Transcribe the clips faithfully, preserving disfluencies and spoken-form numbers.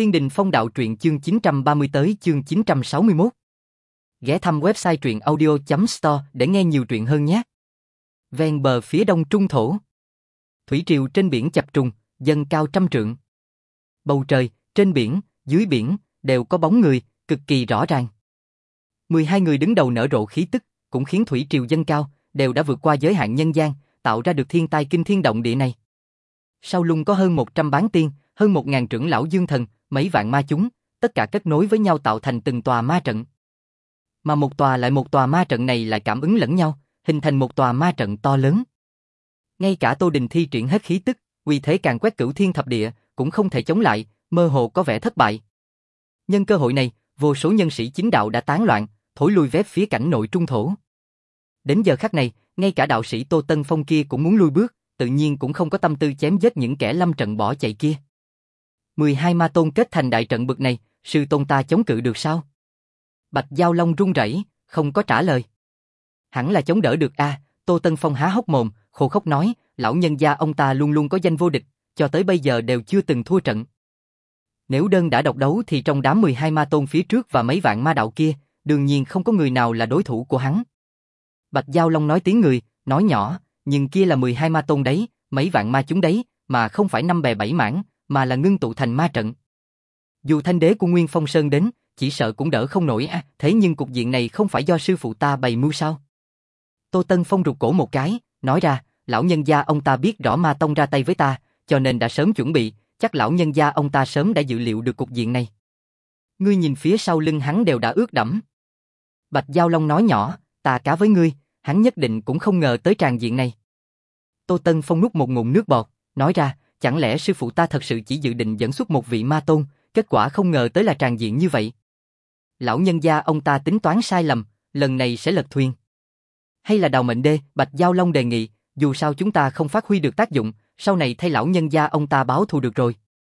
Tiên Đình Phong Đạo Truyện chương chín trăm ba mươi tới chương chín trăm sáu mươi mốt. Ghé thăm website truyện audio chấm store để nghe nhiều truyện hơn nhé. Ven bờ phía đông trung thổ. Thủy triều trên biển chập trùng, dâng cao trăm trượng. Bầu trời, trên biển, dưới biển, đều có bóng người, cực kỳ rõ ràng. mười hai người đứng đầu nở rộ khí tức, cũng khiến thủy triều dâng cao, đều đã vượt qua giới hạn nhân gian, tạo ra được thiên tai kinh thiên động địa này. Sau lưng có hơn một trăm bán tiên, hơn một ngàn trưởng lão dương thần, mấy vạn ma chúng, tất cả kết nối với nhau tạo thành từng tòa ma trận. Mà một tòa lại một tòa ma trận này lại cảm ứng lẫn nhau, hình thành một tòa ma trận to lớn. Ngay cả Tô Đình thi triển hết khí tức, uy thế càng quét cửu thiên thập địa, cũng không thể chống lại, mơ hồ có vẻ thất bại. Nhân cơ hội này, vô số nhân sĩ chính đạo đã tán loạn, thối lui vép phía cảnh nội trung thổ. Đến giờ khắc này, ngay cả đạo sĩ Tô Tân Phong kia cũng muốn lui bước, tự nhiên cũng không có tâm tư chém giết những kẻ lâm trận bỏ chạy kia. mười hai ma tôn kết thành đại trận bực này, sư tôn ta chống cự được sao? Bạch Giao Long run rẩy, không có trả lời. Hẳn là chống đỡ được a. À, Tô Tân Phong há hốc mồm, khô khốc nói, lão nhân gia ông ta luôn luôn có danh vô địch, cho tới bây giờ đều chưa từng thua trận. Nếu đơn đã độc đấu thì trong đám mười hai ma tôn phía trước và mấy vạn ma đạo kia, đương nhiên không có người nào là đối thủ của hắn. Bạch Giao Long nói tiếng người, nói nhỏ, nhưng kia là mười hai ma tôn đấy, mấy vạn ma chúng đấy, mà không phải năm bè bảy mảng, mà là ngưng tụ thành ma trận. Dù thanh đế của Nguyên Phong Sơn đến, chỉ sợ cũng đỡ không nổi à, thế nhưng cục diện này không phải do sư phụ ta bày mưu sao? Tô Tân Phong rụt cổ một cái, nói ra, lão nhân gia ông ta biết rõ ma tông ra tay với ta, cho nên đã sớm chuẩn bị, chắc lão nhân gia ông ta sớm đã dự liệu được cục diện này. Ngươi nhìn phía sau lưng hắn đều đã ướt đẫm. Bạch Giao Long nói nhỏ, ta cá với ngươi, hắn nhất định cũng không ngờ tới tràng diện này. Tô Tân Phong nuốt một ngụm nước bọt, nói ra, chẳng lẽ sư phụ ta thật sự chỉ dự định dẫn xuất một vị ma tôn, kết quả không ngờ tới là tràng diện như vậy. Lão nhân gia ông ta tính toán sai lầm, lần này sẽ lật thuyền. Hay là đào mệnh đê, Bạch Giao Long đề nghị, dù sao chúng ta không phát huy được tác dụng, sau này thay lão nhân gia ông ta báo thù được rồi.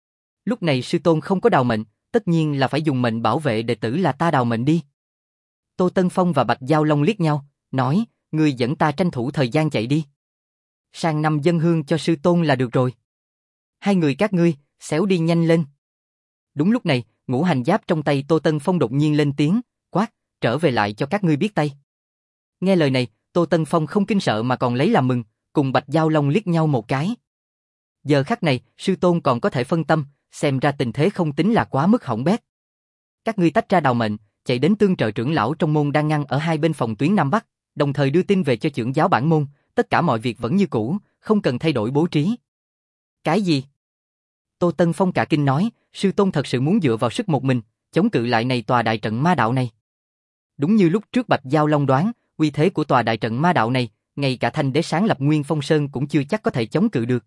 Lúc này sư tôn không có đào mệnh, tất nhiên là phải dùng mệnh bảo vệ đệ tử là ta đào mệnh đi. Tô Tân Phong và Bạch Giao Long liếc nhau, nói, ngươi dẫn ta tranh thủ thời gian chạy đi. Sang năm dâng hương cho sư tôn là được rồi. Hai người các ngươi, xéo đi nhanh lên. Đúng lúc này, ngũ hành giáp trong tay Tô Tân Phong đột nhiên lên tiếng, quát, trở về lại cho các ngươi biết tay. Nghe lời này, Tô Tân Phong không kinh sợ mà còn lấy làm mừng, cùng Bạch Giao Long liếc nhau một cái. Giờ khắc này, sư tôn còn có thể phân tâm, xem ra tình thế không tính là quá mức hỏng bét. Các ngươi tách ra đào mệnh, chạy đến tương trợ trưởng lão trong môn đang ngăn ở hai bên phòng tuyến Nam Bắc, đồng thời đưa tin về cho trưởng giáo bản môn, tất cả mọi việc vẫn như cũ, không cần thay đổi bố trí. Cái gì? Tô Tân Phong cả kinh nói, sư tôn thật sự muốn dựa vào sức một mình, chống cự lại này tòa đại trận ma đạo này. Đúng như lúc trước Bạch Giao Long đoán, uy thế của tòa đại trận ma đạo này, ngay cả thanh đế sáng lập Nguyên Phong Sơn cũng chưa chắc có thể chống cự được.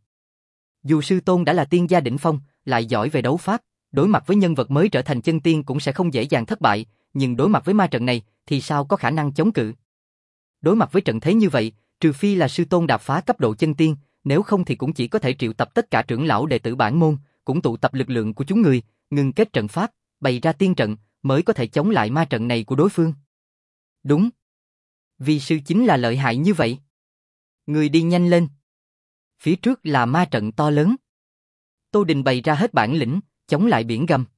Dù sư tôn đã là tiên gia đỉnh phong, lại giỏi về đấu pháp, đối mặt với nhân vật mới trở thành chân tiên cũng sẽ không dễ dàng thất bại, nhưng đối mặt với ma trận này thì sao có khả năng chống cự? Đối mặt với trận thế như vậy, trừ phi là sư tôn đạp phá cấp độ chân tiên, nếu không thì cũng chỉ có thể triệu tập tất cả trưởng lão đệ tử bản môn, cũng tụ tập lực lượng của chúng người, ngưng kết trận pháp, bày ra tiên trận, mới có thể chống lại ma trận này của đối phương. Đúng. Vì sư chính là lợi hại như vậy. Người đi nhanh lên. Phía trước là ma trận to lớn. Tô Đình bày ra hết bản lĩnh, chống lại biển gầm.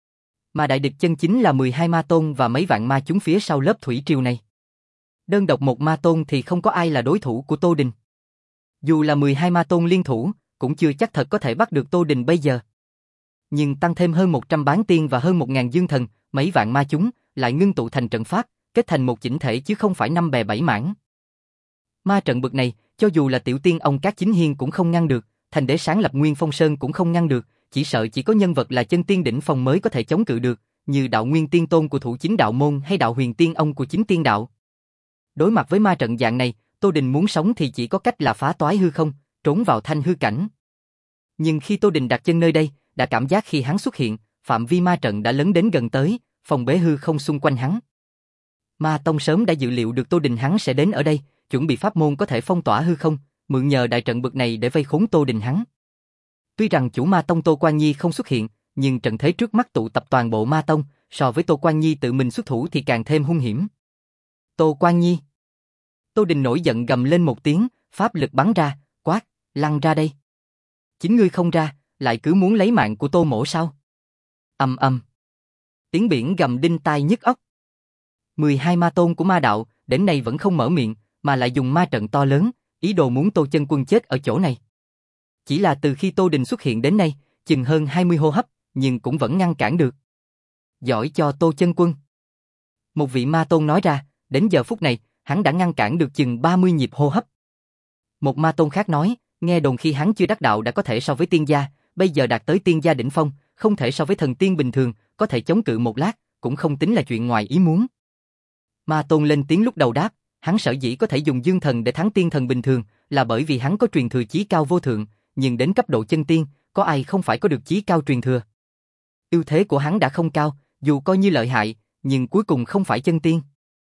Mà đại địch chân chính là mười hai ma tôn và mấy vạn ma chúng phía sau lớp thủy triều này. Đơn độc một ma tôn thì không có ai là đối thủ của Tô Đình. Dù là mười hai ma tôn liên thủ, cũng chưa chắc thật có thể bắt được Tô Đình bây giờ. Nhưng tăng thêm hơn một trăm bán tiên và hơn một ngàn dương thần, mấy vạn ma chúng, lại ngưng tụ thành trận pháp, kết thành một chỉnh thể chứ không phải năm bè bảy mảng. Ma trận bực này, cho dù là tiểu tiên ông Cát Chính Hiên cũng không ngăn được, thành đế sáng lập Nguyên Phong Sơn cũng không ngăn được, chỉ sợ chỉ có nhân vật là chân tiên đỉnh phong mới có thể chống cự được, như đạo Nguyên Tiên Tôn của Thủ Chính Đạo Môn hay đạo Huyền Tiên Ông của Chính Tiên Đạo. Đối mặt với ma trận dạng này, Tô Đình muốn sống thì chỉ có cách là phá toái hư không, trốn vào thanh hư cảnh. Nhưng khi Tô Đình đặt chân nơi đây, đã cảm giác khi hắn xuất hiện, phạm vi ma trận đã lấn đến gần tới, phòng bế hư không xung quanh hắn. Ma Tông sớm đã dự liệu được Tô Đình hắn sẽ đến ở đây, chuẩn bị pháp môn có thể phong tỏa hư không, mượn nhờ đại trận bực này để vây khốn Tô Đình hắn. Tuy rằng chủ Ma Tông Tô Quan Nhi không xuất hiện, nhưng trận thế trước mắt tụ tập toàn bộ Ma Tông, so với Tô Quan Nhi tự mình xuất thủ thì càng thêm hung hiểm. Tô Quan Nhi. Tô Đình nổi giận gầm lên một tiếng, pháp lực bắn ra, quát, lăn ra đây. Chính ngươi không ra, lại cứ muốn lấy mạng của Tô Mỗ sao? Ầm ầm. Tiếng biển gầm đinh tai nhức óc. mười hai ma tôn của ma đạo, đến nay vẫn không mở miệng, mà lại dùng ma trận to lớn, ý đồ muốn Tô Chân Quân chết ở chỗ này. Chỉ là từ khi Tô Đình xuất hiện đến nay, chừng hơn hai mươi hô hấp, nhưng cũng vẫn ngăn cản được. Giỏi cho Tô Chân Quân. Một vị ma tôn nói ra, đến giờ phút này, hắn đã ngăn cản được chừng ba mươi nhịp hô hấp. Một ma tôn khác nói, nghe đồn khi hắn chưa đắc đạo đã có thể so với tiên gia, bây giờ đạt tới tiên gia đỉnh phong, không thể so với thần tiên bình thường, có thể chống cự một lát, cũng không tính là chuyện ngoài ý muốn. Ma tôn lên tiếng lúc đầu đáp, hắn sở dĩ có thể dùng dương thần để thắng tiên thần bình thường, là bởi vì hắn có truyền thừa chí cao vô thượng, nhưng đến cấp độ chân tiên, có ai không phải có được chí cao truyền thừa. Ưu thế của hắn đã không cao, dù coi như lợi hại, nhưng cuối cùng không phải chân tiên.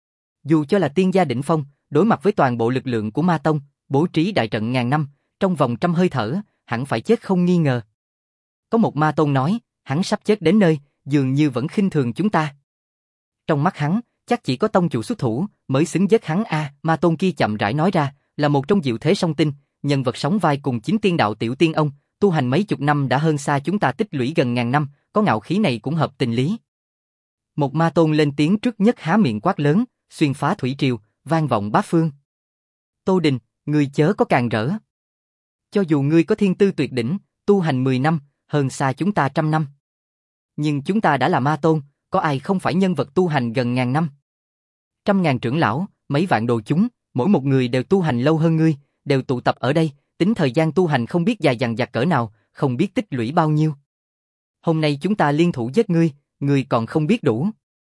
Dù cho là tiên gia đỉnh phong, đối mặt với toàn bộ lực lượng của ma tông, bố trí đại trận ngàn năm, trong vòng trăm hơi thở, hẳn phải chết không nghi ngờ. Có một ma tôn nói, hắn sắp chết đến nơi, dường như vẫn khinh thường chúng ta. Trong mắt hắn, chắc chỉ có tông chủ xuất thủ, mới xứng giết hắn a. À, ma tôn kia chậm rãi nói ra, là một trong diệu thế song tinh, nhân vật sóng vai cùng chính tiên đạo tiểu tiên ông, tu hành mấy chục năm đã hơn xa chúng ta tích lũy gần ngàn năm, có ngạo khí này cũng hợp tình lý. Một ma tôn lên tiếng trước nhất há miệng quát lớn, xuyên phá thủy triều, vang vọng bát phương. Tô Đình, ngươi chớ có càng rỡ. Cho dù ngươi có thiên tư tuyệt đỉnh, tu hành mười năm, hơn xa chúng ta trăm năm. Nhưng chúng ta đã là ma tôn, có ai không phải nhân vật tu hành gần ngàn năm. Trăm ngàn trưởng lão, mấy vạn đồ chúng, mỗi một người đều tu hành lâu hơn ngươi, đều tụ tập ở đây, tính thời gian tu hành không biết dài dằng dặc cỡ nào, không biết tích lũy bao nhiêu. Hôm nay chúng ta liên thủ giết ngươi, ngươi còn không biết đủ.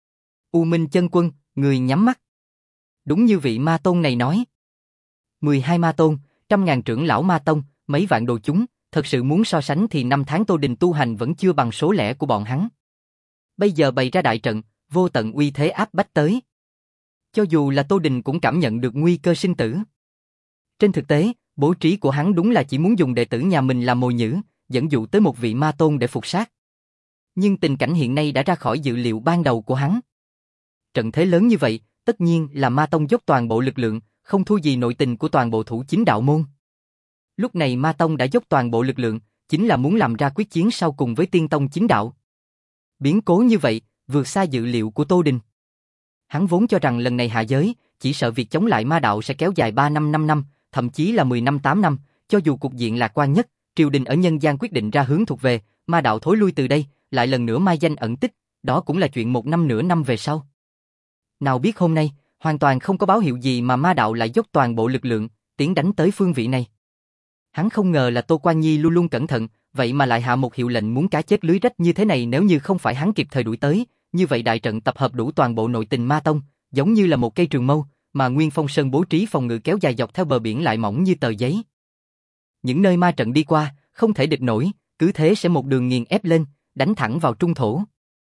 U Minh Chân Quân, ngươi nhắm mắt. Đúng như vị ma tôn này nói. mười hai ma tôn, trăm ngàn trưởng lão ma tông, mấy vạn đồ chúng, thật sự muốn so sánh thì năm tháng Tô Đình tu hành vẫn chưa bằng số lẻ của bọn hắn. Bây giờ bày ra đại trận, vô tận uy thế áp bách tới. Cho dù là Tô Đình cũng cảm nhận được nguy cơ sinh tử. Trên thực tế, bố trí của hắn đúng là chỉ muốn dùng đệ tử nhà mình làm mồi nhử, dẫn dụ tới một vị ma tôn để phục sát. Nhưng tình cảnh hiện nay đã ra khỏi dự liệu ban đầu của hắn. Trận thế lớn như vậy, tất nhiên là ma tông dốc toàn bộ lực lượng, không thua gì nội tình của toàn bộ thủ chính đạo môn. Lúc này ma tông đã dốc toàn bộ lực lượng, chính là muốn làm ra quyết chiến sau cùng với tiên tông chính đạo. Biến cố như vậy, vượt xa dự liệu của Tô Đình. Hắn vốn cho rằng lần này hạ giới, chỉ sợ việc chống lại ma đạo sẽ kéo dài ba năm năm năm, thậm chí là mười năm tám năm, cho dù cục diện lạc quan nhất, triều đình ở nhân gian quyết định ra hướng thuộc về, ma đạo thối lui từ đây, lại lần nữa mai danh ẩn tích, đó cũng là chuyện một năm nửa năm về sau. Nào biết hôm nay, hoàn toàn không có báo hiệu gì mà ma đạo lại dốc toàn bộ lực lượng, tiến đánh tới phương vị này. Hắn không ngờ là Tô Quan Nhi luôn luôn cẩn thận, vậy mà lại hạ một hiệu lệnh muốn cá chết lưới rách như thế này, nếu như không phải hắn kịp thời đuổi tới, như vậy đại trận tập hợp đủ toàn bộ nội tình ma tông, giống như là một cây trường mâu, mà Nguyên Phong Sơn bố trí phòng ngự kéo dài dọc theo bờ biển lại mỏng như tờ giấy. Những nơi ma trận đi qua, không thể địch nổi, cứ thế sẽ một đường nghiền ép lên, đánh thẳng vào trung thổ.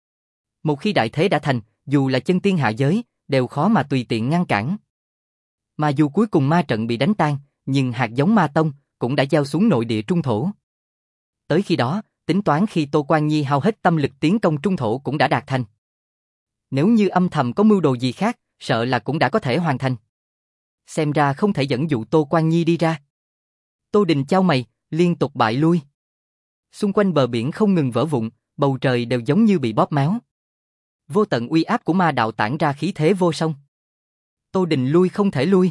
Một khi đại thế đã thành, dù là chân tiên hạ giới, đều khó mà tùy tiện ngăn cản. Mà dù cuối cùng ma trận bị đánh tan, nhưng hạt giống ma tông cũng đã gieo xuống nội địa trung thổ. Tới khi đó, tính toán khi Tô Quan Nhi hao hết tâm lực tiến công trung thổ cũng đã đạt thành. Nếu như âm thầm có mưu đồ gì khác, sợ là cũng đã có thể hoàn thành. Xem ra không thể dẫn dụ Tô Quan Nhi đi ra. Tô Đình chau mày, liên tục bại lui. Xung quanh bờ biển không ngừng vỡ vụn, bầu trời đều giống như bị bóp méo. Vô tận uy áp của ma đạo tản ra khí thế vô song. Tô Đình lui không thể lui.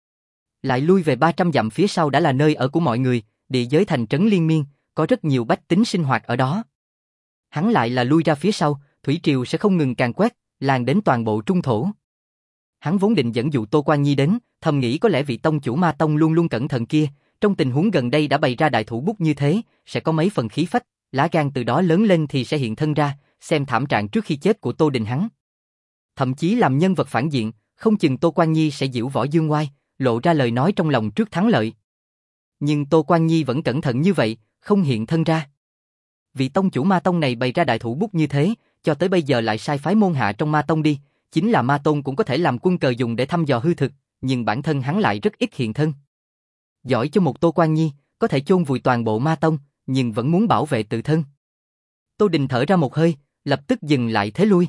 Lại lui về ba trăm dặm phía sau đã là nơi ở của mọi người, địa giới thành trấn liên miên, có rất nhiều bách tính sinh hoạt ở đó. Hắn lại là lui ra phía sau, thủy triều sẽ không ngừng càn quét, lan đến toàn bộ trung thổ. Hắn vốn định dẫn dụ Tô Quan Nhi đến, thầm nghĩ có lẽ vị tông chủ ma tông luôn luôn cẩn thận kia, trong tình huống gần đây đã bày ra đại thủ bút như thế, sẽ có mấy phần khí phách, lá gan từ đó lớn lên thì sẽ hiện thân ra, xem thảm trạng trước khi chết của Tô Đình hắn. Thậm chí làm nhân vật phản diện, không chừng Tô Quan Nhi sẽ giễu võ dương oai, lộ ra lời nói trong lòng trước thắng lợi. Nhưng Tô Quan Nhi vẫn cẩn thận như vậy, không hiện thân ra. Vị tông chủ ma tông này bày ra đại thủ bút như thế, cho tới bây giờ lại sai phái môn hạ trong ma tông đi, chính là ma tôn cũng có thể làm quân cờ dùng để thăm dò hư thực, nhưng bản thân hắn lại rất ít hiện thân. Giỏi cho một Tô Quan Nhi, có thể chôn vùi toàn bộ ma tông, nhưng vẫn muốn bảo vệ tự thân. Tô Đình thở ra một hơi, lập tức dừng lại thế lui.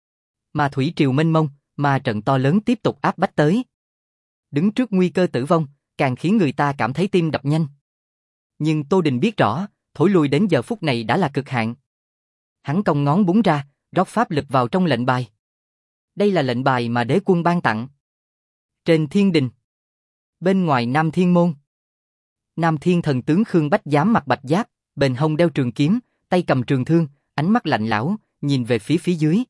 Mà thủy triều mênh mông, ma trận to lớn tiếp tục áp bách tới. Đứng trước nguy cơ tử vong, càng khiến người ta cảm thấy tim đập nhanh. Nhưng Tô Đình biết rõ, thổi lui đến giờ phút này đã là cực hạn. Hắn cong ngón búng ra, rót pháp lực vào trong lệnh bài. Đây là lệnh bài mà đế quân ban tặng. Trên thiên đình. Bên ngoài Nam Thiên Môn. Nam Thiên thần tướng Khương Bách Giám mặc bạch giáp, bền hông đeo trường kiếm, tay cầm trường thương, ánh mắt lạnh lẽo, nhìn về phía phía dưới.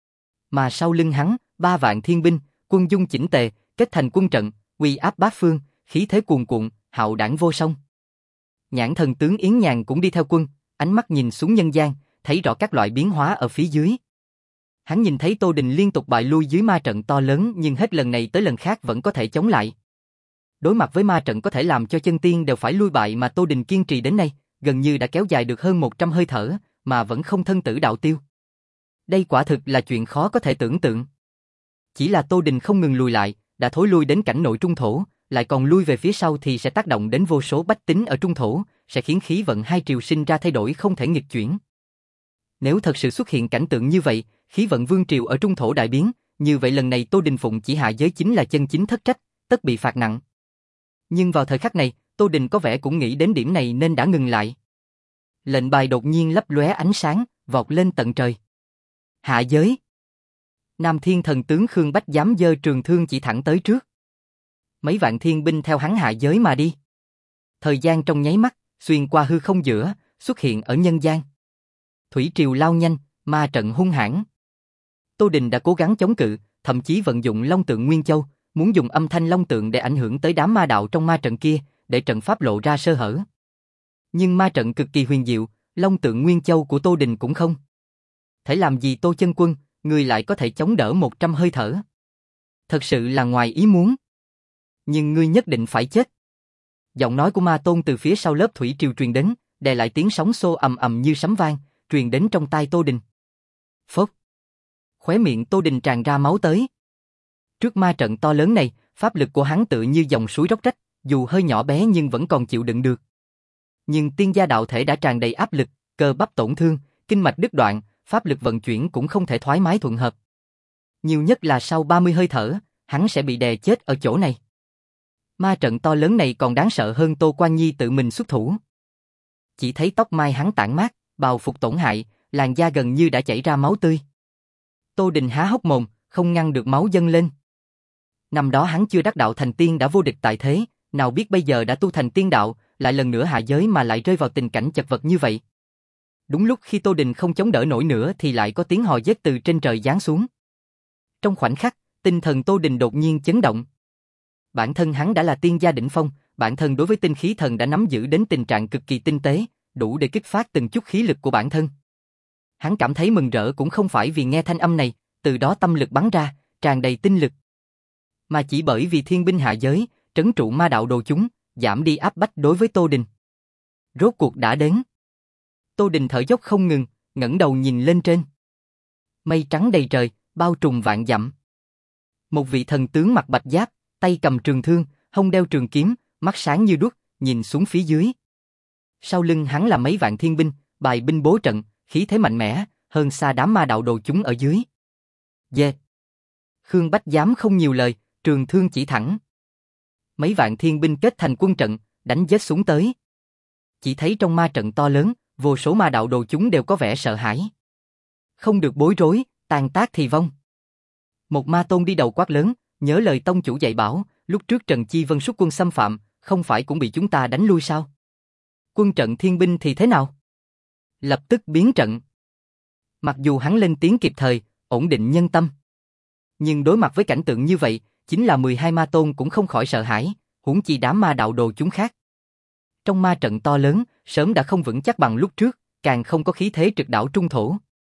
Mà sau lưng hắn, ba vạn thiên binh, quân dung chỉnh tề, kết thành quân trận, uy áp bát phương, khí thế cuồn cuộn, hạo đảng vô song. Nhãn thần tướng Yến Nhàn cũng đi theo quân, ánh mắt nhìn xuống nhân gian, thấy rõ các loại biến hóa ở phía dưới. Hắn nhìn thấy Tô Đình liên tục bại lui dưới ma trận to lớn, nhưng hết lần này tới lần khác vẫn có thể chống lại. Đối mặt với ma trận có thể làm cho chân tiên đều phải lui bại mà Tô Đình kiên trì đến nay, gần như đã kéo dài được hơn một trăm hơi thở, mà vẫn không thân tử đạo tiêu. Đây quả thực là chuyện khó có thể tưởng tượng. Chỉ là Tô Đình không ngừng lùi lại, đã thối lui đến cảnh nội trung thổ, lại còn lui về phía sau thì sẽ tác động đến vô số bách tính ở trung thổ, sẽ khiến khí vận hai triều sinh ra thay đổi không thể nghịch chuyển. Nếu thật sự xuất hiện cảnh tượng như vậy, khí vận vương triều ở trung thổ đại biến, như vậy lần này Tô Đình Phụng chỉ hạ giới chính là chân chính thất trách, tất bị phạt nặng. Nhưng vào thời khắc này, Tô Đình có vẻ cũng nghĩ đến điểm này nên đã ngừng lại. Lệnh bài đột nhiên lấp lóe ánh sáng, vọt lên tận trời. Hạ giới. Nam Thiên thần tướng Khương Bách Giám giơ trường thương chỉ thẳng tới trước. Mấy vạn thiên binh theo hắn hạ giới mà đi. Thời gian trong nháy mắt, xuyên qua hư không giữa, xuất hiện ở nhân gian. Thủy triều lao nhanh, ma trận hung hãn. Tô Đình đã cố gắng chống cự, thậm chí vận dụng Long Tượng Nguyên Châu, muốn dùng âm thanh Long Tượng để ảnh hưởng tới đám ma đạo trong ma trận kia, để trận pháp lộ ra sơ hở. Nhưng ma trận cực kỳ huyền diệu, Long Tượng Nguyên Châu của Tô Đình cũng không thể làm gì Tô Chân Quân, người lại có thể chống đỡ một trăm hơi thở. Thật sự là ngoài ý muốn. Nhưng ngươi nhất định phải chết. Giọng nói của Ma Tôn từ phía sau lớp thủy triều truyền đến, đè lại tiếng sóng xô ầm ầm như sấm vang, truyền đến trong tai Tô Đình. Phốc. Khóe miệng Tô Đình tràn ra máu tới. Trước ma trận to lớn này, pháp lực của hắn tự như dòng suối róc rách, dù hơi nhỏ bé nhưng vẫn còn chịu đựng được. Nhưng tiên gia đạo thể đã tràn đầy áp lực, cơ bắp tổn thương, kinh mạch đứt đoạn, pháp lực vận chuyển cũng không thể thoải mái thuận hợp. Nhiều nhất là sau ba mươi hơi thở, hắn sẽ bị đè chết ở chỗ này. Ma trận to lớn này còn đáng sợ hơn Tô Quan Nhi tự mình xuất thủ. Chỉ thấy tóc mai hắn tản mát, bào phục tổn hại, làn da gần như đã chảy ra máu tươi. Tô Đình há hốc mồm, không ngăn được máu dâng lên. Năm đó hắn chưa đắc đạo thành tiên đã vô địch tại thế, nào biết bây giờ đã tu thành tiên đạo, lại lần nữa hạ giới mà lại rơi vào tình cảnh chật vật như vậy. Đúng lúc khi Tô Đình không chống đỡ nổi nữa thì lại có tiếng hò rết từ trên trời giáng xuống. Trong khoảnh khắc, tinh thần Tô Đình đột nhiên chấn động. Bản thân hắn đã là tiên gia đỉnh phong, bản thân đối với tinh khí thần đã nắm giữ đến tình trạng cực kỳ tinh tế, đủ để kích phát từng chút khí lực của bản thân. Hắn cảm thấy mừng rỡ cũng không phải vì nghe thanh âm này, từ đó tâm lực bắn ra, tràn đầy tinh lực, mà chỉ bởi vì thiên binh hạ giới, trấn trụ ma đạo đồ chúng, giảm đi áp bách đối với Tô Đình. Rốt cuộc đã đến. Tô Đình thở dốc không ngừng, ngẩng đầu nhìn lên trên. Mây trắng đầy trời, bao trùm vạn dặm. Một vị thần tướng mặc bạch giáp, tay cầm trường thương, hông đeo trường kiếm, mắt sáng như đuốc, nhìn xuống phía dưới. Sau lưng hắn là mấy vạn thiên binh, bài binh bố trận, khí thế mạnh mẽ, hơn xa đám ma đạo đồ chúng ở dưới. Dê. Khương Bách Giám không nhiều lời, trường thương chỉ thẳng. Mấy vạn thiên binh kết thành quân trận, đánh giết xuống tới. Chỉ thấy trong ma trận to lớn, vô số ma đạo đồ chúng đều có vẻ sợ hãi. Không được bối rối, tàn tác thì vong. Một ma tôn đi đầu quát lớn, nhớ lời tông chủ dạy bảo, lúc trước Trần Chi Vân xuất quân xâm phạm, không phải cũng bị chúng ta đánh lui sao? Quân trận thiên binh thì thế nào? Lập tức biến trận. Mặc dù hắn lên tiếng kịp thời, ổn định nhân tâm, nhưng đối mặt với cảnh tượng như vậy, chính là mười hai ma tôn cũng không khỏi sợ hãi, huống chi đám ma đạo đồ chúng khác. Trong ma trận to lớn, sớm đã không vững chắc bằng lúc trước, càng không có khí thế trực đảo trung thổ.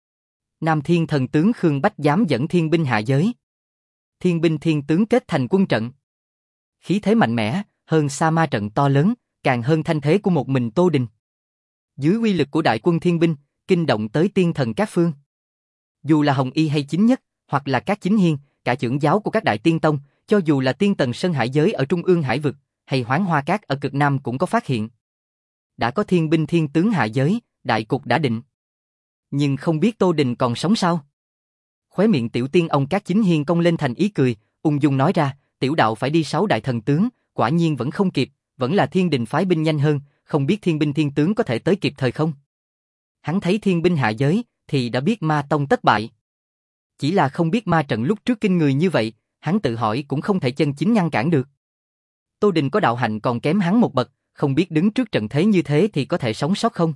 Nam Thiên thần tướng Khương Bách Giám dẫn thiên binh hạ giới. Thiên binh thiên tướng kết thành quân trận. Khí thế mạnh mẽ, hơn xa ma trận to lớn, càng hơn thanh thế của một mình Tô Đình. Dưới uy lực của đại quân thiên binh, kinh động tới tiên thần các phương. Dù là Hồng Y hay Chính Nhất, hoặc là các chính hiên, cả trưởng giáo của các đại tiên tông, cho dù là tiên tần Sơn Hải giới ở Trung ương Hải vực, hay Hoán Hoa Cát ở cực Nam cũng có phát hiện. Đã có thiên binh thiên tướng hạ giới, đại cục đã định. Nhưng không biết Tô Đình còn sống sao? Khóe miệng tiểu tiên ông các chính hiên cong lên thành ý cười, ung dung nói ra, tiểu đạo phải đi sáu đại thần tướng, quả nhiên vẫn không kịp, vẫn là thiên đình phái binh nhanh hơn, không biết thiên binh thiên tướng có thể tới kịp thời không? Hắn thấy thiên binh hạ giới, thì đã biết ma tông tất bại. Chỉ là không biết ma trận lúc trước kinh người như vậy, hắn tự hỏi cũng không thể chân chính ngăn cản được. Tô Đình có đạo hạnh còn kém hắn một bậc, không biết đứng trước trận thế như thế thì có thể sống sót không.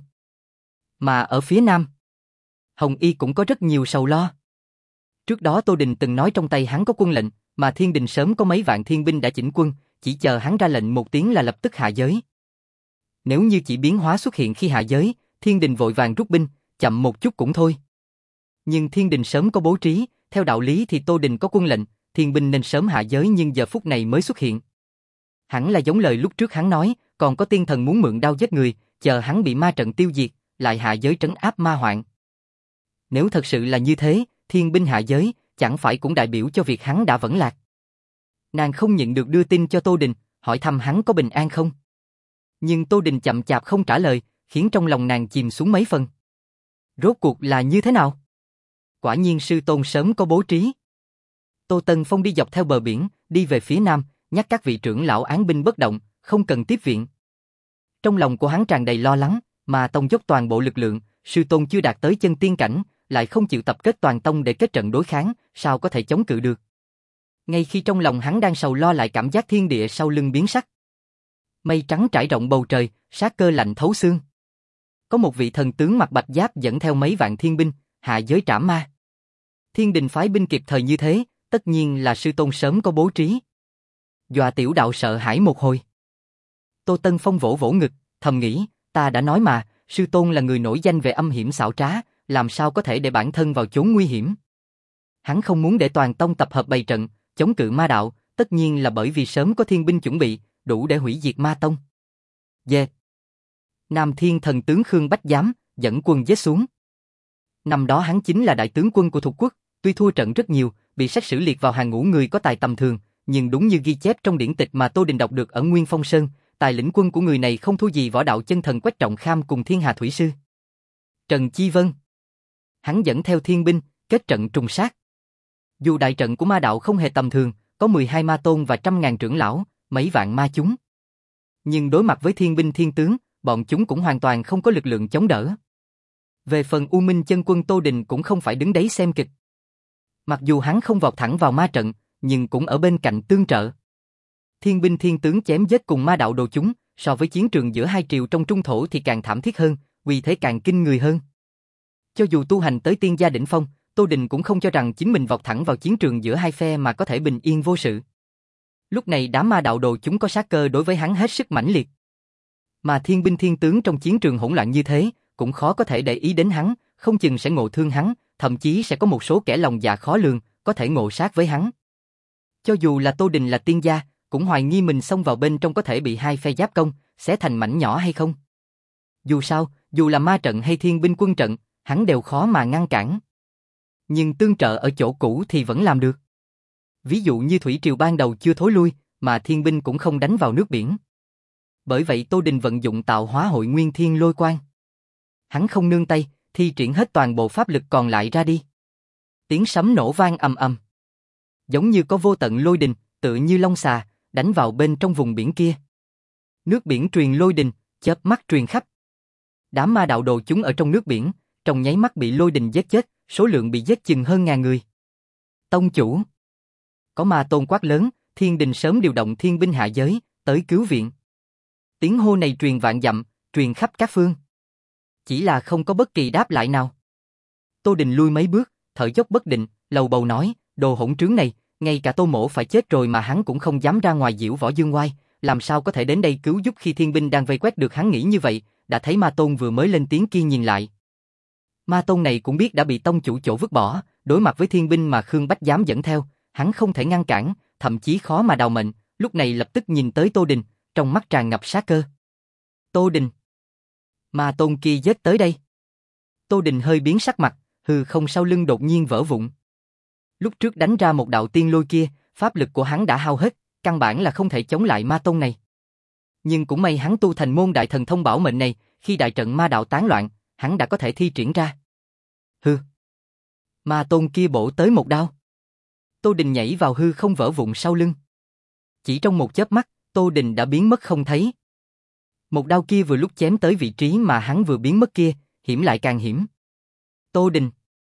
Mà ở phía nam, Hồng Y cũng có rất nhiều sầu lo. Trước đó Tô Đình từng nói trong tay hắn có quân lệnh, mà Thiên Đình sớm có mấy vạn thiên binh đã chỉnh quân, chỉ chờ hắn ra lệnh một tiếng là lập tức hạ giới. Nếu như chỉ biến hóa xuất hiện khi hạ giới, Thiên Đình vội vàng rút binh, chậm một chút cũng thôi. Nhưng Thiên Đình sớm có bố trí, theo đạo lý thì Tô Đình có quân lệnh, thiên binh nên sớm hạ giới nhưng giờ phút này mới xuất hiện. Hẳn là giống lời lúc trước hắn nói, còn có tiên thần muốn mượn đao giết người, chờ hắn bị ma trận tiêu diệt, lại hạ giới trấn áp ma hoạn. Nếu thật sự là như thế, thiên binh hạ giới, chẳng phải cũng đại biểu cho việc hắn đã vẫn lạc. Nàng không nhận được đưa tin cho Tô Đình, hỏi thăm hắn có bình an không. Nhưng Tô Đình chậm chạp không trả lời, khiến trong lòng nàng chìm xuống mấy phần. Rốt cuộc là như thế nào? Quả nhiên sư tôn sớm có bố trí. Tô Tân Phong đi dọc theo bờ biển, đi về phía nam, nhắc các vị trưởng lão án binh bất động, không cần tiếp viện. Trong lòng của hắn tràn đầy lo lắng, mà tông dốc toàn bộ lực lượng, sư tôn chưa đạt tới chân tiên cảnh, lại không chịu tập kết toàn tông để kết trận đối kháng, sao có thể chống cự được. Ngay khi trong lòng hắn đang sầu lo lại cảm giác thiên địa sau lưng biến sắc. Mây trắng trải rộng bầu trời, sát cơ lạnh thấu xương. Có một vị thần tướng mặc bạch giáp dẫn theo mấy vạn thiên binh, hạ giới trảm ma. Thiên Đình phái binh kịp thời như thế, tất nhiên là sư tôn sớm có bố trí. Dọa tiểu đạo sợ hãi một hồi. Tô Tân Phong vỗ vỗ ngực, thầm nghĩ, ta đã nói mà, sư tôn là người nổi danh về âm hiểm xảo trá, làm sao có thể để bản thân vào chốn nguy hiểm. Hắn không muốn để toàn tông tập hợp bày trận, chống cự ma đạo, tất nhiên là bởi vì sớm có thiên binh chuẩn bị, đủ để hủy diệt ma tông. Dê. Nam Thiên thần tướng Khương Bách Giám, dẫn quân giết xuống. Năm đó hắn chính là đại tướng quân của Thục quốc, tuy thua trận rất nhiều, bị xét xử liệt vào hàng ngũ người có tài tầm thường, nhưng đúng như ghi chép trong điển tịch mà Tô Đình đọc được ở Nguyên Phong Sơn, tài lĩnh quân của người này không thua gì võ đạo chân thần Quách Trọng Kham cùng Thiên Hà Thủy Sư Trần Chi Vân. Hắn dẫn theo thiên binh, kết trận trùng sát. Dù đại trận của ma đạo không hề tầm thường, có mười hai ma tôn và trăm ngàn trưởng lão, mấy vạn ma chúng. Nhưng đối mặt với thiên binh thiên tướng, bọn chúng cũng hoàn toàn không có lực lượng chống đỡ. Về phần U Minh chân quân Tô Đình cũng không phải đứng đấy xem kịch. Mặc dù hắn không vọt thẳng vào ma trận, nhưng cũng ở bên cạnh tương trợ. Thiên binh thiên tướng chém giết cùng ma đạo đồ chúng, so với chiến trường giữa hai triều trong trung thổ thì càng thảm thiết hơn, uy thế càng kinh người hơn. Cho dù tu hành tới tiên gia đỉnh phong, Tô Đình cũng không cho rằng chính mình vọt thẳng vào chiến trường giữa hai phe mà có thể bình yên vô sự. Lúc này đám ma đạo đồ chúng có sát cơ đối với hắn hết sức mãnh liệt. Mà thiên binh thiên tướng trong chiến trường hỗn loạn như thế, cũng khó có thể để ý đến hắn, không chừng sẽ ngộ thương hắn, thậm chí sẽ có một số kẻ lòng dạ khó lường, có thể ngộ sát với hắn. Cho dù là Tô Đình là tiên gia, cũng hoài nghi mình xông vào bên trong có thể bị hai phe giáp công, xé thành mảnh nhỏ hay không. Dù sao, dù là ma trận hay thiên binh quân trận, hắn đều khó mà ngăn cản. Nhưng tương trợ ở chỗ cũ thì vẫn làm được. Ví dụ như thủy triều ban đầu chưa thối lui, mà thiên binh cũng không đánh vào nước biển. Bởi vậy Tô Đình vận dụng tạo hóa hội nguyên thiên lôi quang. Hắn không nương tay, thi triển hết toàn bộ pháp lực còn lại ra đi. Tiếng sấm nổ vang ầm ầm. Giống như có vô tận lôi đình, tựa như long xà, đánh vào bên trong vùng biển kia. Nước biển truyền lôi đình, chớp mắt truyền khắp. Đám ma đạo đồ chúng ở trong nước biển, trong nháy mắt bị lôi đình giết chết, số lượng bị giết chừng hơn ngàn người. Tông chủ. Có ma tôn quát lớn, Thiên Đình sớm điều động thiên binh hạ giới, tới cứu viện. Tiếng hô này truyền vạn dặm, truyền khắp các phương. Chỉ là không có bất kỳ đáp lại nào. Tô Đình lui mấy bước, thở dốc bất định, lầu bầu nói, đồ hỗn trướng này, ngay cả Tô Mỗ phải chết rồi mà hắn cũng không dám ra ngoài diễu võ dương oai, làm sao có thể đến đây cứu giúp khi thiên binh đang vây quét được. Hắn nghĩ như vậy, đã thấy ma tôn vừa mới lên tiếng kia nhìn lại. Ma tôn này cũng biết đã bị tông chủ chỗ vứt bỏ, đối mặt với thiên binh mà Khương Bách dám dẫn theo, hắn không thể ngăn cản, thậm chí khó mà đào mệnh, lúc này lập tức nhìn tới Tô Đình, trong mắt tràn ngập sát cơ. Tô Đình. Ma tôn kia giết tới đây. Tô Đình hơi biến sắc mặt, hư không sau lưng đột nhiên vỡ vụn. Lúc trước đánh ra một đạo tiên lôi kia, pháp lực của hắn đã hao hết, căn bản là không thể chống lại ma tôn này. Nhưng cũng may hắn tu thành môn đại thần thông bảo mệnh này, khi đại trận ma đạo tán loạn, hắn đã có thể thi triển ra. Hư. Ma tôn kia bổ tới một đao. Tô Đình nhảy vào hư không vỡ vụn sau lưng. Chỉ trong một chớp mắt, Tô Đình đã biến mất không thấy. Một đao kia vừa lúc chém tới vị trí mà hắn vừa biến mất kia, hiểm lại càng hiểm. Tô Đình.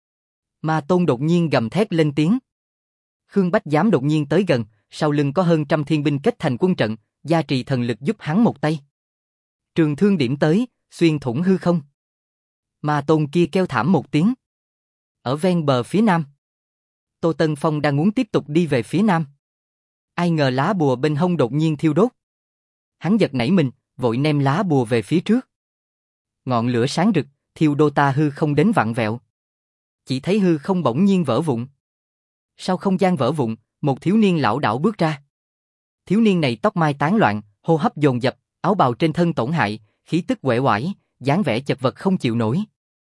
Ma Tôn đột nhiên gầm thét lên tiếng. Khương Bách Giám đột nhiên tới gần, sau lưng có hơn trăm thiên binh kết thành quân trận, gia trì thần lực giúp hắn một tay. Trường thương điểm tới, xuyên thủng hư không. Ma Tôn kia kêu thảm một tiếng. Ở ven bờ phía nam, Tô Tân Phong đang muốn tiếp tục đi về phía nam. Ai ngờ lá bùa bên hông đột nhiên thiêu đốt. Hắn giật nảy mình, vội ném lá bùa về phía trước. Ngọn lửa sáng rực, thiêu đô ta hư không đến vặn vẹo. Chỉ thấy hư không bỗng nhiên vỡ vụn. Sau không gian vỡ vụn, một thiếu niên lão đảo bước ra. Thiếu niên này tóc mai tán loạn, hô hấp dồn dập, áo bào trên thân tổn hại, khí tức uể oải, dáng vẻ chật vật không chịu nổi.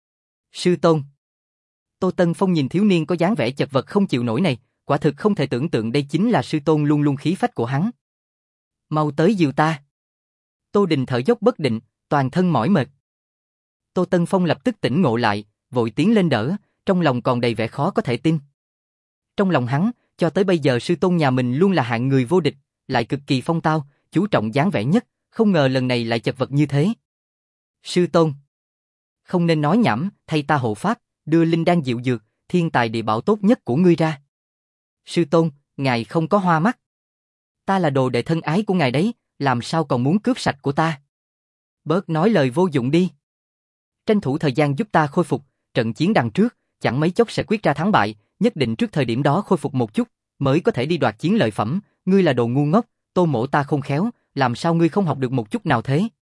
Sư Tôn. Tô Tân Phong nhìn thiếu niên có dáng vẻ chật vật không chịu nổi này, quả thực không thể tưởng tượng đây chính là sư tôn luôn luôn khí phách của hắn. Mau tới dìu ta. Tô Đình thở dốc bất định, toàn thân mỏi mệt. Tô Tân Phong lập tức tỉnh ngộ lại, vội tiến lên đỡ, trong lòng còn đầy vẻ khó có thể tin. Trong lòng hắn, cho tới bây giờ sư tôn nhà mình luôn là hạng người vô địch, lại cực kỳ phong tao, chú trọng dáng vẻ nhất, không ngờ lần này lại chật vật như thế. Sư tôn. Không nên nói nhảm, thay ta hộ pháp, đưa linh đan diệu dược, thiên tài địa bảo tốt nhất của ngươi ra. Sư tôn, ngài không có hoa mắt. Ta là đồ đệ thân ái của ngài đấy, làm sao còn muốn cướp sạch của ta? Bớt nói lời vô dụng đi. Tranh thủ thời gian giúp ta khôi phục, trận chiến đằng trước, chẳng mấy chốc sẽ quyết ra thắng bại, nhất định trước thời điểm đó khôi phục một chút, mới có thể đi đoạt chiến lợi phẩm, ngươi là đồ ngu ngốc, Tô mỗ ta không khéo, làm sao ngươi không học được một chút nào thế?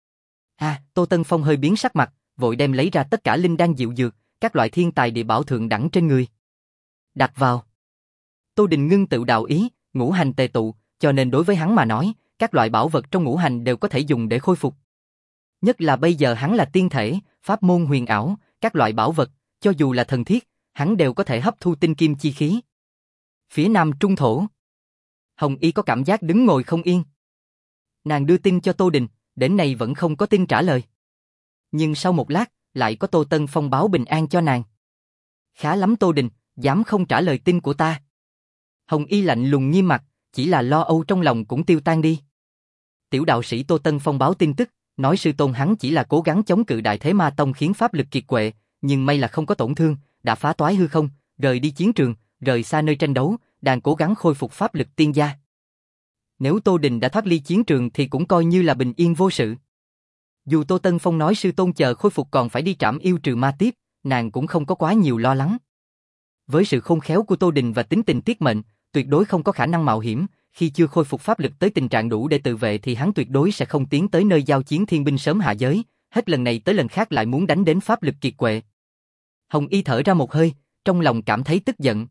À, Tô Tân Phong hơi biến sắc mặt, vội đem lấy ra tất cả linh đan diệu dược, các loại thiên tài địa bảo thượng đẳng trên người. Đặt vào. Tô Đình ngưng tự đạo ý, ngũ hành tề tụ, cho nên đối với hắn mà nói, các loại bảo vật trong ngũ hành đều có thể dùng để khôi phục. Nhất là bây giờ hắn là tiên thể, pháp môn huyền ảo, các loại bảo vật, cho dù là thần thiết, hắn đều có thể hấp thu tinh kim chi khí. Phía nam trung thổ, Hồng Y có cảm giác đứng ngồi không yên. Nàng đưa tin cho Tô Đình, đến nay vẫn không có tin trả lời. Nhưng sau một lát, lại có Tô Tân Phong báo bình an cho nàng. Khá lắm Tô Đình, dám không trả lời tin của ta. Hồng Y lạnh lùng nghiêm mặt, chỉ là lo âu trong lòng cũng tiêu tan đi. Tiểu đạo sĩ Tô Tân Phong báo tin tức, nói sư tôn hắn chỉ là cố gắng chống cự đại thế ma tông khiến pháp lực kiệt quệ, nhưng may là không có tổn thương, đã phá toái hư không, rời đi chiến trường, rời xa nơi tranh đấu, đang cố gắng khôi phục pháp lực tiên gia. Nếu Tô Đình đã thoát ly chiến trường thì cũng coi như là bình yên vô sự. Dù Tô Tân Phong nói sư tôn chờ khôi phục còn phải đi trảm yêu trừ ma tiếp, nàng cũng không có quá nhiều lo lắng. Với sự khôn khéo của Tô Đình và tính tình tiết mệnh, tuyệt đối không có khả năng mạo hiểm, khi chưa khôi phục pháp lực tới tình trạng đủ để tự vệ thì hắn tuyệt đối sẽ không tiến tới nơi giao chiến thiên binh sớm hạ giới, hết lần này tới lần khác lại muốn đánh đến pháp lực kiệt quệ. Hồng Y thở ra một hơi, trong lòng cảm thấy tức giận.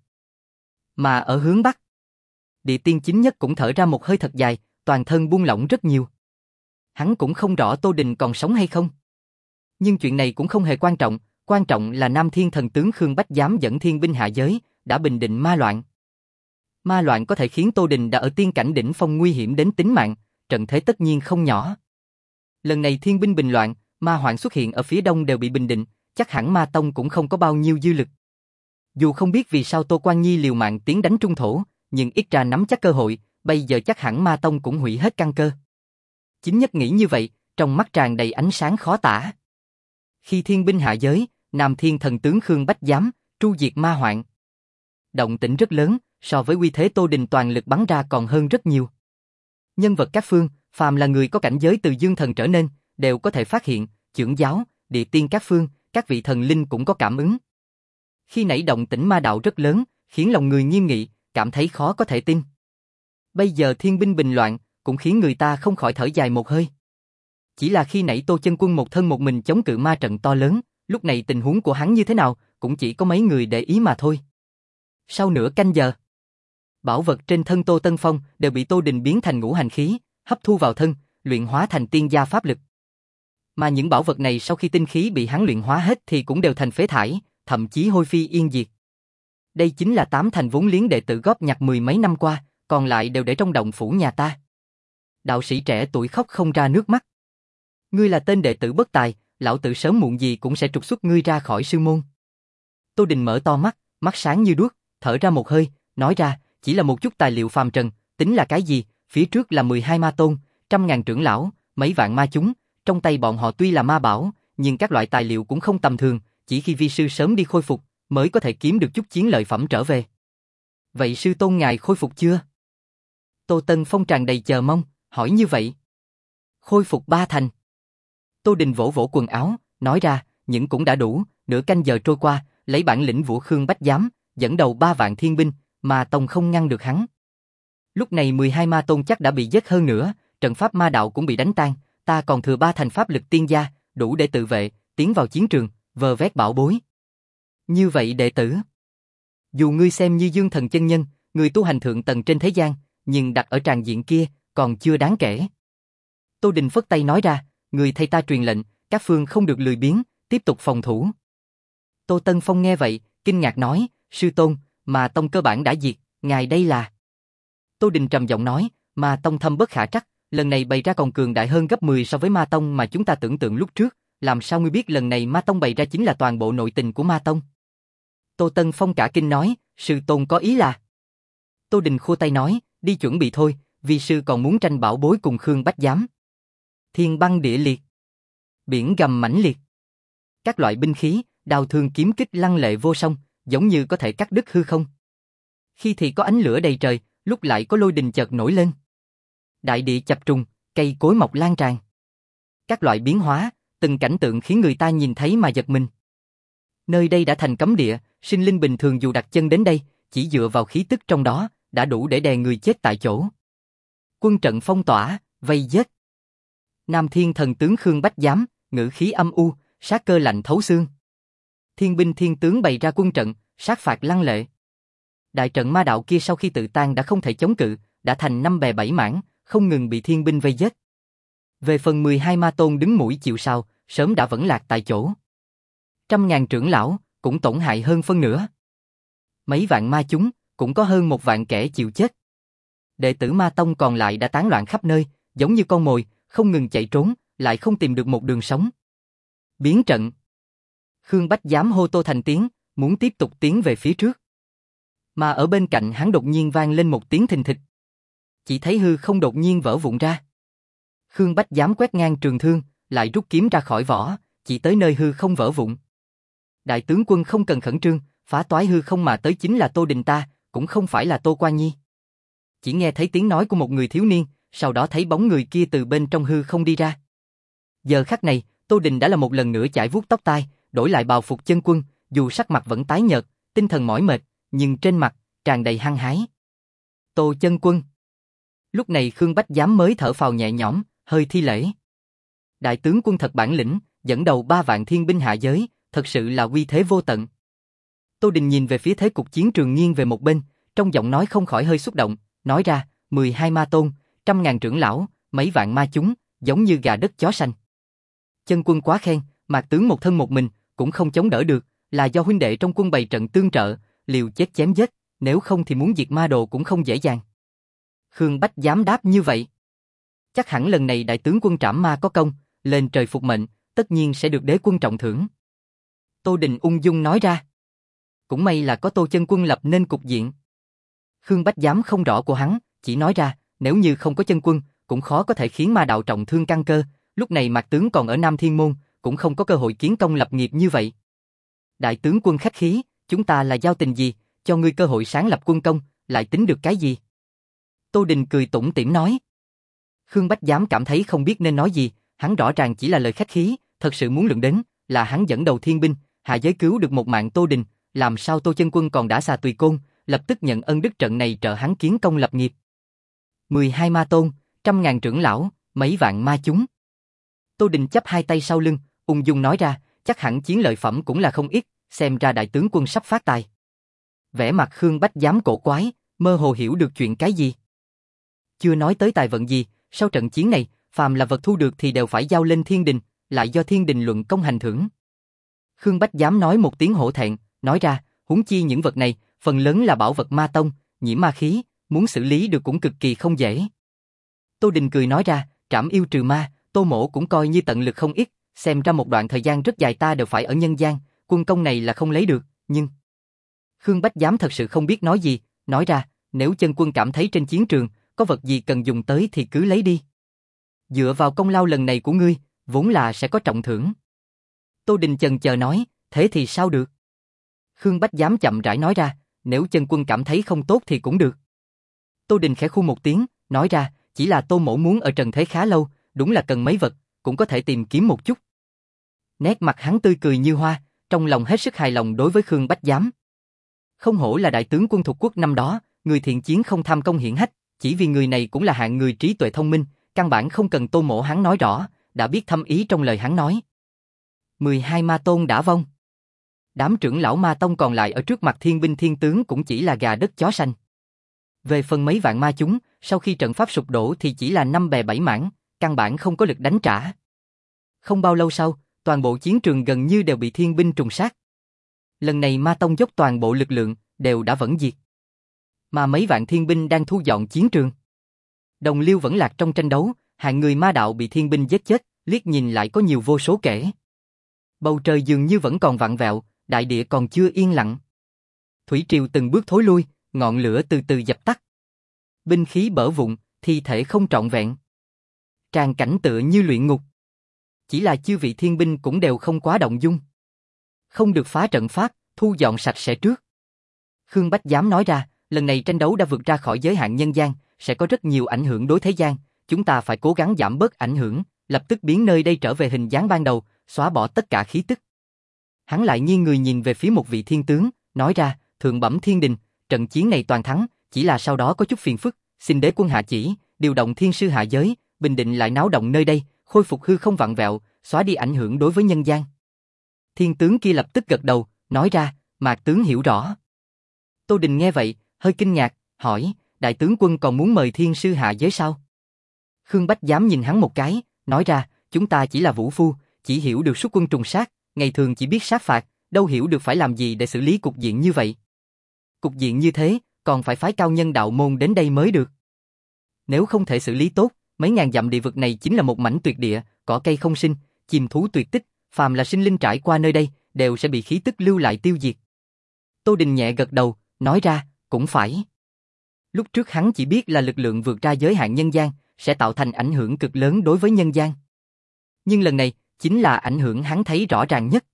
Mà ở hướng Bắc, Địa Tiên chính nhất cũng thở ra một hơi thật dài, toàn thân buông lỏng rất nhiều. Hắn cũng không rõ Tô Đình còn sống hay không. Nhưng chuyện này cũng không hề quan trọng, quan trọng là Nam Thiên Thần tướng Khương Bách Giám dẫn thiên binh hạ giới, đã bình định ma loạn. Ma loạn có thể khiến Tô Đình đã ở tiên cảnh đỉnh phong nguy hiểm đến tính mạng, trận thế tất nhiên không nhỏ. Lần này thiên binh bình loạn, ma hoạn xuất hiện ở phía đông đều bị bình định, chắc hẳn ma tông cũng không có bao nhiêu dư lực. Dù không biết vì sao Tô Quan Nhi liều mạng tiến đánh trung thổ, nhưng ít ra nắm chắc cơ hội, bây giờ chắc hẳn ma tông cũng hủy hết căn cơ. Chính nhất nghĩ như vậy, trong mắt tràn đầy ánh sáng khó tả. Khi thiên binh hạ giới, Nam Thiên Thần tướng Khương Bách Giám tru diệt ma hoạn. Động tĩnh rất lớn, so với uy thế Tô Đình toàn lực bắn ra còn hơn rất nhiều. Nhân vật các phương, phàm là người có cảnh giới từ dương thần trở nên, đều có thể phát hiện, chưởng giáo, địa tiên các phương, các vị thần linh cũng có cảm ứng. Khi nãy động tĩnh ma đạo rất lớn, khiến lòng người nghiêm nghị, cảm thấy khó có thể tin. Bây giờ thiên binh bình loạn, cũng khiến người ta không khỏi thở dài một hơi. Chỉ là khi nãy Tô Chân Quân một thân một mình chống cự ma trận to lớn, lúc này tình huống của hắn như thế nào, cũng chỉ có mấy người để ý mà thôi. Sau nửa canh giờ, bảo vật trên thân Tô Tân Phong đều bị Tô Đình biến thành ngũ hành khí, hấp thu vào thân, luyện hóa thành tiên gia pháp lực. Mà những bảo vật này sau khi tinh khí bị hắn luyện hóa hết thì cũng đều thành phế thải, thậm chí hôi phi yên diệt. Đây chính là tám thành vốn liếng đệ tử góp nhặt mười mấy năm qua, còn lại đều để trong động phủ nhà ta. Đạo sĩ trẻ tuổi khóc không ra nước mắt. Ngươi là tên đệ tử bất tài, lão tử sớm muộn gì cũng sẽ trục xuất ngươi ra khỏi sư môn. Tô Đình mở to mắt, mắt sáng như đuốc, thở ra một hơi, nói ra, chỉ là một chút tài liệu phàm trần, tính là cái gì, phía trước là mười hai ma tôn, trăm ngàn trưởng lão, mấy vạn ma chúng, trong tay bọn họ tuy là ma bảo, nhưng các loại tài liệu cũng không tầm thường, chỉ khi vi sư sớm đi khôi phục, mới có thể kiếm được chút chiến lợi phẩm trở về. Vậy sư tôn ngài khôi phục chưa? Tô Tân Phong tràn đầy chờ mong, hỏi như vậy. Khôi phục ba thành. Tô Đình vỗ vỗ quần áo, nói ra, những cũng đã đủ, nửa canh giờ trôi qua, lấy bản lĩnh Vũ Khương Bách Giám, dẫn đầu ba vạn thiên binh, mà tông không ngăn được hắn. Lúc này mười hai ma tôn chắc đã bị giết hơn nữa, trận pháp ma đạo cũng bị đánh tan, ta còn thừa ba thành pháp lực tiên gia, đủ để tự vệ, tiến vào chiến trường, vờ vét bảo bối. Như vậy đệ tử, dù ngươi xem như dương thần chân nhân, người tu hành thượng tầng trên thế gian, nhưng đặt ở tràng diện kia, còn chưa đáng kể. Tô Đình phất tay nói ra, người thay ta truyền lệnh, các phương không được lười biếng, tiếp tục phòng thủ. Tô Tân Phong nghe vậy, kinh ngạc nói, sư tôn, mà tông cơ bản đã diệt, ngài đây là... Tô Đình trầm giọng nói, ma tông thâm bất khả trắc, lần này bày ra còn cường đại hơn gấp mười so với ma tông mà chúng ta tưởng tượng lúc trước, làm sao ngươi biết lần này ma tông bày ra chính là toàn bộ nội tình của ma tông? Tô Tân Phong cả kinh nói, sư tôn có ý là... Tô Đình khua tay nói, đi chuẩn bị thôi, vì sư còn muốn tranh bảo bối cùng Khương Bách Giám. Thiên băng địa liệt, biển gầm mãnh liệt. Các loại binh khí, đao thương kiếm kích lăng lệ vô song, giống như có thể cắt đứt hư không. Khi thì có ánh lửa đầy trời, lúc lại có lôi đình chợt nổi lên. Đại địa chập trùng, cây cối mọc lan tràn. Các loại biến hóa, từng cảnh tượng khiến người ta nhìn thấy mà giật mình. Nơi đây đã thành cấm địa, sinh linh bình thường dù đặt chân đến đây, chỉ dựa vào khí tức trong đó, đã đủ để đè người chết tại chỗ. Quân trận phong tỏa, vây giết. Nam Thiên thần tướng Khương Bách Giám, ngữ khí âm u, sát cơ lạnh thấu xương. Thiên binh thiên tướng bày ra quân trận, sát phạt lăng lệ. Đại trận ma đạo kia sau khi tự tan đã không thể chống cự, đã thành năm bè bảy mảng, không ngừng bị thiên binh vây giết. Về phần mười hai ma tôn đứng mũi chịu sào, sớm đã vẫn lạc tại chỗ. Trăm ngàn trưởng lão, cũng tổn hại hơn phân nửa. Mấy vạn ma chúng, cũng có hơn một vạn kẻ chịu chết. Đệ tử ma tông còn lại đã tán loạn khắp nơi, giống như con mồi, không ngừng chạy trốn, lại không tìm được một đường sống. Biến trận. Khương Bách Giám hô to thành tiếng, muốn tiếp tục tiến về phía trước. Mà ở bên cạnh hắn đột nhiên vang lên một tiếng thình thịch. Chỉ thấy hư không đột nhiên vỡ vụn ra. Khương Bách Giám quét ngang trường thương, lại rút kiếm ra khỏi vỏ, chỉ tới nơi hư không vỡ vụn. Đại tướng quân không cần khẩn trương, phá toái hư không mà tới chính là Tô Đình ta, cũng không phải là Tô Qua Nhi. Chỉ nghe thấy tiếng nói của một người thiếu niên, sau đó thấy bóng người kia từ bên trong hư không đi ra. Giờ khắc này, Tô Đình đã là một lần nữa chải vuốt tóc tai, đổi lại bào phục chân quân, dù sắc mặt vẫn tái nhợt, tinh thần mỏi mệt, nhưng trên mặt tràn đầy hăng hái. Tô chân quân. Lúc này Khương Bách Giám mới thở phào nhẹ nhõm, hơi thi lễ. Đại tướng quân thật bản lĩnh, dẫn đầu ba vạn thiên binh hạ giới, thật sự là uy thế vô tận. Tô Đình nhìn về phía thế cục chiến trường nghiêng về một bên, trong giọng nói không khỏi hơi xúc động, nói ra, mười hai ma tôn, trăm ngàn trưởng lão, mấy vạn ma chúng, giống như gà đất chó sành. Chân quân quá khen, Mạc tướng một thân một mình, cũng không chống đỡ được, là do huynh đệ trong quân bày trận tương trợ, liều chết chém giết, nếu không thì muốn diệt ma đồ cũng không dễ dàng. Khương Bách dám đáp như vậy. Chắc hẳn lần này đại tướng quân trảm ma có công, lên trời phục mệnh, tất nhiên sẽ được đế quân trọng thưởng. Tô Đình ung dung nói ra. Cũng may là có Tô chân quân lập nên cục diện. Khương Bách dám không rõ của hắn, chỉ nói ra, nếu như không có chân quân, cũng khó có thể khiến ma đạo trọng thương căn cơ, lúc này Mạc tướng còn ở Nam Thiên Môn, cũng không có cơ hội kiến công lập nghiệp như vậy. Đại tướng quân khách khí, chúng ta là giao tình gì, cho ngươi cơ hội sáng lập quân công, lại tính được cái gì? Tô Đình cười tủm tỉm nói. Khương Bách dám cảm thấy không biết nên nói gì, hắn rõ ràng chỉ là lời khách khí, thật sự muốn lượng đến, là hắn dẫn đầu thiên binh, hạ giới cứu được một mạng Tô Đình, làm sao Tô chân quân còn đã xà tùy côn, lập tức nhận ân đức trận này trợ hắn kiến công lập nghiệp. mười hai ma tôn, trăm ngàn trưởng lão, mấy vạn ma chúng. Tô Đình chắp hai tay sau lưng, ung dung nói ra, chắc hẳn chiến lợi phẩm cũng là không ít, xem ra đại tướng quân sắp phát tài. Vẻ mặt Khương Bách dám cổ quái, mơ hồ hiểu được chuyện cái gì. Chưa nói tới tài vận gì, sau trận chiến này, phàm là vật thu được thì đều phải giao lên thiên đình, lại do thiên đình luận công hành thưởng. Khương Bách dám nói một tiếng hổ thẹn, nói ra, huống chi những vật này, phần lớn là bảo vật ma tông, nhiễm ma khí, muốn xử lý được cũng cực kỳ không dễ. Tô Đình cười nói ra, trảm yêu trừ ma, Tô mỗ cũng coi như tận lực không ít, xem ra một đoạn thời gian rất dài ta đều phải ở nhân gian, quân công này là không lấy được, nhưng... Khương Bách dám thật sự không biết nói gì, nói ra, nếu chân quân cảm thấy trên chiến trường, có vật gì cần dùng tới thì cứ lấy đi. Dựa vào công lao lần này của ngươi, vốn là sẽ có trọng thưởng. Tô Đình chần chờ nói, Thế thì sao được? Khương Bách Giám chậm rãi nói ra, nếu chân quân cảm thấy không tốt thì cũng được. Tô Đình khẽ khu một tiếng, nói ra, chỉ là Tô mỗ muốn ở trần thế khá lâu, đúng là cần mấy vật, cũng có thể tìm kiếm một chút. Nét mặt hắn tươi cười như hoa, trong lòng hết sức hài lòng đối với Khương Bách Giám. Không hổ là đại tướng quân thuộc quốc năm đó, người thiện chiến không tham công hiển hách, chỉ vì người này cũng là hạng người trí tuệ thông minh, căn bản không cần Tô mỗ hắn nói rõ, đã biết thâm ý trong lời hắn nói. mười hai ma tôn đã vong. Đám trưởng lão ma tông còn lại ở trước mặt thiên binh thiên tướng cũng chỉ là gà đất chó sành. Về phần mấy vạn ma chúng, sau khi trận pháp sụp đổ thì chỉ là năm bè bảy mảng, căn bản không có lực đánh trả. Không bao lâu sau, toàn bộ chiến trường gần như đều bị thiên binh trùng sát. Lần này ma tông dốc toàn bộ lực lượng, đều đã vẫn diệt. Mà mấy vạn thiên binh đang thu dọn chiến trường. Đồng liêu vẫn lạc trong tranh đấu, hạng người ma đạo bị thiên binh giết chết, liếc nhìn lại có nhiều vô số kể. Bầu trời dường như vẫn còn vặn vẹo, đại địa còn chưa yên lặng. Thủy triều từng bước thối lui, ngọn lửa từ từ dập tắt. Binh khí bở vụn, thi thể không trọn vẹn. Tràn cảnh tựa như luyện ngục. Chỉ là chư vị thiên binh cũng đều không quá động dung. Không được phá trận pháp, thu dọn sạch sẽ trước. Khương Bách Giám nói ra, lần này tranh đấu đã vượt ra khỏi giới hạn nhân gian, sẽ có rất nhiều ảnh hưởng đối thế gian, chúng ta phải cố gắng giảm bớt ảnh hưởng, lập tức biến nơi đây trở về hình dáng ban đầu, xóa bỏ tất cả khí tức. Hắn lại nghiêng người nhìn về phía một vị thiên tướng, nói ra, thượng bẩm thiên đình, trận chiến này toàn thắng, chỉ là sau đó có chút phiền phức, xin đế quân hạ chỉ, điều động thiên sư hạ giới, bình định lại náo động nơi đây, khôi phục hư không vặn vẹo, xóa đi ảnh hưởng đối với nhân gian. Thiên tướng kia lập tức gật đầu, nói ra, Mạc tướng hiểu rõ. Tô Đình nghe vậy, hơi kinh ngạc, hỏi, đại tướng quân còn muốn mời thiên sư hạ giới sao? Khương Bách Giám nhìn hắn một cái, nói ra, chúng ta chỉ là vũ phu, chỉ hiểu được xuất quân trùng sát, ngày thường chỉ biết sát phạt, đâu hiểu được phải làm gì để xử lý cục diện như vậy. Cục diện như thế, còn phải phái cao nhân đạo môn đến đây mới được. Nếu không thể xử lý tốt, mấy ngàn dặm địa vực này chính là một mảnh tuyệt địa, cỏ cây không sinh, chim thú tuyệt tích, phàm là sinh linh trải qua nơi đây, đều sẽ bị khí tức lưu lại tiêu diệt. Tô Đình nhẹ gật đầu, nói ra, cũng phải. Lúc trước hắn chỉ biết là lực lượng vượt ra giới hạn nhân gian, sẽ tạo thành ảnh hưởng cực lớn đối với nhân gian. Nhưng lần này, chính là ảnh hưởng hắn thấy rõ ràng nhất.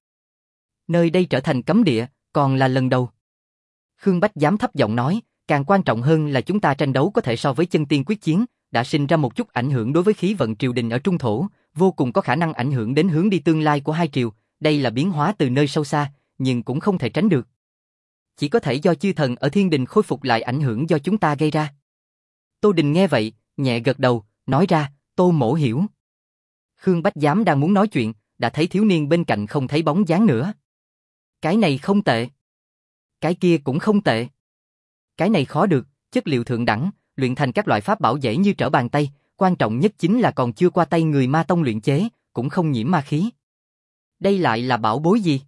Nơi đây trở thành cấm địa, còn là lần đầu. Khương Bách Giám thấp giọng nói, càng quan trọng hơn là chúng ta tranh đấu có thể so với chân tiên quyết chiến, đã sinh ra một chút ảnh hưởng đối với khí vận triều đình ở Trung Thổ, vô cùng có khả năng ảnh hưởng đến hướng đi tương lai của hai triều, đây là biến hóa từ nơi sâu xa, nhưng cũng không thể tránh được. Chỉ có thể do chư thần ở thiên đình khôi phục lại ảnh hưởng do chúng ta gây ra. Tô Đình nghe vậy, nhẹ gật đầu, nói ra, Tô mỗ hiểu. Khương Bách Giám đang muốn nói chuyện, đã thấy thiếu niên bên cạnh không thấy bóng dáng nữa. Cái này không tệ. Cái kia cũng không tệ. Cái này khó được, chất liệu thượng đẳng, luyện thành các loại pháp bảo dễ như trở bàn tay, quan trọng nhất chính là còn chưa qua tay người ma tông luyện chế, cũng không nhiễm ma khí. Đây lại là bảo bối gì?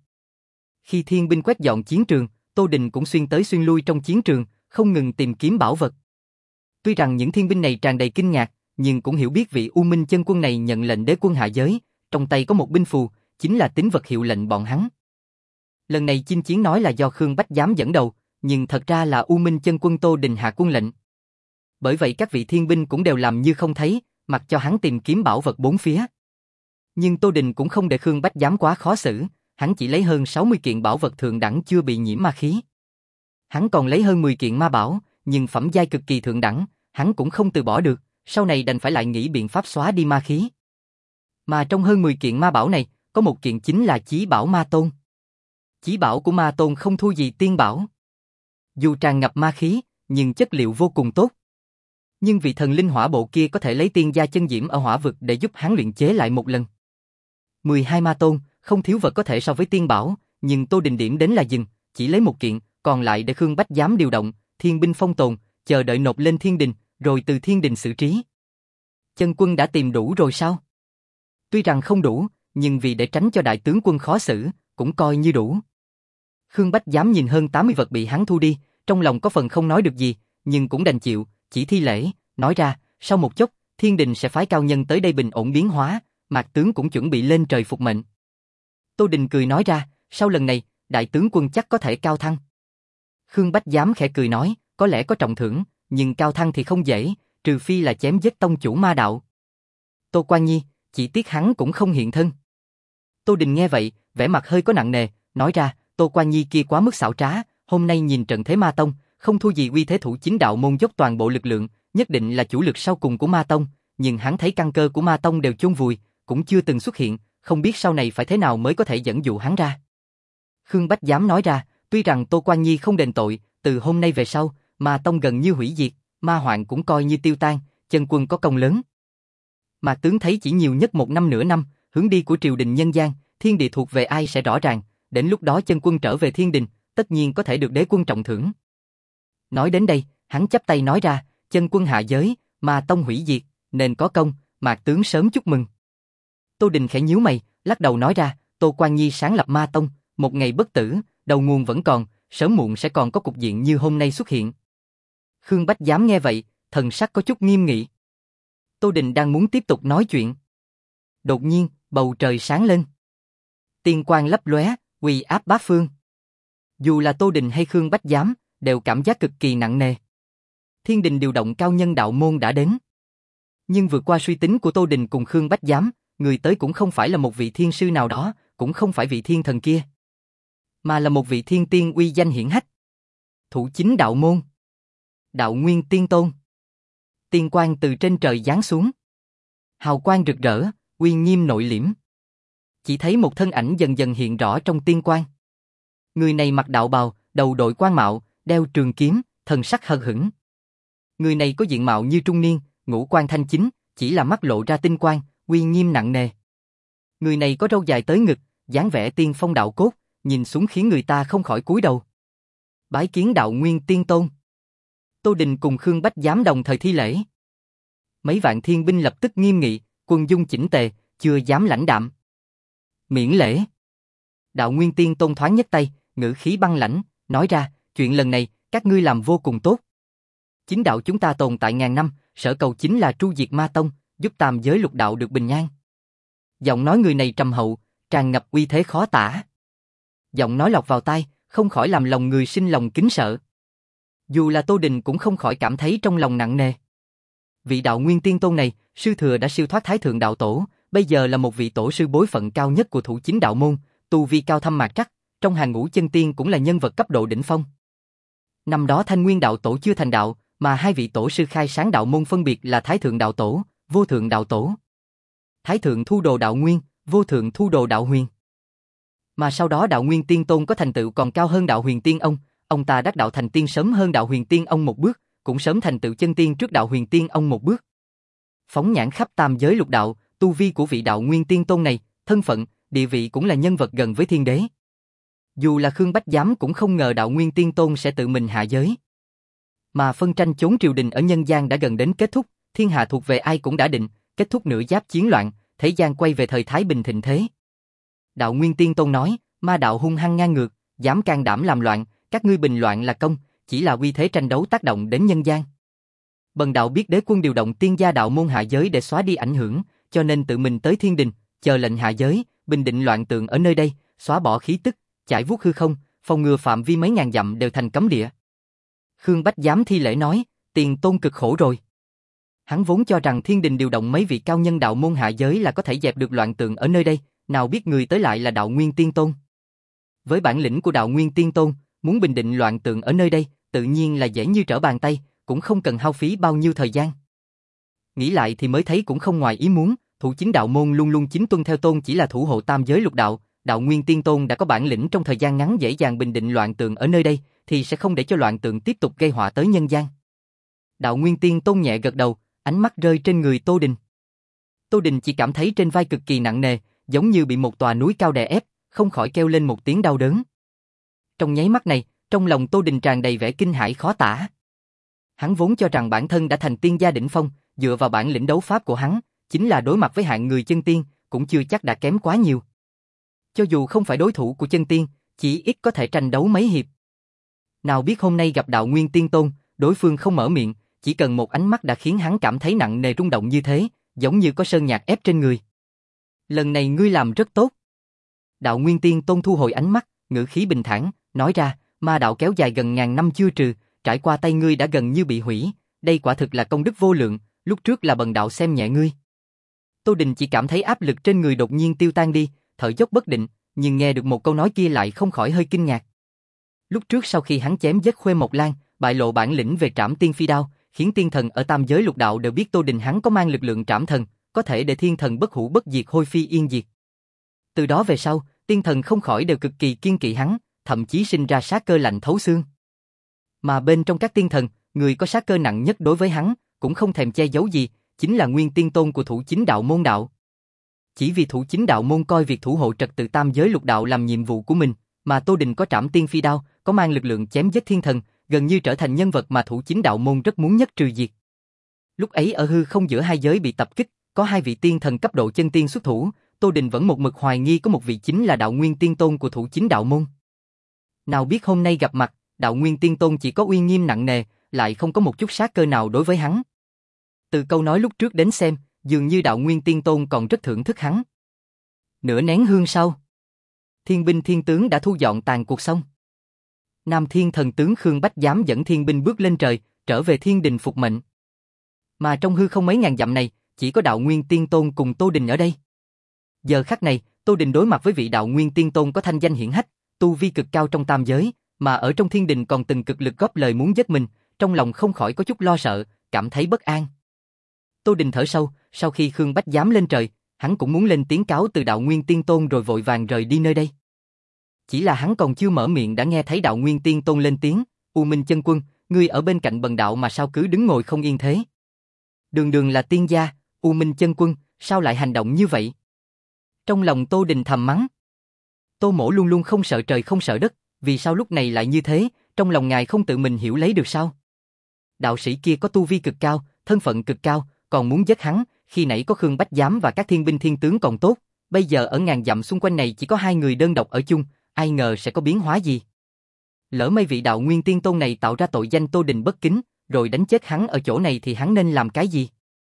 Khi thiên binh quét dọn chiến trường, Tô Đình cũng xuyên tới xuyên lui trong chiến trường, không ngừng tìm kiếm bảo vật. Tuy rằng những thiên binh này tràn đầy kinh ngạc, nhưng cũng hiểu biết vị U Minh chân quân này nhận lệnh đế quân hạ giới, trong tay có một binh phù, chính là tín vật hiệu lệnh bọn hắn. Lần này chinh chiến nói là do Khương Bách Giám dẫn đầu, nhưng thật ra là U Minh chân quân Tô Đình hạ quân lệnh. Bởi vậy các vị thiên binh cũng đều làm như không thấy, mặc cho hắn tìm kiếm bảo vật bốn phía. Nhưng Tô Đình cũng không để Khương Bách Giám quá khó xử, hắn chỉ lấy hơn sáu mươi kiện bảo vật thượng đẳng chưa bị nhiễm ma khí. Hắn còn lấy hơn mười kiện ma bảo, nhưng phẩm giai cực kỳ thượng đẳng, hắn cũng không từ bỏ được, sau này đành phải lại nghĩ biện pháp xóa đi ma khí. Mà trong hơn mười kiện ma bảo này, có một kiện chính là Chí Bảo Ma Tôn. Chí Bảo của Ma Tôn không thua gì tiên bảo. Dù tràn ngập ma khí, nhưng chất liệu vô cùng tốt. Nhưng vị thần linh hỏa bộ kia có thể lấy tiên gia chân diễm ở hỏa vực để giúp hắn luyện chế lại một lần. mười hai ma tôn, không thiếu vật có thể so với tiên bảo, nhưng Tô Đình điểm đến là dừng, chỉ lấy một kiện, còn lại để Khương Bách Giám điều động, thiên binh phong tồn, chờ đợi nộp lên thiên đình, rồi từ thiên đình xử trí. Chân quân đã tìm đủ rồi sao? Tuy rằng không đủ, nhưng vì để tránh cho đại tướng quân khó xử, cũng coi như đủ. Khương Bách Giám nhìn hơn tám mươi vật bị hắn thu đi, trong lòng có phần không nói được gì, nhưng cũng đành chịu, chỉ thi lễ, nói ra, sau một chốc, thiên đình sẽ phái cao nhân tới đây bình ổn biến hóa, Mạc tướng cũng chuẩn bị lên trời phục mệnh. Tô Đình cười nói ra, sau lần này, đại tướng quân chắc có thể cao thăng. Khương Bách Giám khẽ cười nói, có lẽ có trọng thưởng, nhưng cao thăng thì không dễ, trừ phi là chém giết tông chủ ma đạo. Tô Quan Nhi, chỉ tiếc hắn cũng không hiện thân. Tô Đình nghe vậy, vẻ mặt hơi có nặng nề, nói ra, Tô Quan Nhi kia quá mức xảo trá, hôm nay nhìn trận thế Ma Tông, không thua gì uy thế thủ chính đạo môn dốc toàn bộ lực lượng, nhất định là chủ lực sau cùng của Ma Tông, nhưng hắn thấy căn cơ của Ma Tông đều chôn vùi, cũng chưa từng xuất hiện, không biết sau này phải thế nào mới có thể dẫn dụ hắn ra. Khương Bách dám nói ra, tuy rằng Tô Quan Nhi không đền tội, từ hôm nay về sau, Ma Tông gần như hủy diệt, Ma Hoạn cũng coi như tiêu tan, chân quân có công lớn. Mà tướng thấy chỉ nhiều nhất một năm nửa năm, hướng đi của triều đình nhân gian, thiên địa thuộc về ai sẽ rõ ràng, đến lúc đó chân quân trở về thiên đình, tất nhiên có thể được đế quân trọng thưởng. Nói đến đây, hắn chắp tay nói ra, chân quân hạ giới, Ma Tông hủy diệt, nên có công, Mạc tướng sớm chúc mừng. Tô Đình khẽ nhíu mày, lắc đầu nói ra, Tô Quan Nhi sáng lập Ma Tông, một ngày bất tử, đầu nguồn vẫn còn, sớm muộn sẽ còn có cục diện như hôm nay xuất hiện. Khương Bách dám nghe vậy, thần sắc có chút nghiêm nghị. Tô Đình đang muốn tiếp tục nói chuyện. Đột nhiên, bầu trời sáng lên. Tiên quang lấp lóe, uy áp bát phương. Dù là Tô Đình hay Khương Bách dám, đều cảm giác cực kỳ nặng nề. Thiên đình điều động cao nhân đạo môn đã đến. Nhưng vượt qua suy tính của Tô Đình cùng Khương Bách dám, người tới cũng không phải là một vị thiên sư nào đó, cũng không phải vị thiên thần kia, mà là một vị thiên tiên uy danh hiển hách. Thủ chính đạo môn. Đạo Nguyên Tiên Tôn. Tiên quang từ trên trời giáng xuống. Hào quang rực rỡ, uy nghiêm nội liễm. Chỉ thấy một thân ảnh dần dần hiện rõ trong tiên quang. Người này mặc đạo bào, đầu đội quan mạo, đeo trường kiếm, thần sắc hờ hững. Người này có diện mạo như trung niên, ngũ quan thanh chính, chỉ là mắt lộ ra tinh quang, uy nghiêm nặng nề. Người này có râu dài tới ngực, dáng vẻ tiên phong đạo cốt, nhìn xuống khiến người ta không khỏi cúi đầu. Bái kiến Đạo Nguyên Tiên Tôn. Tô Đình cùng Khương Bách dám đồng thời thi lễ. Mấy vạn thiên binh lập tức nghiêm nghị, quân dung chỉnh tề, chưa dám lãnh đạm. Miễn lễ. Đạo Nguyên Tiên Tôn thoáng nhấc tay, ngữ khí băng lãnh, nói ra, chuyện lần này, các ngươi làm vô cùng tốt. Chính đạo chúng ta tồn tại ngàn năm, sở cầu chính là tru diệt Ma Tông, giúp tam giới lục đạo được bình an. Giọng nói người này trầm hậu, tràn ngập uy thế khó tả. Giọng nói lọt vào tai, không khỏi làm lòng người sinh lòng kính sợ. Dù là Tô Đình cũng không khỏi cảm thấy trong lòng nặng nề. Vị Đạo Nguyên Tiên Tôn này, sư thừa đã siêu thoát Thái Thượng Đạo Tổ, bây giờ là một vị tổ sư bối phận cao nhất của thủ chính đạo môn, tu vi cao thâm mạc trắc, trong hàng ngũ chân tiên cũng là nhân vật cấp độ đỉnh phong. Năm đó Thanh Nguyên Đạo Tổ chưa thành đạo, mà hai vị tổ sư khai sáng đạo môn phân biệt là Thái Thượng Đạo Tổ, Vô Thượng Đạo Tổ. Thái Thượng thu đồ Đạo Nguyên, Vô Thượng thu đồ Đạo Huyền. Mà sau đó Đạo Nguyên Tiên Tôn có thành tựu còn cao hơn Đạo Huyền Tiên Ông, ông ta đắc đạo thành tiên sớm hơn Đạo Huyền Tiên Ông một bước, cũng sớm thành tựu chân tiên trước Đạo Huyền Tiên Ông một bước. Phóng nhãn khắp tam giới lục đạo, tu vi của vị Đạo Nguyên Tiên Tôn này, thân phận, địa vị cũng là nhân vật gần với thiên đế. Dù là Khương Bách dám cũng không ngờ Đạo Nguyên Tiên Tôn sẽ tự mình hạ giới. Mà phân tranh chốn triều đình ở nhân gian đã gần đến kết thúc, thiên hạ thuộc về ai cũng đã định, kết thúc nửa giáp chiến loạn, thế gian quay về thời thái bình thịnh thế. Đạo Nguyên Tiên Tôn nói, ma đạo hung hăng ngang ngược, dám can đảm làm loạn, các ngươi bình loạn là công, chỉ là uy thế tranh đấu tác động đến nhân gian. Bần đạo biết đế quân điều động tiên gia đạo môn hạ giới để xóa đi ảnh hưởng, cho nên tự mình tới thiên đình, chờ lệnh hạ giới, bình định loạn tượng ở nơi đây, xóa bỏ khí tức, chải vuốt hư không, phòng ngừa phạm vi mấy ngàn dặm đều thành cấm địa. Khương Bách dám thi lễ nói, Tiền Tôn cực khổ rồi. Hắn vốn cho rằng thiên đình điều động mấy vị cao nhân đạo môn hạ giới là có thể dẹp được loạn tượng ở nơi đây, nào biết người tới lại là Đạo Nguyên Tiên Tôn. Với bản lĩnh của Đạo Nguyên Tiên Tôn, muốn bình định loạn tượng ở nơi đây, tự nhiên là dễ như trở bàn tay, cũng không cần hao phí bao nhiêu thời gian. Nghĩ lại thì mới thấy cũng không ngoài ý muốn, thủ chính đạo môn luôn luôn chính tuân theo tôn chỉ là thủ hộ tam giới lục đạo, Đạo Nguyên Tiên Tôn đã có bản lĩnh trong thời gian ngắn dễ dàng bình định loạn tượng ở nơi đây, thì sẽ không để cho loạn tượng tiếp tục gây họa tới nhân gian. Đạo Nguyên Tiên Tôn nhẹ gật đầu, ánh mắt rơi trên người Tô Đình. Tô Đình chỉ cảm thấy trên vai cực kỳ nặng nề, giống như bị một tòa núi cao đè ép, không khỏi kêu lên một tiếng đau đớn. Trong nháy mắt này, trong lòng Tô Đình tràn đầy vẻ kinh hãi khó tả. Hắn vốn cho rằng bản thân đã thành tiên gia đỉnh phong, dựa vào bản lĩnh đấu pháp của hắn, chính là đối mặt với hạng người chân tiên, cũng chưa chắc đã kém quá nhiều. Cho dù không phải đối thủ của chân tiên, chỉ ít có thể tranh đấu mấy hiệp. Nào biết hôm nay gặp Đạo Nguyên Tiên Tôn, đối phương không mở miệng, chỉ cần một ánh mắt đã khiến hắn cảm thấy nặng nề rung động như thế, giống như có sơn nhạc ép trên người. Lần này ngươi làm rất tốt. Đạo Nguyên Tiên Tôn thu hồi ánh mắt, ngữ khí bình thản, nói ra, ma đạo kéo dài gần ngàn năm chưa trừ, trải qua tay ngươi đã gần như bị hủy, đây quả thực là công đức vô lượng, lúc trước là bần đạo xem nhẹ ngươi. Tô Đình chỉ cảm thấy áp lực trên người đột nhiên tiêu tan đi, thở dốc bất định, nhưng nghe được một câu nói kia lại không khỏi hơi kinh ngạc. Lúc trước sau khi hắn chém giết Khuê Mộc Lan, bại lộ bản lĩnh về trảm tiên phi đao, khiến tiên thần ở tam giới lục đạo đều biết Tô Đình hắn có mang lực lượng trảm thần, có thể để thiên thần bất hủ bất diệt hôi phi yên diệt. Từ đó về sau, tiên thần không khỏi đều cực kỳ kiêng kỵ hắn, thậm chí sinh ra sát cơ lạnh thấu xương. Mà bên trong các tiên thần, người có sát cơ nặng nhất đối với hắn, cũng không thèm che giấu gì, chính là Nguyên Tiên Tôn của Thủ Chính Đạo Môn đạo. Chỉ vì Thủ Chính Đạo Môn coi việc thủ hộ trật tự tam giới lục đạo làm nhiệm vụ của mình, mà Tô Đình có trảm tiên phi đao, có mang lực lượng chém giết thiên thần, gần như trở thành nhân vật mà Thủ Chính Đạo Môn rất muốn nhất trừ diệt. Lúc ấy ở hư không giữa hai giới bị tập kích, có hai vị tiên thần cấp độ chân tiên xuất thủ, Tô Đình vẫn một mực hoài nghi có một vị chính là Đạo Nguyên Tiên Tôn của Thủ Chính Đạo Môn. Nào biết hôm nay gặp mặt, Đạo Nguyên Tiên Tôn chỉ có uy nghiêm nặng nề, lại không có một chút sát cơ nào đối với hắn. Từ câu nói lúc trước đến xem, dường như Đạo Nguyên Tiên Tôn còn rất thưởng thức hắn. Nửa nén hương sau, thiên binh thiên tướng đã thu dọn tàn cuộc xong. Nam Thiên Thần tướng Khương Bách Giám dẫn thiên binh bước lên trời, trở về thiên đình phục mệnh. Mà trong hư không mấy ngàn dặm này, chỉ có Đạo Nguyên Tiên Tôn cùng Tô Đình ở đây. Giờ khắc này, Tô Đình đối mặt với vị Đạo Nguyên Tiên Tôn có thanh danh hiển hách, tu vi cực cao trong tam giới, mà ở trong thiên đình còn từng cực lực góp lời muốn giết mình, trong lòng không khỏi có chút lo sợ, cảm thấy bất an. Tô Đình thở sâu, sau khi Khương Bách Giám lên trời, hắn cũng muốn lên tiếng cáo từ Đạo Nguyên Tiên Tôn rồi vội vàng rời đi nơi đây. Chỉ là hắn còn chưa mở miệng đã nghe thấy Đạo Nguyên Tiên Tôn lên tiếng, U Minh Chân Quân, ngươi ở bên cạnh bần đạo mà sao cứ đứng ngồi không yên thế? Đường đường là tiên gia, U Minh Chân Quân, sao lại hành động như vậy? Trong lòng Tô Đình thầm mắng. Tô Mỗ luôn luôn không sợ trời không sợ đất, vì sao lúc này lại như thế, trong lòng ngài không tự mình hiểu lấy được sao? Đạo sĩ kia có tu vi cực cao, thân phận cực cao, còn muốn giết hắn, khi nãy có Khương Bách Giám và các thiên binh thiên tướng còn tốt, bây giờ ở ngàn dặm xung quanh này chỉ có hai người đơn độc ở chung, ai ngờ sẽ có biến hóa gì? Lỡ mấy vị Đạo Nguyên Tiên Tôn này tạo ra tội danh Tô Đình bất kính, rồi đánh chết hắn ở chỗ này thì hắn nên làm cái gì?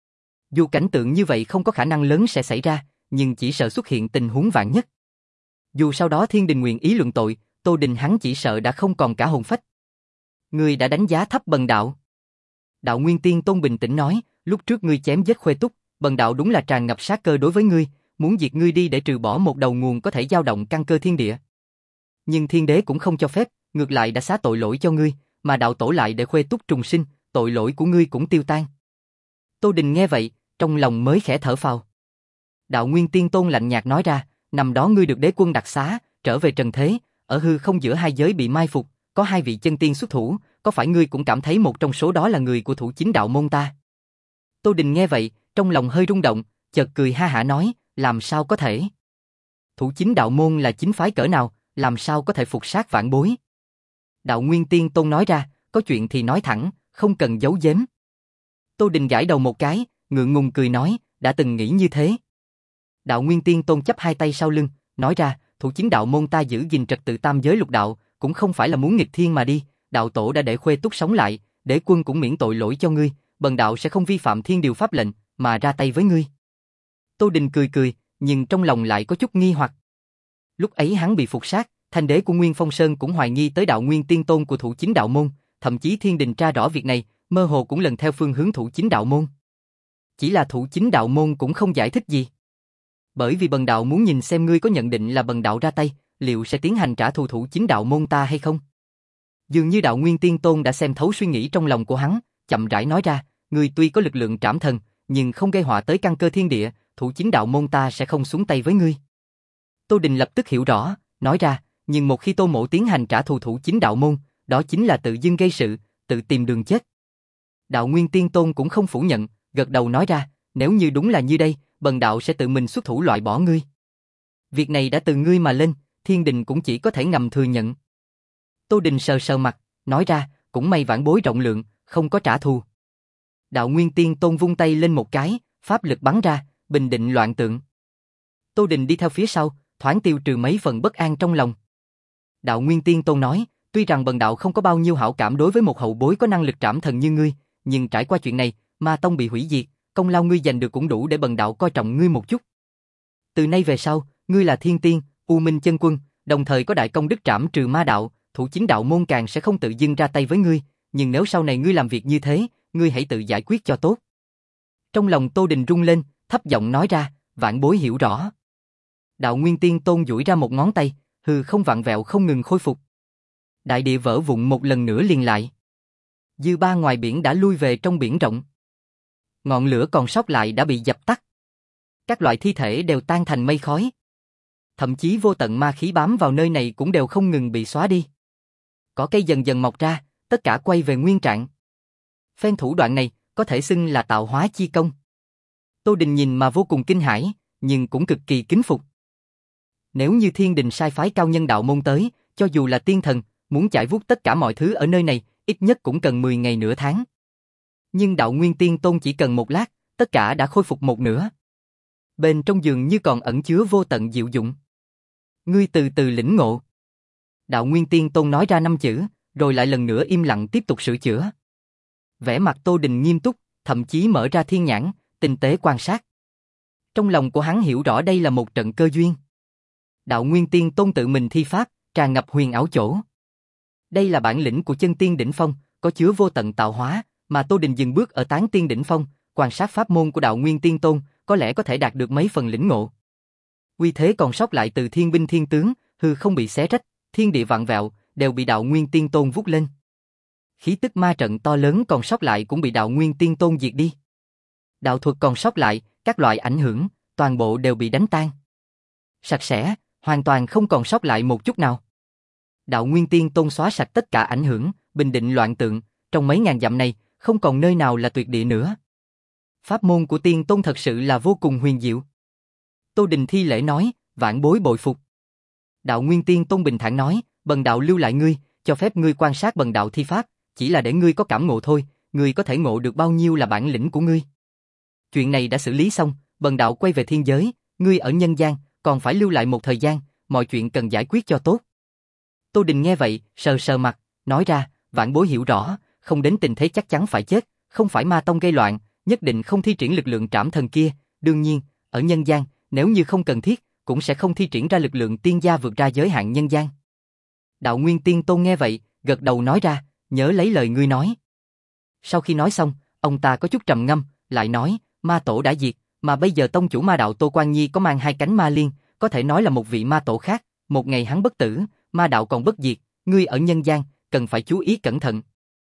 Dù cảnh tượng như vậy không có khả năng lớn sẽ xảy ra, nhưng chỉ sợ xuất hiện tình huống vạn nhất. Dù sau đó thiên đình nguyện ý luận tội, Tô Đình hắn chỉ sợ đã không còn cả hồn phách. Ngươi đã đánh giá thấp bần đạo. Đạo Nguyên Tiên Tôn bình tĩnh nói, lúc trước ngươi chém giết Khuê Túc, bần đạo đúng là tràn ngập sát cơ đối với ngươi, muốn diệt ngươi đi để trừ bỏ một đầu nguồn có thể dao động căn cơ thiên địa. Nhưng thiên đế cũng không cho phép, ngược lại đã xá tội lỗi cho ngươi, mà đạo tổ lại để Khuê Túc trùng sinh, tội lỗi của ngươi cũng tiêu tan. Tô Đình nghe vậy, trong lòng mới khẽ thở phào. Đạo Nguyên Tiên Tôn lạnh nhạt nói ra, năm đó ngươi được đế quân đặc xá, trở về trần thế, ở hư không giữa hai giới bị mai phục, có hai vị chân tiên xuất thủ, có phải ngươi cũng cảm thấy một trong số đó là người của Thủ Chính Đạo Môn ta? Tô Đình nghe vậy, trong lòng hơi rung động, chợt cười ha hả nói, làm sao có thể? Thủ Chính Đạo Môn là chính phái cỡ nào, làm sao có thể phục sát vãn bối? Đạo Nguyên Tiên Tôn nói ra, có chuyện thì nói thẳng, không cần giấu giếm. Tô Đình gãi đầu một cái, ngượng ngùng cười nói, đã từng nghĩ như thế. Đạo Nguyên Tiên Tôn chắp hai tay sau lưng, nói ra, Thủ Chính Đạo Môn ta giữ gìn trật tự tam giới lục đạo, cũng không phải là muốn nghịch thiên mà đi, đạo tổ đã để Khuê Túc sống lại, đế quân cũng miễn tội lỗi cho ngươi, bần đạo sẽ không vi phạm thiên điều pháp lệnh, mà ra tay với ngươi. Tô Đình cười cười, nhưng trong lòng lại có chút nghi hoặc. Lúc ấy hắn bị phục sát, thanh đế của Nguyên Phong Sơn cũng hoài nghi tới Đạo Nguyên Tiên Tôn của Thủ Chính Đạo Môn, thậm chí thiên đình tra rõ việc này, mơ hồ cũng lần theo phương hướng Thủ Chính Đạo Môn. Chỉ là Thủ Chính Đạo Môn cũng không giải thích gì. Bởi vì bần đạo muốn nhìn xem ngươi có nhận định là bần đạo ra tay, liệu sẽ tiến hành trả thù Thủ Chính Đạo Môn ta hay không? Dường như Đạo Nguyên Tiên Tôn đã xem thấu suy nghĩ trong lòng của hắn, chậm rãi nói ra, ngươi tuy có lực lượng trảm thần, nhưng không gây họa tới căn cơ thiên địa, Thủ Chính Đạo Môn ta sẽ không xuống tay với ngươi. Tô Đình lập tức hiểu rõ, nói ra, nhưng một khi Tô Mỗ tiến hành trả thù Thủ Chính Đạo Môn, đó chính là tự dưng gây sự, tự tìm đường chết. Đạo Nguyên Tiên Tôn cũng không phủ nhận, gật đầu nói ra, nếu như đúng là như đây, bần đạo sẽ tự mình xuất thủ loại bỏ ngươi. Việc này đã từ ngươi mà lên, thiên đình cũng chỉ có thể ngầm thừa nhận. Tô Đình sờ sờ mặt, nói ra, cũng may vãn bối rộng lượng, không có trả thù. Đạo Nguyên Tiên Tôn vung tay lên một cái, pháp lực bắn ra, bình định loạn tượng. Tô Đình đi theo phía sau, thoáng tiêu trừ mấy phần bất an trong lòng. Đạo Nguyên Tiên Tôn nói, tuy rằng bần đạo không có bao nhiêu hảo cảm đối với một hậu bối có năng lực trảm thần như ngươi, nhưng trải qua chuyện này, Ma Tông bị hủy diệt, công lao ngươi giành được cũng đủ để bần đạo coi trọng ngươi một chút. Từ nay về sau, ngươi là thiên tiên, U Minh Chân Quân, đồng thời có đại công đức trảm trừ ma đạo, Thủ Chính Đạo Môn càng sẽ không tự dưng ra tay với ngươi, nhưng nếu sau này ngươi làm việc như thế, ngươi hãy tự giải quyết cho tốt. Trong lòng Tô Đình rung lên, thấp giọng nói ra, vãn bối hiểu rõ. Đạo Nguyên Tiên Tôn duỗi ra một ngón tay, hư không vặn vẹo không ngừng khôi phục. Đại địa vỡ vụn một lần nữa liền lại. Dư ba ngoài biển đã lui về trong biển rộng. Ngọn lửa còn sót lại đã bị dập tắt. Các loại thi thể đều tan thành mây khói. Thậm chí vô tận ma khí bám vào nơi này cũng đều không ngừng bị xóa đi. Cỏ cây dần dần mọc ra, tất cả quay về nguyên trạng. Phen thủ đoạn này có thể xưng là tạo hóa chi công. Tô Đình nhìn mà vô cùng kinh hãi, nhưng cũng cực kỳ kính phục. Nếu như Thiên Đình sai phái cao nhân đạo môn tới, cho dù là tiên thần, muốn chải vuốt tất cả mọi thứ ở nơi này, ít nhất cũng cần mười ngày nửa tháng. Nhưng Đạo Nguyên Tiên Tôn chỉ cần một lát, tất cả đã khôi phục một nửa. Bên trong giường như còn ẩn chứa vô tận diệu dụng. Ngươi từ từ lĩnh ngộ. Đạo Nguyên Tiên Tôn nói ra năm chữ, rồi lại lần nữa im lặng tiếp tục sửa chữa. Vẻ mặt Tô Đình nghiêm túc, thậm chí mở ra thiên nhãn, tinh tế quan sát. Trong lòng của hắn hiểu rõ đây là một trận cơ duyên. Đạo Nguyên Tiên Tôn tự mình thi pháp, tràn ngập huyền ảo chỗ. Đây là bản lĩnh của chân tiên đỉnh phong, có chứa vô tận tạo hóa, mà Tô Đình dừng bước ở tán tiên đỉnh phong, quan sát pháp môn của Đạo Nguyên Tiên Tôn, có lẽ có thể đạt được mấy phần lĩnh ngộ. Uy thế còn sót lại từ thiên binh thiên tướng, hư không bị xé rách, thiên địa vạn vẹo, đều bị Đạo Nguyên Tiên Tôn vút lên. Khí tức ma trận to lớn còn sót lại cũng bị Đạo Nguyên Tiên Tôn diệt đi. Đạo thuật còn sót lại, các loại ảnh hưởng, toàn bộ đều bị đánh tan. Sạch sẽ, hoàn toàn không còn sót lại một chút nào. Đạo Nguyên Tiên Tôn xóa sạch tất cả ảnh hưởng, bình định loạn tượng, trong mấy ngàn dặm này, không còn nơi nào là tuyệt địa nữa. Pháp môn của Tiên Tôn thật sự là vô cùng huyền diệu. Tô Đình thi lễ nói, vãn bối bội phục. Đạo Nguyên Tiên Tôn bình thản nói, bần đạo lưu lại ngươi, cho phép ngươi quan sát bần đạo thi pháp, chỉ là để ngươi có cảm ngộ thôi, ngươi có thể ngộ được bao nhiêu là bản lĩnh của ngươi. Chuyện này đã xử lý xong, bần đạo quay về thiên giới, ngươi ở nhân gian, còn phải lưu lại một thời gian, mọi chuyện cần giải quyết cho tốt. Tô Đình nghe vậy, sờ sờ mặt, nói ra, vãn bối hiểu rõ, không đến tình thế chắc chắn phải chết, không phải ma tông gây loạn, nhất định không thi triển lực lượng trảm thần kia, đương nhiên, ở nhân gian, nếu như không cần thiết, cũng sẽ không thi triển ra lực lượng tiên gia vượt ra giới hạn nhân gian. Đạo Nguyên Tiên Tôn nghe vậy, gật đầu nói ra, nhớ lấy lời ngươi nói. Sau khi nói xong, ông ta có chút trầm ngâm, lại nói, ma tổ đã diệt, mà bây giờ tông chủ ma đạo Tô Quan Nhi có mang hai cánh ma liên, có thể nói là một vị ma tổ khác, một ngày hắn bất tử, ma đạo còn bất diệt, ngươi ở nhân gian, cần phải chú ý cẩn thận.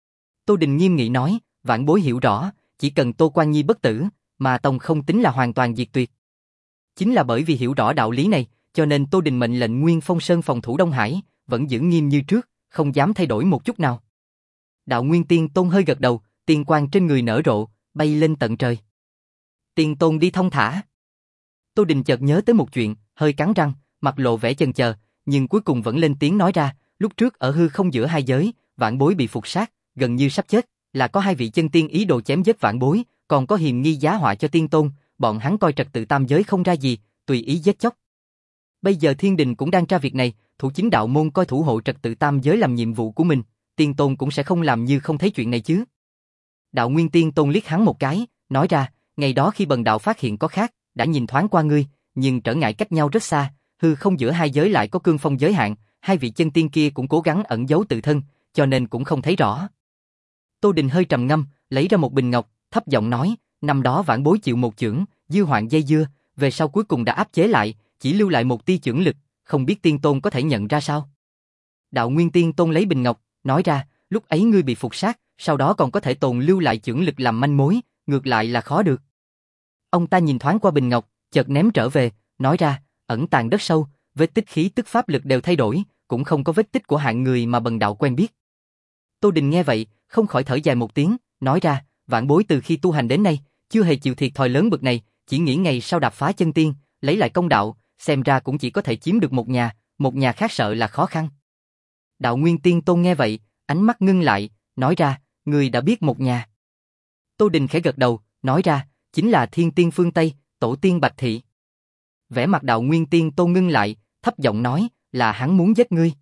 Tô Đình nghiêm nghị nói, vãn bối hiểu rõ, chỉ cần Tô Quan Nhi bất tử, ma tông không tính là hoàn toàn diệt tuyệt. Chính là bởi vì hiểu rõ đạo lý này, cho nên Tô Đình mệnh lệnh Nguyên Phong Sơn phòng thủ Đông Hải, vẫn giữ nghiêm như trước, không dám thay đổi một chút nào. Đạo Nguyên Tiên Tôn hơi gật đầu, tiên quang trên người nở rộ, bay lên tận trời. Tiên Tôn đi thông thả. Tô Đình chợt nhớ tới một chuyện, hơi cắn răng, mặt lộ vẻ chần chờ, nhưng cuối cùng vẫn lên tiếng nói ra, lúc trước ở hư không giữa hai giới, vãn bối bị phục sát, gần như sắp chết, là có hai vị chân tiên ý đồ chém giết vãn bối, còn có hiềm nghi giá họa cho Tiên Tôn, bọn hắn coi trật tự tam giới không ra gì, tùy ý giết chóc. Bây giờ Thiên Đình cũng đang tra việc này, thủ chính đạo môn coi thủ hộ trật tự tam giới làm nhiệm vụ của mình, Tiên Tôn cũng sẽ không làm như không thấy chuyện này chứ. Đạo Nguyên Tiên Tôn liếc hắn một cái, nói ra, ngày đó khi bần đạo phát hiện có khác, đã nhìn thoáng qua ngươi, nhưng trở ngại cách nhau rất xa, hư không giữa hai giới lại có cương phong giới hạn, hai vị chân tiên kia cũng cố gắng ẩn giấu tự thân, cho nên cũng không thấy rõ. Tô Đình hơi trầm ngâm, lấy ra một bình ngọc, thấp giọng nói, năm đó vãn bối chịu một chưởng, dư hoạn dây dưa, về sau cuối cùng đã áp chế lại, chỉ lưu lại một tia chưởng lực, không biết Tiên Tôn có thể nhận ra sao? Đạo Nguyên Tiên Tôn lấy bình ngọc, nói ra, lúc ấy ngươi bị phục sát, sau đó còn có thể tồn lưu lại chưởng lực làm manh mối, ngược lại là khó được. Ông ta nhìn thoáng qua bình ngọc, chợt ném trở về, nói ra, ẩn tàng đất sâu, vết tích khí tức pháp lực đều thay đổi, cũng không có vết tích của hạng người mà bần đạo quen biết. Tô Đình nghe vậy, không khỏi thở dài một tiếng, nói ra, vãn bối từ khi tu hành đến nay, chưa hề chịu thiệt thòi lớn bực này, chỉ nghĩ ngày sau đạp phá chân tiên, lấy lại công đạo, xem ra cũng chỉ có thể chiếm được một nhà, một nhà khác sợ là khó khăn. Đạo Nguyên Tiên Tôn nghe vậy, ánh mắt ngưng lại, nói ra, người đã biết một nhà. Tô Đình khẽ gật đầu, nói ra, chính là Thiên Tiên phương Tây, tổ tiên Bạch Thị. Vẻ mặt Đạo Nguyên Tiên Tôn ngưng lại, thấp giọng nói, là hắn muốn giết ngươi.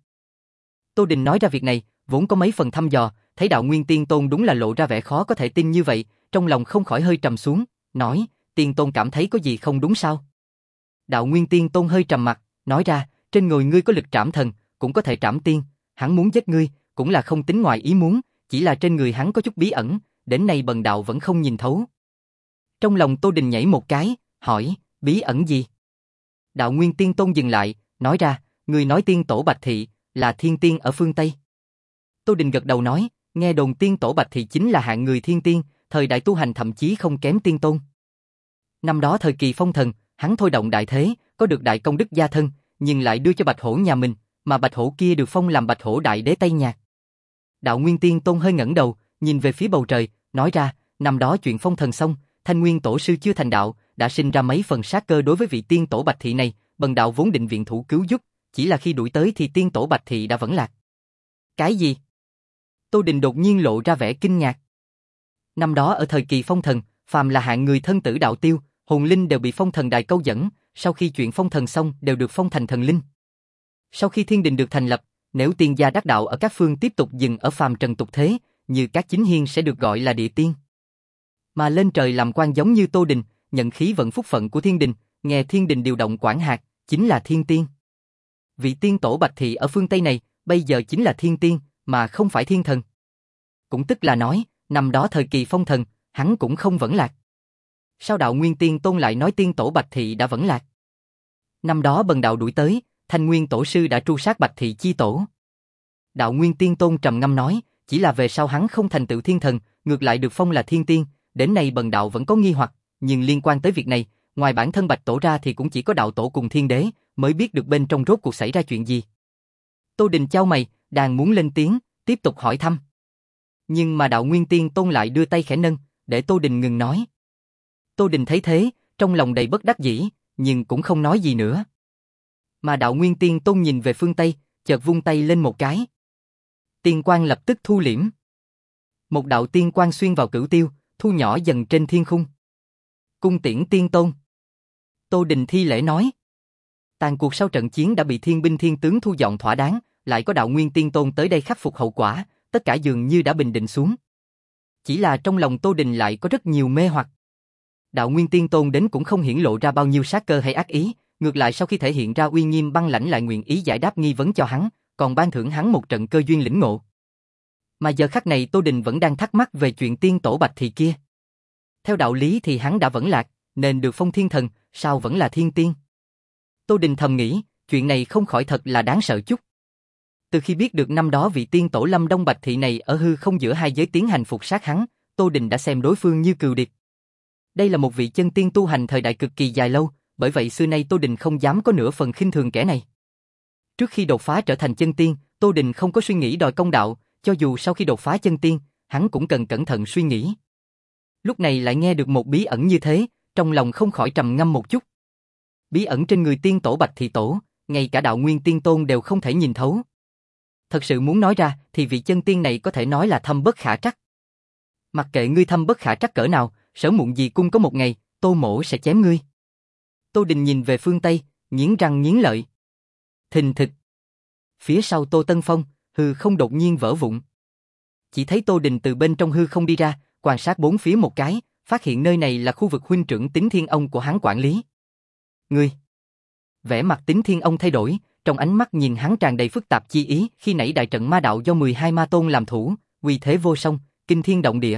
Tô Đình nói ra việc này, vốn có mấy phần thăm dò, thấy Đạo Nguyên Tiên Tôn đúng là lộ ra vẻ khó có thể tin như vậy, trong lòng không khỏi hơi trầm xuống, nói, Tiên Tôn cảm thấy có gì không đúng sao? Đạo Nguyên Tiên Tôn hơi trầm mặt, nói ra, trên người ngươi có lực trảm thần, cũng có thể trảm tiên, hắn muốn giết ngươi, cũng là không tính ngoài ý muốn, chỉ là trên người hắn có chút bí ẩn, đến nay bần đạo vẫn không nhìn thấu. Trong lòng Tô Đình nhảy một cái, hỏi, bí ẩn gì? Đạo Nguyên Tiên Tôn dừng lại, nói ra, người nói tiên tổ Bạch Thị, là thiên tiên ở phương Tây. Tô Đình gật đầu nói, nghe đồn tiên tổ Bạch Thị chính là hạng người thiên tiên, thời đại tu hành thậm chí không kém tiên tôn. Năm đó thời kỳ phong thần, hắn thôi động đại thế, có được đại công đức gia thân, nhưng lại đưa cho Bạch Hổ nhà mình, mà Bạch Hổ kia được phong làm Bạch Hổ Đại Đế Tây Nhạc. Đạo Nguyên Tiên Tôn hơi ngẩng đầu, nhìn về phía bầu trời, nói ra, năm đó chuyện phong thần xong, Thanh Nguyên Tổ sư chưa thành đạo, đã sinh ra mấy phần sát cơ đối với vị tiên tổ Bạch Thị này, bần đạo vốn định viện thủ cứu giúp, chỉ là khi đuổi tới thì tiên tổ Bạch Thị đã vẫn lạc. Cái gì? Tô Đình đột nhiên lộ ra vẻ kinh ngạc. Năm đó ở thời kỳ phong thần, phàm là hạng người thân tử đạo tiêu, hồn linh đều bị phong thần đài câu dẫn, sau khi chuyện phong thần xong đều được phong thành thần linh. Sau khi thiên đình được thành lập, nếu tiên gia đắc đạo ở các phương tiếp tục dừng ở phàm trần tục thế, như các chính hiên sẽ được gọi là địa tiên. Mà lên trời làm quan giống như Tô Đình, nhận khí vận phúc phận của thiên đình, nghe thiên đình điều động quản hạt, chính là thiên tiên. Vị tiên tổ Bạch Thị ở phương Tây này, bây giờ chính là thiên tiên, mà không phải thiên thần. Cũng tức là nói, năm đó thời kỳ phong thần, hắn cũng không vẫn lạc. Sao đạo Nguyên Tiên Tôn lại nói tiên tổ Bạch Thị đã vẫn lạc? Năm đó bần đạo đuổi tới, Thanh Nguyên Tổ sư đã tru sát Bạch Thị chi tổ. Đạo Nguyên Tiên Tôn trầm ngâm nói, chỉ là về sau hắn không thành tựu thiên thần, ngược lại được phong là thiên tiên, đến nay bần đạo vẫn có nghi hoặc, nhưng liên quan tới việc này, ngoài bản thân Bạch Tổ ra thì cũng chỉ có đạo tổ cùng thiên đế mới biết được bên trong rốt cuộc xảy ra chuyện gì. Tô Đình chau mày, đang muốn lên tiếng, tiếp tục hỏi thăm. Nhưng mà đạo Nguyên Tiên Tôn lại đưa tay khẽ nâng, để Tô Đình ngừng nói. Tô Đình thấy thế, trong lòng đầy bất đắc dĩ, nhưng cũng không nói gì nữa. Mà đạo Nguyên Tiên Tôn nhìn về phương Tây, chợt vung tay lên một cái. Tiên quang lập tức thu liễm. Một đạo tiên quang xuyên vào cửu tiêu, thu nhỏ dần trên thiên khung. Cung tiễn Tiên Tôn. Tô Đình thi lễ nói. Tàn cuộc sau trận chiến đã bị thiên binh thiên tướng thu dọn thỏa đáng, lại có đạo Nguyên Tiên Tôn tới đây khắc phục hậu quả, tất cả dường như đã bình định xuống. Chỉ là trong lòng Tô Đình lại có rất nhiều mê hoặc. Đạo Nguyên Tiên Tôn đến cũng không hiển lộ ra bao nhiêu sát cơ hay ác ý, ngược lại sau khi thể hiện ra uy nghiêm băng lãnh lại nguyện ý giải đáp nghi vấn cho hắn, còn ban thưởng hắn một trận cơ duyên lĩnh ngộ. Mà giờ khắc này Tô Đình vẫn đang thắc mắc về chuyện tiên tổ Bạch Thị kia. Theo đạo lý thì hắn đã vẫn lạc, nên được phong thiên thần, sao vẫn là thiên tiên? Tô Đình thầm nghĩ, chuyện này không khỏi thật là đáng sợ chút. Từ khi biết được năm đó vị tiên tổ Lâm Đông Bạch Thị này ở hư không giữa hai giới tiến hành phục sát hắn, Tô Đình đã xem đối phương như cừu địch. Đây là một vị chân tiên tu hành thời đại cực kỳ dài lâu, bởi vậy xưa nay Tô Đình không dám có nửa phần khinh thường kẻ này. Trước khi đột phá trở thành chân tiên, Tô Đình không có suy nghĩ đòi công đạo, cho dù sau khi đột phá chân tiên, hắn cũng cần cẩn thận suy nghĩ. Lúc này lại nghe được một bí ẩn như thế, trong lòng không khỏi trầm ngâm một chút. Bí ẩn trên người tiên tổ Bạch Thị tổ, ngay cả đạo Nguyên Tiên Tôn đều không thể nhìn thấu. Thật sự muốn nói ra thì vị chân tiên này có thể nói là thâm bất khả trắc. Mặc kệ ngươi thâm bất khả trắc cỡ nào, sớm muộn gì cũng có một ngày, Tô mỗ sẽ chém ngươi. Tô Đình nhìn về phương Tây, nghiến răng nghiến lợi. Thình thịch. Phía sau Tô Tân Phong, hư không đột nhiên vỡ vụn. Chỉ thấy Tô Đình từ bên trong hư không đi ra, quan sát bốn phía một cái, phát hiện nơi này là khu vực huynh trưởng Tín Thiên Ông của hắn quản lý. Ngươi. Vẻ mặt Tín Thiên Ông thay đổi, trong ánh mắt nhìn hắn tràn đầy phức tạp chi ý, khi nãy đại trận ma đạo do mười hai ma tôn làm thủ, uy thế vô song, kinh thiên động địa.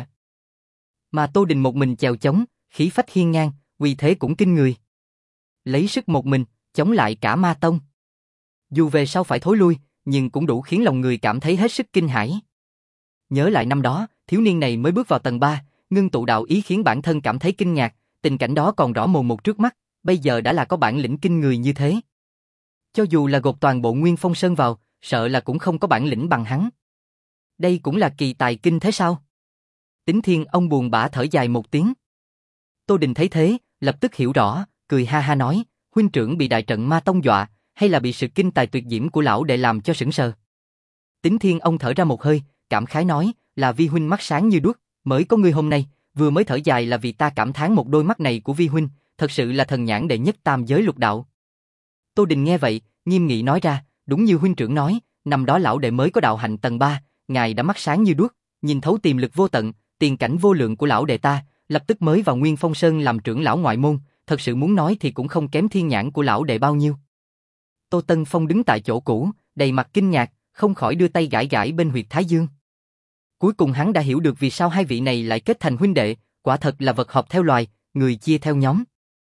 Mà Tô Đình một mình chèo chống, khí phách hiên ngang, uy thế cũng kinh người. Lấy sức một mình, chống lại cả ma tông. Dù về sau phải thối lui, nhưng cũng đủ khiến lòng người cảm thấy hết sức kinh hãi. Nhớ lại năm đó, thiếu niên này mới bước vào tầng ba, ngưng tụ đạo ý khiến bản thân cảm thấy kinh ngạc, tình cảnh đó còn rõ mồn một trước mắt, bây giờ đã là có bản lĩnh kinh người như thế. Cho dù là gột toàn bộ Nguyên Phong Sơn vào, sợ là cũng không có bản lĩnh bằng hắn. Đây cũng là kỳ tài kinh thế sao? Tín Thiên Ông buồn bã thở dài một tiếng. Tô Đình thấy thế, lập tức hiểu rõ, cười ha ha nói, huynh trưởng bị đại trận ma tông dọa, hay là bị sự kinh tài tuyệt diễm của lão đệ làm cho sững sờ? Tín Thiên Ông thở ra một hơi, cảm khái nói, là vi huynh mắt sáng như đuốc, mới có ngươi hôm nay, vừa mới thở dài là vì ta cảm thán một đôi mắt này của vi huynh, thật sự là thần nhãn đệ nhất tam giới lục đạo. Tô Đình nghe vậy, nghiêm nghị nói ra, đúng như huynh trưởng nói, năm đó lão đệ mới có đạo hạnh tầng ba, ngài đã mắt sáng như đuốc, nhìn thấu tiềm lực vô tận, tiền cảnh vô lượng của lão đệ ta, lập tức mới vào Nguyên Phong Sơn làm trưởng lão ngoại môn, thật sự muốn nói thì cũng không kém thiên nhãn của lão đệ bao nhiêu. Tô Tân Phong đứng tại chỗ cũ, đầy mặt kinh ngạc, không khỏi đưa tay gãi gãi bên huyệt thái dương. Cuối cùng hắn đã hiểu được vì sao hai vị này lại kết thành huynh đệ, quả thật là vật hợp theo loài, người chia theo nhóm.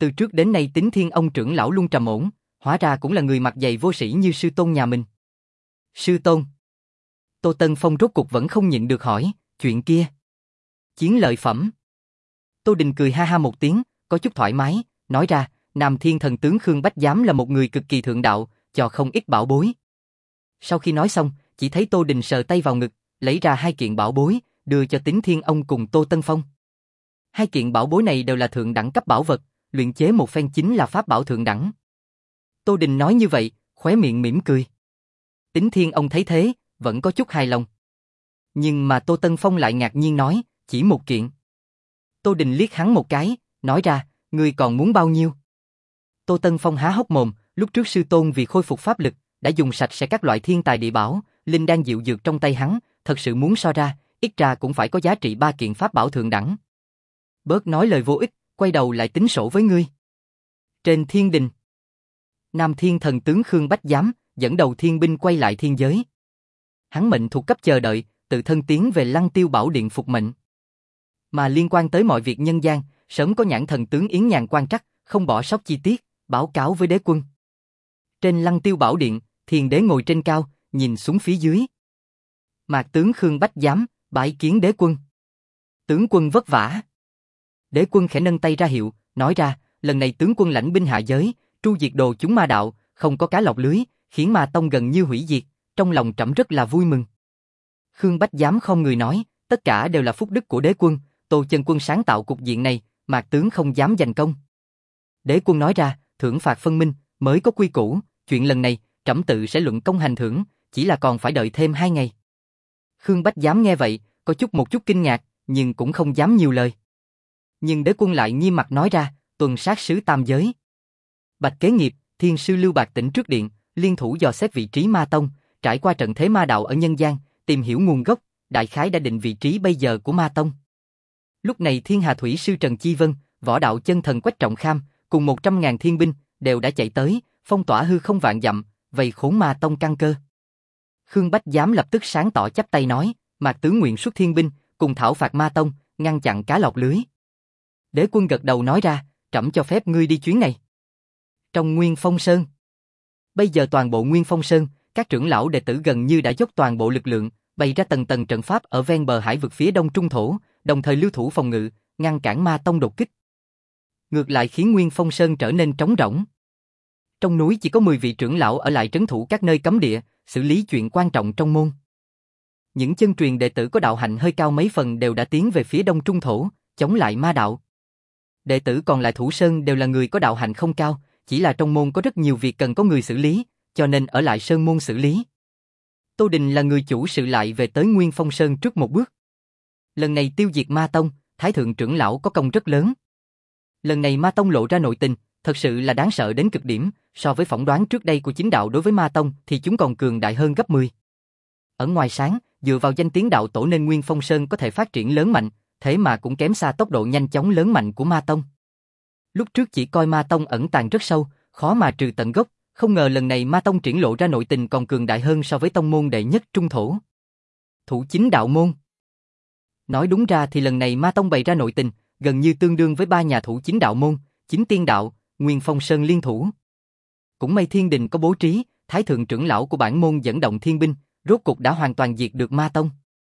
Từ trước đến nay Tín Thiên ông trưởng lão luôn trầm ổn, hóa ra cũng là người mặt dày vô sĩ như sư tôn nhà mình. Sư tôn. Tô Tân Phong rốt cục vẫn không nhịn được hỏi, chuyện kia. Chiến lợi phẩm. Tô Đình cười ha ha một tiếng, có chút thoải mái, nói ra, Nam Thiên thần tướng Khương Bách Giám là một người cực kỳ thượng đạo, cho không ít bảo bối. Sau khi nói xong, chỉ thấy Tô Đình sờ tay vào ngực, lấy ra hai kiện bảo bối, đưa cho Tín Thiên ông cùng Tô Tân Phong. Hai kiện bảo bối này đều là thượng đẳng cấp bảo vật, luyện chế một phen chính là pháp bảo thượng đẳng. Tô Đình nói như vậy, khóe miệng mỉm cười. Tín Thiên ông thấy thế, vẫn có chút hài lòng. Nhưng mà Tô Tân Phong lại ngạc nhiên nói, chỉ một kiện. Tô Đình liếc hắn một cái, nói ra, ngươi còn muốn bao nhiêu? Tô Tân Phong há hốc mồm, lúc trước sư tôn vì khôi phục pháp lực, đã dùng sạch sẽ các loại thiên tài địa bảo, linh đan diệu dược trong tay hắn, thật sự muốn so ra, ít ra cũng phải có giá trị ba kiện pháp bảo thượng đẳng. Bớt nói lời vô ích, quay đầu lại tính sổ với ngươi. Trên thiên đình, Nam Thiên thần tướng Khương Bách Giám dẫn đầu thiên binh quay lại thiên giới. Hắn mệnh thuộc cấp chờ đợi, tự thân tiến về Lăng Tiêu Bảo Điện phục mệnh. Mà liên quan tới mọi việc nhân gian, sớm có nhãn thần tướng Yến Nhàn quan trắc, không bỏ sót chi tiết, báo cáo với đế quân. Trên Lăng Tiêu Bảo Điện, Thiên Đế ngồi trên cao, nhìn xuống phía dưới. Mạc tướng Khương Bách Giám bái kiến đế quân. Tướng quân vất vả. Đế quân khẽ nâng tay ra hiệu, nói ra, lần này tướng quân lãnh binh hạ giới, tru diệt đồ chúng ma đạo, không có cá lọc lưới, khiến ma tông gần như hủy diệt, trong lòng trẫm rất là vui mừng. Khương Bách Giám không người nói, tất cả đều là phúc đức của đế quân, Tô Chân Quân sáng tạo cục diện này, Mạc tướng không dám giành công. Đế quân nói ra, thưởng phạt phân minh, mới có quy củ, chuyện lần này, trẫm tự sẽ luận công hành thưởng, chỉ là còn phải đợi thêm hai ngày. Khương Bách Giám nghe vậy, có chút một chút kinh ngạc, nhưng cũng không dám nhiều lời. Nhưng đế quân lại nghiêm mặt nói ra, tuần sát sứ tam giới. Bạch Kế Nghiệp, thiên sư Lưu Bạc Tỉnh trước điện, liên thủ dò xét vị trí ma tông, trải qua trận thế ma đạo ở nhân gian, tìm hiểu nguồn gốc, đại khái đã định vị trí bây giờ của ma tông. Lúc này Thiên Hà Thủy sư Trần Chi Vân, võ đạo chân thần Quách Trọng Kham, cùng một trăm ngàn thiên binh, đều đã chạy tới, phong tỏa hư không vạn dặm, vây khốn ma tông căn cơ. Khương Bách Giám lập tức sáng tỏ chắp tay nói, Mạc tướng nguyện xuất thiên binh, cùng thảo phạt ma tông, ngăn chặn cá lọt lưới. Đế quân gật đầu nói ra, trẫm cho phép ngươi đi chuyến này. Trong Nguyên Phong Sơn, bây giờ toàn bộ Nguyên Phong Sơn, các trưởng lão đệ tử gần như đã dốc toàn bộ lực lượng, bày ra tầng tầng trận pháp ở ven bờ hải vực phía đông trung thổ, đồng thời lưu thủ phòng ngự, ngăn cản ma tông đột kích. Ngược lại khiến Nguyên Phong Sơn trở nên trống rỗng. Trong núi chỉ có mười vị trưởng lão ở lại trấn thủ các nơi cấm địa, xử lý chuyện quan trọng trong môn. Những chân truyền đệ tử có đạo hạnh hơi cao mấy phần đều đã tiến về phía đông trung thổ, chống lại ma đạo. Đệ tử còn lại thủ sơn đều là người có đạo hạnh không cao, chỉ là trong môn có rất nhiều việc cần có người xử lý, cho nên ở lại sơn môn xử lý. Tô Đình là người chủ sự lại về tới Nguyên Phong Sơn trước một bước. Lần này tiêu diệt ma tông, Thái thượng trưởng lão có công rất lớn. Lần này ma tông lộ ra nội tình, thật sự là đáng sợ đến cực điểm, so với phỏng đoán trước đây của chính đạo đối với ma tông thì chúng còn cường đại hơn gấp mười. Ở ngoài sáng, dựa vào danh tiếng đạo tổ nên Nguyên Phong Sơn có thể phát triển lớn mạnh, thế mà cũng kém xa tốc độ nhanh chóng lớn mạnh của ma tông. Lúc trước chỉ coi ma tông ẩn tàng rất sâu, khó mà trừ tận gốc, không ngờ lần này ma tông triển lộ ra nội tình còn cường đại hơn so với tông môn đệ nhất trung thổ. Thủ chính đạo môn. Nói đúng ra thì lần này ma tông bày ra nội tình, gần như tương đương với ba nhà thủ chính đạo môn, Chính Tiên Đạo, Nguyên Phong Sơn liên thủ. Cũng may thiên đình có bố trí, Thái thượng trưởng lão của bản môn dẫn động thiên binh, rốt cục đã hoàn toàn diệt được ma tông.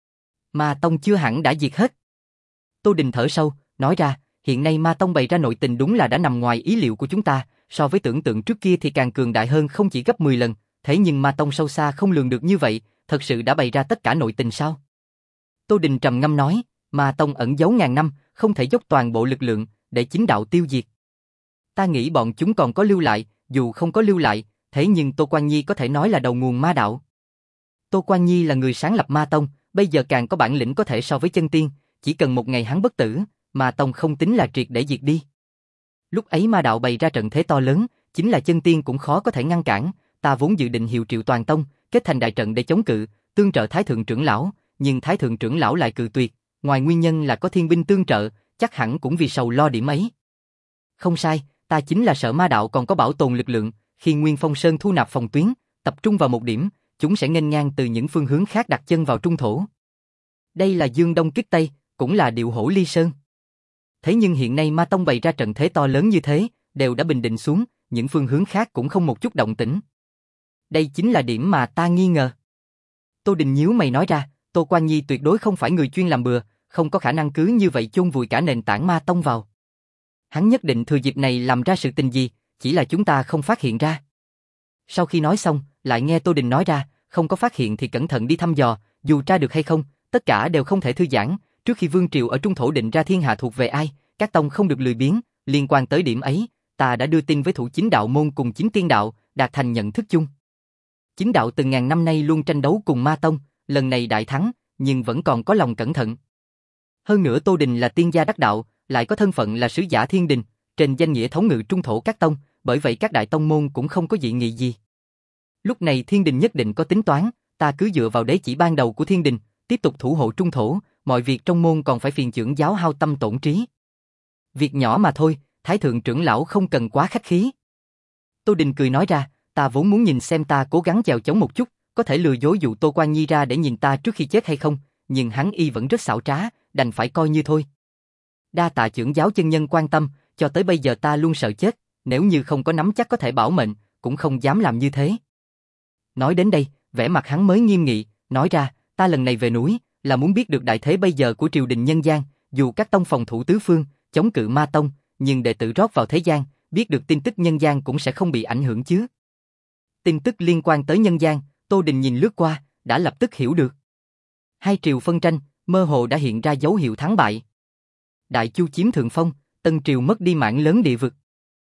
Ma tông chưa hẳn đã diệt hết. Tô Đình thở sâu, nói ra, hiện nay ma tông bày ra nội tình đúng là đã nằm ngoài ý liệu của chúng ta, so với tưởng tượng trước kia thì càng cường đại hơn không chỉ gấp mười lần, thế nhưng ma tông sâu xa không lường được như vậy, thật sự đã bày ra tất cả nội tình sao? Tô Đình trầm ngâm nói, ma tông ẩn giấu ngàn năm, không thể dốc toàn bộ lực lượng để chính đạo tiêu diệt. Ta nghĩ bọn chúng còn có lưu lại, dù không có lưu lại, thế nhưng Tô Quan Nhi có thể nói là đầu nguồn ma đạo. Tô Quan Nhi là người sáng lập ma tông, bây giờ càng có bản lĩnh có thể so với chân tiên, chỉ cần một ngày hắn bất tử, ma tông không tính là triệt để diệt đi. Lúc ấy ma đạo bày ra trận thế to lớn, chính là chân tiên cũng khó có thể ngăn cản, ta vốn dự định hiệu triệu toàn tông, kết thành đại trận để chống cự, tương trợ Thái thượng trưởng lão, nhưng Thái thượng trưởng lão lại cự tuyệt, ngoài nguyên nhân là có thiên binh tương trợ, chắc hẳn cũng vì sầu lo điểm ấy. Không sai, ta chính là sợ ma đạo còn có bảo tồn lực lượng, khi Nguyên Phong Sơn thu nạp phòng tuyến, tập trung vào một điểm, chúng sẽ nghênh ngang từ những phương hướng khác đặt chân vào trung thổ. Đây là dương đông kích tây, cũng là điệu hổ ly sơn. Thế nhưng hiện nay Ma Tông bày ra trận thế to lớn như thế, đều đã bình định xuống, những phương hướng khác cũng không một chút động tĩnh. Đây chính là điểm mà ta nghi ngờ. Tô Đình nhíu mày nói ra, Tô Quan Nhi tuyệt đối không phải người chuyên làm bừa, không có khả năng cứ như vậy chôn vùi cả nền tảng Ma Tông vào. Hắn nhất định thừa dịp này làm ra sự tình gì, chỉ là chúng ta không phát hiện ra. Sau khi nói xong, lại nghe Tô Đình nói ra, không có phát hiện thì cẩn thận đi thăm dò, dù tra được hay không, tất cả đều không thể thư giãn, trước khi vương triều ở Trung Thổ định ra thiên hạ thuộc về ai, các tông không được lười biếng, liên quan tới điểm ấy, ta đã đưa tin với thủ chính đạo môn cùng chính tiên đạo, đạt thành nhận thức chung. Chính đạo từng ngàn năm nay luôn tranh đấu cùng Ma Tông, lần này đại thắng, nhưng vẫn còn có lòng cẩn thận. Hơn nữa Tô Đình là tiên gia đắc đạo, lại có thân phận là sứ giả thiên đình, trên danh nghĩa thống ngự Trung Thổ các tông, bởi vậy các đại tông môn cũng không có dị nghị gì. Lúc này thiên đình nhất định có tính toán, ta cứ dựa vào đế chỉ ban đầu của thiên đình, tiếp tục thủ hộ Trung Thổ, mọi việc trong môn còn phải phiền chưởng giáo hao tâm tổn trí. Việc nhỏ mà thôi, Thái thượng trưởng lão không cần quá khách khí. Tô Đình cười nói ra, ta vốn muốn nhìn xem ta cố gắng chèo chống một chút, có thể lừa dối dụ Tô Quan Nhi ra để nhìn ta trước khi chết hay không, nhưng hắn y vẫn rất xảo trá, đành phải coi như thôi. Đa tạ trưởng giáo chân nhân quan tâm, cho tới bây giờ ta luôn sợ chết, nếu như không có nắm chắc có thể bảo mệnh, cũng không dám làm như thế. Nói đến đây, vẻ mặt hắn mới nghiêm nghị, nói ra, ta lần này về núi, là muốn biết được đại thế bây giờ của triều đình nhân gian, dù các tông phòng thủ tứ phương, chống cự Ma Tông, nhưng đệ tử rót vào thế gian, biết được tin tức nhân gian cũng sẽ không bị ảnh hưởng chứ. Tin tức liên quan tới nhân gian, Tô Đình nhìn lướt qua, đã lập tức hiểu được. Hai triều phân tranh, mơ hồ đã hiện ra dấu hiệu thắng bại. Đại Chu chiếm thượng phong, Tân Triều mất đi mảng lớn địa vực.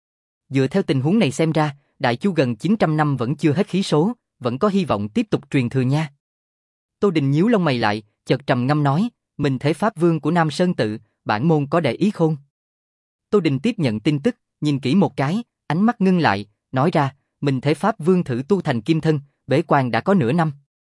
Dựa theo tình huống này xem ra, Đại Chu gần chín trăm năm vẫn chưa hết khí số, vẫn có hy vọng tiếp tục truyền thừa nha. Tô Đình nhíu lông mày lại, chợt trầm ngâm nói, mình thế Pháp Vương của Nam Sơn Tự, bản môn có để ý không? Tô Đình tiếp nhận tin tức, nhìn kỹ một cái, ánh mắt ngưng lại, nói ra, mình thế Pháp Vương thử tu thành kim thân, bế quan đã có nửa năm.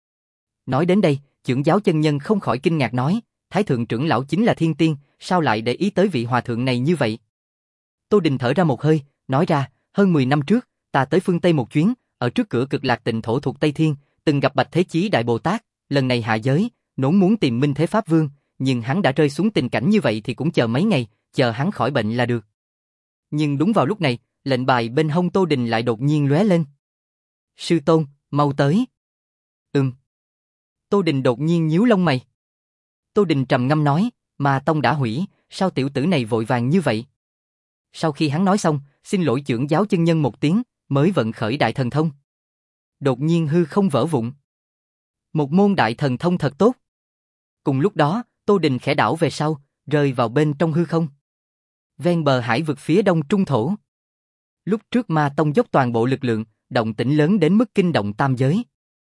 Nói đến đây, trưởng giáo chân nhân không khỏi kinh ngạc nói, Thái thượng trưởng lão chính là thiên tiên, sao lại để ý tới vị hòa thượng này như vậy? Tô Đình thở ra một hơi, nói ra, hơn mười năm trước, ta tới phương Tây một chuyến, ở trước cửa Cực Lạc Tịnh Thổ thuộc Tây Thiên, từng gặp Bạch Thế Chí Đại Bồ Tát, lần này hạ giới, nốn muốn tìm Minh Thế Pháp Vương, nhưng hắn đã rơi xuống tình cảnh như vậy thì cũng chờ mấy ngày, chờ hắn khỏi bệnh là được. Nhưng đúng vào lúc này, lệnh bài bên hông Tô Đình lại đột nhiên lóe lên. Sư tôn, mau tới. Ừm. Tô Đình đột nhiên nhíu lông mày. Tô Đình trầm ngâm nói, mà tông đã hủy, sao tiểu tử này vội vàng như vậy? Sau khi hắn nói xong, xin lỗi trưởng giáo chân nhân một tiếng, mới vận khởi đại thần thông. Đột nhiên hư không vỡ vụn. Một môn đại thần thông thật tốt. Cùng lúc đó, Tô Đình khẽ đảo về sau, rơi vào bên trong hư không. Ven bờ hải vực phía đông Trung Thổ. Lúc trước Ma Tông dốc toàn bộ lực lượng, động tĩnh lớn đến mức kinh động tam giới.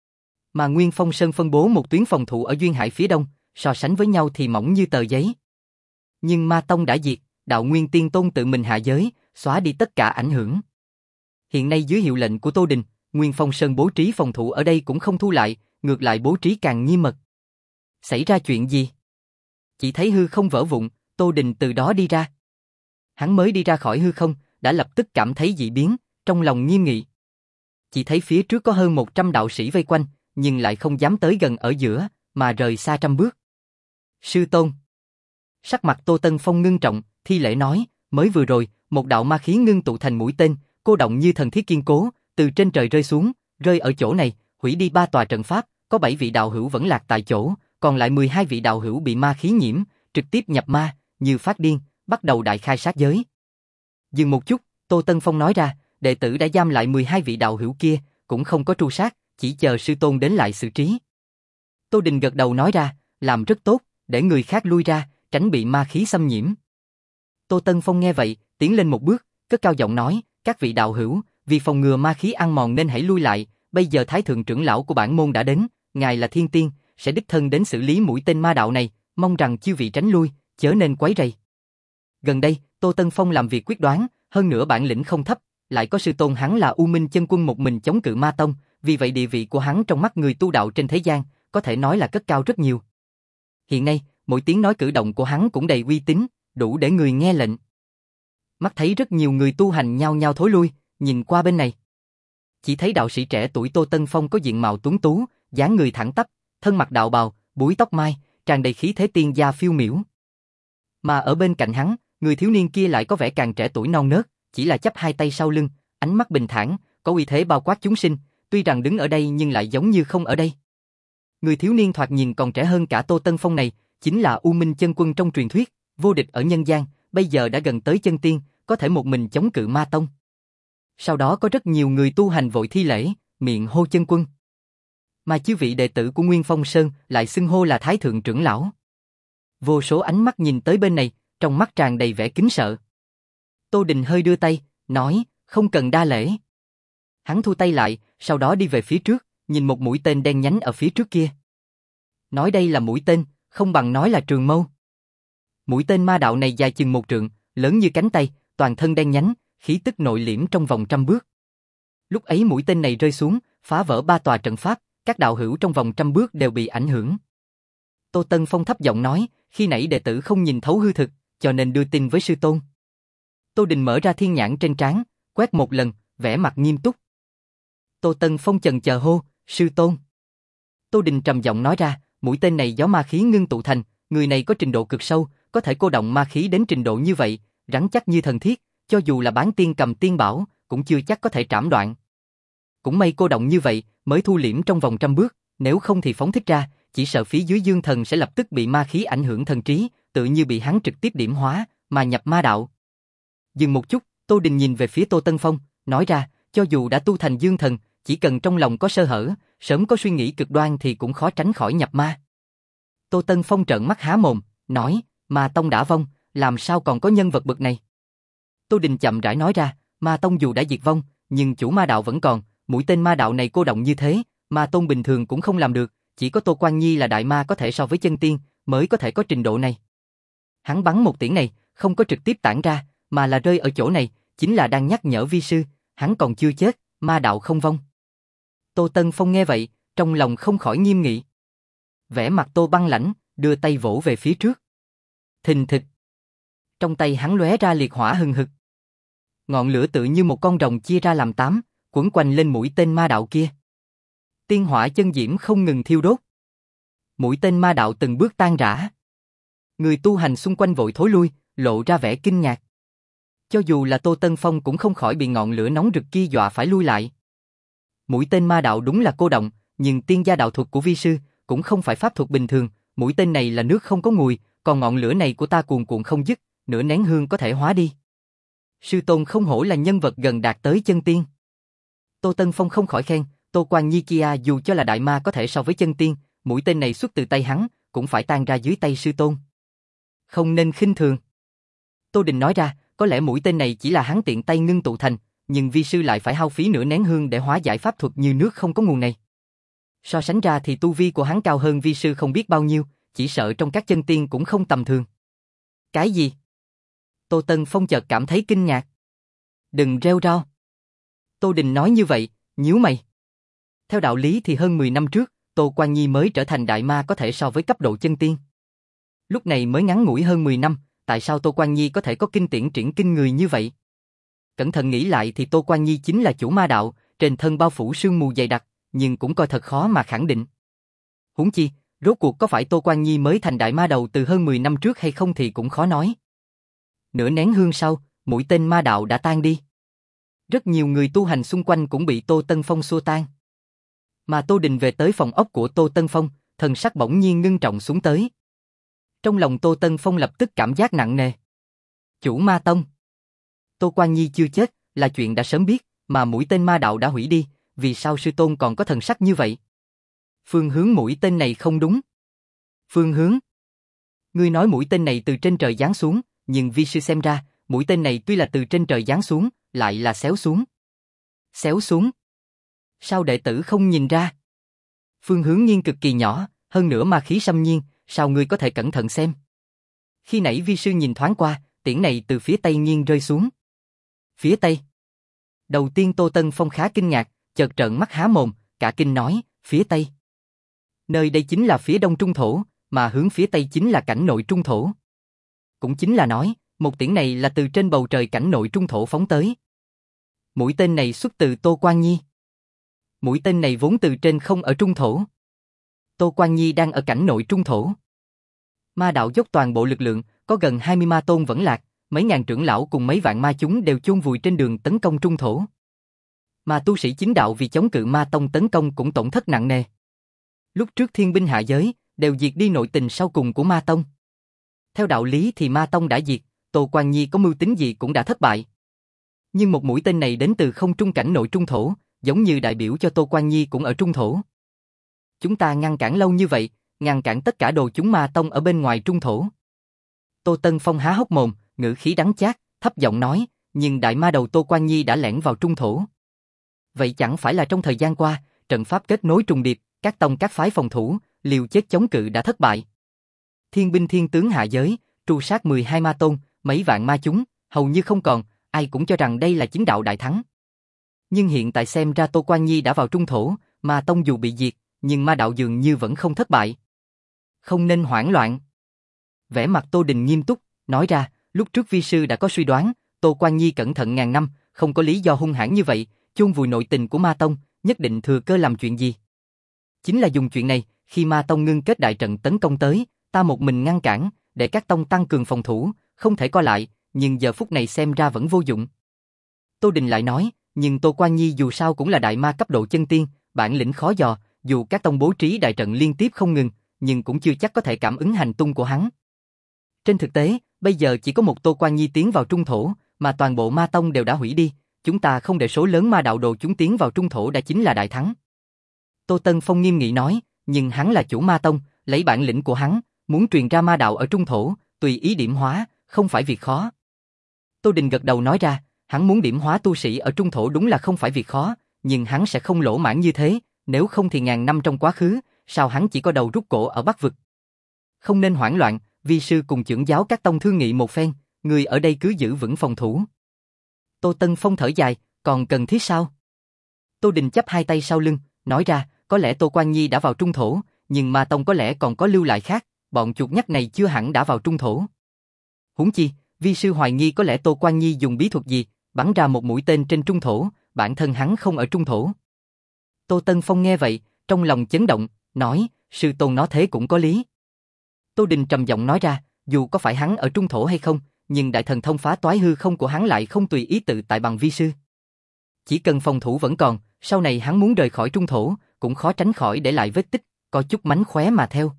Mà Nguyên Phong Sơn phân bố một tuyến phòng thủ ở duyên hải phía đông, so sánh với nhau thì mỏng như tờ giấy. Nhưng Ma Tông đã diệt, Đạo Nguyên Tiên Tôn tự mình hạ giới, xóa đi tất cả ảnh hưởng. Hiện nay dưới hiệu lệnh của Tô Đình, Nguyên Phong Sơn bố trí phòng thủ ở đây cũng không thu lại, ngược lại bố trí càng nghiêm mật. Xảy ra chuyện gì? Chỉ thấy hư không vỡ vụn, Tô Đình từ đó đi ra. Hắn mới đi ra khỏi hư không, đã lập tức cảm thấy dị biến, trong lòng nghiêm nghị. Chỉ thấy phía trước có hơn một trăm đạo sĩ vây quanh, nhưng lại không dám tới gần ở giữa, mà rời xa trăm bước. Sư tôn. Sắc mặt Tô Tân Phong ngưng trọng, thi lễ nói, mới vừa rồi, một đạo ma khí ngưng tụ thành mũi tên, cô động như thần thiết kiên cố, từ trên trời rơi xuống, rơi ở chỗ này, hủy đi ba tòa trận pháp, có bảy vị đạo hữu vẫn lạc tại chỗ, còn lại mười hai vị đạo hữu bị ma khí nhiễm, trực tiếp nhập ma, như phát điên, bắt đầu đại khai sát giới. Dừng một chút, Tô Tân Phong nói ra, đệ tử đã giam lại mười hai vị đạo hữu kia, cũng không có tru sát, chỉ chờ sư tôn đến lại xử trí. Tô Đình gật đầu nói ra, làm rất tốt, để người khác lui ra, tránh bị ma khí xâm nhiễm. Tô Tân Phong nghe vậy, tiến lên một bước, cất cao giọng nói, các vị đạo hữu, vì phòng ngừa ma khí ăn mòn nên hãy lui lại, bây giờ Thái thượng trưởng lão của bản môn đã đến, ngài là thiên tiên, sẽ đích thân đến xử lý mũi tên ma đạo này, mong rằng chư vị tránh lui, chớ nên quấy rầy. Gần đây, Tô Tân Phong làm việc quyết đoán, hơn nữa bản lĩnh không thấp, lại có sư tôn hắn là U Minh Chân Quân một mình chống cự Ma Tông, vì vậy địa vị của hắn trong mắt người tu đạo trên thế gian, có thể nói là cất cao rất nhiều. Hiện nay, mỗi tiếng nói cử động của hắn cũng đầy uy tín, đủ để người nghe lệnh. Mắt thấy rất nhiều người tu hành nhao nhao thối lui, nhìn qua bên này. Chỉ thấy đạo sĩ trẻ tuổi Tô Tân Phong có diện mạo tuấn tú, dáng người thẳng tắp, thân mặc đạo bào, búi tóc mai, tràn đầy khí thế tiên gia phiêu miểu. Mà ở bên cạnh hắn, Người thiếu niên kia lại có vẻ càng trẻ tuổi non nớt, chỉ là chắp hai tay sau lưng, ánh mắt bình thản, có uy thế bao quát chúng sinh, tuy rằng đứng ở đây nhưng lại giống như không ở đây. Người thiếu niên thoạt nhìn còn trẻ hơn cả Tô Tân Phong này, chính là U Minh Chân Quân trong truyền thuyết, vô địch ở nhân gian, bây giờ đã gần tới chân tiên, có thể một mình chống cự ma tông. Sau đó có rất nhiều người tu hành vội thi lễ, miệng hô chân quân. Mà chư vị đệ tử của Nguyên Phong Sơn lại xưng hô là Thái Thượng trưởng lão. Vô số ánh mắt nhìn tới bên này, trong mắt tràn đầy vẻ kính sợ. Tô Đình hơi đưa tay, nói, không cần đa lễ. Hắn thu tay lại, sau đó đi về phía trước, nhìn một mũi tên đen nhánh ở phía trước kia. Nói đây là mũi tên, không bằng nói là trường mâu. Mũi tên ma đạo này dài chừng một trượng, lớn như cánh tay, toàn thân đen nhánh, khí tức nội liễm trong vòng trăm bước. Lúc ấy mũi tên này rơi xuống, phá vỡ ba tòa trận pháp, các đạo hữu trong vòng trăm bước đều bị ảnh hưởng. Tô Tân Phong thấp giọng nói, khi nãy đệ tử không nhìn thấu hư thực, cho nên đưa tin với sư tôn. Tô Đình mở ra thiên nhãn trên trán, quét một lần, vẻ mặt nghiêm túc. Tô Tân Phong chần chờ hô, sư tôn. Tô Đình trầm giọng nói ra, mũi tên này do ma khí ngưng tụ thành, người này có trình độ cực sâu, có thể cô động ma khí đến trình độ như vậy, rắn chắc như thần thiết, cho dù là bán tiên cầm tiên bảo, cũng chưa chắc có thể trảm đoạn. Cũng may cô động như vậy, mới thu liễm trong vòng trăm bước, nếu không thì phóng thích ra, chỉ sợ phía dưới dương thần sẽ lập tức bị ma khí ảnh hưởng thần trí, tự như bị hắn trực tiếp điểm hóa, mà nhập ma đạo. Dừng một chút, Tô Đình nhìn về phía Tô Tân Phong, nói ra, cho dù đã tu thành dương thần, chỉ cần trong lòng có sơ hở, sớm có suy nghĩ cực đoan thì cũng khó tránh khỏi nhập ma. Tô Tân Phong trợn mắt há mồm, nói, Ma Tông đã vong, làm sao còn có nhân vật bậc này? Tô Đình chậm rãi nói ra, Ma Tông dù đã diệt vong, nhưng chủ ma đạo vẫn còn, mũi tên ma đạo này cô động như thế, Ma Tông bình thường cũng không làm được, chỉ có Tô Quan Nhi là đại ma có thể so với chân tiên, mới có thể có trình độ này. Hắn bắn một tiễn này, không có trực tiếp tản ra, mà là rơi ở chỗ này, chính là đang nhắc nhở vi sư, hắn còn chưa chết, ma đạo không vong. Tô Tân Phong nghe vậy, trong lòng không khỏi nghiêm nghị. Vẻ mặt Tô băng lãnh, đưa tay vỗ về phía trước. Thình thịch. Trong tay hắn lóe ra liệt hỏa hừng hực. Ngọn lửa tự như một con rồng chia ra làm tám, quấn quanh lên mũi tên ma đạo kia. Tiên hỏa chân diễm không ngừng thiêu đốt. Mũi tên ma đạo từng bước tan rã. Người tu hành xung quanh vội thối lui, lộ ra vẻ kinh ngạc. Cho dù là Tô Tân Phong cũng không khỏi bị ngọn lửa nóng rực kia dọa phải lui lại. Mũi tên ma đạo đúng là cô động, nhưng tiên gia đạo thuật của vi sư cũng không phải pháp thuật bình thường, mũi tên này là nước không có mùi, còn ngọn lửa này của ta cuồn cuộn không dứt, nửa nén hương có thể hóa đi. Sư tôn không hổ là nhân vật gần đạt tới chân tiên. Tô Tân Phong không khỏi khen, Tô Quan Nhi kia dù cho là đại ma có thể so với chân tiên, mũi tên này xuất từ tay hắn, cũng phải tan ra dưới tay sư tôn. Không nên khinh thường. Tô Đình nói ra, có lẽ mũi tên này chỉ là hắn tiện tay ngưng tụ thành, nhưng vi sư lại phải hao phí nửa nén hương để hóa giải pháp thuật như nước không có nguồn này. So sánh ra thì tu vi của hắn cao hơn vi sư không biết bao nhiêu, chỉ sợ trong các chân tiên cũng không tầm thường. Cái gì? Tô Tân Phong chợt cảm thấy kinh ngạc. Đừng rêu rao. Tô Đình nói như vậy, nhíu mày. Theo đạo lý thì hơn mười năm trước, Tô Quan Nhi mới trở thành đại ma có thể so với cấp độ chân tiên. Lúc này mới ngắn ngủi hơn mười năm, tại sao Tô Quan Nhi có thể có kinh tiễn triển kinh người như vậy? Cẩn thận nghĩ lại thì Tô Quan Nhi chính là chủ ma đạo, trên thân bao phủ sương mù dày đặc, nhưng cũng coi thật khó mà khẳng định. Huống chi, rốt cuộc có phải Tô Quan Nhi mới thành đại ma đầu từ hơn mười năm trước hay không thì cũng khó nói. Nửa nén hương sau, mũi tên ma đạo đã tan đi. Rất nhiều người tu hành xung quanh cũng bị Tô Tân Phong xua tan. Mà Tô Đình về tới phòng ốc của Tô Tân Phong, thần sắc bỗng nhiên ngưng trọng xuống tới. Trong lòng Tô Tân Phong lập tức cảm giác nặng nề. Chủ ma tông. Tô Quan Nhi chưa chết, là chuyện đã sớm biết, mà mũi tên ma đạo đã hủy đi, vì sao sư tôn còn có thần sắc như vậy? Phương hướng mũi tên này không đúng. Phương hướng? Ngươi nói mũi tên này từ trên trời giáng xuống, nhưng vi sư xem ra, mũi tên này tuy là từ trên trời giáng xuống, lại là xéo xuống. Xéo xuống? Sao đệ tử không nhìn ra? Phương hướng nghiêng cực kỳ nhỏ, hơn nữa ma khí xâm nhiên, sao ngươi có thể cẩn thận xem? Khi nãy vi sư nhìn thoáng qua, tiễn này từ phía tây nghiêng rơi xuống. Phía tây? Đầu tiên Tô Tân Phong khá kinh ngạc, chợt trợn mắt há mồm, cả kinh nói, phía tây. Nơi đây chính là phía đông trung thổ, mà hướng phía tây chính là cảnh nội trung thổ. Cũng chính là nói, một tiễn này là từ trên bầu trời cảnh nội trung thổ phóng tới. Mũi tên này xuất từ Tô Quan Nhi. Mũi tên này vốn từ trên không ở trung thổ. Tô Quan Nhi đang ở cảnh nội trung thổ. Ma đạo dốc toàn bộ lực lượng, có gần hai mươi ma tôn vẫn lạc, mấy ngàn trưởng lão cùng mấy vạn ma chúng đều chôn vùi trên đường tấn công trung thổ. Mà tu sĩ chính đạo vì chống cự ma tông tấn công cũng tổn thất nặng nề. Lúc trước thiên binh hạ giới, đều diệt đi nội tình sau cùng của ma tông. Theo đạo lý thì ma tông đã diệt, Tô Quan Nhi có mưu tính gì cũng đã thất bại. Nhưng một mũi tên này đến từ không trung cảnh nội trung thổ, giống như đại biểu cho Tô Quan Nhi cũng ở trung thổ. Chúng ta ngăn cản lâu như vậy, ngăn cản tất cả đồ chúng ma tông ở bên ngoài trung thổ. Tô Tân Phong há hốc mồm, ngữ khí đắng chát, thấp giọng nói, nhưng đại ma đầu Tô Quan Nhi đã lẻn vào trung thổ. Vậy chẳng phải là trong thời gian qua, trận pháp kết nối trùng điệp, các tông các phái phòng thủ, liều chết chống cự đã thất bại. Thiên binh thiên tướng hạ giới, tru sát mười hai ma tôn, mấy vạn ma chúng, hầu như không còn, ai cũng cho rằng đây là chính đạo đại thắng. Nhưng hiện tại xem ra Tô Quan Nhi đã vào trung thổ, ma tông dù bị diệt, nhưng ma đạo dường như vẫn không thất bại. Không nên hoảng loạn. Vẻ mặt Tô Đình nghiêm túc, nói ra, lúc trước vi sư đã có suy đoán, Tô Quan Nhi cẩn thận ngàn năm, không có lý do hung hãn như vậy, chôn vùi nội tình của ma tông, nhất định thừa cơ làm chuyện gì. Chính là dùng chuyện này, khi ma tông ngưng kết đại trận tấn công tới, ta một mình ngăn cản, để các tông tăng cường phòng thủ, không thể co lại, nhưng giờ phút này xem ra vẫn vô dụng. Tô Đình lại nói, nhưng Tô Quan Nhi dù sao cũng là đại ma cấp độ chân tiên, bản lĩnh khó dò, dù các tông bố trí đại trận liên tiếp không ngừng, nhưng cũng chưa chắc có thể cảm ứng hành tung của hắn. Trên thực tế, bây giờ chỉ có một Tô Quan Nhi tiến vào trung thổ, mà toàn bộ ma tông đều đã hủy đi, chúng ta không để số lớn ma đạo đồ chúng tiến vào trung thổ đã chính là đại thắng. Tô Tân Phong nghiêm nghị nói, nhưng hắn là chủ ma tông, lấy bản lĩnh của hắn, muốn truyền ra ma đạo ở trung thổ, tùy ý điểm hóa, không phải việc khó. Tô Đình gật đầu nói ra, hắn muốn điểm hóa tu sĩ ở trung thổ đúng là không phải việc khó, nhưng hắn sẽ không lỗ mãn như thế, nếu không thì ngàn năm trong quá khứ, sao hắn chỉ có đầu rút cổ ở Bắc Vực. Không nên hoảng loạn, vi sư cùng trưởng giáo các tông thương nghị một phen, người ở đây cứ giữ vững phòng thủ. Tô Tân Phong thở dài, còn cần thiết sao? Tô Đình chắp hai tay sau lưng, nói ra, có lẽ Tô Quan Nhi đã vào trung thổ, nhưng ma tông có lẽ còn có lưu lại khác, bọn chuột nhắt này chưa hẳn đã vào trung thổ. Huống chi, vi sư hoài nghi có lẽ Tô Quan Nhi dùng bí thuật gì, bắn ra một mũi tên trên trung thổ, bản thân hắn không ở trung thổ. Tô Tân Phong nghe vậy, trong lòng chấn động, nói, sư tôn nói thế cũng có lý. Tô Đình trầm giọng nói ra, dù có phải hắn ở trung thổ hay không, nhưng đại thần thông phá toái hư không của hắn lại không tùy ý tự tại bằng vi sư. Chỉ cần phòng thủ vẫn còn, sau này hắn muốn rời khỏi trung thổ, cũng khó tránh khỏi để lại vết tích, có chút mánh khóe mà theo.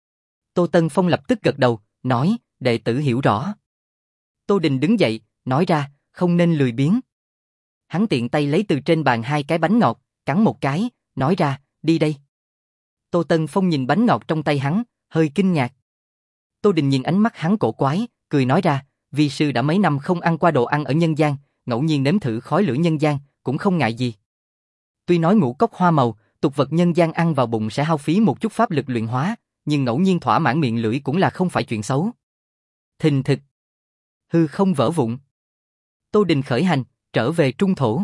Tô Tân Phong lập tức gật đầu, nói, đệ tử hiểu rõ. Tô Đình đứng dậy, nói ra, không nên lười biếng. Hắn tiện tay lấy từ trên bàn hai cái bánh ngọt, cắn một cái, nói ra, đi đây. Tô Tân Phong nhìn bánh ngọt trong tay hắn, hơi kinh ngạc. Tô Đình nhìn ánh mắt hắn cổ quái, cười nói ra, vi sư đã mấy năm không ăn qua đồ ăn ở nhân gian, ngẫu nhiên nếm thử khói lửa nhân gian, cũng không ngại gì. Tuy nói ngũ cốc hoa màu, tục vật nhân gian ăn vào bụng sẽ hao phí một chút pháp lực luyện hóa, nhưng ngẫu nhiên thỏa mãn miệng lưỡi cũng là không phải chuyện xấu. Thình thịch. Hư không vỡ vụn. Tô Đình khởi hành, trở về trung thổ.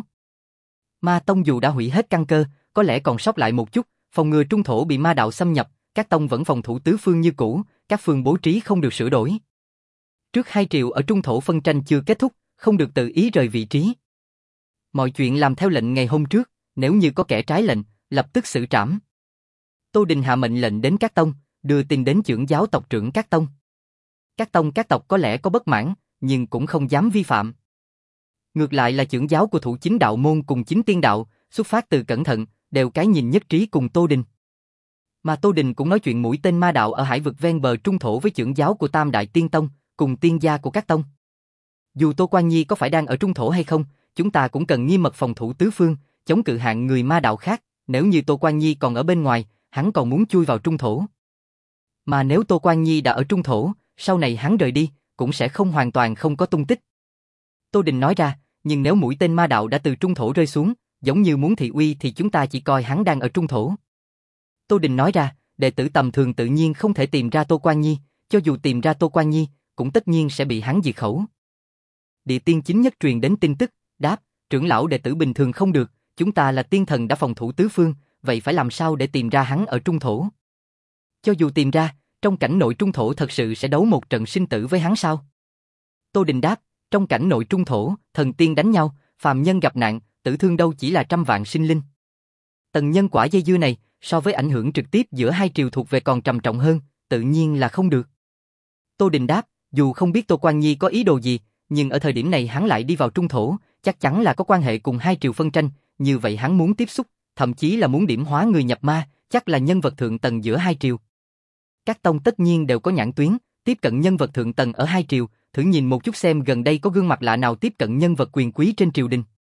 Ma tông dù đã hủy hết căn cơ, có lẽ còn sót lại một chút, phòng ngừa trung thổ bị ma đạo xâm nhập, các tông vẫn phòng thủ tứ phương như cũ, các phương bố trí không được sửa đổi. Trước hai triệu ở trung thổ phân tranh chưa kết thúc, không được tự ý rời vị trí. Mọi chuyện làm theo lệnh ngày hôm trước, nếu như có kẻ trái lệnh, lập tức xử trảm. Tô Đình hạ mệnh lệnh đến các tông, đưa tin đến trưởng giáo tộc trưởng các tông. Các tông các tộc có lẽ có bất mãn, nhưng cũng không dám vi phạm. Ngược lại là trưởng giáo của thủ chính đạo môn cùng chính tiên đạo, xuất phát từ cẩn thận, đều cái nhìn nhất trí cùng Tô Đình. Mà Tô Đình cũng nói chuyện mũi tên ma đạo ở hải vực ven bờ trung thổ với trưởng giáo của Tam Đại Tiên Tông, cùng tiên gia của các tông. Dù Tô Quan Nhi có phải đang ở trung thổ hay không, chúng ta cũng cần nghiêm mật phòng thủ tứ phương, chống cự hạng người ma đạo khác, nếu như Tô Quan Nhi còn ở bên ngoài, hắn còn muốn chui vào trung thổ. Mà nếu Tô Quan Nhi đã ở trung thổ, sau này hắn rời đi, cũng sẽ không hoàn toàn không có tung tích. Tô Đình nói ra, nhưng nếu mũi tên ma đạo đã từ trung thổ rơi xuống, giống như muốn thị uy thì chúng ta chỉ coi hắn đang ở trung thổ. Tô Đình nói ra, đệ tử tầm thường tự nhiên không thể tìm ra Tô Quan Nhi, cho dù tìm ra Tô Quan Nhi, cũng tất nhiên sẽ bị hắn diệt khẩu. Địa tiên chính nhất truyền đến tin tức, đáp, trưởng lão đệ tử bình thường không được, chúng ta là tiên thần đã phòng thủ tứ phương, vậy phải làm sao để tìm ra hắn ở trung thổ? Cho dù tìm ra, trong cảnh nội trung thổ thật sự sẽ đấu một trận sinh tử với hắn sao? Tô Đình đáp, trong cảnh nội trung thổ, thần tiên đánh nhau, phàm nhân gặp nạn, tử thương đâu chỉ là trăm vạn sinh linh. Tầng nhân quả dây dưa này, so với ảnh hưởng trực tiếp giữa hai triều thuộc về còn trầm trọng hơn, tự nhiên là không được. Tô Đình đáp, dù không biết Tô Quan Nhi có ý đồ gì, nhưng ở thời điểm này hắn lại đi vào trung thổ, chắc chắn là có quan hệ cùng hai triều phân tranh, như vậy hắn muốn tiếp xúc, thậm chí là muốn điểm hóa người nhập ma, chắc là nhân vật thượng tầng giữa hai triều. Các tông tất nhiên đều có nhãn tuyến, tiếp cận nhân vật thượng tầng ở hai triều, thử nhìn một chút xem gần đây có gương mặt lạ nào tiếp cận nhân vật quyền quý trên triều đình.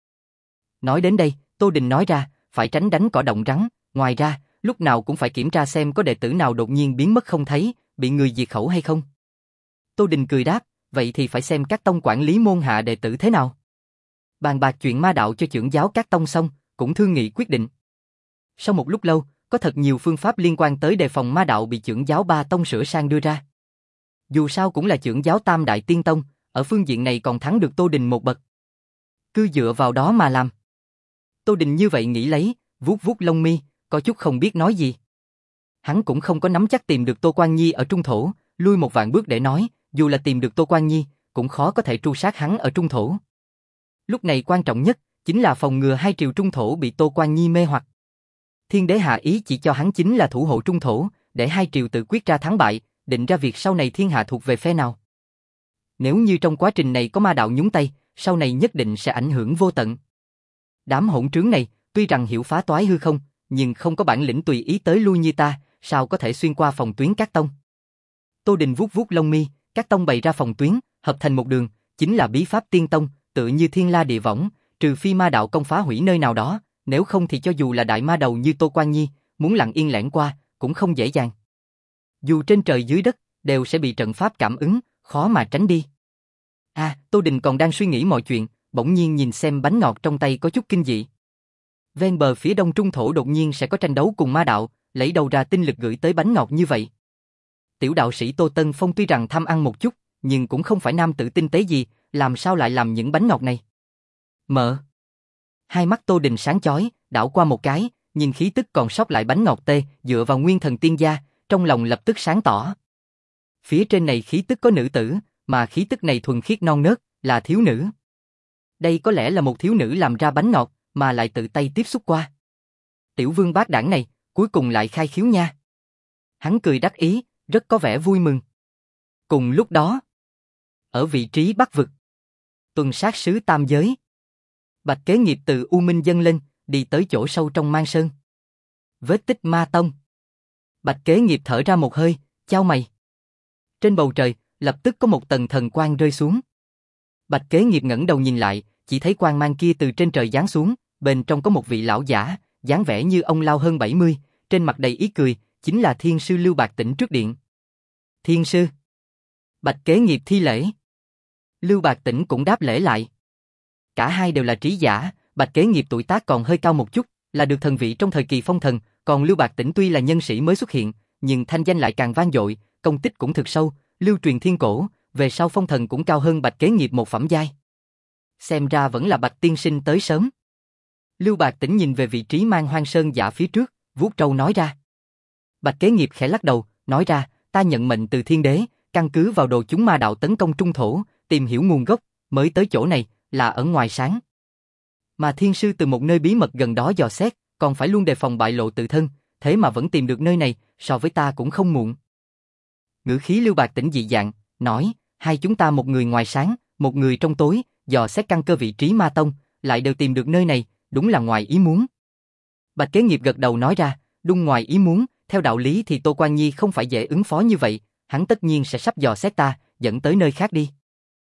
Nói đến đây, Tô Đình nói ra, phải tránh đánh cỏ động rắn, ngoài ra, lúc nào cũng phải kiểm tra xem có đệ tử nào đột nhiên biến mất không thấy, bị người diệt khẩu hay không. Tô Đình cười đáp, vậy thì phải xem các tông quản lý môn hạ đệ tử thế nào. Bàn bạc chuyện ma đạo cho trưởng giáo các tông xong, cũng thương nghị quyết định. Sau một lúc lâu, có thật nhiều phương pháp liên quan tới đề phòng ma đạo bị trưởng giáo ba tông sửa sang đưa ra. Dù sao cũng là trưởng giáo Tam Đại Tiên Tông, ở phương diện này còn thắng được Tô Đình một bậc. Cứ dựa vào đó mà làm. Tô Đình như vậy nghĩ lấy, vuốt vuốt lông mi, có chút không biết nói gì. Hắn cũng không có nắm chắc tìm được Tô Quan Nhi ở trung thổ, lui một vạn bước để nói, dù là tìm được Tô Quan Nhi, cũng khó có thể tru sát hắn ở trung thổ. Lúc này quan trọng nhất, chính là phòng ngừa hai triều trung thổ bị Tô Quan Nhi mê hoặc. Thiên đế hạ ý chỉ cho hắn chính là thủ hộ trung thổ, để hai triều tự quyết ra thắng bại, định ra việc sau này thiên hạ thuộc về phe nào. Nếu như trong quá trình này có ma đạo nhúng tay, sau này nhất định sẽ ảnh hưởng vô tận. Đám hỗn trướng này, tuy rằng hiểu phá toái hư không, nhưng không có bản lĩnh tùy ý tới lui như ta, sao có thể xuyên qua phòng tuyến các tông. Tô Đình vuốt vuốt lông mi, các tông bày ra phòng tuyến, hợp thành một đường, chính là bí pháp tiên tông, tự như thiên la địa võng, trừ phi ma đạo công phá hủy nơi nào đó, nếu không thì cho dù là đại ma đầu như Tô Quan Nhi, muốn lặng yên lẻn qua, cũng không dễ dàng. Dù trên trời dưới đất, đều sẽ bị trận pháp cảm ứng, khó mà tránh đi. À, Tô Đình còn đang suy nghĩ mọi chuyện, bỗng nhiên nhìn xem bánh ngọt trong tay có chút kinh dị. Ven bờ phía đông trung thổ đột nhiên sẽ có tranh đấu cùng ma đạo, lấy đầu ra tinh lực gửi tới bánh ngọt như vậy. Tiểu đạo sĩ Tô Tân Phong tuy rằng tham ăn một chút, nhưng cũng không phải nam tử tinh tế gì, làm sao lại làm những bánh ngọt này? Mợ. Hai mắt Tô Đình sáng chói, đảo qua một cái, nhìn khí tức còn sót lại bánh ngọt tê, dựa vào nguyên thần tiên gia, trong lòng lập tức sáng tỏ. Phía trên này khí tức có nữ tử, mà khí tức này thuần khiết non nớt, là thiếu nữ. Đây có lẽ là một thiếu nữ làm ra bánh ngọt, mà lại tự tay tiếp xúc qua. Tiểu vương bát đảng này, cuối cùng lại khai khiếu nha. Hắn cười đắc ý, rất có vẻ vui mừng. Cùng lúc đó, ở vị trí Bắc vực, tuần sát sứ tam giới, Bạch Kế Nghiệp từ U Minh dâng lên, đi tới chỗ sâu trong Mang Sơn. Vết tích ma tông. Bạch Kế Nghiệp thở ra một hơi, chau mày. Trên bầu trời, lập tức có một tầng thần quang rơi xuống. Bạch Kế Nghiệp ngẩng đầu nhìn lại, chỉ thấy quang mang kia từ trên trời giáng xuống, bên trong có một vị lão giả, dáng vẻ như ông lao hơn bảy mươi, trên mặt đầy ý cười, chính là Thiên sư Lưu Bạc Tĩnh trước điện. Thiên sư. Bạch Kế Nghiệp thi lễ. Lưu Bạc Tĩnh cũng đáp lễ lại. Cả hai đều là trí giả, Bạch Kế Nghiệp tuổi tác còn hơi cao một chút, là được thần vị trong thời kỳ phong thần, còn Lưu Bạc Tĩnh tuy là nhân sĩ mới xuất hiện, nhưng thanh danh lại càng vang dội, công tích cũng thực sâu, lưu truyền thiên cổ, về sau phong thần cũng cao hơn Bạch Kế Nghiệp một phẩm giai. Xem ra vẫn là Bạch tiên sinh tới sớm. Lưu Bạc Tĩnh nhìn về vị trí Mang Hoang Sơn giả phía trước, vuốt trâu nói ra. Bạch Kế Nghiệp khẽ lắc đầu, nói ra, ta nhận mệnh từ thiên đế, căn cứ vào đồ chúng ma đạo tấn công trung thổ, tìm hiểu nguồn gốc, mới tới chỗ này, là ở ngoài sáng. Mà thiên sư từ một nơi bí mật gần đó dò xét, còn phải luôn đề phòng bại lộ tự thân, thế mà vẫn tìm được nơi này, so với ta cũng không muộn. Ngữ khí Lưu Bạc Tĩnh dị dạng, nói, hai chúng ta một người ngoài sáng, một người trong tối, dò xét căn cơ vị trí ma tông, lại đều tìm được nơi này, đúng là ngoài ý muốn. Bạch Kế Nghiệp gật đầu nói ra, đúng ngoài ý muốn, theo đạo lý thì Tô Quan Nhi không phải dễ ứng phó như vậy, hắn tất nhiên sẽ sắp dò xét ta, dẫn tới nơi khác đi.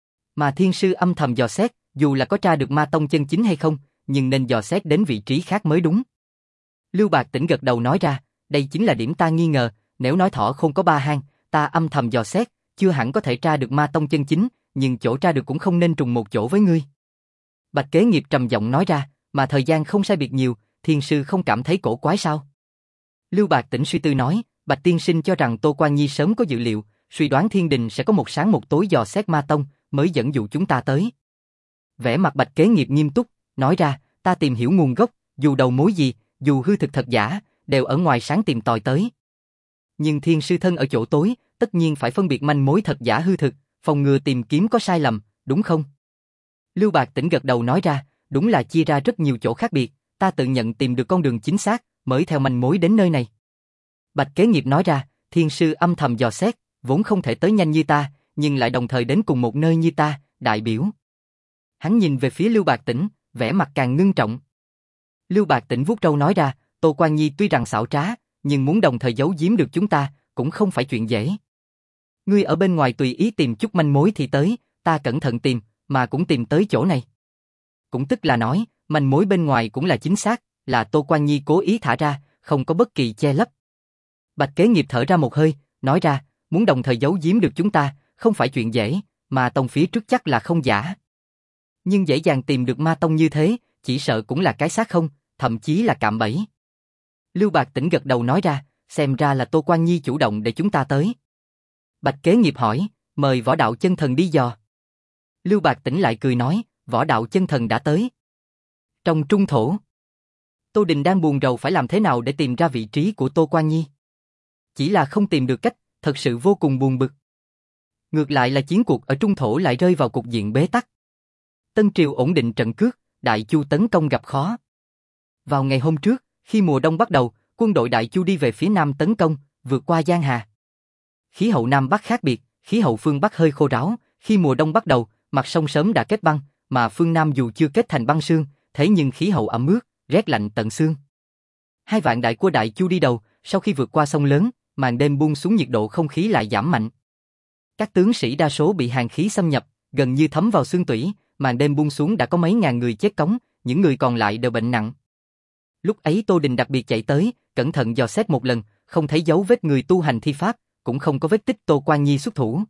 Mà thiên sư âm thầm dò xét, dù là có tra được ma tông chân chính hay không, nhưng nên dò xét đến vị trí khác mới đúng. Lưu Bạc Tĩnh gật đầu nói ra, đây chính là điểm ta nghi ngờ, nếu nói thỏ không có ba hang, ta âm thầm dò xét, chưa hẳn có thể tra được ma tông chân chính, nhưng chỗ tra được cũng không nên trùng một chỗ với ngươi. Bạch Kế Nghiệp trầm giọng nói ra, mà thời gian không sai biệt nhiều, thiên sư không cảm thấy cổ quái sao? Lưu Bạc Tĩnh suy tư nói, Bạch tiên sinh cho rằng Tô Quan Nhi sớm có dự liệu, suy đoán thiên đình sẽ có một sáng một tối dò xét ma tông, mới dẫn dụ chúng ta tới. Vẻ mặt Bạch Kế Nghiệp nghiêm túc, nói ra, ta tìm hiểu nguồn gốc, dù đầu mối gì, dù hư thực thật giả, đều ở ngoài sáng tìm tòi tới. Nhưng thiên sư thân ở chỗ tối, tất nhiên phải phân biệt manh mối thật giả hư thực, phòng ngừa tìm kiếm có sai lầm, đúng không? Lưu Bạc Tĩnh gật đầu nói ra, đúng là chia ra rất nhiều chỗ khác biệt, ta tự nhận tìm được con đường chính xác, mới theo manh mối đến nơi này. Bạch Kế Nghiệp nói ra, thiên sư âm thầm dò xét, vốn không thể tới nhanh như ta, nhưng lại đồng thời đến cùng một nơi như ta, đại biểu. Hắn nhìn về phía Lưu Bạc Tỉnh, vẻ mặt càng ngưng trọng. Lưu Bạc Tỉnh vuốt râu nói ra, Tô Quan Nhi tuy rằng xảo trá, nhưng muốn đồng thời giấu giếm được chúng ta, cũng không phải chuyện dễ. Ngươi ở bên ngoài tùy ý tìm chút manh mối thì tới, ta cẩn thận tìm, mà cũng tìm tới chỗ này. Cũng tức là nói, manh mối bên ngoài cũng là chính xác, là Tô Quan Nhi cố ý thả ra, không có bất kỳ che lấp. Bạch Kế Nghiệp thở ra một hơi, nói ra, muốn đồng thời giấu giếm được chúng ta, không phải chuyện dễ, mà tông phía trước chắc là không giả. Nhưng dễ dàng tìm được ma tông như thế, chỉ sợ cũng là cái xác không, thậm chí là cạm bẫy. Lưu Bạc Tỉnh gật đầu nói ra, xem ra là Tô Quan Nhi chủ động để chúng ta tới. Bạch Kế Nghiệp hỏi, mời Võ Đạo Chân Thần đi dò. Lưu Bạc Tỉnh lại cười nói, Võ Đạo Chân Thần đã tới. Trong trung thổ, Tô Đình đang buồn rầu phải làm thế nào để tìm ra vị trí của Tô Quan Nhi. Chỉ là không tìm được cách, thật sự vô cùng buồn bực. Ngược lại là chiến cuộc ở trung thổ lại rơi vào cục diện bế tắc. Tân Triều ổn định trận cước, Đại Chu tấn công gặp khó. Vào ngày hôm trước, khi mùa đông bắt đầu, quân đội Đại Chu đi về phía nam tấn công, vượt qua Giang Hà. Khí hậu Nam Bắc khác biệt, khí hậu phương Bắc hơi khô ráo, khi mùa đông bắt đầu, mặt sông sớm đã kết băng, mà phương Nam dù chưa kết thành băng sương, thế nhưng khí hậu ẩm ướt, rét lạnh tận xương. Hai vạn đại của Đại Chu đi đầu, sau khi vượt qua sông lớn, màn đêm buông xuống nhiệt độ không khí lại giảm mạnh. Các tướng sĩ đa số bị hàn khí xâm nhập, gần như thấm vào xương tủy, màn đêm buông xuống đã có mấy ngàn người chết cống, những người còn lại đều bệnh nặng. Lúc ấy Tô Đình đặc biệt chạy tới, cẩn thận dò xét một lần, không thấy dấu vết người tu hành thi pháp, cũng không có vết tích Tô Quan Nhi xuất thủ.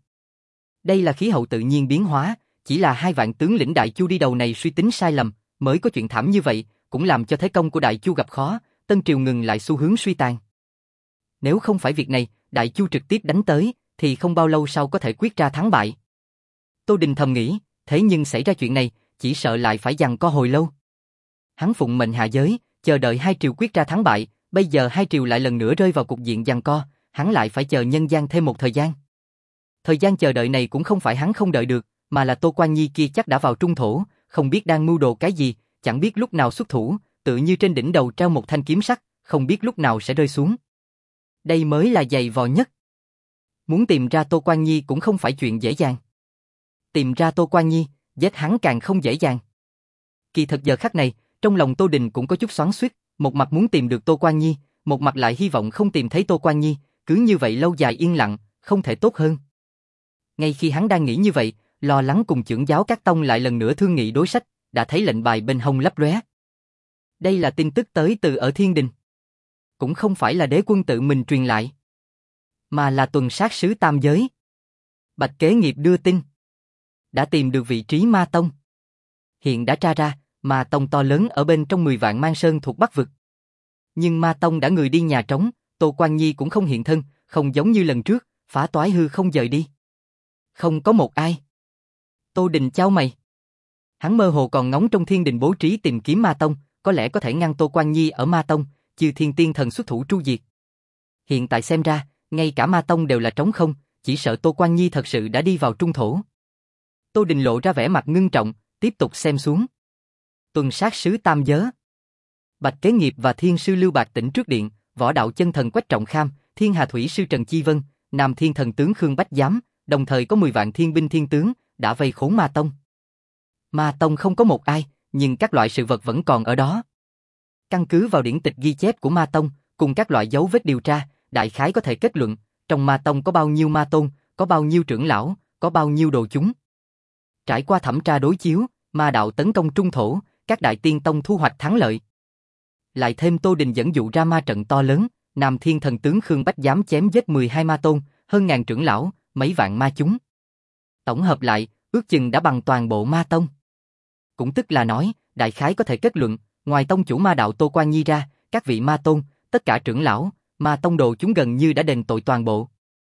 Đây là khí hậu tự nhiên biến hóa, chỉ là hai vạn tướng lĩnh Đại Chu đi đầu này suy tính sai lầm, mới có chuyện thảm như vậy, cũng làm cho thế công của Đại Chu gặp khó, Tân Triều ngừng lại xu hướng suy tàn. Nếu không phải việc này, Đại Chu trực tiếp đánh tới, thì không bao lâu sau có thể quyết ra thắng bại. Tô Đình thầm nghĩ, thế nhưng xảy ra chuyện này, chỉ sợ lại phải giằng co hồi lâu. Hắn phụng mệnh hạ giới, chờ đợi hai triều quyết ra thắng bại, bây giờ hai triều lại lần nữa rơi vào cục diện giằng co, hắn lại phải chờ nhân gian thêm một thời gian. Thời gian chờ đợi này cũng không phải hắn không đợi được, mà là Tô Quan Nhi kia chắc đã vào trung thổ, không biết đang mưu đồ cái gì, chẳng biết lúc nào xuất thủ, tự như trên đỉnh đầu treo một thanh kiếm sắt, không biết lúc nào sẽ rơi xuống. Đây mới là dày vò nhất. Muốn tìm ra Tô Quan Nhi cũng không phải chuyện dễ dàng. Tìm ra Tô Quan Nhi, giết hắn càng không dễ dàng. Kỳ thật giờ khắc này, trong lòng Tô Đình cũng có chút xoắn xuýt, một mặt muốn tìm được Tô Quan Nhi, một mặt lại hy vọng không tìm thấy Tô Quan Nhi, cứ như vậy lâu dài yên lặng, không thể tốt hơn. Ngay khi hắn đang nghĩ như vậy, lo lắng cùng trưởng giáo các tông lại lần nữa thương nghị đối sách, đã thấy lệnh bài bên hông lấp lóe. Đây là tin tức tới từ ở Thiên Đình. Cũng không phải là đế quân tự mình truyền lại, mà là tuần sát sứ tam giới. Bạch Kế Nghiệp đưa tin. Đã tìm được vị trí Ma Tông. Hiện đã tra ra, Ma Tông to lớn ở bên trong mười vạn mang sơn thuộc Bắc Vực. Nhưng Ma Tông đã người đi nhà trống, Tô Quan Nhi cũng không hiện thân, không giống như lần trước, phá toái hư không dời đi. Không có một ai. Tô Đình chau mày. Hắn mơ hồ còn ngóng trong Thiên Đình bố trí tìm kiếm Ma Tông, có lẽ có thể ngăn Tô Quan Nhi ở Ma Tông, chư thiên tiên thần xuất thủ tru diệt. Hiện tại xem ra, ngay cả Ma Tông đều là trống không, chỉ sợ Tô Quan Nhi thật sự đã đi vào trung thổ. Tô Đình lộ ra vẻ mặt ngưng trọng, tiếp tục xem xuống. Tuần sát sứ tam giới. Bạch Kế Nghiệp và Thiên sư Lưu Bạc Tỉnh trước điện, Võ Đạo Chân Thần Quách Trọng Kham, Thiên Hà Thủy sư Trần Chi Vân, Nam Thiên Thần tướng Khương Bách Giám, đồng thời có mười vạn thiên binh thiên tướng, đã vây khốn Ma Tông. Ma Tông không có một ai, nhưng các loại sự vật vẫn còn ở đó. Căn cứ vào điển tịch ghi chép của Ma Tông, cùng các loại dấu vết điều tra, đại khái có thể kết luận, trong Ma Tông có bao nhiêu ma tôn, có bao nhiêu trưởng lão, có bao nhiêu đồ chúng. Trải qua thẩm tra đối chiếu, ma đạo tấn công trung thổ, các đại tiên tông thu hoạch thắng lợi. Lại thêm Tô Đình dẫn dụ ra ma trận to lớn, Nam Thiên Thần tướng Khương Bách dám chém giết mười hai ma tôn, hơn ngàn trưởng lão, mấy vạn ma chúng. Tổng hợp lại, ước chừng đã bằng toàn bộ Ma Tông. Cũng tức là nói, đại khái có thể kết luận, ngoài tông chủ ma đạo Tô Quan Nhi ra, các vị ma tôn, tất cả trưởng lão, ma tông đồ chúng gần như đã đền tội toàn bộ.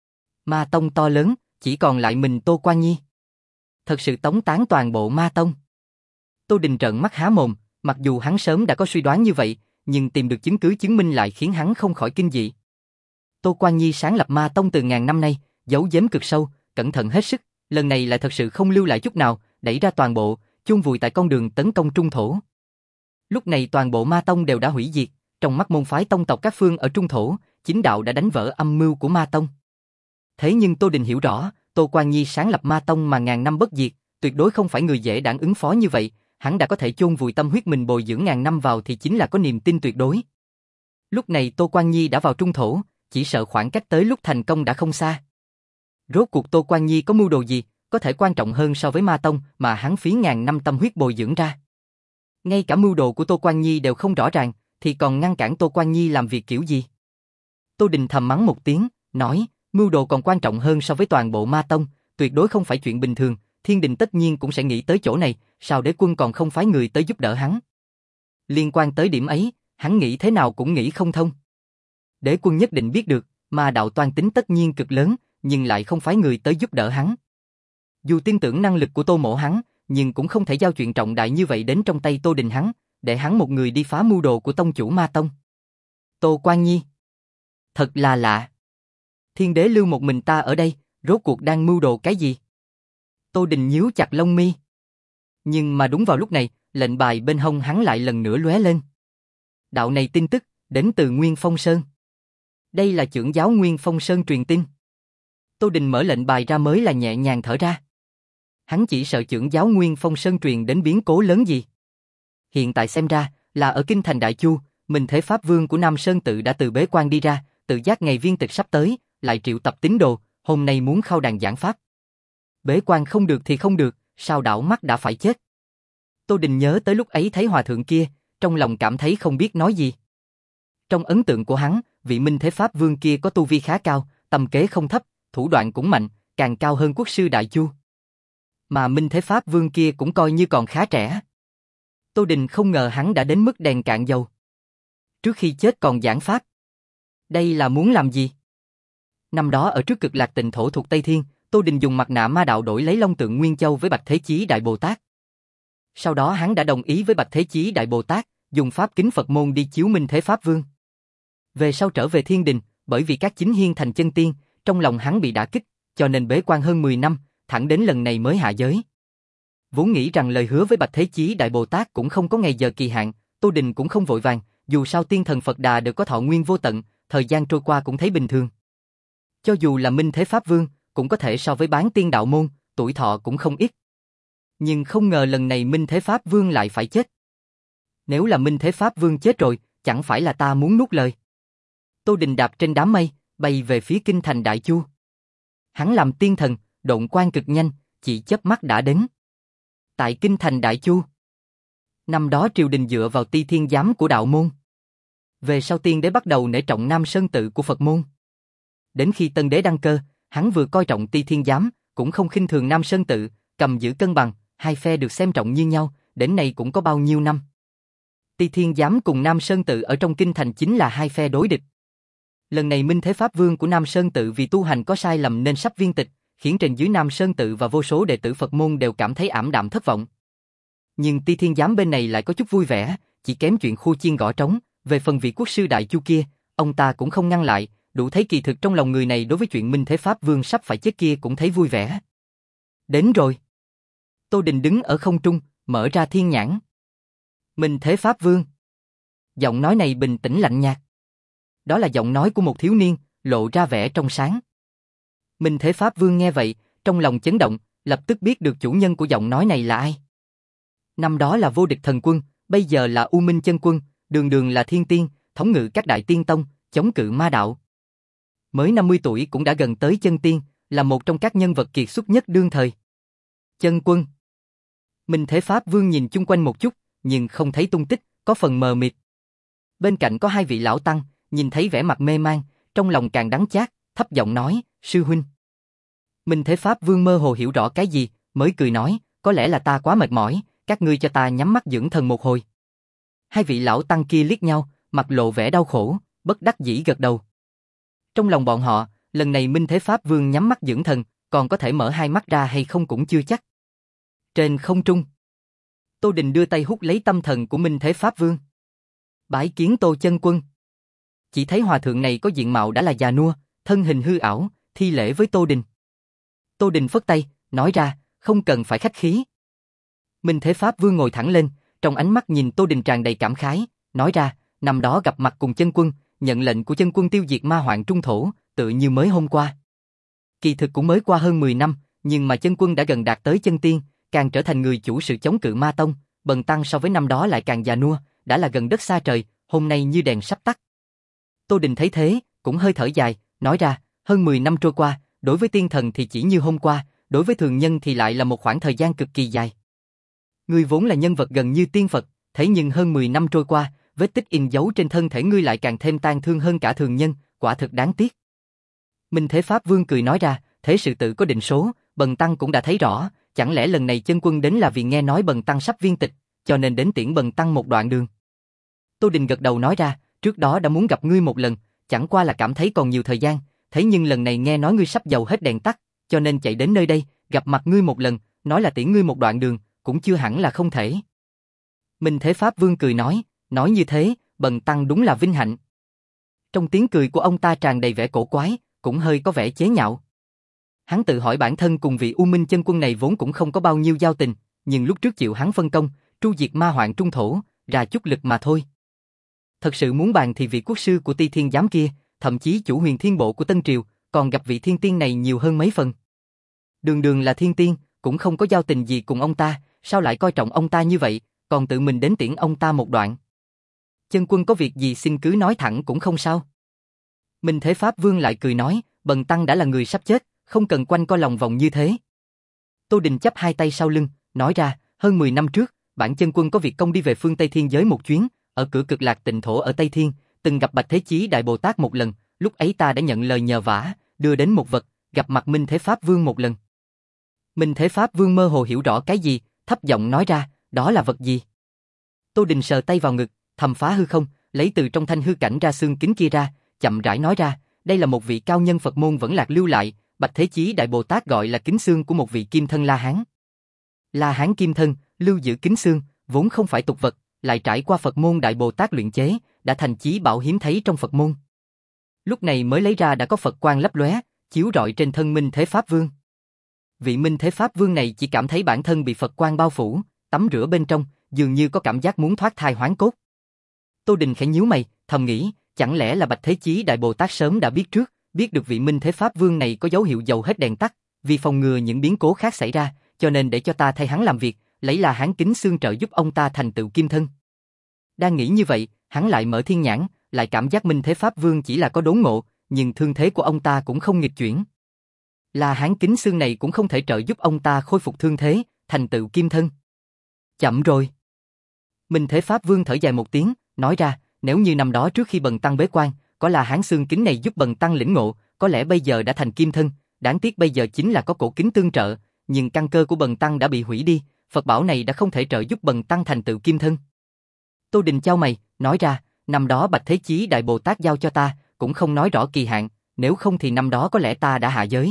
Ma Tông to lớn, chỉ còn lại mình Tô Quan Nhi. Thật sự tống tán toàn bộ Ma Tông. Tô Đình trợn mắt há mồm, mặc dù hắn sớm đã có suy đoán như vậy, nhưng tìm được chứng cứ chứng minh lại khiến hắn không khỏi kinh dị. Tô Quan Nhi sáng lập Ma Tông từ ngàn năm nay, giấu giếm cực sâu, cẩn thận hết sức, lần này lại thật sự không lưu lại chút nào, đẩy ra toàn bộ, chôn vùi tại con đường tấn công trung thổ. Lúc này toàn bộ Ma Tông đều đã hủy diệt, trong mắt môn phái tông tộc các phương ở trung thổ, chính đạo đã đánh vỡ âm mưu của Ma Tông. Thế nhưng Tô Đình hiểu rõ, Tô Quan Nhi sáng lập Ma Tông mà ngàn năm bất diệt, tuyệt đối không phải người dễ dàng ứng phó như vậy, hắn đã có thể chôn vùi tâm huyết mình bồi dưỡng ngàn năm vào thì chính là có niềm tin tuyệt đối. Lúc này Tô Quan Nhi đã vào trung thổ, chỉ sợ khoảng cách tới lúc thành công đã không xa. Rốt cuộc Tô Quan Nhi có mưu đồ gì, có thể quan trọng hơn so với Ma Tông mà hắn phí ngàn năm tâm huyết bồi dưỡng ra. Ngay cả mưu đồ của Tô Quan Nhi đều không rõ ràng, thì còn ngăn cản Tô Quan Nhi làm việc kiểu gì? Tô Đình thầm mắng một tiếng, nói, mưu đồ còn quan trọng hơn so với toàn bộ Ma Tông, tuyệt đối không phải chuyện bình thường, Thiên Đình tất nhiên cũng sẽ nghĩ tới chỗ này, sao đế quân còn không phái người tới giúp đỡ hắn? Liên quan tới điểm ấy, hắn nghĩ thế nào cũng nghĩ không thông. Đế quân nhất định biết được, mà đạo toan tính tất nhiên cực lớn, nhưng lại không phái người tới giúp đỡ hắn. Dù tin tưởng năng lực của Tô Mỗ hắn, nhưng cũng không thể giao chuyện trọng đại như vậy đến trong tay Tô Đình hắn, để hắn một người đi phá mưu đồ của tông chủ Ma Tông. Tô Quan Nhi. Thật là lạ. Thiên đế lưu một mình ta ở đây, rốt cuộc đang mưu đồ cái gì? Tô Đình nhíu chặt lông mi. Nhưng mà đúng vào lúc này, lệnh bài bên hông hắn lại lần nữa lóe lên. Đạo này tin tức, đến từ Nguyên Phong Sơn. Đây là trưởng giáo Nguyên Phong Sơn truyền tin. Tô Đình mở lệnh bài ra mới là nhẹ nhàng thở ra. Hắn chỉ sợ trưởng giáo Nguyên Phong Sơn truyền đến biến cố lớn gì. Hiện tại xem ra, là ở kinh thành Đại Chu, Minh Thế Pháp Vương của Nam Sơn tự đã từ bế quan đi ra, tự giác ngày viên tịch sắp tới, lại triệu tập tín đồ, hôm nay muốn khao đàn giảng pháp. Bế quan không được thì không được, sao đảo mắt đã phải chết. Tô Đình nhớ tới lúc ấy thấy hòa thượng kia, trong lòng cảm thấy không biết nói gì. Trong ấn tượng của hắn, vị Minh Thế Pháp Vương kia có tu vi khá cao, tầm kế không thấp, thủ đoạn cũng mạnh, càng cao hơn quốc sư Đại Chu. Mà Minh Thế Pháp Vương kia cũng coi như còn khá trẻ. Tô Đình không ngờ hắn đã đến mức đèn cạn dầu. Trước khi chết còn giảng pháp. Đây là muốn làm gì? Năm đó ở trước Cực Lạc Tịnh thổ thuộc Tây Thiên, Tô Đình dùng mặt nạ ma đạo đổi lấy Long Tượng Nguyên Châu với Bạch Thế Chí Đại Bồ Tát. Sau đó hắn đã đồng ý với Bạch Thế Chí Đại Bồ Tát, dùng pháp kính Phật môn đi chiếu Minh Thế Pháp Vương. Về sau trở về Thiên Đình, bởi vì các chính hiên thành chân tiên, trong lòng hắn bị đả kích, cho nên bế quan hơn mười năm, thẳng đến lần này mới hạ giới. Vốn nghĩ rằng lời hứa với Bạch Thế Chí Đại Bồ Tát cũng không có ngày giờ kỳ hạn, Tô Đình cũng không vội vàng, dù sao tiên thần Phật Đà đều có thọ nguyên vô tận, thời gian trôi qua cũng thấy bình thường. Cho dù là Minh Thế Pháp Vương, cũng có thể so với bán tiên đạo môn, tuổi thọ cũng không ít. Nhưng không ngờ lần này Minh Thế Pháp Vương lại phải chết. Nếu là Minh Thế Pháp Vương chết rồi, chẳng phải là ta muốn nuốt lời. Tô Đình đạp trên đám mây, bay về phía kinh thành Đại Chu. Hắn làm tiên thần, độn quang cực nhanh, chỉ chớp mắt đã đến. Tại kinh thành Đại Chu, năm đó triều đình dựa vào Ti Thiên Giám của đạo môn. Về sau tiên đế bắt đầu nể trọng Nam Sơn tự của Phật môn. Đến khi tân đế đăng cơ, hắn vừa coi trọng Ti Thiên Giám, cũng không khinh thường Nam Sơn tự, cầm giữ cân bằng, hai phe được xem trọng như nhau, đến nay cũng có bao nhiêu năm. Ti Thiên Giám cùng Nam Sơn tự ở trong kinh thành chính là hai phe đối địch. Lần này Minh Thế Pháp Vương của Nam Sơn tự vì tu hành có sai lầm nên sắp viên tịch, khiến trên dưới Nam Sơn tự và vô số đệ tử Phật môn đều cảm thấy ảm đạm thất vọng. Nhưng Ti Thiên Giám bên này lại có chút vui vẻ, chỉ kém chuyện khua chiên gõ trống, về phần vị quốc sư Đại Chu kia, ông ta cũng không ngăn lại, đủ thấy kỳ thực trong lòng người này đối với chuyện Minh Thế Pháp Vương sắp phải chết kia cũng thấy vui vẻ. Đến rồi. Tô Đình đứng ở không trung, mở ra thiên nhãn. Minh Thế Pháp Vương. Giọng nói này bình tĩnh lạnh nhạt. Đó là giọng nói của một thiếu niên, lộ ra vẻ trong sáng. Minh Thế Pháp Vương nghe vậy, trong lòng chấn động, lập tức biết được chủ nhân của giọng nói này là ai. Năm đó là Vô Địch Thần Quân, bây giờ là U Minh Chân Quân, đường đường là thiên tiên, thống ngự các đại tiên tông, chống cự ma đạo. Mới năm mươi tuổi cũng đã gần tới chân tiên, là một trong các nhân vật kiệt xuất nhất đương thời. Chân Quân. Minh Thế Pháp Vương nhìn chung quanh một chút, nhưng không thấy tung tích, có phần mờ mịt. Bên cạnh có hai vị lão tăng, nhìn thấy vẻ mặt mê man, trong lòng càng đắng chát, thấp giọng nói, sư huynh. Minh Thế Pháp Vương mơ hồ hiểu rõ cái gì, mới cười nói, có lẽ là ta quá mệt mỏi, các ngươi cho ta nhắm mắt dưỡng thần một hồi. Hai vị lão tăng kia liếc nhau, mặt lộ vẻ đau khổ, bất đắc dĩ gật đầu. Trong lòng bọn họ, lần này Minh Thế Pháp Vương nhắm mắt dưỡng thần, còn có thể mở hai mắt ra hay không cũng chưa chắc. Trên không trung, Tô Đình đưa tay hút lấy tâm thần của Minh Thế Pháp Vương. Bái kiến Tô chân quân. Chỉ thấy hòa thượng này có diện mạo đã là già nua, thân hình hư ảo, thi lễ với Tô Đình. Tô Đình phất tay, nói ra, không cần phải khách khí. Minh Thế Pháp Vương ngồi thẳng lên, trong ánh mắt nhìn Tô Đình tràn đầy cảm khái, nói ra, năm đó gặp mặt cùng chân quân, nhận lệnh của chân quân tiêu diệt ma hoạn trung thổ, tự như mới hôm qua. Kỳ thực cũng mới qua hơn mười năm, nhưng mà chân quân đã gần đạt tới chân tiên, càng trở thành người chủ sự chống cự ma tông, Bần tăng so với năm đó lại càng già nua, đã là gần đất xa trời, hôm nay như đèn sắp tắt. Tô Đình thấy thế, cũng hơi thở dài, nói ra, hơn mười năm trôi qua, đối với tiên thần thì chỉ như hôm qua, đối với thường nhân thì lại là một khoảng thời gian cực kỳ dài. Ngươi vốn là nhân vật gần như tiên Phật, thế nhưng hơn mười năm trôi qua, vết tích in dấu trên thân thể ngươi lại càng thêm tang thương hơn cả thường nhân, quả thực đáng tiếc. Minh Thế Pháp Vương cười nói ra, thế sự tự có định số, Bần tăng cũng đã thấy rõ, chẳng lẽ lần này chân quân đến là vì nghe nói Bần tăng sắp viên tịch, cho nên đến tiễn Bần tăng một đoạn đường. Tô Đình gật đầu nói ra, trước đó đã muốn gặp ngươi một lần, chẳng qua là cảm thấy còn nhiều thời gian, thế nhưng lần này nghe nói ngươi sắp dầu hết đèn tắt, cho nên chạy đến nơi đây, gặp mặt ngươi một lần, nói là tiễn ngươi một đoạn đường, cũng chưa hẳn là không thể. Minh Thế Pháp Vương cười nói, nói như thế, Bần tăng đúng là vinh hạnh. Trong tiếng cười của ông ta tràn đầy vẻ cổ quái, cũng hơi có vẻ chế nhạo. Hắn tự hỏi bản thân cùng vị U Minh chân quân này vốn cũng không có bao nhiêu giao tình, nhưng lúc trước chịu hắn phân công, tru diệt ma hoạn trung thổ, ra chút lực mà thôi. Thật sự muốn bàn thì vị quốc sư của Ti Thiên Giám kia, thậm chí chủ huyền thiên bộ của Tân Triều, còn gặp vị thiên tiên này nhiều hơn mấy phần. Đường đường là thiên tiên, cũng không có giao tình gì cùng ông ta, sao lại coi trọng ông ta như vậy, còn tự mình đến tiễn ông ta một đoạn. Chân quân có việc gì xin cứ nói thẳng cũng không sao. Minh Thế Pháp Vương lại cười nói, Bần tăng đã là người sắp chết, không cần quanh co lòng vòng như thế. Tô Đình chắp hai tay sau lưng, nói ra, hơn mười năm trước, bản chân quân có việc công đi về phương Tây Thiên giới một chuyến, ở cửa Cực Lạc Tịnh Thổ ở Tây Thiên, từng gặp Bạch Thế Chí Đại Bồ Tát một lần, lúc ấy ta đã nhận lời nhờ vả, đưa đến một vật, gặp mặt Minh Thế Pháp Vương một lần. Minh Thế Pháp Vương mơ hồ hiểu rõ cái gì, thấp giọng nói ra, đó là vật gì? Tô Đình sờ tay vào ngực, thầm phá hư không, lấy từ trong thanh hư cảnh ra xương kính kia ra, chậm rãi nói ra, đây là một vị cao nhân Phật môn vẫn lạc lưu lại, Bạch Thế Chí Đại Bồ Tát gọi là kính xương của một vị kim thân La Hán. La Hán kim thân, lưu giữ kính xương, vốn không phải tục vật, lại trải qua Phật môn Đại Bồ Tát luyện chế, đã thành chí bảo hiếm thấy trong Phật môn. Lúc này mới lấy ra đã có Phật quang lấp lóe, chiếu rọi trên thân Minh Thế Pháp Vương. Vị Minh Thế Pháp Vương này chỉ cảm thấy bản thân bị Phật quang bao phủ, tắm rửa bên trong, dường như có cảm giác muốn thoát thai hoán cốt. Tô Đình khẽ nhíu mày, thầm nghĩ, chẳng lẽ là Bạch Thế Chí Đại Bồ Tát sớm đã biết trước, biết được vị Minh Thế Pháp Vương này có dấu hiệu dầu hết đèn tắt, vì phòng ngừa những biến cố khác xảy ra, cho nên để cho ta thay hắn làm việc, lấy La Hán kính xương trợ giúp ông ta thành tựu kim thân. Đang nghĩ như vậy, hắn lại mở thiên nhãn, lại cảm giác Minh Thế Pháp Vương chỉ là có đốn ngộ, nhưng thương thế của ông ta cũng không nghịch chuyển. La Hán kính xương này cũng không thể trợ giúp ông ta khôi phục thương thế, thành tựu kim thân. Chậm rồi. Minh Thế Pháp Vương thở dài một tiếng, nói ra, nếu như năm đó trước khi Bần tăng bế quan, có La Hán xương kính này giúp Bần tăng lĩnh ngộ, có lẽ bây giờ đã thành kim thân, đáng tiếc bây giờ chính là có cổ kính tương trợ, nhưng căn cơ của Bần tăng đã bị hủy đi, Phật bảo này đã không thể trợ giúp Bần tăng thành tựu kim thân. Tô Đình chau mày, nói ra, năm đó Bạch Thế Chí Đại Bồ Tát giao cho ta, cũng không nói rõ kỳ hạn, nếu không thì năm đó có lẽ ta đã hạ giới.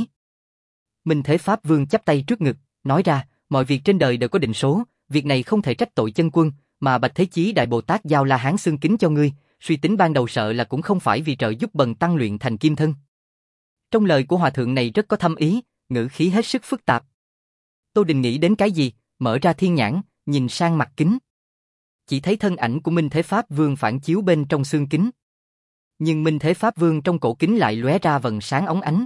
Minh Thế Pháp Vương chắp tay trước ngực, nói ra, mọi việc trên đời đều có định số, việc này không thể trách tội chân quân, mà Bạch Thế Chí Đại Bồ Tát giao La Hán xương kính cho ngươi, suy tính ban đầu sợ là cũng không phải vì trợ giúp Bần tăng luyện thành kim thân. Trong lời của hòa thượng này rất có thâm ý, ngữ khí hết sức phức tạp. Tô Đình nghĩ đến cái gì, mở ra thiên nhãn, nhìn sang mặt kính. Chỉ thấy thân ảnh của Minh Thế Pháp Vương phản chiếu bên trong xương kính. Nhưng Minh Thế Pháp Vương trong cổ kính lại lóe ra vầng sáng óng ánh.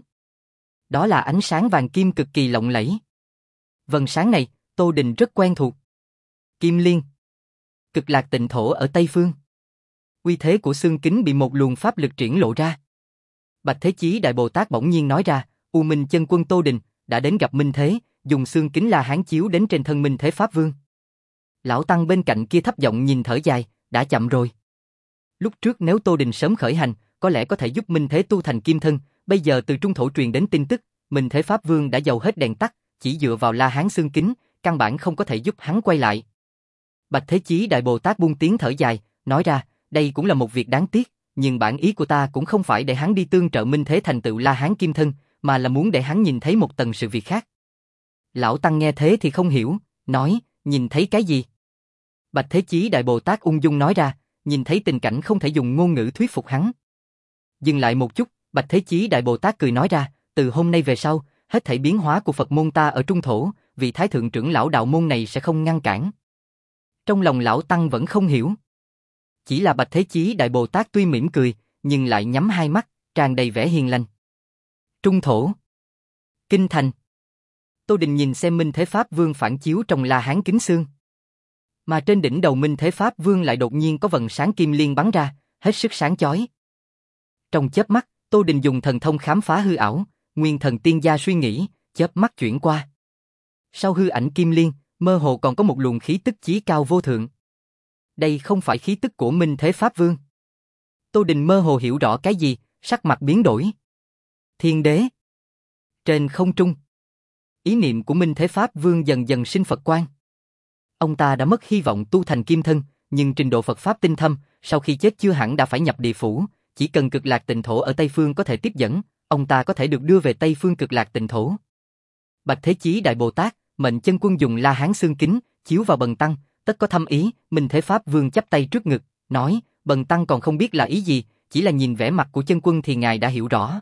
Đó là ánh sáng vàng kim cực kỳ lộng lẫy. Vầng sáng này, Tô Đình rất quen thuộc. Kim Liên. Cực Lạc Tịnh Thổ ở Tây Phương. Uy thế của xương kính bị một luồng pháp lực triển lộ ra. Bạch Thế Chí Đại Bồ Tát bỗng nhiên nói ra, U Minh chân quân Tô Đình đã đến gặp Minh Thế, dùng xương kính La Hán chiếu đến trên thân Minh Thế Pháp Vương. Lão tăng bên cạnh kia thấp giọng nhìn thở dài, đã chậm rồi. Lúc trước nếu Tô Đình sớm khởi hành, có lẽ có thể giúp Minh Thế tu thành kim thân, bây giờ từ trung thổ truyền đến tin tức, Minh Thế Pháp Vương đã dầu hết đèn tắt, chỉ dựa vào La Hán xương kính, căn bản không có thể giúp hắn quay lại. Bạch Thế Chí Đại Bồ Tát buông tiếng thở dài, nói ra, đây cũng là một việc đáng tiếc, nhưng bản ý của ta cũng không phải để hắn đi tương trợ Minh Thế thành tựu La Hán kim thân, mà là muốn để hắn nhìn thấy một tầng sự việc khác. Lão tăng nghe thế thì không hiểu, nói, nhìn thấy cái gì? Bạch Thế Chí Đại Bồ Tát ung dung nói ra, nhìn thấy tình cảnh không thể dùng ngôn ngữ thuyết phục hắn. Dừng lại một chút, Bạch Thế Chí Đại Bồ Tát cười nói ra, từ hôm nay về sau, hết thảy biến hóa của Phật môn ta ở trung thổ, vị Thái Thượng trưởng lão đạo môn này sẽ không ngăn cản. Trong lòng lão tăng vẫn không hiểu. Chỉ là Bạch Thế Chí Đại Bồ Tát tuy mỉm cười, nhưng lại nhắm hai mắt, tràn đầy vẻ hiền lành. Trung thổ. Kinh thành. Tô Đình nhìn xem Minh Thế Pháp Vương phản chiếu trong La Hán kính xương. Mà trên đỉnh đầu Minh Thế Pháp Vương lại đột nhiên có vầng sáng kim liên bắn ra, hết sức sáng chói. Trong chớp mắt, Tô Đình dùng thần thông khám phá hư ảo, nguyên thần tiên gia suy nghĩ, chớp mắt chuyển qua. Sau hư ảnh kim liên, mơ hồ còn có một luồng khí tức chí cao vô thượng. Đây không phải khí tức của Minh Thế Pháp Vương. Tô Đình mơ hồ hiểu rõ cái gì, sắc mặt biến đổi. Thiên đế. Trên không trung, ý niệm của Minh Thế Pháp Vương dần dần sinh Phật quang. Ông ta đã mất hy vọng tu thành kim thân, nhưng trình độ Phật Pháp tinh thâm, sau khi chết chưa hẳn đã phải nhập địa phủ, chỉ cần cực lạc tịnh thổ ở Tây Phương có thể tiếp dẫn, ông ta có thể được đưa về Tây Phương cực lạc tịnh thổ. Bạch Thế Chí Đại Bồ Tát, mệnh chân quân dùng La Hán xương kính, chiếu vào Bần Tăng, tất có thâm ý. Minh Thế Pháp Vương chắp tay trước ngực, nói, Bần Tăng còn không biết là ý gì, chỉ là nhìn vẻ mặt của chân quân thì ngài đã hiểu rõ.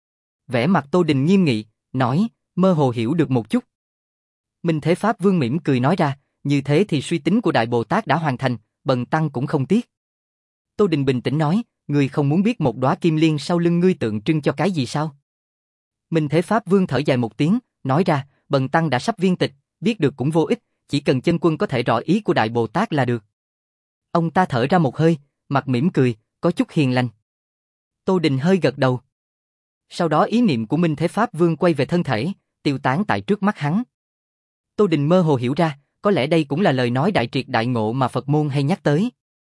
Vẻ mặt Tô Đình nghiêm nghị, nói, mơ hồ hiểu được một chút. Minh Thế Pháp Vương mỉm cười nói ra, như thế thì suy tính của Đại Bồ Tát đã hoàn thành, Bần Tăng cũng không tiếc. Tô Đình bình tĩnh nói, ngươi không muốn biết một đóa kim liên sau lưng ngươi tượng trưng cho cái gì sao? Minh Thế Pháp Vương thở dài một tiếng, nói ra, Bần Tăng đã sắp viên tịch, biết được cũng vô ích, chỉ cần chân quân có thể rõ ý của Đại Bồ Tát là được. Ông ta thở ra một hơi, mặt mỉm cười, có chút hiền lành. Tô Đình hơi gật đầu. Sau đó ý niệm của Minh Thế Pháp Vương quay về thân thể, tiêu tán tại trước mắt hắn. Tô Đình mơ hồ hiểu ra, có lẽ đây cũng là lời nói đại triệt đại ngộ mà Phật môn hay nhắc tới.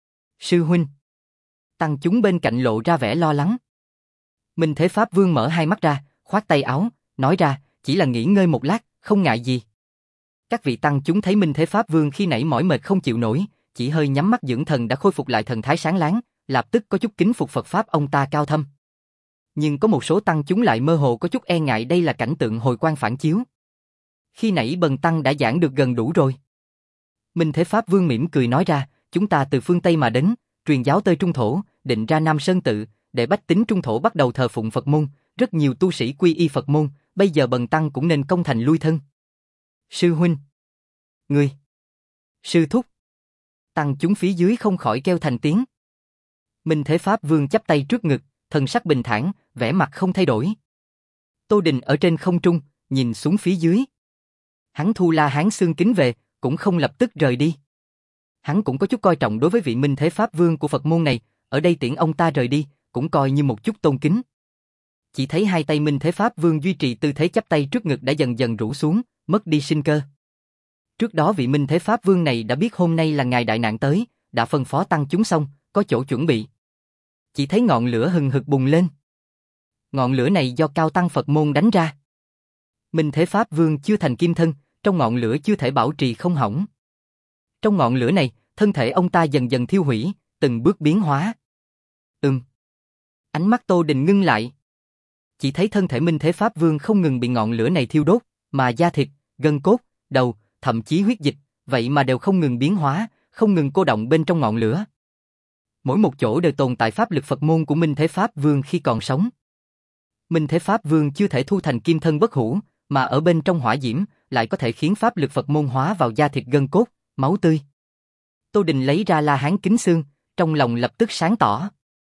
Sư huynh. Tăng chúng bên cạnh lộ ra vẻ lo lắng. Minh Thế Pháp Vương mở hai mắt ra, khoát tay áo, nói ra, chỉ là nghỉ ngơi một lát, không ngại gì. Các vị tăng chúng thấy Minh Thế Pháp Vương khi nãy mỏi mệt không chịu nổi, chỉ hơi nhắm mắt dưỡng thần đã khôi phục lại thần thái sáng láng, lập tức có chút kính phục Phật Pháp ông ta cao thâm. Nhưng có một số tăng chúng lại mơ hồ có chút e ngại đây là cảnh tượng hồi quang phản chiếu. Khi nãy Bần Tăng đã giảng được gần đủ rồi. Minh Thế Pháp Vương mỉm cười nói ra, chúng ta từ phương Tây mà đến, truyền giáo tới Trung Thổ, định ra Nam Sơn Tự, để bách tính Trung Thổ bắt đầu thờ phụng Phật môn, rất nhiều tu sĩ quy y Phật môn, bây giờ Bần Tăng cũng nên công thành lui thân. Sư huynh. Ngươi. Sư thúc. Tăng chúng phía dưới không khỏi kêu thành tiếng. Minh Thế Pháp Vương chắp tay trước ngực, thần sắc bình thản, vẻ mặt không thay đổi. Tô Đình ở trên không trung, nhìn xuống phía dưới. Hắn thu La Hán xương kính về, cũng không lập tức rời đi. Hắn cũng có chút coi trọng đối với vị Minh Thế Pháp Vương của Phật môn này, ở đây tiễn ông ta rời đi, cũng coi như một chút tôn kính. Chỉ thấy hai tay Minh Thế Pháp Vương duy trì tư thế chắp tay trước ngực đã dần dần rũ xuống, mất đi sinh cơ. Trước đó vị Minh Thế Pháp Vương này đã biết hôm nay là ngày đại nạn tới, đã phân phó tăng chúng xong, có chỗ chuẩn bị. Chỉ thấy ngọn lửa hừng hực bùng lên. Ngọn lửa này do cao tăng Phật môn đánh ra. Minh Thế Pháp Vương chưa thành kim thân, trong ngọn lửa chưa thể bảo trì không hỏng. Trong ngọn lửa này, thân thể ông ta dần dần thiêu hủy, từng bước biến hóa. Ừm. Ánh mắt Tô Đình ngưng lại. Chỉ thấy thân thể Minh Thế Pháp Vương không ngừng bị ngọn lửa này thiêu đốt, mà da thịt, gân cốt, đầu, thậm chí huyết dịch, vậy mà đều không ngừng biến hóa, không ngừng cô động bên trong ngọn lửa. Mỗi một chỗ đều tồn tại pháp lực Phật môn của Minh Thế Pháp Vương khi còn sống. Minh Thế Pháp Vương chưa thể thu thành kim thân bất hủ, mà ở bên trong hỏa diễm lại có thể khiến pháp lực Phật môn hóa vào da thịt gân cốt, máu tươi. Tô Đình lấy ra La Hán kính xương, trong lòng lập tức sáng tỏ.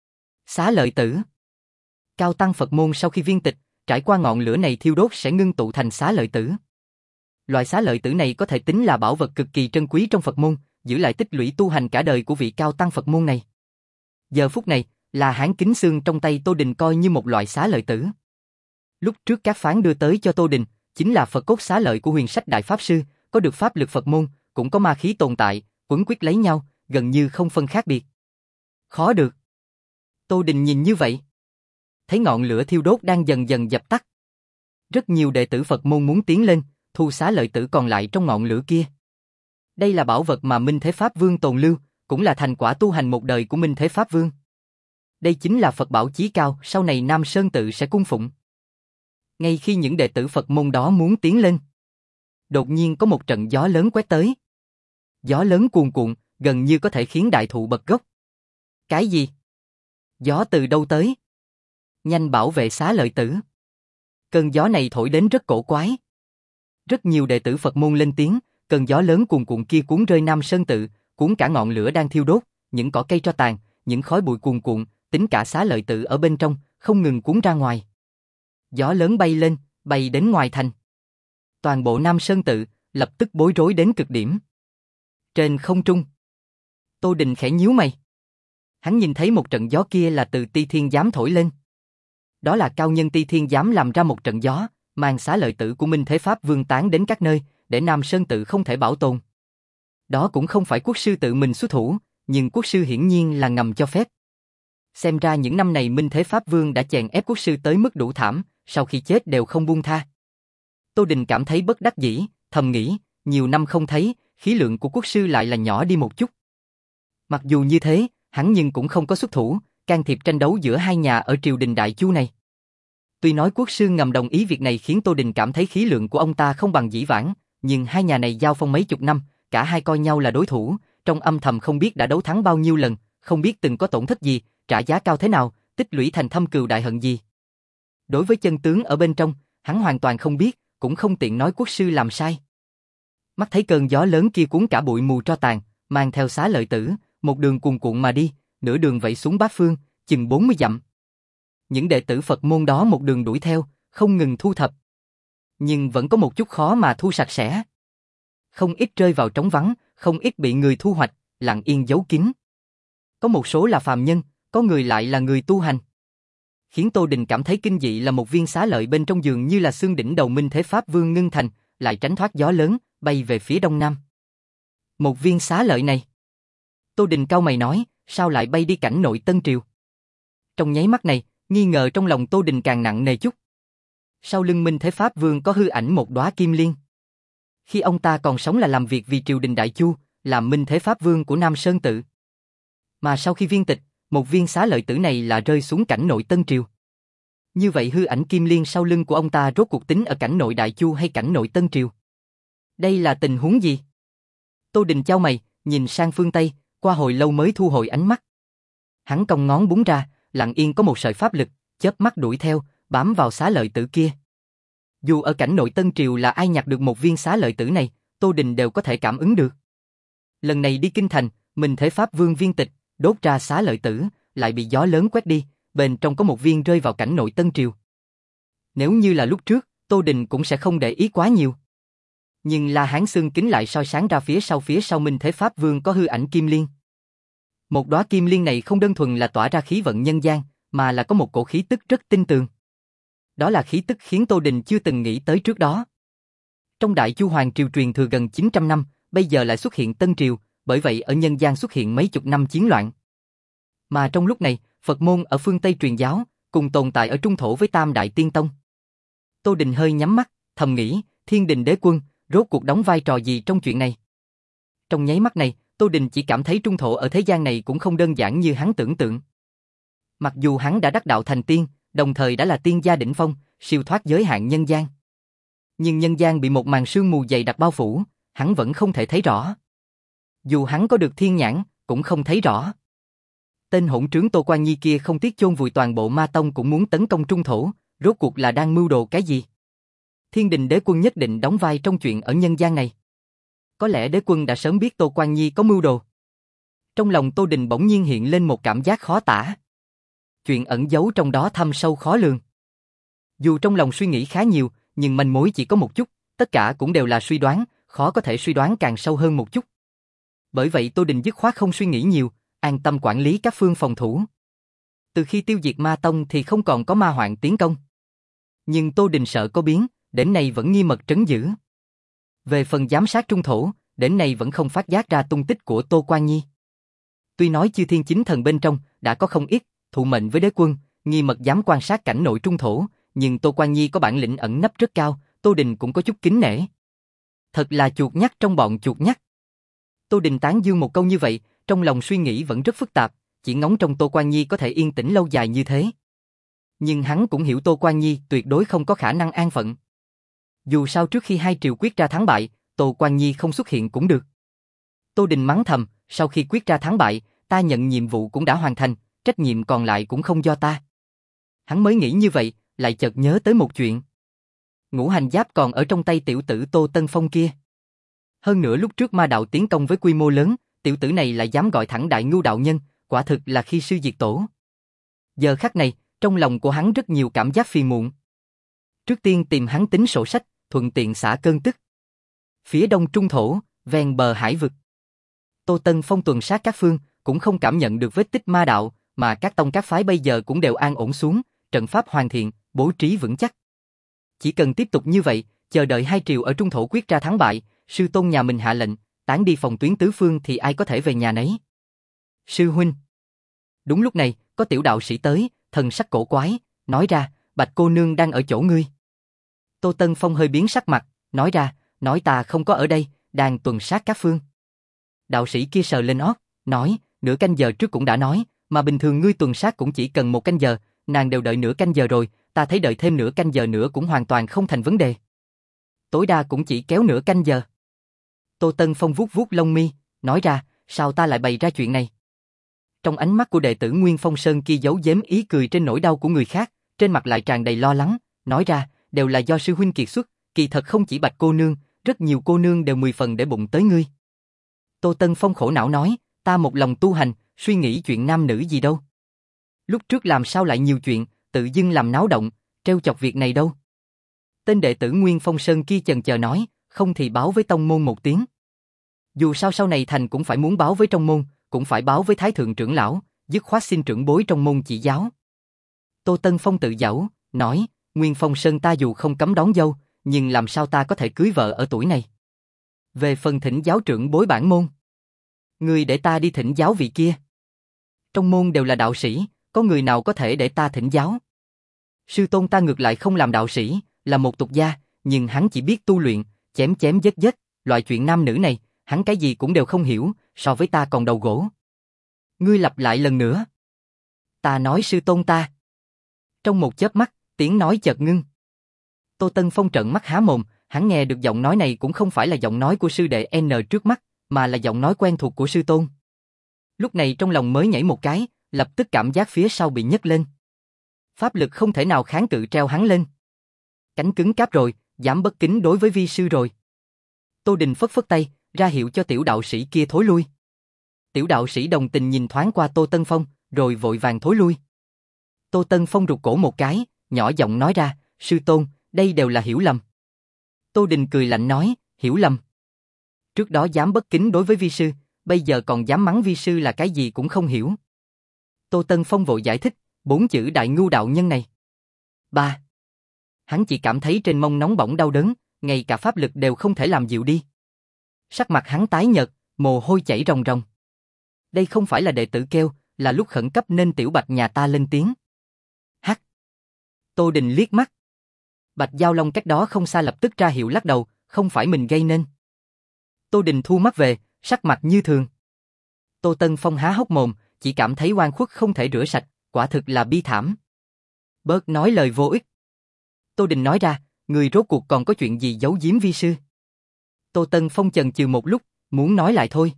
Xá lợi tử. Cao tăng Phật môn sau khi viên tịch, trải qua ngọn lửa này thiêu đốt sẽ ngưng tụ thành xá lợi tử. Loại xá lợi tử này có thể tính là bảo vật cực kỳ trân quý trong Phật môn, giữ lại tích lũy tu hành cả đời của vị cao tăng Phật môn này. Giờ phút này, La Hán kính xương trong tay Tô Đình coi như một loại xá lợi tử. Lúc trước các phán đưa tới cho Tô Đình, chính là Phật cốt xá lợi của Huyền Sách Đại Pháp Sư, có được pháp lực Phật môn, cũng có ma khí tồn tại, quấn quýt lấy nhau, gần như không phân khác biệt. Khó được. Tô Đình nhìn như vậy, thấy ngọn lửa thiêu đốt đang dần dần dập tắt. Rất nhiều đệ tử Phật môn muốn tiến lên, thu xá lợi tử còn lại trong ngọn lửa kia. Đây là bảo vật mà Minh Thế Pháp Vương tồn lưu, cũng là thành quả tu hành một đời của Minh Thế Pháp Vương. Đây chính là Phật bảo chí cao, sau này Nam Sơn Tự sẽ cung phụng. Ngay khi những đệ tử Phật môn đó muốn tiến lên, đột nhiên có một trận gió lớn quét tới. Gió lớn cuồn cuộn, gần như có thể khiến đại thụ bật gốc. Cái gì? Gió từ đâu tới? Nhanh bảo vệ xá lợi tử. Cơn gió này thổi đến rất cổ quái. Rất nhiều đệ tử Phật môn lên tiếng, cơn gió lớn cuồn cuộn kia cuốn rơi Nam Sơn Tự, cuốn cả ngọn lửa đang thiêu đốt, những cỏ cây tro tàn, những khói bụi cuồn cuộn, tính cả xá lợi tử ở bên trong, không ngừng cuốn ra ngoài. Gió lớn bay lên, bay đến ngoài thành. Toàn bộ Nam Sơn tự lập tức bối rối đến cực điểm. Trên không trung, Tô Đình khẽ nhíu mày. Hắn nhìn thấy một trận gió kia là từ Ti Thiên Giám thổi lên. Đó là cao nhân Ti Thiên Giám làm ra một trận gió, mang xá lợi tử của Minh Thế Pháp Vương tán đến các nơi, để Nam Sơn tự không thể bảo tồn. Đó cũng không phải quốc sư tự mình xuất thủ, nhưng quốc sư hiển nhiên là ngầm cho phép. Xem ra những năm này Minh Thế Pháp Vương đã chèn ép quốc sư tới mức đủ thảm, sau khi chết đều không buông tha. Tô Đình cảm thấy bất đắc dĩ, thầm nghĩ, nhiều năm không thấy, khí lượng của quốc sư lại là nhỏ đi một chút. Mặc dù như thế, hắn nhưng cũng không có xuất thủ, can thiệp tranh đấu giữa hai nhà ở triều đình Đại Chu này. Tuy nói quốc sư ngầm đồng ý việc này khiến Tô Đình cảm thấy khí lượng của ông ta không bằng dĩ vãng, nhưng hai nhà này giao phong mấy chục năm, cả hai coi nhau là đối thủ, trong âm thầm không biết đã đấu thắng bao nhiêu lần, không biết từng có tổn thất gì, trả giá cao thế nào, tích lũy thành thâm cừu đại hận gì. Đối với chân tướng ở bên trong, hắn hoàn toàn không biết, cũng không tiện nói quốc sư làm sai. Mắt thấy cơn gió lớn kia cuốn cả bụi mù tro tàn, mang theo xá lợi tử, một đường cuồn cuộn mà đi, nửa đường vẫy xuống bát phương, chừng bốn mươi dặm. Những đệ tử Phật môn đó một đường đuổi theo, không ngừng thu thập. Nhưng vẫn có một chút khó mà thu sạch sẽ. Không ít rơi vào trống vắng, không ít bị người thu hoạch, lặng yên giấu kín. Có một số là phàm nhân, có người lại là người tu hành. Khiến Tô Đình cảm thấy kinh dị là một viên xá lợi bên trong giường như là xương đỉnh đầu Minh Thế Pháp Vương ngưng thành, lại tránh thoát gió lớn, bay về phía đông nam. Một viên xá lợi này. Tô Đình cau mày nói, sao lại bay đi cảnh nội Tân Triều? Trong nháy mắt này, nghi ngờ trong lòng Tô Đình càng nặng nề chút. Sau lưng Minh Thế Pháp Vương có hư ảnh một đóa kim liên. Khi ông ta còn sống là làm việc vì triều đình Đại Chu, làm Minh Thế Pháp Vương của Nam Sơn tự. Mà sau khi viên tịch, một viên xá lợi tử này là rơi xuống cảnh nội Tân Triều. Như vậy hư ảnh kim liên sau lưng của ông ta rốt cuộc tính ở cảnh nội Đại Chu hay cảnh nội Tân Triều? Đây là tình huống gì? Tô Đình chau mày, nhìn sang phương Tây, qua hồi lâu mới thu hồi ánh mắt. Hắn cong ngón búng ra, lặng yên có một sợi pháp lực, chớp mắt đuổi theo, bám vào xá lợi tử kia. Dù ở cảnh nội Tân Triều là ai nhặt được một viên xá lợi tử này, Tô Đình đều có thể cảm ứng được. Lần này đi kinh thành, Minh Thế Pháp Vương viên tịch, đốt ra xá lợi tử, lại bị gió lớn quét đi, bên trong có một viên rơi vào cảnh nội Tân Triều. Nếu như là lúc trước, Tô Đình cũng sẽ không để ý quá nhiều. Nhưng La Hán xương kính lại soi sáng ra phía sau phía sau Minh Thế Pháp Vương có hư ảnh kim liên. Một đóa kim liên này không đơn thuần là tỏa ra khí vận nhân gian, mà là có một cổ khí tức rất tinh tường. Đó là khí tức khiến Tô Đình chưa từng nghĩ tới trước đó. Trong Đại Chu Hoàng triều truyền thừa gần chín trăm năm, bây giờ lại xuất hiện Tân Triều, bởi vậy ở nhân gian xuất hiện mấy chục năm chiến loạn. Mà trong lúc này, Phật môn ở phương Tây truyền giáo, cùng tồn tại ở trung thổ với Tam Đại Tiên Tông. Tô Đình hơi nhắm mắt, thầm nghĩ, Thiên Đình Đế Quân, rốt cuộc đóng vai trò gì trong chuyện này? Trong nháy mắt này, Tô Đình chỉ cảm thấy trung thổ ở thế gian này cũng không đơn giản như hắn tưởng tượng. Mặc dù hắn đã đắc đạo thành tiên, đồng thời đã là tiên gia đỉnh phong, siêu thoát giới hạn nhân gian. Nhưng nhân gian bị một màn sương mù dày đặc bao phủ, hắn vẫn không thể thấy rõ. Dù hắn có được thiên nhãn, cũng không thấy rõ. Tên hỗn trướng Tô Quan Nhi kia không tiếc chôn vùi toàn bộ Ma Tông cũng muốn tấn công trung thổ, rốt cuộc là đang mưu đồ cái gì? Thiên Đình Đế Quân nhất định đóng vai trong chuyện ở nhân gian này. Có lẽ Đế Quân đã sớm biết Tô Quan Nhi có mưu đồ. Trong lòng Tô Đình bỗng nhiên hiện lên một cảm giác khó tả. Chuyện ẩn giấu trong đó thâm sâu khó lường. Dù trong lòng suy nghĩ khá nhiều, nhưng manh mối chỉ có một chút, tất cả cũng đều là suy đoán, khó có thể suy đoán càng sâu hơn một chút. Bởi vậy Tô Đình dứt khoát không suy nghĩ nhiều, an tâm quản lý các phương phòng thủ. Từ khi tiêu diệt Ma Tông thì không còn có ma hoạn tiến công. Nhưng Tô Đình sợ có biến, đến nay vẫn nghiêm mật trấn giữ. Về phần giám sát trung thổ, đến nay vẫn không phát giác ra tung tích của Tô Quan Nhi. Tuy nói chư thiên chính thần bên trong đã có không ít, thụ mệnh với Đế Quân, nghi mật dám quan sát cảnh nội trung thổ, nhưng Tô Quan Nhi có bản lĩnh ẩn nấp rất cao, Tô Đình cũng có chút kính nể. Thật là chuột nhắt trong bọn chuột nhắt. Tô Đình tán dương một câu như vậy, trong lòng suy nghĩ vẫn rất phức tạp, chỉ ngóng trong Tô Quan Nhi có thể yên tĩnh lâu dài như thế. Nhưng hắn cũng hiểu Tô Quan Nhi tuyệt đối không có khả năng an phận. Dù sao trước khi hai triều quyết ra thắng bại, Tô Quan Nhi không xuất hiện cũng được. Tô Đình mắng thầm, sau khi quyết ra thắng bại, ta nhận nhiệm vụ cũng đã hoàn thành, trách nhiệm còn lại cũng không do ta. Hắn mới nghĩ như vậy, lại chợt nhớ tới một chuyện. Ngũ hành giáp còn ở trong tay tiểu tử Tô Tân Phong kia. Hơn nữa lúc trước ma đạo tiến công với quy mô lớn, tiểu tử này lại dám gọi thẳng đại ngưu đạo nhân, quả thực là khi sư diệt tổ. Giờ khắc này, trong lòng của hắn rất nhiều cảm giác phiền muộn. Trước tiên tìm hắn tính sổ sách, thuận tiện xả cơn tức. Phía đông trung thổ, ven bờ hải vực. Tô Tân Phong tuần sát các phương, cũng không cảm nhận được vết tích ma đạo, mà các tông các phái bây giờ cũng đều an ổn xuống, trận pháp hoàn thiện, bố trí vững chắc. Chỉ cần tiếp tục như vậy, chờ đợi hai triều ở trung thổ quyết ra thắng bại, sư tôn nhà mình hạ lệnh, tán đi phòng tuyến tứ phương thì ai có thể về nhà nấy. Sư huynh. Đúng lúc này, có tiểu đạo sĩ tới, thần sắc cổ quái, nói ra, Bạch cô nương đang ở chỗ ngươi. Tô Tân Phong hơi biến sắc mặt, nói ra, nói ta không có ở đây, đang tuần sát các phương. Đạo sĩ kia sờ lên ót, nói, nửa canh giờ trước cũng đã nói, mà bình thường ngươi tuần sát cũng chỉ cần một canh giờ, nàng đều đợi nửa canh giờ rồi, ta thấy đợi thêm nửa canh giờ nữa cũng hoàn toàn không thành vấn đề. Tối đa cũng chỉ kéo nửa canh giờ. Tô Tân Phong vuốt vuốt lông mi, nói ra, sao ta lại bày ra chuyện này? Trong ánh mắt của đệ tử Nguyên Phong Sơn kia giấu giếm ý cười trên nỗi đau của người khác, trên mặt lại tràn đầy lo lắng, nói ra, đều là do sư huynh kiệt xuất, kỳ thật không chỉ Bạch cô nương, rất nhiều cô nương đều mười phần để bụng tới ngươi. Tô Tân Phong khổ não nói, ta một lòng tu hành, suy nghĩ chuyện nam nữ gì đâu. Lúc trước làm sao lại nhiều chuyện, tự dưng làm náo động, trêu chọc việc này đâu. Tên đệ tử Nguyên Phong Sơn kia chần chờ nói, không thì báo với tông môn một tiếng. Dù sao sau này thành cũng phải muốn báo với trong môn, cũng phải báo với thái thượng trưởng lão, dứt khoát xin trưởng bối trong môn chỉ giáo. Tô Tân Phong tự giễu, nói, Nguyên Phong Sơn ta dù không cấm đón dâu, nhưng làm sao ta có thể cưới vợ ở tuổi này. Về phần thỉnh giáo trưởng bối bản môn, người để ta đi thỉnh giáo vị kia. Trong môn đều là đạo sĩ, có người nào có thể để ta thỉnh giáo. Sư tôn ta ngược lại không làm đạo sĩ, là một tục gia, nhưng hắn chỉ biết tu luyện, chém chém giết giết, loại chuyện nam nữ này, hắn cái gì cũng đều không hiểu, so với ta còn đầu gỗ. Ngươi lặp lại lần nữa. Ta nói sư tôn ta. Trong một chớp mắt, tiếng nói chợt ngưng. Tô Tân Phong trợn mắt há mồm, hắn nghe được giọng nói này cũng không phải là giọng nói của sư đệ N trước mắt, mà là giọng nói quen thuộc của sư tôn. Lúc này trong lòng mới nhảy một cái, lập tức cảm giác phía sau bị nhấc lên. Pháp lực không thể nào kháng cự treo hắn lên. Cánh cứng cáp rồi, dám bất kính đối với vi sư rồi. Tô Đình phất phất tay, ra hiệu cho tiểu đạo sĩ kia thối lui. Tiểu đạo sĩ đồng tình nhìn thoáng qua Tô Tân Phong, rồi vội vàng thối lui. Tô Tân Phong rụt cổ một cái, nhỏ giọng nói ra, sư tôn, đây đều là hiểu lầm. Tô Đình cười lạnh nói, hiểu lầm. Trước đó dám bất kính đối với vi sư, bây giờ còn dám mắng vi sư là cái gì cũng không hiểu. Tô Tân Phong vội giải thích, bốn chữ đại ngu đạo nhân này. Ba. Hắn chỉ cảm thấy trên mông nóng bỏng đau đớn, ngay cả pháp lực đều không thể làm dịu đi. Sắc mặt hắn tái nhợt, mồ hôi chảy ròng ròng. Đây không phải là đệ tử kêu, là lúc khẩn cấp nên tiểu Bạch nhà ta lên tiếng. Hắc. Tô Đình liếc mắt. Bạch Giao Long cách đó không xa lập tức ra hiệu lắc đầu, không phải mình gây nên. Tô Đình thu mắt về, sắc mặt như thường. Tô Tân Phong há hốc mồm, chỉ cảm thấy oan khuất không thể rửa sạch, quả thực là bi thảm. Bớt nói lời vô ích. Tô Đình nói ra, người rốt cuộc còn có chuyện gì giấu giếm vi sư? Tô Tân Phong chần chừ một lúc, muốn nói lại thôi.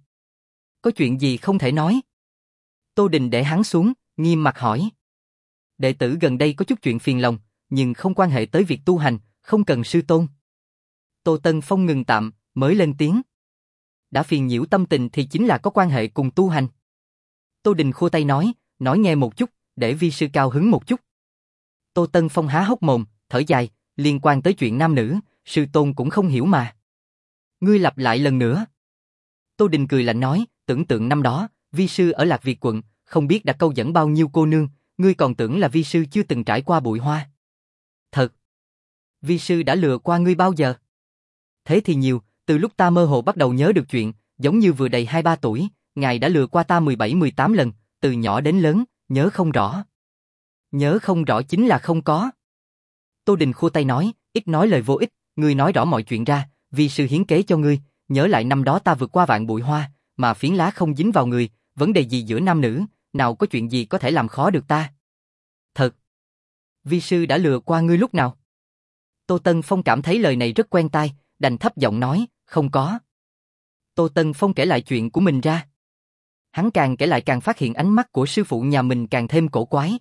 Có chuyện gì không thể nói? Tô Đình để hắn xuống, nghiêm mặt hỏi. Đệ tử gần đây có chút chuyện phiền lòng, nhưng không quan hệ tới việc tu hành, không cần sư tôn. Tô Tân Phong ngừng tạm, mới lên tiếng. Đã phiền nhiễu tâm tình thì chính là có quan hệ cùng tu hành. Tô Đình khua tay nói, nói nghe một chút, để vi sư cao hứng một chút. Tô Tân Phong há hốc mồm, thở dài, liên quan tới chuyện nam nữ, sư tôn cũng không hiểu mà. Ngươi lặp lại lần nữa. Tô Đình cười lạnh nói, tưởng tượng năm đó, vi sư ở Lạc Việt quận, không biết đã câu dẫn bao nhiêu cô nương, ngươi còn tưởng là vi sư chưa từng trải qua bụi hoa. Thật. Vi sư đã lừa qua ngươi bao giờ? Thế thì nhiều, từ lúc ta mơ hồ bắt đầu nhớ được chuyện, giống như vừa đầy hai ba tuổi, ngài đã lừa qua ta mười bảy mười tám lần, từ nhỏ đến lớn, nhớ không rõ. Nhớ không rõ chính là không có. Tô Đình khua tay nói, ít nói lời vô ích, ngươi nói rõ mọi chuyện ra, vi sư hiến kế cho ngươi, nhớ lại năm đó ta vượt qua vạn bụi hoa, mà phiến lá không dính vào người, vấn đề gì giữa nam nữ, nào có chuyện gì có thể làm khó được ta. Thật. Vi sư đã lừa qua ngươi lúc nào? Tô Tân Phong cảm thấy lời này rất quen tai, đành thấp giọng nói, không có. Tô Tân Phong kể lại chuyện của mình ra. Hắn càng kể lại càng phát hiện ánh mắt của sư phụ nhà mình càng thêm cổ quái.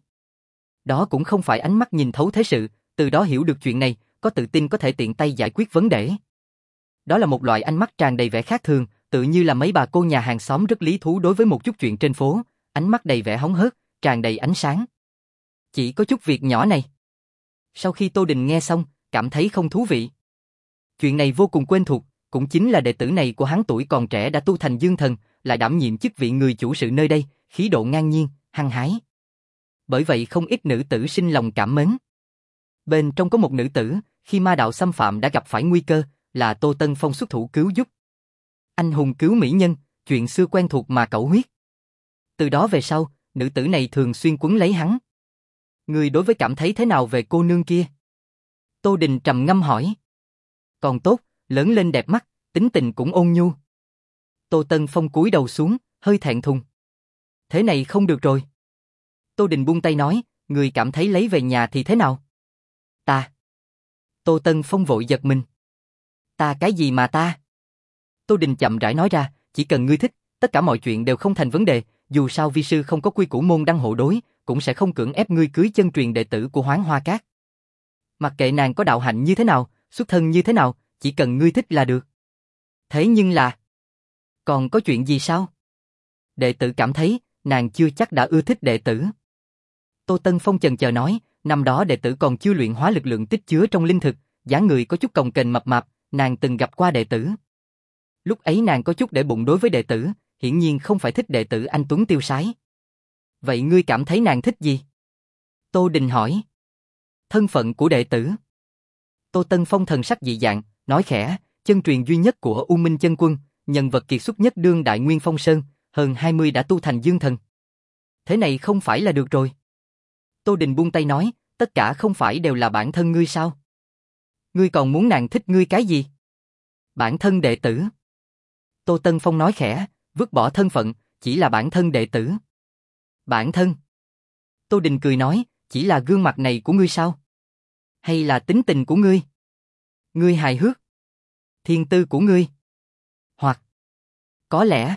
Đó cũng không phải ánh mắt nhìn thấu thế sự, từ đó hiểu được chuyện này, có tự tin có thể tiện tay giải quyết vấn đề. Đó là một loại ánh mắt tràn đầy vẻ khác thường, tự như là mấy bà cô nhà hàng xóm rất lý thú đối với một chút chuyện trên phố, ánh mắt đầy vẻ hóng hớt, tràn đầy ánh sáng. Chỉ có chút việc nhỏ này. Sau khi Tô Đình nghe xong, cảm thấy không thú vị. Chuyện này vô cùng quen thuộc, cũng chính là đệ tử này của hắn tuổi còn trẻ đã tu thành dương thần, lại đảm nhiệm chức vị người chủ sự nơi đây, khí độ ngang nhiên, hăng hái. Bởi vậy không ít nữ tử sinh lòng cảm mến. Bên trong có một nữ tử, khi ma đạo xâm phạm đã gặp phải nguy cơ, là Tô Tân Phong xuất thủ cứu giúp. Anh hùng cứu mỹ nhân, chuyện xưa quen thuộc mà cẩu huyết. Từ đó về sau, nữ tử này thường xuyên quấn lấy hắn. Người đối với cảm thấy thế nào về cô nương kia? Tô Đình trầm ngâm hỏi. Còn tốt, lớn lên đẹp mắt, tính tình cũng ôn nhu. Tô Tân Phong cúi đầu xuống, hơi thẹn thùng. Thế này không được rồi. Tô Đình buông tay nói, người cảm thấy lấy về nhà thì thế nào? Ta. Tô Tân Phong vội giật mình. Ta cái gì mà ta? Tô Đình chậm rãi nói ra, chỉ cần ngươi thích, tất cả mọi chuyện đều không thành vấn đề, dù sao vi sư không có quy củ môn đăng hộ đối, cũng sẽ không cưỡng ép ngươi cưới chân truyền đệ tử của Hoán Hoa Cát. Mặc kệ nàng có đạo hạnh như thế nào, xuất thân như thế nào, chỉ cần ngươi thích là được. Thế nhưng là... Còn có chuyện gì sao? Đệ tử cảm thấy, nàng chưa chắc đã ưa thích đệ tử. Tô Tân Phong chần chờ nói, năm đó đệ tử còn chưa luyện hóa lực lượng tích chứa trong linh thực, dáng người có chút cồng kềnh mập mạp, nàng từng gặp qua đệ tử. Lúc ấy nàng có chút để bụng đối với đệ tử, hiển nhiên không phải thích đệ tử anh tuấn tiêu sái. Vậy ngươi cảm thấy nàng thích gì? Tô Đình hỏi. Thân phận của đệ tử. Tô Tân Phong thần sắc dị dạng, nói khẽ, chân truyền duy nhất của U Minh Chân Quân, nhân vật kiệt xuất nhất đương đại Nguyên Phong Sơn, hơn hai mươi đã tu thành dương thần. Thế này không phải là được rồi. Tô Đình buông tay nói, tất cả không phải đều là bản thân ngươi sao? Ngươi còn muốn nàng thích ngươi cái gì? Bản thân đệ tử. Tô Tân Phong nói khẽ, vứt bỏ thân phận, chỉ là bản thân đệ tử. Bản thân? Tô Đình cười nói, chỉ là gương mặt này của ngươi sao? Hay là tính tình của ngươi? Ngươi hài hước? Thiên tư của ngươi? Hoặc... Có lẽ...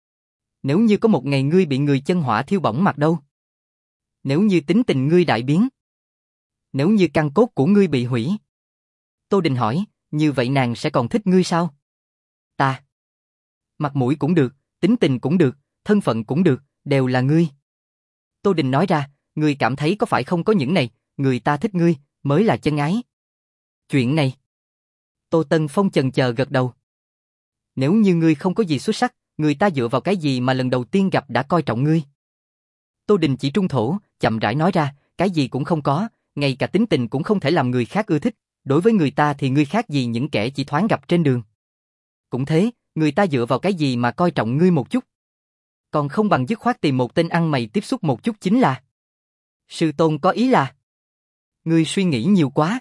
Nếu như có một ngày ngươi bị người chân hỏa thiêu bỏng mặt đâu? Nếu như tính tình ngươi đại biến? Nếu như căn cốt của ngươi bị hủy? Tô Đình hỏi, như vậy nàng sẽ còn thích ngươi sao? Ta... Mặt mũi cũng được, tính tình cũng được, thân phận cũng được, đều là ngươi. Tô Đình nói ra, ngươi cảm thấy có phải không có những này, người ta thích ngươi, mới là chân ái. Chuyện này... Tô Tân Phong chần chờ gật đầu. Nếu như ngươi không có gì xuất sắc, người ta dựa vào cái gì mà lần đầu tiên gặp đã coi trọng ngươi? Tô Đình chỉ trung thổ, chậm rãi nói ra, cái gì cũng không có, ngay cả tính tình cũng không thể làm người khác ưa thích, đối với người ta thì ngươi khác gì những kẻ chỉ thoáng gặp trên đường. Cũng thế, người ta dựa vào cái gì mà coi trọng ngươi một chút? Còn không bằng dứt khoát tìm một tên ăn mày tiếp xúc một chút chính là. Sư tôn có ý là... Ngươi suy nghĩ nhiều quá.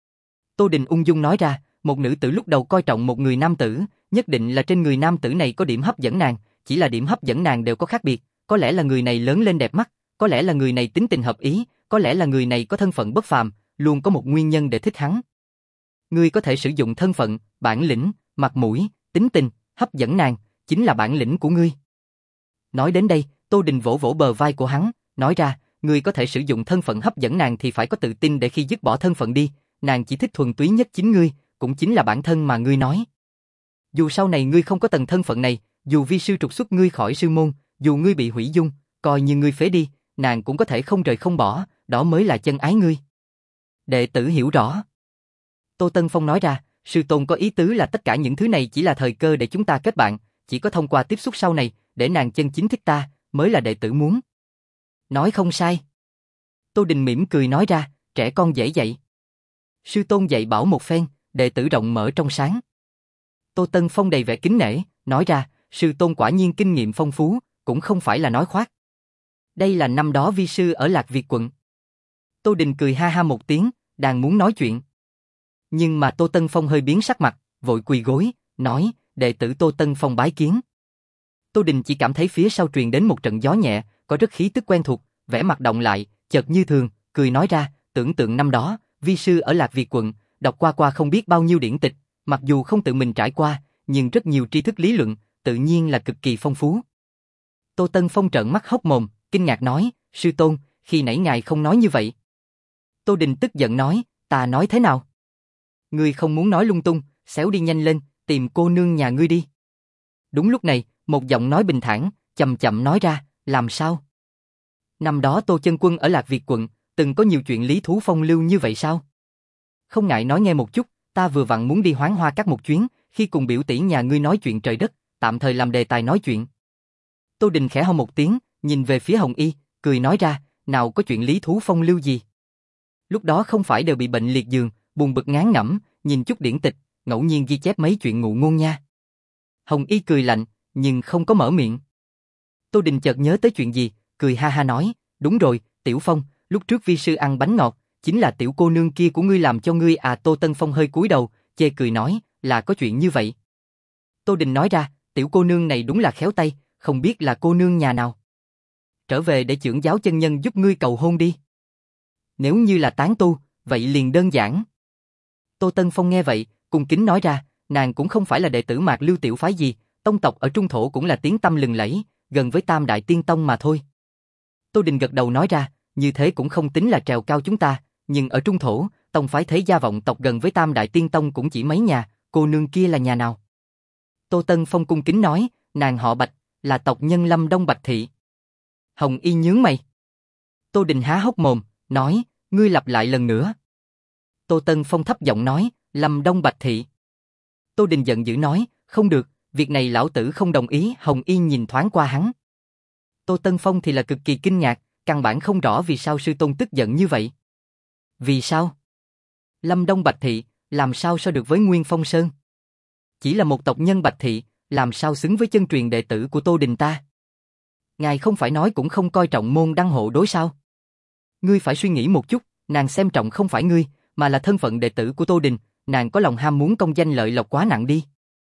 Tô Đình ung dung nói ra, một nữ tử lúc đầu coi trọng một người nam tử, nhất định là trên người nam tử này có điểm hấp dẫn nàng, chỉ là điểm hấp dẫn nàng đều có khác biệt, có lẽ là người này lớn lên đẹp mắt, có lẽ là người này tính tình hợp ý, có lẽ là người này có thân phận bất phàm, luôn có một nguyên nhân để thích hắn. Ngươi có thể sử dụng thân phận, bản lĩnh, mặt mũi, tính tình, hấp dẫn nàng, chính là bản lĩnh của ngươi. Nói đến đây, Tô Đình vỗ vỗ bờ vai của hắn, nói ra, ngươi có thể sử dụng thân phận hấp dẫn nàng thì phải có tự tin để khi dứt bỏ thân phận đi, nàng chỉ thích thuần túy nhất chính ngươi, cũng chính là bản thân mà ngươi nói. Dù sau này ngươi không có tầng thân phận này, dù vi sư trục xuất ngươi khỏi sư môn, dù ngươi bị hủy dung, coi như ngươi phế đi, nàng cũng có thể không rời không bỏ, đó mới là chân ái ngươi. Đệ tử hiểu rõ. Tô Tân Phong nói ra, sư tôn có ý tứ là tất cả những thứ này chỉ là thời cơ để chúng ta kết bạn, chỉ có thông qua tiếp xúc sau này, để nàng chân chính thích ta, mới là đệ tử muốn. Nói không sai. Tô Đình mỉm cười nói ra, trẻ con dễ dạy. Sư tôn dạy bảo một phen, đệ tử rộng mở trong sáng. Tô Tân Phong đầy vẻ kính nể, nói ra, sư tôn quả nhiên kinh nghiệm phong phú, cũng không phải là nói khoác. Đây là năm đó vi sư ở Lạc Việt quận. Tô Đình cười ha ha một tiếng, đang muốn nói chuyện. Nhưng mà Tô Tân Phong hơi biến sắc mặt, vội quỳ gối, nói, đệ tử Tô Tân Phong bái kiến. Tô Đình chỉ cảm thấy phía sau truyền đến một trận gió nhẹ, có rất khí tức quen thuộc, vẻ mặt động lại, chợt như thường, cười nói ra, tưởng tượng năm đó, vi sư ở Lạc Việt quận, đọc qua qua không biết bao nhiêu điển tịch, mặc dù không tự mình trải qua, nhưng rất nhiều tri thức lý luận, tự nhiên là cực kỳ phong phú. Tô Tân Phong trợn mắt hốc mồm, kinh ngạc nói, sư tôn, khi nãy ngài không nói như vậy. Tô Đình tức giận nói, ta nói thế nào? Ngươi không muốn nói lung tung, xéo đi nhanh lên, tìm cô nương nhà ngươi đi. Đúng lúc này, một giọng nói bình thản, chậm chậm nói ra, làm sao? Năm đó Tô Chân Quân ở Lạc Việt quận, từng có nhiều chuyện lý thú phong lưu như vậy sao? Không ngại nói nghe một chút, ta vừa vặn muốn đi Hoán Hoa Các một chuyến, khi cùng biểu tỷ nhà ngươi nói chuyện trời đất, tạm thời làm đề tài nói chuyện. Tô Đình khẽ ho một tiếng, nhìn về phía Hồng Y, cười nói ra, nào có chuyện lý thú phong lưu gì. Lúc đó không phải đều bị bệnh liệt giường, buồn bực ngán ngẩm, nhìn chút điển tịch, ngẫu nhiên ghi chép mấy chuyện ngụ ngôn nha. Hồng Y cười lạnh, nhưng không có mở miệng. Tô Đình chợt nhớ tới chuyện gì, cười ha ha nói, đúng rồi, Tiểu Phong, lúc trước vi sư ăn bánh ngọt, chính là tiểu cô nương kia của ngươi làm cho ngươi à. Tô Tân Phong hơi cúi đầu, chê cười nói, là có chuyện như vậy. Tô Đình nói ra, tiểu cô nương này đúng là khéo tay, không biết là cô nương nhà nào. Trở về để trưởng giáo chân nhân giúp ngươi cầu hôn đi. Nếu như là tán tu, vậy liền đơn giản. Tô Tân Phong nghe vậy, cung kính nói ra, nàng cũng không phải là đệ tử Mạc Lưu tiểu phái gì, tông tộc ở Trung Thổ cũng là tiếng tăm lừng lẫy, gần với Tam Đại Tiên Tông mà thôi. Tô Đình gật đầu nói ra, như thế cũng không tính là trèo cao chúng ta, nhưng ở Trung Thổ, tông phái Thế Gia vọng tộc gần với Tam Đại Tiên Tông cũng chỉ mấy nhà, cô nương kia là nhà nào? Tô Tân Phong cung kính nói, nàng họ Bạch, là tộc nhân Lâm Đông Bạch Thị. Hồng Y nhướng mày. Tô Đình há hốc mồm, nói, ngươi lặp lại lần nữa. Tô Tân Phong thấp giọng nói, Lâm Đông Bạch Thị. Tô Đình giận dữ nói, không được, việc này lão tử không đồng ý. Hồng Y nhìn thoáng qua hắn. Tô Tân Phong thì là cực kỳ kinh ngạc, căn bản không rõ vì sao sư tôn tức giận như vậy. Vì sao? Lâm Đông Bạch Thị, làm sao so được với Nguyên Phong Sơn? Chỉ là một tộc nhân Bạch Thị, làm sao xứng với chân truyền đệ tử của Tô Đình ta? Ngài không phải nói cũng không coi trọng môn đăng hộ đối sao? Ngươi phải suy nghĩ một chút, nàng xem trọng không phải ngươi, mà là thân phận đệ tử của Tô Đình, nàng có lòng ham muốn công danh lợi lộc quá nặng đi.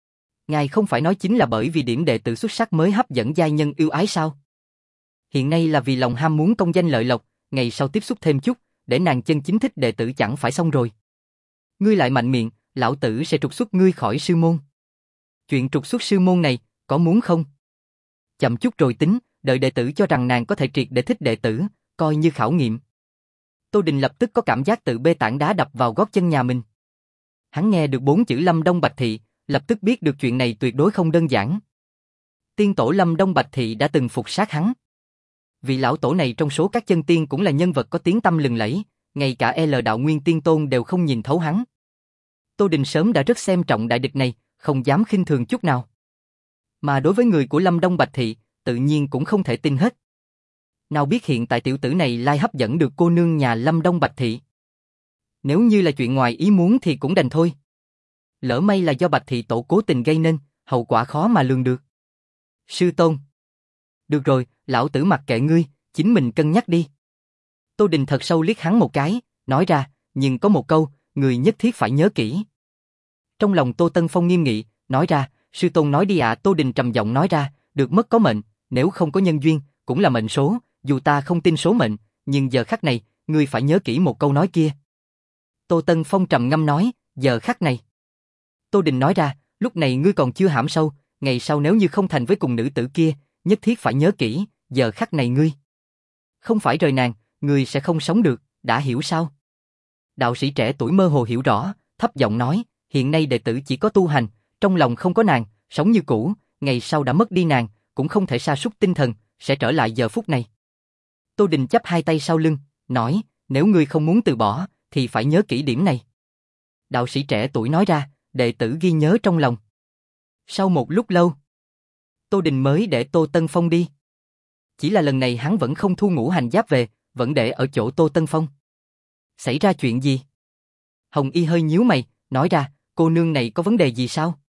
Ngài không phải nói chính là bởi vì điểm đệ tử xuất sắc mới hấp dẫn giai nhân yêu ái sao? Hiện nay là vì lòng ham muốn công danh lợi lộc, ngày sau tiếp xúc thêm chút, để nàng chân chính thích đệ tử chẳng phải xong rồi. Ngươi lại mạnh miệng, lão tử sẽ trục xuất ngươi khỏi sư môn. Chuyện trục xuất sư môn này, có muốn không? Chậm chút rồi tính, đợi đệ tử cho rằng nàng có thể triệt để thích đệ tử, coi như khảo nghiệm. Tô Đình lập tức có cảm giác tự bê tảng đá đập vào gót chân nhà mình. Hắn nghe được bốn chữ Lâm Đông Bạch Thị, lập tức biết được chuyện này tuyệt đối không đơn giản. Tiên tổ Lâm Đông Bạch Thị đã từng phục sát hắn. Vị lão tổ này trong số các chân tiên cũng là nhân vật có tiếng tăm lừng lẫy, ngay cả L Đạo Nguyên Tiên Tôn đều không nhìn thấu hắn. Tô Đình sớm đã rất xem trọng đại địch này, không dám khinh thường chút nào. Mà đối với người của Lâm Đông Bạch Thị, tự nhiên cũng không thể tin hết. Nào biết hiện tại tiểu tử này lai hấp dẫn được cô nương nhà Lâm Đông Bạch Thị. Nếu như là chuyện ngoài ý muốn thì cũng đành thôi. Lỡ may là do Bạch Thị tổ cố tình gây nên, hậu quả khó mà lường được. Sư tôn. Được rồi, lão tử mặc kệ ngươi, chính mình cân nhắc đi. Tô Đình thật sâu liếc hắn một cái, nói ra, nhưng có một câu, người nhất thiết phải nhớ kỹ. Trong lòng Tô Tân Phong nghiêm nghị, nói ra, sư tôn nói đi ạ. Tô Đình trầm giọng nói ra, được mất có mệnh, nếu không có nhân duyên, cũng là mệnh số, dù ta không tin số mệnh, nhưng giờ khắc này, ngươi phải nhớ kỹ một câu nói kia. Tô Tân Phong trầm ngâm nói, giờ khắc này. Tô Đình nói ra, lúc này ngươi còn chưa hãm sâu, ngày sau nếu như không thành với cùng nữ tử kia, nhất thiết phải nhớ kỹ, giờ khắc này ngươi. Không phải rời nàng, ngươi sẽ không sống được, đã hiểu sao? Đạo sĩ trẻ tuổi mơ hồ hiểu rõ, thấp giọng nói, hiện nay đệ tử chỉ có tu hành, trong lòng không có nàng, sống như cũ, ngày sau đã mất đi nàng, cũng không thể sa sút tinh thần, sẽ trở lại giờ phút này. Tô Đình chắp hai tay sau lưng, nói, nếu ngươi không muốn từ bỏ, thì phải nhớ kỹ điểm này. Đạo sĩ trẻ tuổi nói ra, đệ tử ghi nhớ trong lòng. Sau một lúc lâu, Tô Đình mới để Tô Tân Phong đi. Chỉ là lần này hắn vẫn không thu ngũ hành giáp về, vẫn để ở chỗ Tô Tân Phong. Xảy ra chuyện gì? Hồng Y hơi nhíu mày, nói ra, cô nương này có vấn đề gì sao?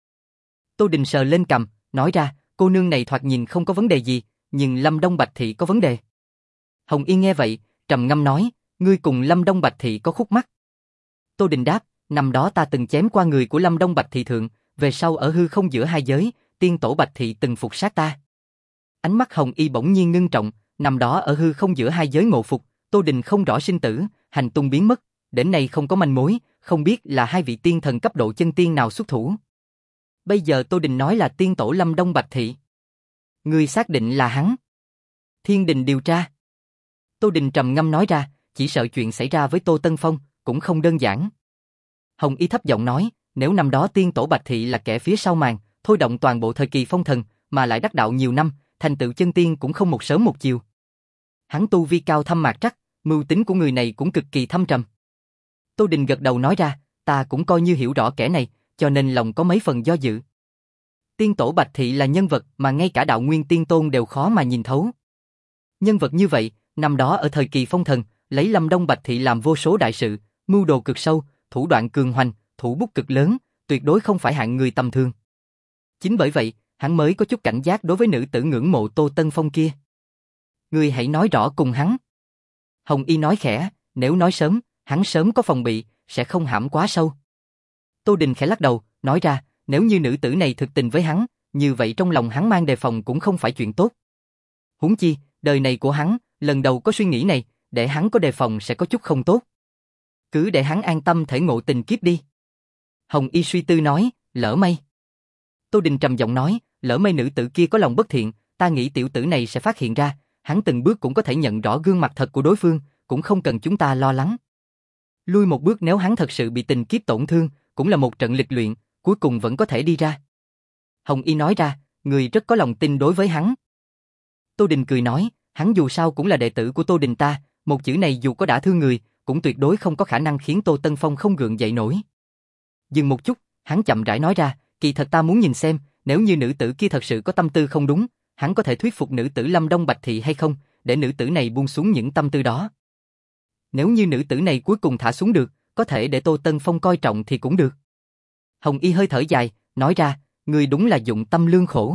Tô Đình sờ lên cằm, nói ra, cô nương này thoạt nhìn không có vấn đề gì, nhưng Lâm Đông Bạch Thị có vấn đề. Hồng Y nghe vậy, trầm ngâm nói, ngươi cùng Lâm Đông Bạch Thị có khúc mắc. Tô Đình đáp, năm đó ta từng chém qua người của Lâm Đông Bạch Thị thượng, về sau ở hư không giữa hai giới, tiên tổ Bạch Thị từng phục sát ta. Ánh mắt Hồng Y bỗng nhiên ngưng trọng, năm đó ở hư không giữa hai giới ngộ phục, Tô Đình không rõ sinh tử, hành tung biến mất, đến nay không có manh mối, không biết là hai vị tiên thần cấp độ chân tiên nào xuất thủ. Bây giờ Tô Đình nói là tiên tổ Lâm Đông Bạch Thị. Ngươi xác định là hắn. Thiên đình điều tra. Tô Đình trầm ngâm nói ra, chỉ sợ chuyện xảy ra với Tô Tân Phong, cũng không đơn giản. Hồng Y thấp giọng nói, nếu năm đó tiên tổ Bạch Thị là kẻ phía sau màn, thôi động toàn bộ thời kỳ phong thần, mà lại đắc đạo nhiều năm, thành tựu chân tiên cũng không một sớm một chiều. Hắn tu vi cao thâm mạc trắc, mưu tính của người này cũng cực kỳ thâm trầm. Tô Đình gật đầu nói ra, ta cũng coi như hiểu rõ kẻ này, cho nên lòng có mấy phần do dự. Tiên tổ Bạch Thị là nhân vật mà ngay cả đạo nguyên tiên tôn đều khó mà nhìn thấu. Nhân vật như vậy, năm đó ở thời kỳ phong thần, lấy Lâm Đông Bạch Thị làm vô số đại sự, mưu đồ cực sâu, thủ đoạn cường hoành, thủ bút cực lớn, tuyệt đối không phải hạng người tầm thường. Chính bởi vậy, hắn mới có chút cảnh giác đối với nữ tử ngưỡng mộ Tô Tân Phong kia. Ngươi hãy nói rõ cùng hắn. Hồng Y nói khẽ, nếu nói sớm, hắn sớm có phòng bị, sẽ không hãm quá sâu. Tô Đình khẽ lắc đầu, nói ra, nếu như nữ tử này thực tình với hắn, như vậy trong lòng hắn mang đề phòng cũng không phải chuyện tốt. Huống chi, đời này của hắn, lần đầu có suy nghĩ này, để hắn có đề phòng sẽ có chút không tốt. Cứ để hắn an tâm thể ngộ tình kiếp đi. Hồng Y suy tư nói, lỡ may. Tô Đình trầm giọng nói, lỡ may nữ tử kia có lòng bất thiện, ta nghĩ tiểu tử này sẽ phát hiện ra, hắn từng bước cũng có thể nhận rõ gương mặt thật của đối phương, cũng không cần chúng ta lo lắng. Lui một bước nếu hắn thật sự bị tình kiếp tổn thương, cũng là một trận lịch luyện, cuối cùng vẫn có thể đi ra. Hồng Y nói ra, người rất có lòng tin đối với hắn. Tô Đình cười nói, hắn dù sao cũng là đệ tử của Tô Đình ta, một chữ này dù có đả thương người, cũng tuyệt đối không có khả năng khiến Tô Tân Phong không gượng dậy nổi. Dừng một chút, hắn chậm rãi nói ra, kỳ thật ta muốn nhìn xem, nếu như nữ tử kia thật sự có tâm tư không đúng, hắn có thể thuyết phục nữ tử Lâm Đông Bạch Thị hay không, để nữ tử này buông xuống những tâm tư đó. Nếu như nữ tử này cuối cùng thả xuống được, có thể để Tô Tân Phong coi trọng thì cũng được. Hồng Y hơi thở dài, nói ra, người đúng là dụng tâm lương khổ.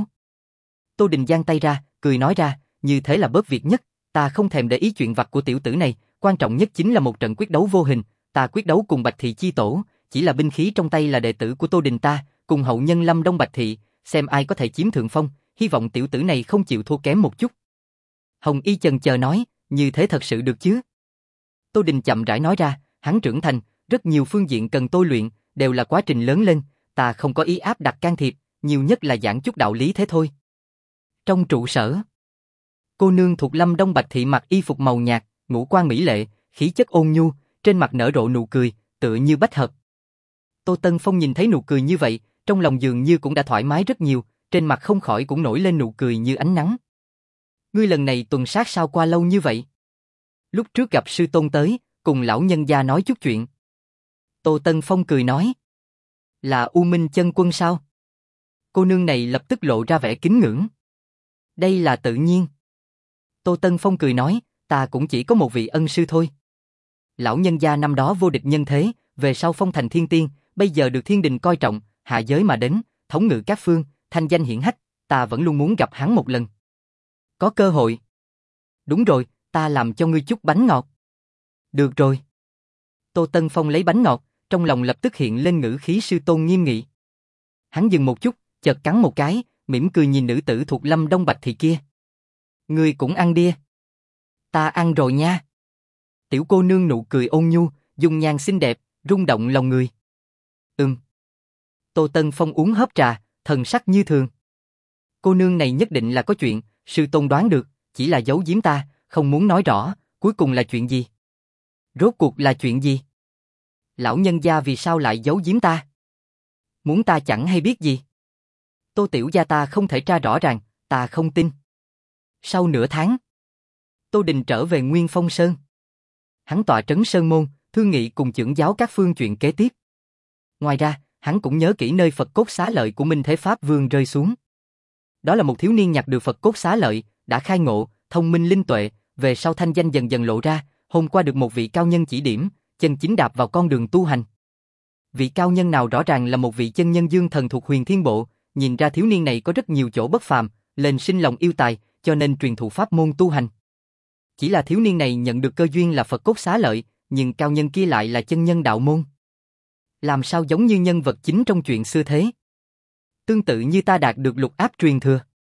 Tô Đình giang tay ra, cười nói ra, như thế là bớt việc nhất, ta không thèm để ý chuyện vặt của tiểu tử này, quan trọng nhất chính là một trận quyết đấu vô hình, ta quyết đấu cùng Bạch Thị chi tổ, chỉ là binh khí trong tay là đệ tử của Tô Đình ta, cùng hậu nhân Lâm Đông Bạch Thị, xem ai có thể chiếm thượng phong, hy vọng tiểu tử này không chịu thua kém một chút. Hồng Y chần chờ nói, như thế thật sự được chứ? Tô Đình chậm rãi nói ra, hắn trưởng thành, rất nhiều phương diện cần tôi luyện, đều là quá trình lớn lên, ta không có ý áp đặt can thiệp, nhiều nhất là giảng chút đạo lý thế thôi. Trong trụ sở, cô nương thuộc Lâm Đông Bạch Thị mặc y phục màu nhạt, ngũ quan mỹ lệ, khí chất ôn nhu, trên mặt nở rộ nụ cười, tựa như bách hợp. Tô Tân Phong nhìn thấy nụ cười như vậy, trong lòng dường như cũng đã thoải mái rất nhiều, trên mặt không khỏi cũng nổi lên nụ cười như ánh nắng. Ngươi lần này tuần sát sao qua lâu như vậy? Lúc trước gặp sư tôn tới, cùng lão nhân gia nói chút chuyện. Tô Tân Phong cười nói, là U Minh chân quân sao? Cô nương này lập tức lộ ra vẻ kính ngưỡng. Đây là tự nhiên. Tô Tân Phong cười nói, ta cũng chỉ có một vị ân sư thôi. Lão nhân gia năm đó vô địch nhân thế, về sau phong thành thiên tiên, bây giờ được thiên đình coi trọng, hạ giới mà đến, thống ngự các phương, thanh danh hiển hách, ta vẫn luôn muốn gặp hắn một lần. Có cơ hội. Đúng rồi, ta làm cho ngươi chút bánh ngọt. Được rồi. Tô Tân Phong lấy bánh ngọt, trong lòng lập tức hiện lên ngữ khí sư tôn nghiêm nghị. Hắn dừng một chút, chợt cắn một cái, mỉm cười nhìn nữ tử thuộc Lâm Đông Bạch Thị kia. Ngươi cũng ăn đi. Ta ăn rồi nha. Tiểu cô nương nụ cười ôn nhu, dung nhan xinh đẹp, rung động lòng người. Ừm. Tô Tân Phong uống hớp trà, thần sắc như thường. Cô nương này nhất định là có chuyện, sư tôn đoán được, chỉ là giấu giếm ta, không muốn nói rõ, cuối cùng là chuyện gì? Rốt cuộc là chuyện gì? Lão nhân gia vì sao lại giấu giếm ta? Muốn ta chẳng hay biết gì? Tô tiểu gia ta không thể tra rõ ràng, ta không tin. Sau nửa tháng, Tô Đình trở về Nguyên Phong Sơn. Hắn tọa trấn Sơn Môn, thương nghị cùng chưởng giáo các phương chuyện kế tiếp. Ngoài ra, hắn cũng nhớ kỹ nơi Phật cốt xá lợi của Minh Thế Pháp Vương rơi xuống. Đó là một thiếu niên nhặt được Phật cốt xá lợi, đã khai ngộ, thông minh linh tuệ, về sau thanh danh dần dần lộ ra, hôm qua được một vị cao nhân chỉ điểm, chân chính đạp vào con đường tu hành. Vị cao nhân nào rõ ràng là một vị chân nhân dương thần thuộc Huyền Thiên Bộ, nhìn ra thiếu niên này có rất nhiều chỗ bất phàm, lên sinh lòng yêu tài, cho nên truyền thụ pháp môn tu hành. Chỉ là thiếu niên này nhận được cơ duyên là Phật cốt xá lợi, nhưng cao nhân kia lại là chân nhân đạo môn. Làm sao giống như nhân vật chính trong chuyện xưa thế? Tương tự như ta đạt được lục áp truyền thừa.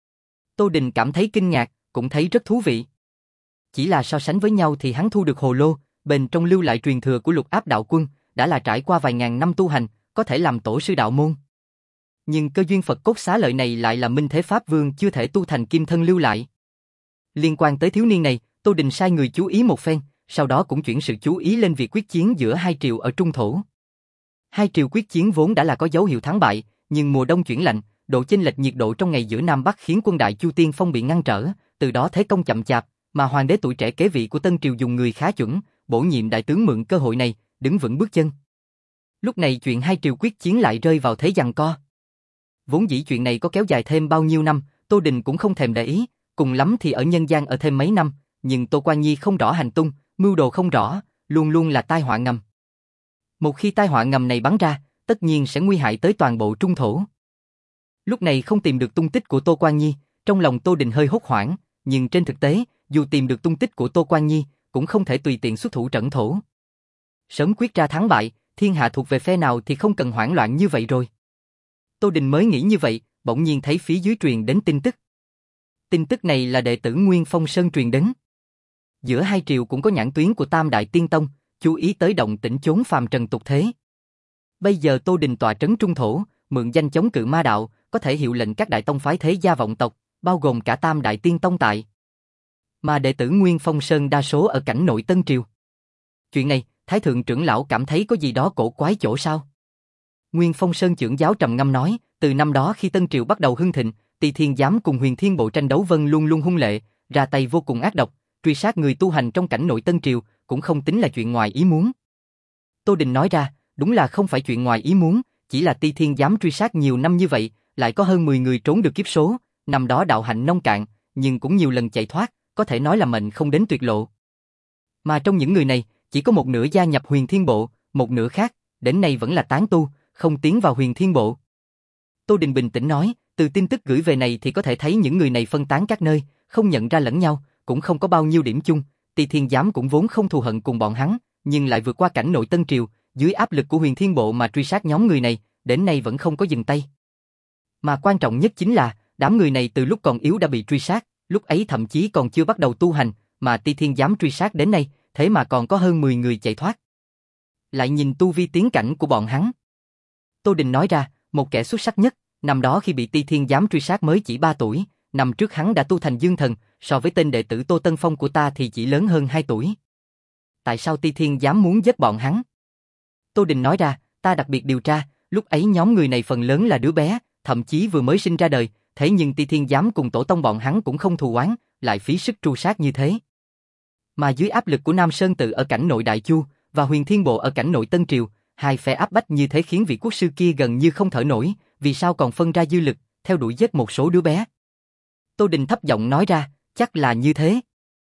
Tô Đình cảm thấy kinh ngạc, cũng thấy rất thú vị. Chỉ là so sánh với nhau thì hắn thu được hồ lô, bên trong lưu lại truyền thừa của lục áp đạo quân, đã là trải qua vài ngàn năm tu hành, có thể làm tổ sư đạo môn. Nhưng cơ duyên Phật cốt xá lợi này lại là Minh Thế Pháp Vương chưa thể tu thành kim thân lưu lại. Liên quan tới thiếu niên này, Tô Đình sai người chú ý một phen, sau đó cũng chuyển sự chú ý lên việc quyết chiến giữa hai triều ở Trung Thổ. Hai triều quyết chiến vốn đã là có dấu hiệu thắng bại, nhưng mùa đông chuyển lạnh, độ chênh lệch nhiệt độ trong ngày giữa Nam Bắc khiến quân Đại Chu Tiên Phong bị ngăn trở, từ đó thế công chậm chạp, mà hoàng đế tuổi trẻ kế vị của Tân Triều dùng người khá chuẩn, bổ nhiệm đại tướng mượn cơ hội này, đứng vững bước chân. Lúc này chuyện hai triều quyết chiến lại rơi vào thế giằng co. Vốn dĩ chuyện này có kéo dài thêm bao nhiêu năm, Tô Đình cũng không thèm để ý, cùng lắm thì ở nhân gian ở thêm mấy năm, nhưng Tô Quan Nhi không rõ hành tung, mưu đồ không rõ, luôn luôn là tai họa ngầm. Một khi tai họa ngầm này bắn ra, tất nhiên sẽ nguy hại tới toàn bộ trung thổ. Lúc này không tìm được tung tích của Tô Quan Nhi, trong lòng Tô Đình hơi hốt hoảng, nhưng trên thực tế, dù tìm được tung tích của Tô Quan Nhi, cũng không thể tùy tiện xuất thủ trấn thổ. Sớm quyết ra thắng bại, thiên hạ thuộc về phe nào thì không cần hoảng loạn như vậy rồi. Tô Đình mới nghĩ như vậy, bỗng nhiên thấy phía dưới truyền đến tin tức. Tin tức này là đệ tử Nguyên Phong Sơn truyền đến. Giữa hai triều cũng có nhãn tuyến của Tam Đại Tiên Tông, chú ý tới động tĩnh chốn phàm trần tục thế. Bây giờ Tô Đình tọa trấn trung thổ, mượn danh chống cự ma đạo, có thể hiệu lệnh các đại tông phái thế gia vọng tộc, bao gồm cả Tam Đại Tiên Tông tại. Mà đệ tử Nguyên Phong Sơn đa số ở cảnh nội Tân Triều. Chuyện này, Thái Thượng trưởng lão cảm thấy có gì đó cổ quái chỗ sao? Nguyên Phong Sơn trưởng giáo trầm ngâm nói, từ năm đó khi Tân Triều bắt đầu hưng thịnh, Tỳ Thiên Giám cùng Huyền Thiên Bộ tranh đấu vân luôn luôn hung lệ, ra tay vô cùng ác độc, truy sát người tu hành trong cảnh nội Tân Triều, cũng không tính là chuyện ngoài ý muốn. Tô Đình nói ra, đúng là không phải chuyện ngoài ý muốn, chỉ là Tỳ Thiên Giám truy sát nhiều năm như vậy, lại có hơn mười người trốn được kiếp số, năm đó đạo hạnh nông cạn, nhưng cũng nhiều lần chạy thoát, có thể nói là mệnh không đến tuyệt lộ. Mà trong những người này, chỉ có một nửa gia nhập Huyền Thiên Bộ, một nửa khác, đến nay vẫn là tán tu, không tiến vào Huyền Thiên Bộ. Tô Đình bình tĩnh nói, từ tin tức gửi về này thì có thể thấy những người này phân tán các nơi, không nhận ra lẫn nhau, cũng không có bao nhiêu điểm chung. Tỳ Thiên Giám cũng vốn không thù hận cùng bọn hắn, nhưng lại vượt qua cảnh nội Tân Triều, dưới áp lực của Huyền Thiên Bộ mà truy sát nhóm người này, đến nay vẫn không có dừng tay. Mà quan trọng nhất chính là, đám người này từ lúc còn yếu đã bị truy sát, lúc ấy thậm chí còn chưa bắt đầu tu hành, mà Tỳ Thiên Giám truy sát đến nay, thế mà còn có hơn mười người chạy thoát. Lại nhìn tu vi tiến cảnh của bọn hắn. Tô Đình nói ra, một kẻ xuất sắc nhất, năm đó khi bị Tỳ Thiên Giám truy sát mới chỉ ba tuổi, năm trước hắn đã tu thành dương thần, so với tên đệ tử Tô Tân Phong của ta thì chỉ lớn hơn hai tuổi. Tại sao Tỳ Thiên Giám muốn giết bọn hắn? Tô Đình nói ra, ta đặc biệt điều tra, lúc ấy nhóm người này phần lớn là đứa bé, thậm chí vừa mới sinh ra đời, thế nhưng Tỳ Thiên Giám cùng tổ tông bọn hắn cũng không thù oán, lại phí sức tru sát như thế. Mà dưới áp lực của Nam Sơn Tự ở cảnh nội Đại Chu và Huyền Thiên Bộ ở cảnh nội Tân Triều, hai phe áp bách như thế khiến vị quốc sư kia gần như không thở nổi, vì sao còn phân ra dư lực, theo đuổi giết một số đứa bé. Tô Đình thấp giọng nói ra, chắc là như thế.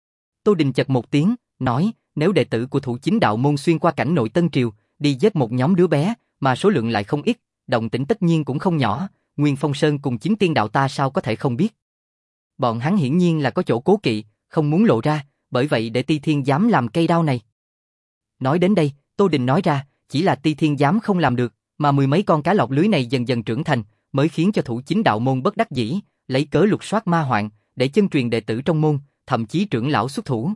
Tô Đình chật một tiếng, nói, nếu đệ tử của Thủ Chính Đạo Môn xuyên qua cảnh nội Tân Triều, đi giết một nhóm đứa bé, mà số lượng lại không ít, động tĩnh tất nhiên cũng không nhỏ, Nguyên Phong Sơn cùng Chính Tiên Đạo ta sao có thể không biết. Bọn hắn hiển nhiên là có chỗ cố kỵ, không muốn lộ ra, bởi vậy để Tỳ Thiên Giám làm cây đao này. Nói đến đây, Tô Đình nói ra, chỉ là Tỳ Thiên Giám không làm được, mà mười mấy con cá lọt lưới này dần dần trưởng thành, mới khiến cho Thủ Chính Đạo Môn bất đắc dĩ, lấy cớ lục soát ma hoạn, để chân truyền đệ tử trong môn, thậm chí trưởng lão xuất thủ.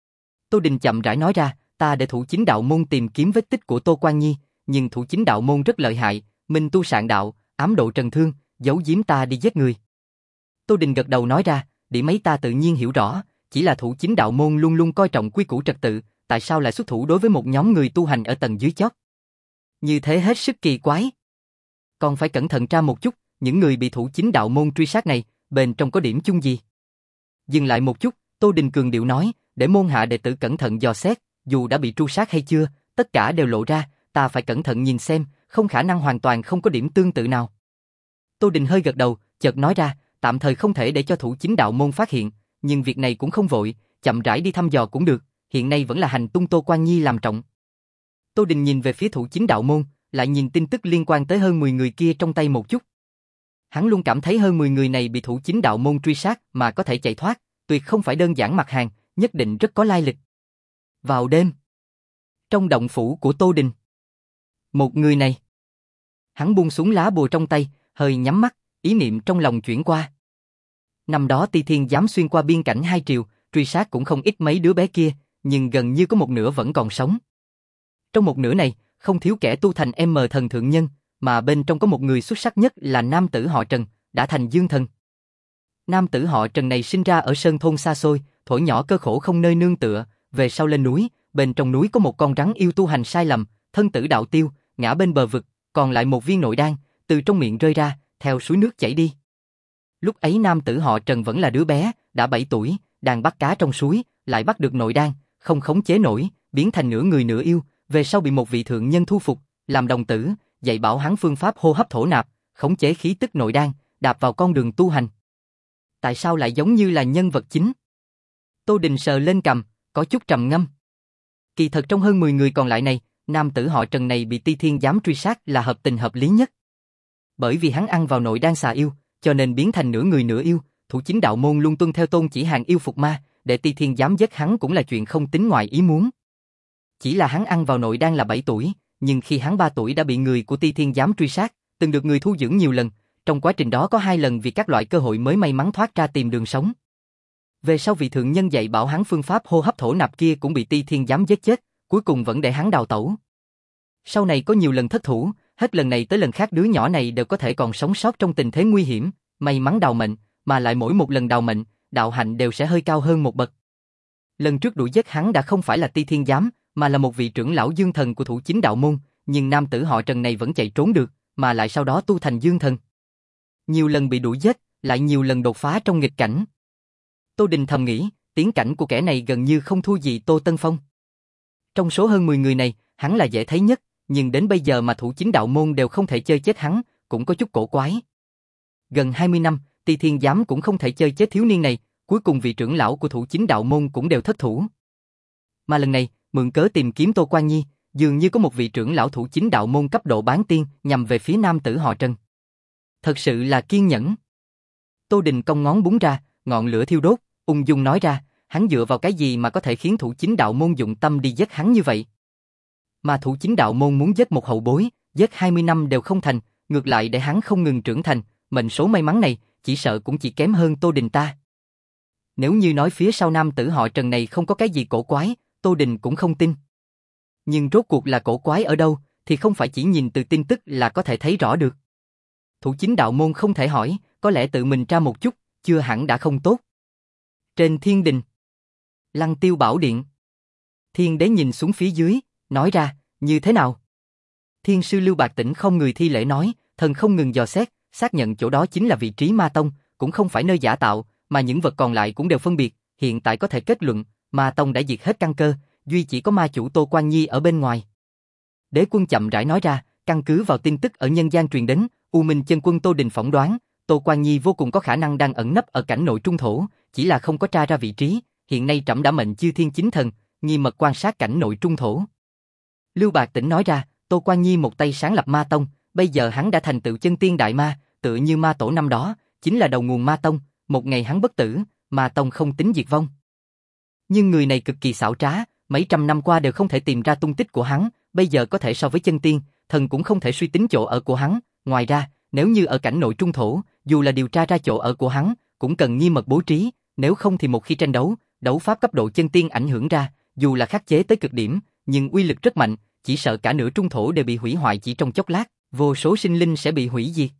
Tô Đình chậm rãi nói ra, ta để Thủ Chính Đạo Môn tìm kiếm vết tích của Tô Quan Nhi, nhưng Thủ Chính Đạo Môn rất lợi hại, minh tu sạn đạo, ám độ trần thương, giấu giếm ta đi giết người. Tô Đình gật đầu nói ra, điểm ấy ta tự nhiên hiểu rõ, chỉ là Thủ Chính Đạo Môn luôn luôn coi trọng quy củ trật tự, tại sao lại xuất thủ đối với một nhóm người tu hành ở tầng dưới chót? Như thế hết sức kỳ quái. Còn phải cẩn thận tra một chút, những người bị Thủ Chính Đạo Môn truy sát này, bên trong có điểm chung gì? Dừng lại một chút, Tô Đình cường điệu nói, để môn hạ đệ tử cẩn thận dò xét, dù đã bị tru sát hay chưa, tất cả đều lộ ra, ta phải cẩn thận nhìn xem, không khả năng hoàn toàn không có điểm tương tự nào. Tô Đình hơi gật đầu, chợt nói ra, tạm thời không thể để cho Thủ Chính Đạo Môn phát hiện, nhưng việc này cũng không vội, chậm rãi đi thăm dò cũng được, hiện nay vẫn là hành tung Tô Quan Nhi làm trọng. Tô Đình nhìn về phía Thủ Chính Đạo Môn, lại nhìn tin tức liên quan tới hơn mười người kia trong tay một chút. Hắn luôn cảm thấy hơn mười người này bị Thủ Chính Đạo Môn truy sát mà có thể chạy thoát, tuyệt không phải đơn giản mặt hàng, nhất định rất có lai lịch. Vào đêm, trong động phủ của Tô Đình, một người này, hắn buông xuống lá bùa trong tay, hơi nhắm mắt, ý niệm trong lòng chuyển qua. Năm đó Tỳ Thiên Giám xuyên qua biên cảnh hai triều, truy sát cũng không ít mấy đứa bé kia, nhưng gần như có một nửa vẫn còn sống. Trong một nửa này, không thiếu kẻ tu thành M thần thượng nhân, mà bên trong có một người xuất sắc nhất là nam tử họ Trần, đã thành dương thần. Nam tử họ Trần này sinh ra ở sơn thôn xa xôi, thuở nhỏ cơ khổ không nơi nương tựa, về sau lên núi, bên trong núi có một con rắn yêu tu hành sai lầm, thân tử đạo tiêu, ngã bên bờ vực, còn lại một viên nội đan, từ trong miệng rơi ra, theo suối nước chảy đi. Lúc ấy nam tử họ Trần vẫn là đứa bé, đã bảy tuổi, đang bắt cá trong suối, lại bắt được nội đan, không khống chế nổi, biến thành nửa người nửa yêu, về sau bị một vị thượng nhân thu phục, làm đồng tử, dạy bảo hắn phương pháp hô hấp thổ nạp, khống chế khí tức nội đan, đạp vào con đường tu hành. Tại sao lại giống như là nhân vật chính? Tô Đình sờ lên cằm, có chút trầm ngâm. Kỳ thật trong hơn mười người còn lại này, nam tử họ Trần này bị Ti Thiên giám truy sát là hợp tình hợp lý nhất. Bởi vì hắn ăn vào nội đan xà yêu, cho nên biến thành nửa người nửa yêu, Thủ Chính Đạo Môn luôn tuân theo tôn chỉ hàng yêu phục ma, để Ti Thiên giám giết hắn cũng là chuyện không tính ngoài ý muốn. Chỉ là hắn ăn vào nội đan là bảy tuổi, nhưng khi hắn ba tuổi đã bị người của Ti Thiên giám truy sát, từng được người thu dưỡng nhiều lần, trong quá trình đó có hai lần vì các loại cơ hội mới may mắn thoát ra tìm đường sống. Về sau vị thượng nhân dạy bảo hắn phương pháp hô hấp thổ nạp kia cũng bị Ti Thiên giám giết chết, cuối cùng vẫn để hắn đào tẩu. Sau này có nhiều lần thất thủ, hết lần này tới lần khác đứa nhỏ này đều có thể còn sống sót trong tình thế nguy hiểm, may mắn đào mệnh, mà lại mỗi một lần đào mệnh, đạo hạnh đều sẽ hơi cao hơn một bậc. Lần trước đuổi giết hắn đã không phải là Ti Thiên giám, mà là một vị trưởng lão dương thần của Thủ Chính Đạo Môn, nhưng nam tử họ Trần này vẫn chạy trốn được, mà lại sau đó tu thành dương thần. Nhiều lần bị đuổi giết, lại nhiều lần đột phá trong nghịch cảnh. Tô Đình thầm nghĩ, tiến cảnh của kẻ này gần như không thua gì Tô Tân Phong. Trong số hơn mười người này, hắn là dễ thấy nhất, nhưng đến bây giờ mà Thủ Chính Đạo Môn đều không thể chơi chết hắn, cũng có chút cổ quái. Gần hai mươi năm, Ti Thiên giám cũng không thể chơi chết thiếu niên này, cuối cùng vị trưởng lão của Thủ Chính Đạo Môn cũng đều thất thủ. Mà lần này, mượn cớ tìm kiếm Tô Quan Nhi, dường như có một vị trưởng lão Thủ Chính Đạo Môn cấp độ bán tiên nhằm về phía nam tử họ Trần. Thật sự là kiên nhẫn. Tô Đình cong ngón búng ra, ngọn lửa thiêu đốt, ung dung nói ra, hắn dựa vào cái gì mà có thể khiến Thủ Chính Đạo Môn dụng tâm đi giết hắn như vậy? Mà Thủ Chính Đạo Môn muốn giết một hậu bối, giết hai mươi năm đều không thành, ngược lại để hắn không ngừng trưởng thành, mệnh số may mắn này, chỉ sợ cũng chỉ kém hơn Tô Đình ta. Nếu như nói phía sau nam tử họ Trần này không có cái gì cổ quái, Tô Đình cũng không tin. Nhưng rốt cuộc là cổ quái ở đâu, thì không phải chỉ nhìn từ tin tức là có thể thấy rõ được. Thủ Chính Đạo Môn không thể hỏi, có lẽ tự mình tra một chút, chưa hẳn đã không tốt. Trên thiên đình, Lăng Tiêu Bảo Điện, Thiên Đế nhìn xuống phía dưới, nói ra, như thế nào? Thiên sư Lưu Bạc Tĩnh không người thi lễ nói, thần không ngừng dò xét, xác nhận chỗ đó chính là vị trí Ma Tông, cũng không phải nơi giả tạo, mà những vật còn lại cũng đều phân biệt, hiện tại có thể kết luận, Ma Tông đã diệt hết căn cơ, duy chỉ có ma chủ Tô Quan Nhi ở bên ngoài. Đế Quân chậm rãi nói ra, căn cứ vào tin tức ở nhân gian truyền đến, U Minh Chân Quân Tô Đình phỏng đoán, Tô Quan Nhi vô cùng có khả năng đang ẩn nấp ở cảnh nội trung thổ, chỉ là không có tra ra vị trí, hiện nay trẫm đã mệnh chư thiên chính thần, nghiêm mật quan sát cảnh nội trung thổ. Lưu Bạc Tĩnh nói ra, Tô Quan Nhi một tay sáng lập Ma Tông, bây giờ hắn đã thành tựu chân tiên đại ma, tựa như ma tổ năm đó, chính là đầu nguồn Ma Tông, một ngày hắn bất tử, Ma Tông không tính diệt vong. Nhưng người này cực kỳ xảo trá, mấy trăm năm qua đều không thể tìm ra tung tích của hắn, bây giờ có thể so với chân tiên, thần cũng không thể suy tính chỗ ở của hắn, ngoài ra, nếu như ở cảnh nội trung thổ, dù là điều tra ra chỗ ở của hắn, cũng cần nghiêm mật bố trí, nếu không thì một khi tranh đấu, đấu pháp cấp độ chân tiên ảnh hưởng ra, dù là khắc chế tới cực điểm, nhưng uy lực rất mạnh, chỉ sợ cả nửa trung thổ đều bị hủy hoại chỉ trong chốc lát, vô số sinh linh sẽ bị hủy diệt.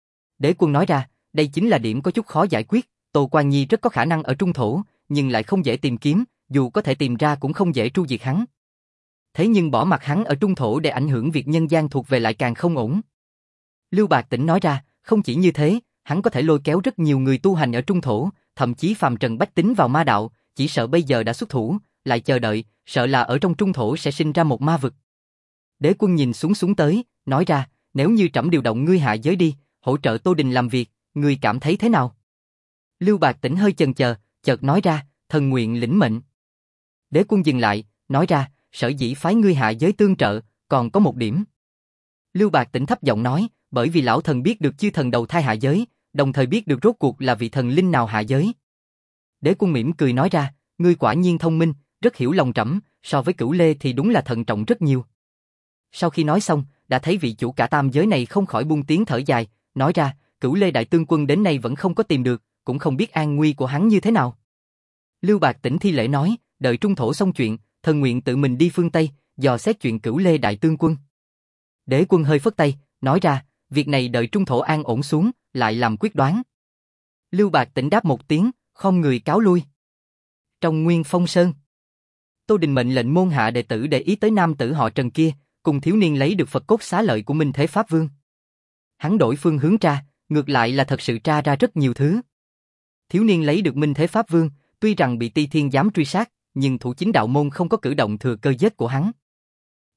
Đế Quân nói ra, đây chính là điểm có chút khó giải quyết, Tô Quan Nhi rất có khả năng ở trung thổ, nhưng lại không dễ tìm kiếm, dù có thể tìm ra cũng không dễ tru diệt hắn. Thế nhưng bỏ mặc hắn ở trung thổ để ảnh hưởng việc nhân gian thuộc về lại càng không ổn. Lưu Bạc Tĩnh nói ra, không chỉ như thế, hắn có thể lôi kéo rất nhiều người tu hành ở trung thổ, thậm chí phàm trần bách tính vào ma đạo, chỉ sợ bây giờ đã xuất thủ, lại chờ đợi, sợ là ở trong trung thổ sẽ sinh ra một ma vực. Đế Quân nhìn xuống xuống tới, nói ra, nếu như trẫm điều động ngươi hạ giới đi, hỗ trợ Tô Đình làm việc, ngươi cảm thấy thế nào? Lưu Bạc Tĩnh hơi chần chờ, chợt nói ra, thần nguyện lĩnh mệnh. Đế Quân dừng lại, nói ra, sở dĩ phái ngươi hạ giới tương trợ, còn có một điểm. Lưu Bạc Tĩnh thấp giọng nói, bởi vì lão thần biết được chư thần đầu thai hạ giới, đồng thời biết được rốt cuộc là vị thần linh nào hạ giới. Đế Quân mỉm cười nói ra, ngươi quả nhiên thông minh, rất hiểu lòng trẫm, so với Cửu Lê thì đúng là thận trọng rất nhiều. Sau khi nói xong, đã thấy vị chủ cả tam giới này không khỏi buông tiếng thở dài, nói ra, Cửu Lê đại tướng quân đến nay vẫn không có tìm được, cũng không biết an nguy của hắn như thế nào. Lưu Bạc Tĩnh thi lễ nói, đợi trung thổ xong chuyện, thần nguyện tự mình đi phương Tây, dò xét chuyện Cửu Lê đại tướng quân. Đế Quân hơi phất tay, nói ra, việc này đợi trung thổ an ổn xuống, lại làm quyết đoán. Lưu Bạc Tĩnh đáp một tiếng, khom người cáo lui. Trong Nguyên Phong Sơn, Tô Đình mệnh lệnh môn hạ đệ tử để ý tới nam tử họ Trần kia, cùng thiếu niên lấy được Phật cốt xá lợi của Minh Thế Pháp Vương. Hắn đổi phương hướng tra, ngược lại là thật sự tra ra rất nhiều thứ. Thiếu niên lấy được Minh Thế Pháp Vương, tuy rằng bị Ti Thiên giám truy sát, nhưng Thủ Chính Đạo Môn không có cử động thừa cơ giết của hắn.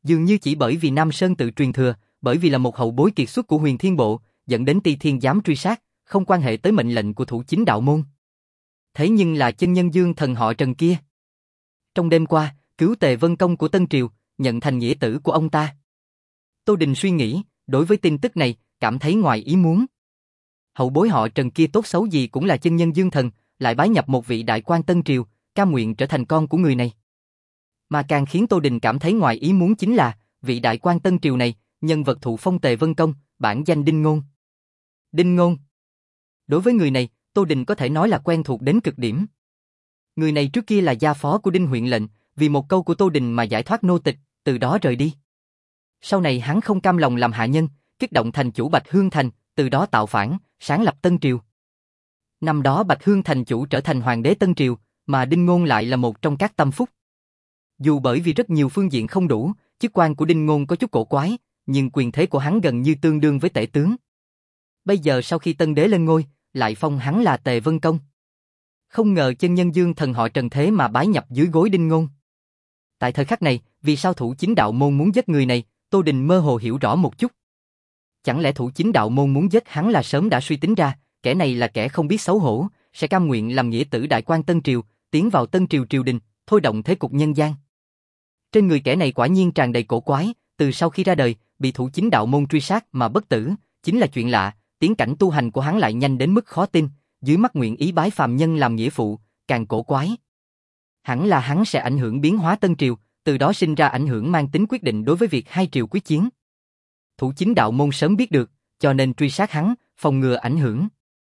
Dường như chỉ bởi vì Nam Sơn tự truyền thừa, bởi vì là một hậu bối kiệt xuất của Huyền Thiên Bộ, dẫn đến Ti Thiên dám truy sát, không quan hệ tới mệnh lệnh của thủ chính đạo môn. Thế nhưng là chân nhân Dương thần họ Trần kia. Trong đêm qua, cứu Tề Vân Công của Tân Triều, nhận thành nghĩa tử của ông ta. Tô Đình suy nghĩ, đối với tin tức này, cảm thấy ngoài ý muốn. Hậu bối họ Trần kia tốt xấu gì cũng là chân nhân Dương thần, lại bái nhập một vị đại quan Tân Triều, cam nguyện trở thành con của người này. Mà càng khiến Tô Đình cảm thấy ngoài ý muốn chính là, vị đại quan Tân Triều này, nhân vật thụ phong Tề Vân Công, bản danh Đinh Ngôn. Đinh Ngôn. Đối với người này, Tô Đình có thể nói là quen thuộc đến cực điểm. Người này trước kia là gia phó của Đinh huyện lệnh, vì một câu của Tô Đình mà giải thoát nô tịch, từ đó rời đi. Sau này hắn không cam lòng làm hạ nhân, kích động thành chủ Bạch Hương Thành, từ đó tạo phản, sáng lập Tân Triều. Năm đó Bạch Hương Thành chủ trở thành hoàng đế Tân Triều, mà Đinh Ngôn lại là một trong các tâm phúc. Dù bởi vì rất nhiều phương diện không đủ, chức quan của Đinh Ngôn có chút cổ quái, nhưng quyền thế của hắn gần như tương đương với tể tướng. Bây giờ sau khi Tân Đế lên ngôi, lại phong hắn là Tề Vân Công. Không ngờ chân nhân Dương thần họ Trần thế mà bái nhập dưới gối Đinh Ngôn. Tại thời khắc này, vì sao thủ chính đạo môn muốn giết người này, Tô Đình mơ hồ hiểu rõ một chút. Chẳng lẽ thủ chính đạo môn muốn giết hắn là sớm đã suy tính ra, kẻ này là kẻ không biết xấu hổ, sẽ cam nguyện làm nghĩa tử đại quan Tân Triều, tiến vào Tân Triều triều đình, thôi động thế cục nhân gian. Trên người kẻ này quả nhiên tràn đầy cổ quái, từ sau khi ra đời, bị thủ chính đạo môn truy sát mà bất tử, chính là chuyện lạ, tiến cảnh tu hành của hắn lại nhanh đến mức khó tin, dưới mắt nguyện ý bái phàm nhân làm nghĩa phụ, càng cổ quái. Hẳn là hắn sẽ ảnh hưởng biến hóa Tân Triều, từ đó sinh ra ảnh hưởng mang tính quyết định đối với việc hai triều quyết chiến. Thủ chính đạo môn sớm biết được, cho nên truy sát hắn, phòng ngừa ảnh hưởng.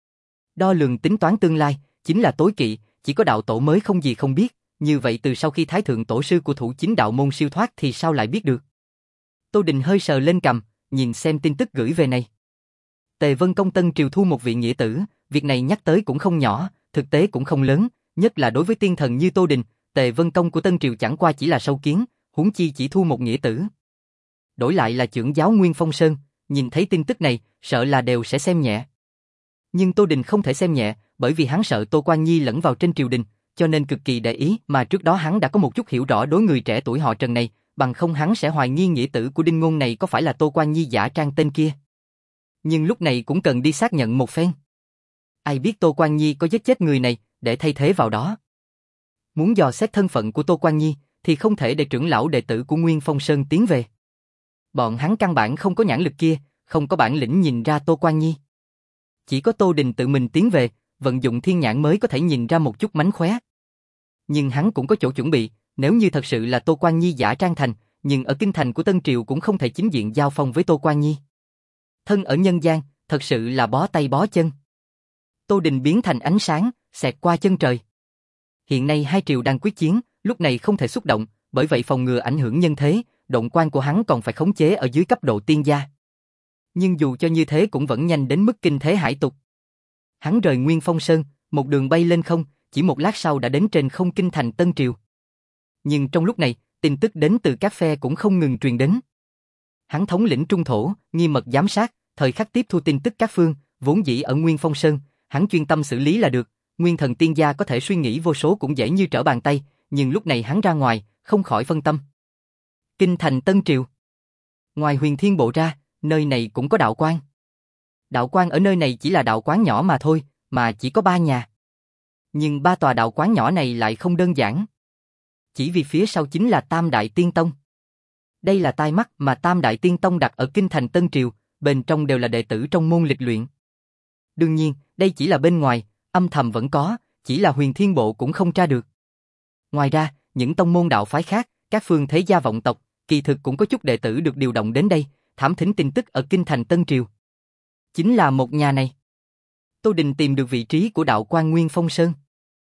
Đo lường tính toán tương lai, chính là tối kỵ, chỉ có đạo tổ mới không gì không biết, như vậy từ sau khi thái thượng tổ sư của thủ chính đạo môn siêu thoát thì sao lại biết được. Tô Đình hơi sờ lên cằm, nhìn xem tin tức gửi về này. Tề Vân Công Tân Triều thu một vị nghĩa tử, việc này nhắc tới cũng không nhỏ, thực tế cũng không lớn, nhất là đối với tiên thần như Tô Đình, Tề Vân Công của Tân Triều chẳng qua chỉ là sâu kiến, huống chi chỉ thu một nghĩa tử. Đổi lại là trưởng giáo Nguyên Phong Sơn, nhìn thấy tin tức này, sợ là đều sẽ xem nhẹ. Nhưng Tô Đình không thể xem nhẹ, bởi vì hắn sợ Tô Quan Nhi lẫn vào trên triều đình, cho nên cực kỳ để ý, mà trước đó hắn đã có một chút hiểu rõ đối người trẻ tuổi họ Trần này, bằng không hắn sẽ hoài nghi nghĩa tử của Đinh Ngôn này có phải là Tô Quan Nhi giả trang tên kia. Nhưng lúc này cũng cần đi xác nhận một phen. Ai biết Tô Quan Nhi có giết chết người này, để thay thế vào đó. Muốn dò xét thân phận của Tô Quan Nhi, thì không thể để trưởng lão đệ tử của Nguyên Phong Sơn tiến về. Bọn hắn căn bản không có nhãn lực kia, không có bản lĩnh nhìn ra Tô Quan Nhi. Chỉ có Tô Đình tự mình tiến về, vận dụng thiên nhãn mới có thể nhìn ra một chút mánh khóe. Nhưng hắn cũng có chỗ chuẩn bị, nếu như thật sự là Tô Quan Nhi giả trang thành, nhưng ở kinh thành của Tân Triều cũng không thể chính diện giao phong với Tô Quan Nhi. Thân ở nhân gian, thật sự là bó tay bó chân. Tô Đình biến thành ánh sáng, xẹt qua chân trời. Hiện nay hai triều đang quyết chiến, lúc này không thể xúc động, bởi vậy phòng ngừa ảnh hưởng nhân thế, động quan của hắn còn phải khống chế ở dưới cấp độ tiên gia. Nhưng dù cho như thế cũng vẫn nhanh đến mức kinh thế hải tục. Hắn rời Nguyên Phong Sơn, một đường bay lên không, chỉ một lát sau đã đến trên không kinh thành Tân Triều. Nhưng trong lúc này, tin tức đến từ các phe cũng không ngừng truyền đến. Hắn thống lĩnh trung thổ, nghiêm mật giám sát, thời khắc tiếp thu tin tức các phương, vốn dĩ ở Nguyên Phong Sơn, hắn chuyên tâm xử lý là được, Nguyên Thần tiên gia có thể suy nghĩ vô số cũng dễ như trở bàn tay, nhưng lúc này hắn ra ngoài, không khỏi phân tâm. Kinh thành Tân Triều. Ngoài Huyền Thiên Bộ ra, nơi này cũng có đạo quan. Đạo quan ở nơi này chỉ là đạo quán nhỏ mà thôi, mà chỉ có ba nhà. Nhưng ba tòa đạo quán nhỏ này lại không đơn giản. Chỉ vì phía sau chính là Tam Đại Tiên Tông. Đây là tai mắt mà Tam Đại Tiên Tông đặt ở kinh thành Tân Triều, bên trong đều là đệ tử trong môn lịch luyện. Đương nhiên, đây chỉ là bên ngoài, âm thầm vẫn có, chỉ là Huyền Thiên Bộ cũng không tra được. Ngoài ra, những tông môn đạo phái khác, các phương thế gia vọng tộc, kỳ thực cũng có chút đệ tử được điều động đến đây, thám thính tin tức ở kinh thành Tân Triều. Chính là một nhà này. Tô Đình tìm được vị trí của đạo quan Nguyên Phong Sơn.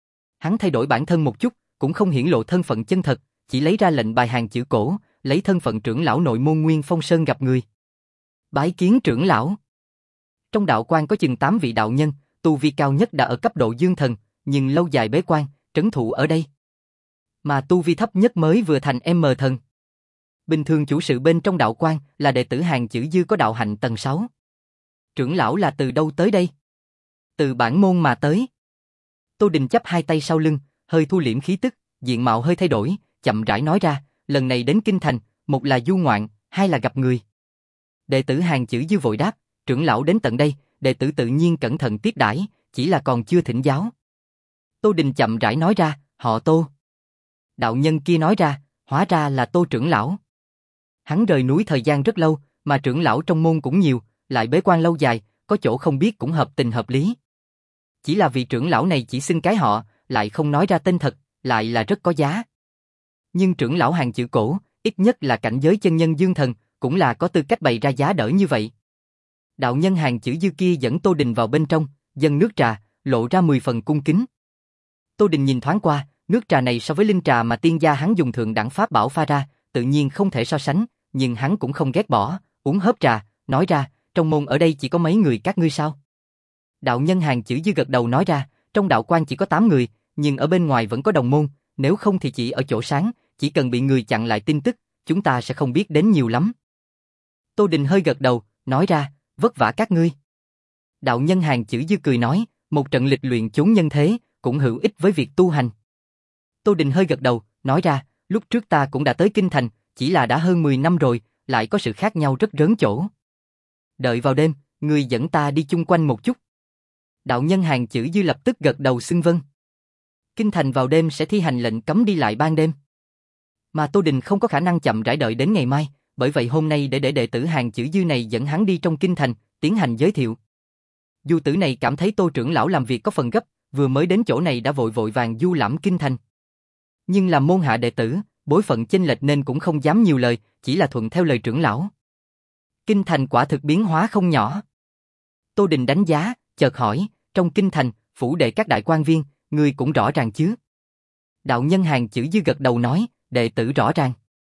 Hắn thay đổi bản thân một chút, cũng không hiển lộ thân phận chân thật, chỉ lấy ra lệnh bài hàng chữ cổ, lấy thân phận trưởng lão nội môn Nguyên Phong Sơn gặp người. Bái kiến trưởng lão. Trong đạo quan có chừng tám vị đạo nhân, tu vi cao nhất đã ở cấp độ dương thần, nhưng lâu dài bế quan, trấn thủ ở đây. Mà tu vi thấp nhất mới vừa thành M thần. Bình thường chủ sự bên trong đạo quan là đệ tử hàng chữ dư có đạo hạnh tầng sáu. Trưởng lão là từ đâu tới đây? Từ bản môn mà tới. Tô Đình chắp hai tay sau lưng, hơi thu liễm khí tức, diện mạo hơi thay đổi, chậm rãi nói ra, lần này đến kinh thành, một là du ngoạn, hai là gặp người. Đệ tử Hàng Chữ Dư vội đáp, trưởng lão đến tận đây, đệ tử tự nhiên cẩn thận tiếp đãi, chỉ là còn chưa thỉnh giáo. Tô Đình chậm rãi nói ra, họ Tô. Đạo nhân kia nói ra, hóa ra là Tô trưởng lão. Hắn rời núi thời gian rất lâu, mà trưởng lão trong môn cũng nhiều, lại bế quan lâu dài, có chỗ không biết cũng hợp tình hợp lý. Chỉ là vị trưởng lão này chỉ xưng cái họ, lại không nói ra tên thật, lại là rất có giá. Nhưng trưởng lão Hàng Chữ Cổ, ít nhất là cảnh giới chân nhân dương thần, cũng là có tư cách bày ra giá đỡ như vậy. Đạo nhân Hàng Chữ Dư kia dẫn Tô Đình vào bên trong, dâng nước trà, lộ ra mười phần cung kính. Tô Đình nhìn thoáng qua, nước trà này so với linh trà mà tiên gia hắn dùng thượng đẳng pháp bảo pha ra, tự nhiên không thể so sánh, nhưng hắn cũng không ghét bỏ, uống hớp trà, nói ra, trong môn ở đây chỉ có mấy người các ngươi sao? Đạo nhân Hàng Chữ Dư gật đầu nói ra, trong đạo quan chỉ có tám người, nhưng ở bên ngoài vẫn có đồng môn, nếu không thì chỉ ở chỗ sáng, chỉ cần bị người chặn lại tin tức, chúng ta sẽ không biết đến nhiều lắm. Tô Đình hơi gật đầu, nói ra, vất vả các ngươi. Đạo nhân Hàng Chữ Dư cười nói, một trận lịch luyện chốn nhân thế, cũng hữu ích với việc tu hành. Tô Đình hơi gật đầu, nói ra, lúc trước ta cũng đã tới Kinh Thành, chỉ là đã hơn mười năm rồi, lại có sự khác nhau rất lớn chỗ. Đợi vào đêm, ngươi dẫn ta đi chung quanh một chút. Đạo nhân Hàng Chữ Dư lập tức gật đầu xưng vâng. Kinh Thành vào đêm sẽ thi hành lệnh cấm đi lại ban đêm. Mà Tô Đình không có khả năng chậm rãi đợi đến ngày mai, bởi vậy hôm nay để để đệ tử Hàng Chữ Dư này dẫn hắn đi trong Kinh Thành, tiến hành giới thiệu. Du tử này cảm thấy Tô trưởng lão làm việc có phần gấp, vừa mới đến chỗ này đã vội vội vàng du lãm Kinh Thành. Nhưng làm môn hạ đệ tử, bối phận chênh lệch nên cũng không dám nhiều lời, chỉ là thuận theo lời trưởng lão. Kinh Thành quả thực biến hóa không nhỏ. Tô Đình đánh giá, chợt hỏi, trong Kinh Thành, phủ đệ các đại quan viên, ngươi cũng rõ ràng chứ? Đạo nhân Hàng Chữ Dư gật đầu nói, đệ tử rõ ràng.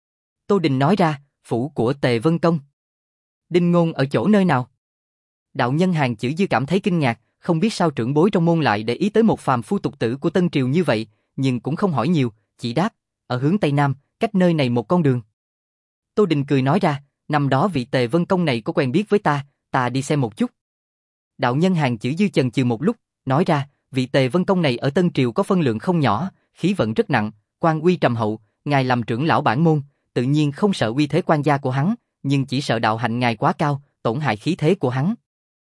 Tô Đình nói ra, phủ của Tề Vân Công. Đinh Ngôn ở chỗ nơi nào? Đạo nhân Hàng Chữ Dư cảm thấy kinh ngạc, không biết sao trưởng bối trong môn lại để ý tới một phàm phu tục tử của Tân Triều như vậy, nhưng cũng không hỏi nhiều, chỉ đáp, ở hướng Tây Nam, cách nơi này một con đường. Tô Đình cười nói ra, năm đó vị Tề Vân Công này có quen biết với ta, ta đi xem một chút. Đạo nhân Hàng Chữ Dư chần chừ một lúc, nói ra, vị Tề Vân Công này ở Tân Triều có phân lượng không nhỏ, khí vận rất nặng, quan uy trầm hậu, ngài làm trưởng lão bản môn, tự nhiên không sợ uy thế quan gia của hắn, nhưng chỉ sợ đạo hạnh ngài quá cao, tổn hại khí thế của hắn.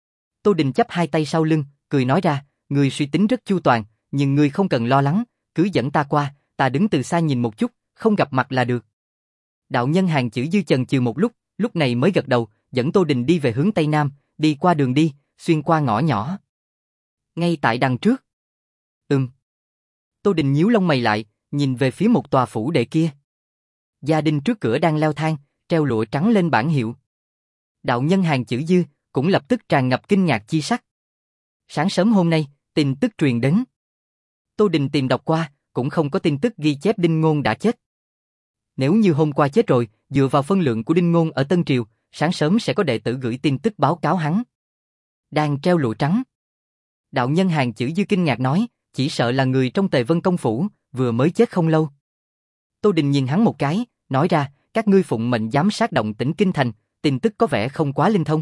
Tô Đình chắp hai tay sau lưng, cười nói ra, ngươi suy tính rất chu toàn, nhưng ngươi không cần lo lắng, cứ dẫn ta qua, ta đứng từ xa nhìn một chút, không gặp mặt là được. Đạo nhân Hàng Chữ Dư chần chừ một lúc, lúc này mới gật đầu, dẫn Tô Đình đi về hướng Tây Nam, đi qua đường đi, xuyên qua ngõ nhỏ. Ngay tại đằng trước. Ừm. Tô Đình nhíu lông mày lại, nhìn về phía một tòa phủ đệ kia. Gia đình trước cửa đang leo thang, treo lụa trắng lên bảng hiệu. Đạo nhân Hàng Chữ Dư cũng lập tức tràn ngập kinh ngạc chi sắc. Sáng sớm hôm nay, tin tức truyền đến. Tô Đình tìm đọc qua, cũng không có tin tức ghi chép Đinh Ngôn đã chết. Nếu như hôm qua chết rồi, dựa vào phân lượng của Đinh Ngôn ở Tân Triều, sáng sớm sẽ có đệ tử gửi tin tức báo cáo hắn. Đang treo lụa trắng. Đạo nhân Hàng Chữ Dư kinh ngạc nói, chỉ sợ là người trong Tề Vân Công phủ, vừa mới chết không lâu. Tô Đình nhìn hắn một cái, nói ra, các ngươi phụng mệnh giám sát động tĩnh Kinh Thành, tin tức có vẻ không quá linh thông.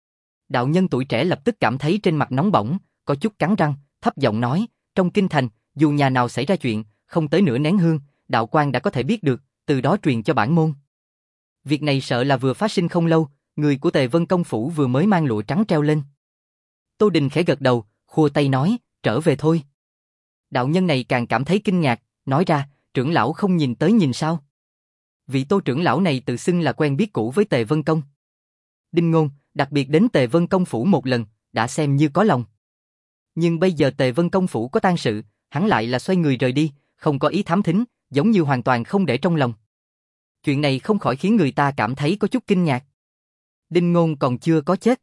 Đạo nhân tuổi trẻ lập tức cảm thấy trên mặt nóng bỏng, có chút cắn răng, thấp giọng nói, trong Kinh Thành, dù nhà nào xảy ra chuyện, không tới nửa nén hương, đạo quan đã có thể biết được, từ đó truyền cho bản môn. Việc này sợ là vừa phát sinh không lâu, người của Tề Vân Công phủ vừa mới mang lụa trắng treo lên. Tô Đình khẽ gật đầu, khua tay nói, trở về thôi. Đạo nhân này càng cảm thấy kinh ngạc, nói ra, trưởng lão không nhìn tới nhìn sao? Vị Tô trưởng lão này tự xưng là quen biết cũ với Tề Vân Công. Đinh Ngôn, đặc biệt đến Tề Vân Công phủ một lần, đã xem như có lòng. Nhưng bây giờ Tề Vân Công phủ có tang sự, hắn lại là xoay người rời đi, không có ý thám thính, giống như hoàn toàn không để trong lòng. Chuyện này không khỏi khiến người ta cảm thấy có chút kinh ngạc. Đinh Ngôn còn chưa có chết.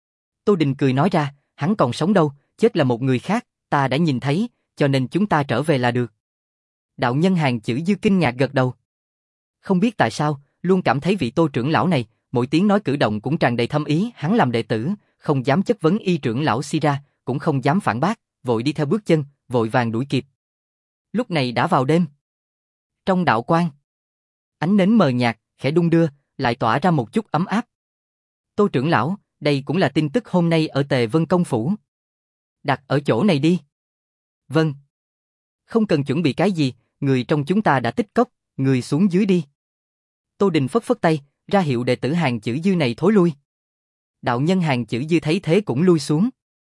Tô Đình cười nói ra, hắn còn sống đâu, chết là một người khác, ta đã nhìn thấy, cho nên chúng ta trở về là được. Đạo nhân Hàng Chữ Dư kinh ngạc gật đầu. Không biết tại sao, luôn cảm thấy vị Tô trưởng lão này, mỗi tiếng nói cử động cũng tràn đầy thâm ý, hắn làm đệ tử, không dám chất vấn y trưởng lão si ra, cũng không dám phản bác, vội đi theo bước chân, vội vàng đuổi kịp. Lúc này đã vào đêm. Trong đạo quan, ánh nến mờ nhạt, khẽ đung đưa, lại tỏa ra một chút ấm áp. Tô trưởng lão, đây cũng là tin tức hôm nay ở Tề Vân Công phủ. Đặt ở chỗ này đi. Vâng. Không cần chuẩn bị cái gì, người trong chúng ta đã tích cốc, người xuống dưới đi. Tô Đình phất phất tay, ra hiệu đệ tử Hàng Chữ Dư này thối lui. Đạo nhân Hàng Chữ Dư thấy thế cũng lui xuống.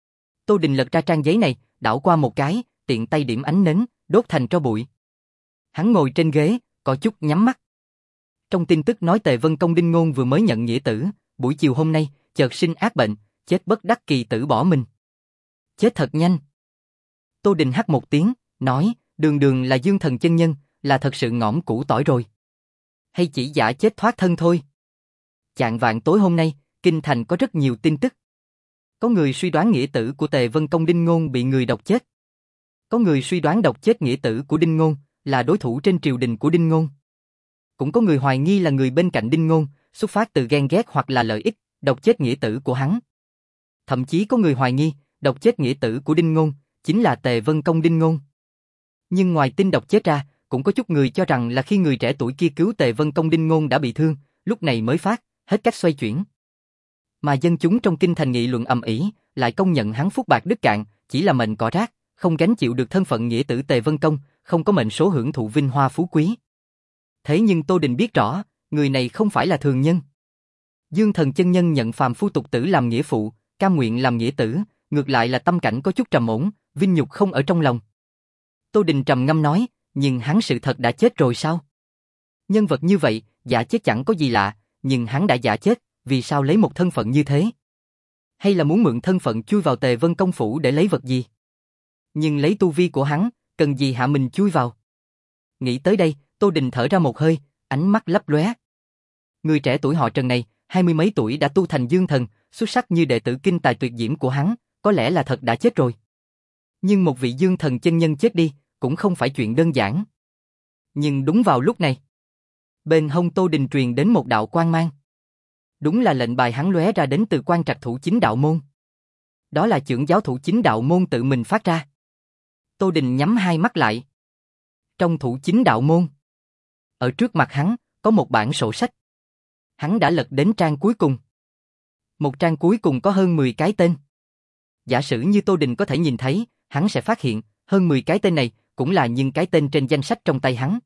Tô Đình lật ra trang giấy này, đảo qua một cái, tiện tay điểm ánh nến, đốt thành tro bụi. Hắn ngồi trên ghế, có chút nhắm mắt. Trong tin tức nói Tề Vân Công Đinh Ngôn vừa mới nhận nghĩa tử, buổi chiều hôm nay, chợt sinh ác bệnh, chết bất đắc kỳ tử bỏ mình. Chết thật nhanh. Tô Đình hắt một tiếng, nói, đường đường là Dương Thần chân nhân, là thật sự ngõm củ tỏi rồi. Hay chỉ giả chết thoát thân thôi. Chạng vạng tối hôm nay, Kinh Thành có rất nhiều tin tức. Có người suy đoán nghĩa tử của Tề Vân Công Đinh Ngôn bị người độc chết. Có người suy đoán độc chết nghĩa tử của Đinh Ngôn là đối thủ trên triều đình của Đinh Ngôn. Cũng có người hoài nghi là người bên cạnh Đinh Ngôn, xuất phát từ ghen ghét hoặc là lợi ích, độc chết nghĩa tử của hắn. Thậm chí có người hoài nghi, độc chết nghĩa tử của Đinh Ngôn chính là Tề Vân Công Đinh Ngôn. Nhưng ngoài tin độc chết ra, cũng có chút người cho rằng là khi người trẻ tuổi kia cứu Tề Vân Công Đinh Ngôn đã bị thương, lúc này mới phát, hết cách xoay chuyển. Mà dân chúng trong Kinh Thành nghị luận ầm ĩ, lại công nhận hắn phúc bạc đức cạn, chỉ là mệnh cỏ rác, không gánh chịu được thân phận nghĩa tử Tề Vân Công, không có mệnh số hưởng thụ vinh hoa phú quý. Thế nhưng Tô Đình biết rõ, người này không phải là thường nhân. Dương Thần chân nhân nhận phàm phu tục tử làm nghĩa phụ, cam nguyện làm nghĩa tử, ngược lại là tâm cảnh có chút trầm ổn, vinh nhục không ở trong lòng. Tô Đình trầm ngâm nói, nhưng hắn sự thật đã chết rồi sao? Nhân vật như vậy, giả chết chẳng có gì lạ, nhưng hắn đã giả chết, vì sao lấy một thân phận như thế? Hay là muốn mượn thân phận chui vào Tề Vân Công phủ để lấy vật gì? Nhưng lấy tu vi của hắn, cần gì hạ mình chui vào? Nghĩ tới đây, Tô Đình thở ra một hơi, ánh mắt lấp lóe. Người trẻ tuổi họ Trần này, hai mươi mấy tuổi đã tu thành dương thần, xuất sắc như đệ tử kinh tài tuyệt diễm của hắn, có lẽ là thật đã chết rồi. Nhưng một vị dương thần chân nhân chết đi, cũng không phải chuyện đơn giản. Nhưng đúng vào lúc này, bên hông Tô Đình truyền đến một đạo quang mang. Đúng là lệnh bài hắn lóe ra đến từ Quan Trạch Thủ Chính Đạo Môn. Đó là trưởng giáo Thủ Chính Đạo Môn tự mình phát ra. Tô Đình nhắm hai mắt lại. Trong Thủ Chính Đạo Môn, ở trước mặt hắn, có một bản sổ sách. Hắn đã lật đến trang cuối cùng. Một trang cuối cùng có hơn mười cái tên. Giả sử như Tô Đình có thể nhìn thấy, hắn sẽ phát hiện, hơn mười cái tên này, cũng là những cái tên trên danh sách trong tay hắn.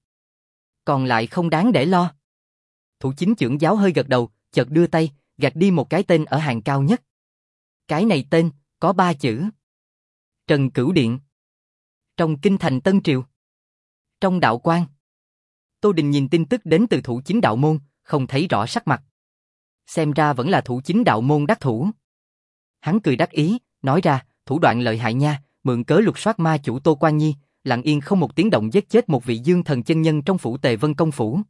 Còn lại không đáng để lo. Thủ chính trưởng giáo hơi gật đầu, chợt đưa tay, gạt đi một cái tên ở hàng cao nhất. Cái này tên, có ba chữ. Trần Cửu Điện. Trong Kinh Thành Tân Triều. Trong đạo quan. Tô Đình nhìn tin tức đến từ Thủ Chính Đạo Môn, không thấy rõ sắc mặt. Xem ra vẫn là Thủ Chính Đạo Môn đắc thủ. Hắn cười đắc ý, nói ra, thủ đoạn lợi hại nha, mượn cớ lục soát ma chủ Tô Quan Nhi, lặng yên không một tiếng động giết chết một vị dương thần chân nhân trong phủ Tề Vân Công phủ.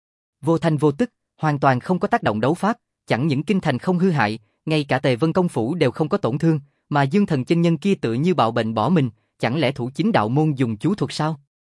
Vô thanh vô tức, hoàn toàn không có tác động đấu pháp, chẳng những Kinh Thành không hư hại, ngay cả Tề Vân Công phủ đều không có tổn thương, mà dương thần chân nhân kia tựa như bạo bệnh bỏ mình, chẳng lẽ Thủ Chính Đạo Môn dùng chú thuật sao?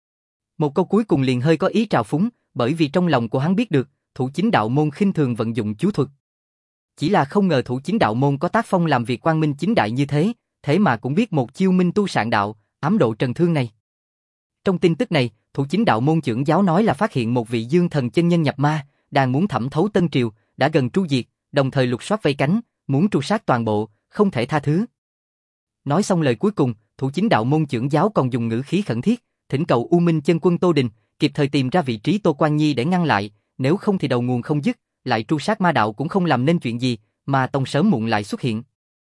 Một câu cuối cùng liền hơi có ý trào phúng, bởi vì trong lòng của hắn biết được, Thủ Chính Đạo Môn khinh thường vận dụng chú thuật. Chỉ là không ngờ Thủ Chính Đạo Môn có tác phong làm việc quang minh chính đại như thế, thế mà cũng biết một chiêu minh tu sạn đạo, ám độ trần thương này. Trong tin tức này, Thủ Chính Đạo Môn trưởng giáo nói là phát hiện một vị dương thần chân nhân nhập ma, đang muốn thẩm thấu Tân Triều, đã gần tru diệt, đồng thời lục soát vây cánh, muốn tru sát toàn bộ, không thể tha thứ. Nói xong lời cuối cùng, Thủ Chính Đạo Môn trưởng giáo còn dùng ngữ khí khẩn thiết, thỉnh cầu U Minh chân quân Tô Đình, kịp thời tìm ra vị trí Tô Quan Nhi để ngăn lại, nếu không thì đầu nguồn không dứt, lại tru sát ma đạo cũng không làm nên chuyện gì, mà tông sớm muộn lại xuất hiện.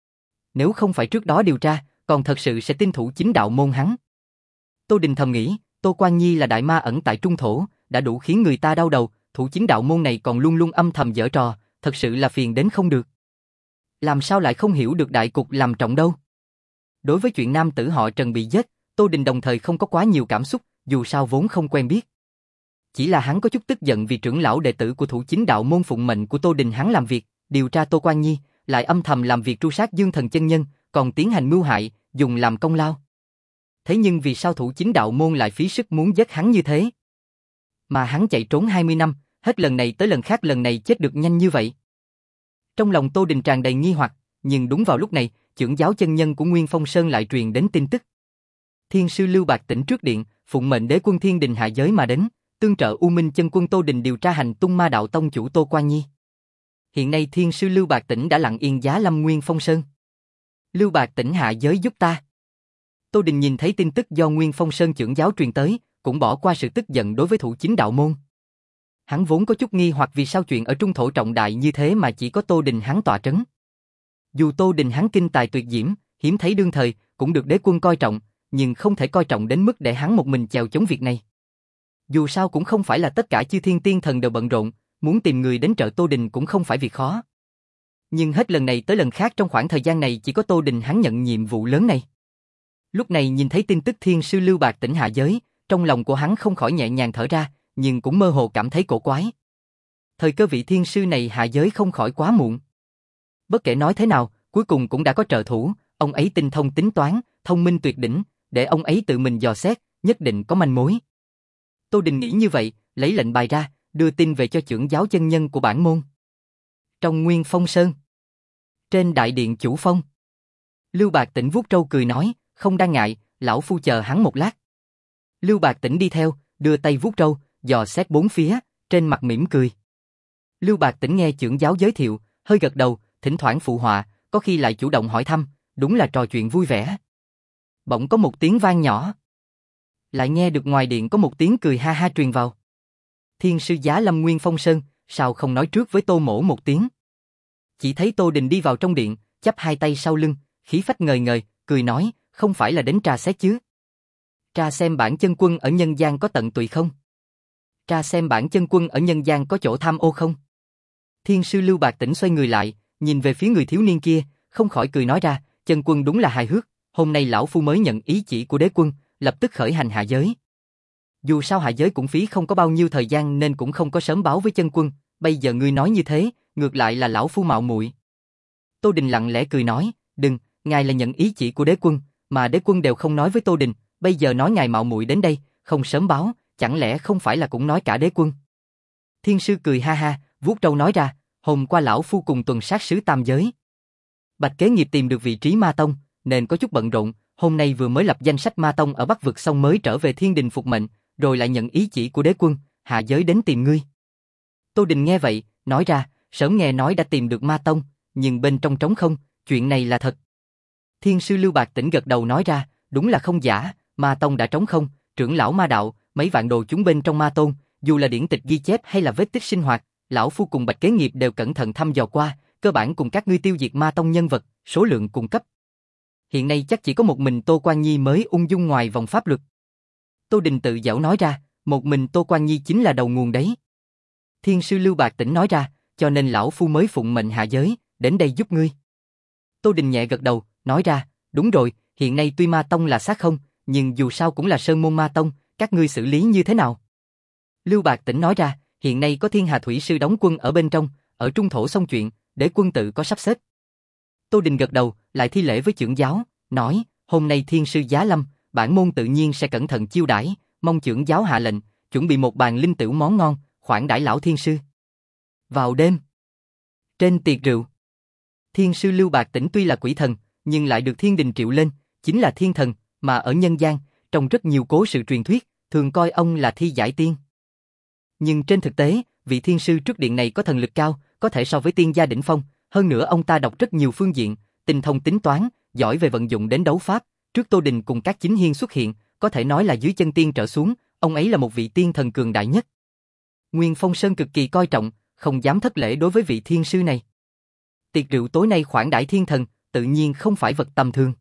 Nếu không phải trước đó điều tra, còn thật sự sẽ tin Thủ Chính Đạo Môn hắn. Tô Đình thầm nghĩ, Tô Quan Nhi là đại ma ẩn tại Trung Thổ, đã đủ khiến người ta đau đầu, Thủ Chính Đạo Môn này còn luôn luôn âm thầm giở trò, thật sự là phiền đến không được. Làm sao lại không hiểu được đại cục làm trọng đâu. Đối với chuyện nam tử họ Trần bị giết, Tô Đình đồng thời không có quá nhiều cảm xúc, dù sao vốn không quen biết. Chỉ là hắn có chút tức giận vì trưởng lão đệ tử của Thủ Chính Đạo Môn phụng mệnh của Tô Đình hắn làm việc, điều tra Tô Quan Nhi, lại âm thầm làm việc tru sát dương thần chân nhân, còn tiến hành mưu hại, dùng làm công lao. Thế nhưng vì sao Thủ Chính Đạo Môn lại phí sức muốn giết hắn như thế? Mà hắn chạy trốn hai mươi năm, hết lần này tới lần khác lần này chết được nhanh như vậy. Trong lòng Tô Đình tràn đầy nghi hoặc, nhưng đúng vào lúc này, trưởng giáo chân nhân của Nguyên Phong Sơn lại truyền đến tin tức. Thiên sư Lưu Bạc Tỉnh trước điện, phụng mệnh đế quân Thiên Đình hạ giới mà đến, tương trợ U Minh chân quân Tô Đình điều tra hành tung ma đạo tông chủ Tô Quan Nhi. Hiện nay Thiên sư Lưu Bạc Tỉnh đã lặng yên giá lâm Nguyên Phong Sơn. Lưu Bạc Tỉnh hạ giới giúp ta. Tô Đình nhìn thấy tin tức do Nguyên Phong Sơn trưởng giáo truyền tới, cũng bỏ qua sự tức giận đối với Thủ Chính Đạo Môn. Hắn vốn có chút nghi hoặc vì sao chuyện ở trung thổ trọng đại như thế mà chỉ có Tô Đình hắn tọa trấn. Dù Tô Đình hắn kinh tài tuyệt diễm, hiếm thấy đương thời, cũng được đế quân coi trọng, nhưng không thể coi trọng đến mức để hắn một mình chèo chống việc này. Dù sao cũng không phải là tất cả chư thiên tiên thần đều bận rộn, muốn tìm người đến trợ Tô Đình cũng không phải việc khó. Nhưng hết lần này tới lần khác trong khoảng thời gian này chỉ có Tô Đình hắn nhận nhiệm vụ lớn này. Lúc này nhìn thấy tin tức thiên sư Lưu Bạc Tỉnh hạ giới, trong lòng của hắn không khỏi nhẹ nhàng thở ra, nhưng cũng mơ hồ cảm thấy cổ quái. Thời cơ vị thiên sư này hạ giới không khỏi quá muộn. Bất kể nói thế nào, cuối cùng cũng đã có trợ thủ, ông ấy tinh thông tính toán, thông minh tuyệt đỉnh, để ông ấy tự mình dò xét, nhất định có manh mối. Tô Đình nghĩ như vậy, lấy lệnh bài ra, đưa tin về cho trưởng giáo chân nhân của bản môn. Trong Nguyên Phong Sơn, trên đại điện chủ phong, Lưu Bạc Tỉnh vuốt râu cười nói, không đáng ngại, lão phu chờ hắn một lát. Lưu Bạc Tỉnh đi theo, đưa tay vuốt râu, dò xét bốn phía, trên mặt mỉm cười. Lưu Bạc Tỉnh nghe trưởng giáo giới thiệu, hơi gật đầu, thỉnh thoảng phụ họa, có khi lại chủ động hỏi thăm, đúng là trò chuyện vui vẻ. Bỗng có một tiếng vang nhỏ. Lại nghe được ngoài điện có một tiếng cười ha ha truyền vào. Thiên sư Giá Lâm Nguyên Phong Sơn, sao không nói trước với Tô Mỗ một tiếng? Chỉ thấy Tô Đình đi vào trong điện, chắp hai tay sau lưng, khí phách ngời ngời, cười nói, không phải là đến tra xét chứ? Tra xem bản chân quân ở nhân gian có tận tụy không? Tra xem bản chân quân ở nhân gian có chỗ tham ô không? Thiên sư Lưu Bạc Tỉnh xoay người lại, nhìn về phía người thiếu niên kia, không khỏi cười nói ra, chân quân đúng là hài hước, hôm nay lão phu mới nhận ý chỉ của đế quân, lập tức khởi hành hạ giới. Dù sao hạ giới cũng phí không có bao nhiêu thời gian nên cũng không có sớm báo với chân quân, bây giờ ngươi nói như thế, ngược lại là lão phu mạo muội. Tô Đình lặng lẽ cười nói, đừng, ngài là nhận ý chỉ của đế quân, mà đế quân đều không nói với Tô Đình, bây giờ nói ngài mạo muội đến đây, không sớm báo, chẳng lẽ không phải là cũng nói cả đế quân? Thiên sư cười ha ha, vuốt râu nói ra, hôm qua lão phu cùng tuần sát sứ tam giới. Bạch Kế Nghiệp tìm được vị trí ma tông, nên có chút bận rộn, hôm nay vừa mới lập danh sách ma tông ở Bắc vực xong mới trở về thiên đình phục mệnh, rồi lại nhận ý chỉ của đế quân, hạ giới đến tìm ngươi. Tô Đình nghe vậy, nói ra, sớm nghe nói đã tìm được ma tông, nhưng bên trong trống không, chuyện này là thật. Thiên sư Lưu Bạc Tỉnh gật đầu nói ra, đúng là không giả, ma tông đã trống không, trưởng lão ma đạo, mấy vạn đồ chúng bên trong ma tôn, dù là điển tịch ghi chép hay là vết tích sinh hoạt, lão phu cùng Bạch Kế Nghiệp đều cẩn thận thăm dò qua, cơ bản cùng các ngươi tiêu diệt ma tông nhân vật, số lượng cung cấp. Hiện nay chắc chỉ có một mình Tô Quan Nhi mới ung dung ngoài vòng pháp luật. Tô Đình tự giễu nói ra, một mình Tô Quan Nhi chính là đầu nguồn đấy. Thiên sư Lưu Bạc Tỉnh nói ra, cho nên lão phu mới phụng mệnh hạ giới, đến đây giúp ngươi. Tô Đình nhẹ gật đầu, nói ra, đúng rồi, hiện nay tuy ma tông là xác không, nhưng dù sao cũng là sơn môn ma tông, các ngươi xử lý như thế nào? Lưu Bạc Tỉnh nói ra, hiện nay có Thiên Hà Thủy Sư đóng quân ở bên trong, ở trung thổ xong chuyện, để quân tự có sắp xếp. Tô Đình gật đầu, lại thi lễ với trưởng giáo, nói, hôm nay thiên sư Giá Lâm, bản môn tự nhiên sẽ cẩn thận chiêu đãi, mong trưởng giáo hạ lệnh, chuẩn bị một bàn linh tửu món ngon, khoản đãi lão thiên sư. Vào đêm, trên tiệc rượu, thiên sư Lưu Bạc Tỉnh tuy là quỷ thần, nhưng lại được thiên đình triệu lên, chính là thiên thần, mà ở nhân gian, trong rất nhiều cố sự truyền thuyết, thường coi ông là thi giải tiên. Nhưng trên thực tế, vị thiên sư trước điện này có thần lực cao, có thể so với tiên gia đỉnh phong, hơn nữa ông ta đọc rất nhiều phương diện, tinh thông tính toán, giỏi về vận dụng đến đấu pháp, trước Tô Đình cùng các chính hiên xuất hiện, có thể nói là dưới chân tiên trở xuống, ông ấy là một vị tiên thần cường đại nhất. Nguyên Phong Sơn cực kỳ coi trọng, không dám thất lễ đối với vị thiên sư này. Tiệc rượu tối nay khoản đãi thiên thần, tự nhiên không phải vật tầm thường.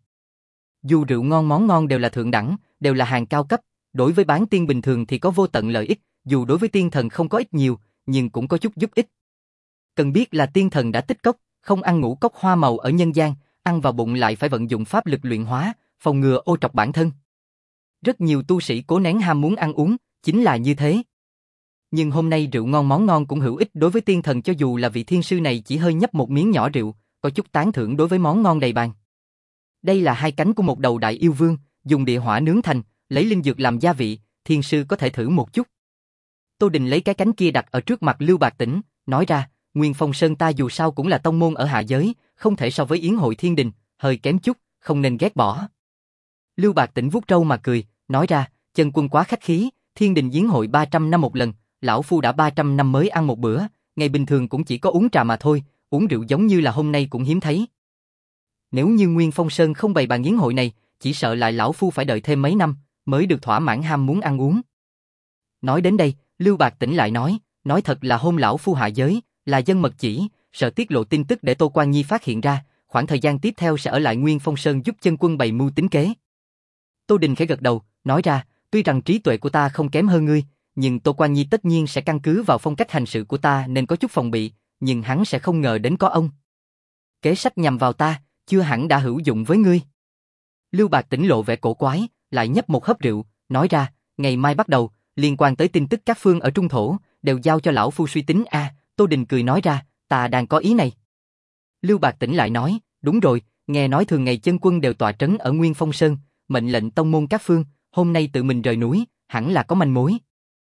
Dù rượu ngon món ngon đều là thượng đẳng, đều là hàng cao cấp, đối với bán tiên bình thường thì có vô tận lợi ích, dù đối với tiên thần không có ít nhiều, nhưng cũng có chút giúp ích. Cần biết là tiên thần đã tích cốc, không ăn ngũ cốc hoa màu ở nhân gian, ăn vào bụng lại phải vận dụng pháp lực luyện hóa, phòng ngừa ô trọc bản thân. Rất nhiều tu sĩ cố nén ham muốn ăn uống, chính là như thế. Nhưng hôm nay rượu ngon món ngon cũng hữu ích đối với tiên thần, cho dù là vị thiên sư này chỉ hơi nhấp một miếng nhỏ rượu, có chút tán thưởng đối với món ngon đầy bàn. Đây là hai cánh của một đầu đại yêu vương, dùng địa hỏa nướng thành, lấy linh dược làm gia vị, thiên sư có thể thử một chút. Tô Đình lấy cái cánh kia đặt ở trước mặt Lưu Bạc Tỉnh, nói ra, Nguyên Phong Sơn ta dù sao cũng là tông môn ở hạ giới, không thể so với yến hội thiên đình, hơi kém chút, không nên ghét bỏ. Lưu Bạc Tỉnh vuốt râu mà cười, nói ra, chân quân quá khách khí, thiên đình yến hội ba trăm năm một lần, lão phu đã ba trăm năm mới ăn một bữa, ngày bình thường cũng chỉ có uống trà mà thôi, uống rượu giống như là hôm nay cũng hiếm thấy. Nếu như Nguyên Phong Sơn không bày bàn yến hội này, chỉ sợ lại lão phu phải đợi thêm mấy năm, mới được thỏa mãn ham muốn ăn uống. Nói đến đây, Lưu Bạc Tỉnh lại nói, nói thật là hôn lão phu hạ giới, là dân mật chỉ, sợ tiết lộ tin tức để Tô Quan Nhi phát hiện ra, khoảng thời gian tiếp theo sẽ ở lại Nguyên Phong Sơn giúp chân quân bày mưu tính kế. Tô Đình khẽ gật đầu, nói ra, tuy rằng trí tuệ của ta không kém hơn ngươi, nhưng Tô Quan Nhi tất nhiên sẽ căn cứ vào phong cách hành sự của ta nên có chút phòng bị, nhưng hắn sẽ không ngờ đến có ông. Kế sách nhằm vào ta, chưa hẳn đã hữu dụng với ngươi. Lưu Bạc Tỉnh lộ vẻ cổ quái, lại nhấp một hớp rượu, nói ra, ngày mai bắt đầu, liên quan tới tin tức các phương ở Trung Thổ, đều giao cho lão phu suy tính a. À, Tô Đình cười nói ra, ta đang có ý này. Lưu Bạc Tỉnh lại nói, đúng rồi, nghe nói thường ngày chân quân đều tọa trấn ở Nguyên Phong Sơn, mệnh lệnh tông môn các phương, hôm nay tự mình rời núi, hẳn là có manh mối.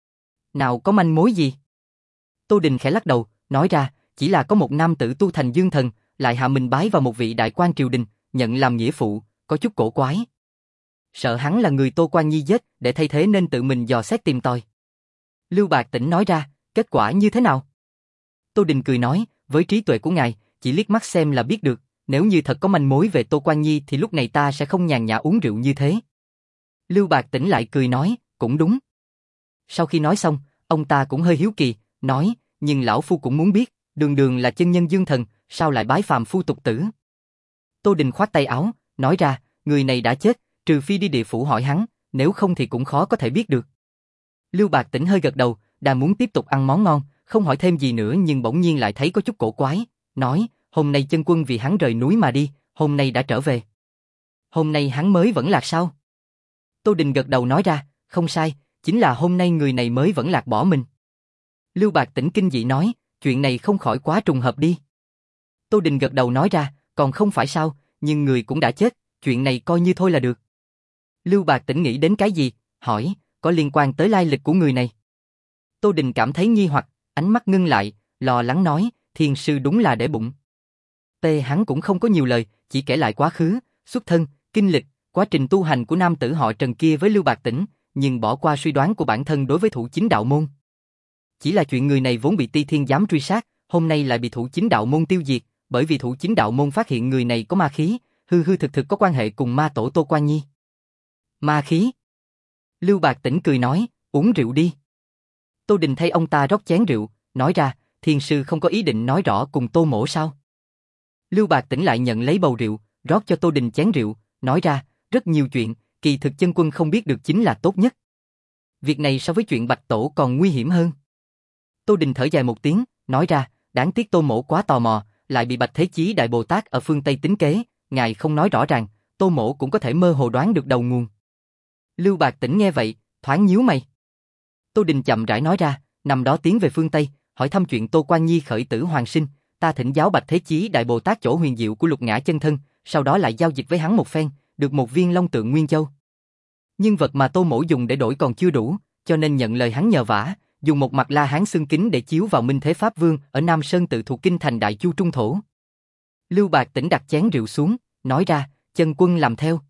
Nào có manh mối gì? Tô Đình khẽ lắc đầu, nói ra, chỉ là có một nam tử tu thành dương thần, lại hạ mình bái vào một vị đại quan triều đình, nhận làm nghĩa phụ, có chút cổ quái. Sợ hắn là người Tô Quan Nhi giết, để thay thế nên tự mình dò xét tìm tòi. Lưu Bạc Tỉnh nói ra, kết quả như thế nào? Tô Đình cười nói, với trí tuệ của ngài, chỉ liếc mắt xem là biết được, nếu như thật có manh mối về Tô Quan Nhi thì lúc này ta sẽ không nhàn nhã uống rượu như thế. Lưu Bạc Tỉnh lại cười nói, cũng đúng. Sau khi nói xong, ông ta cũng hơi hiếu kỳ, nói, nhưng lão phu cũng muốn biết, đường đường là chân nhân dương thần, sao lại bái phàm phu tục tử? Tô Đình khoát tay áo, nói ra, người này đã chết, trừ phi đi địa phủ hỏi hắn, nếu không thì cũng khó có thể biết được. Lưu Bạc Tỉnh hơi gật đầu, đang muốn tiếp tục ăn món ngon, không hỏi thêm gì nữa nhưng bỗng nhiên lại thấy có chút cổ quái, nói, hôm nay chân quân vì hắn rời núi mà đi, hôm nay đã trở về. Hôm nay hắn mới vẫn lạc sao? Tô Đình gật đầu nói ra, không sai, chính là hôm nay người này mới vẫn lạc bỏ mình. Lưu Bạc Tỉnh kinh dị nói, chuyện này không khỏi quá trùng hợp đi. Tô Đình gật đầu nói ra, còn không phải sao, nhưng người cũng đã chết, chuyện này coi như thôi là được. Lưu Bạc Tỉnh nghĩ đến cái gì, hỏi, có liên quan tới lai lịch của người này. Tô Đình cảm thấy nghi hoặc, ánh mắt ngưng lại, lo lắng nói, thiền sư đúng là để bụng. Tê hắn cũng không có nhiều lời, chỉ kể lại quá khứ, xuất thân, kinh lịch, quá trình tu hành của nam tử họ Trần kia với Lưu Bạc Tỉnh, nhưng bỏ qua suy đoán của bản thân đối với Thủ Chính đạo môn. Chỉ là chuyện người này vốn bị Ti Thiên giám truy sát, hôm nay lại bị Thủ Chính đạo môn tiêu diệt, bởi vì Thủ Chính đạo môn phát hiện người này có ma khí, hư hư thực thực có quan hệ cùng ma tổ Tô Quan Nhi. Ma khí? Lưu Bạc Tỉnh cười nói, uống rượu đi. Tô Đình thay ông ta rót chén rượu, nói ra, thiền sư không có ý định nói rõ cùng Tô Mỗ sao? Lưu Bạc Tỉnh lại nhận lấy bầu rượu, rót cho Tô Đình chén rượu, nói ra, rất nhiều chuyện, kỳ thực chân quân không biết được chính là tốt nhất. Việc này so với chuyện Bạch Tổ còn nguy hiểm hơn. Tô Đình thở dài một tiếng, nói ra, đáng tiếc Tô Mỗ quá tò mò, lại bị Bạch Thế Chí Đại Bồ Tát ở phương Tây tính kế, ngài không nói rõ ràng, Tô Mỗ cũng có thể mơ hồ đoán được đầu nguồn. Lưu Bạc Tỉnh nghe vậy, thoáng nhíu mày. Tô Đình chậm rãi nói ra, năm đó tiến về phương Tây, hỏi thăm chuyện Tô Quan Nhi khởi tử hoàn sinh, ta thỉnh giáo Bạch Thế Chí Đại Bồ Tát chỗ huyền diệu của Lục Ngã Chân Thân, sau đó lại giao dịch với hắn một phen, được một viên long tượng Nguyên Châu. Nhưng vật mà Tô Mỗ dùng để đổi còn chưa đủ, cho nên nhận lời hắn nhờ vả, dùng một mặt La Hán xương kính để chiếu vào Minh Thế Pháp Vương ở Nam Sơn tự thuộc kinh thành Đại Chu Trung Thổ. Lưu Bạc Tỉnh đặt chén rượu xuống, nói ra, chân quân làm theo.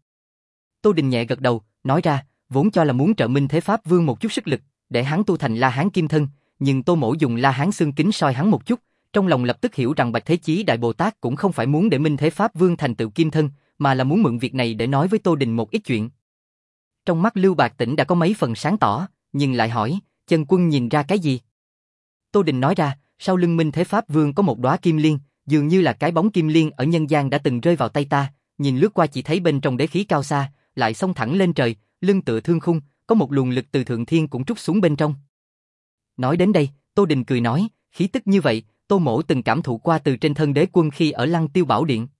Tô Đình nhẹ gật đầu, nói ra, vốn cho là muốn trợ Minh Thế Pháp Vương một chút sức lực, để hắn tu thành La Hán Kim Thân, nhưng Tô Mỗ dùng La Hán xương kính soi hắn một chút, trong lòng lập tức hiểu rằng Bạch Thế Chí Đại Bồ Tát cũng không phải muốn để Minh Thế Pháp Vương thành tựu Kim Thân, mà là muốn mượn việc này để nói với Tô Đình một ít chuyện. Trong mắt Lưu Bạc Tỉnh đã có mấy phần sáng tỏ, nhưng lại hỏi, chân quân nhìn ra cái gì? Tô Đình nói ra, sau lưng Minh Thế Pháp Vương có một đóa kim liên, dường như là cái bóng kim liên ở nhân gian đã từng rơi vào tay ta, nhìn lướt qua chỉ thấy bên trong đế khí cao xa, lại xông thẳng lên trời, lưng tựa thương khung, có một luồng lực từ thượng thiên cũng trút xuống bên trong. Nói đến đây, Tô Đình cười nói, khí tức như vậy, Tô Mỗ từng cảm thụ qua từ trên thân đế quân khi ở Lăng Tiêu Bảo Điện.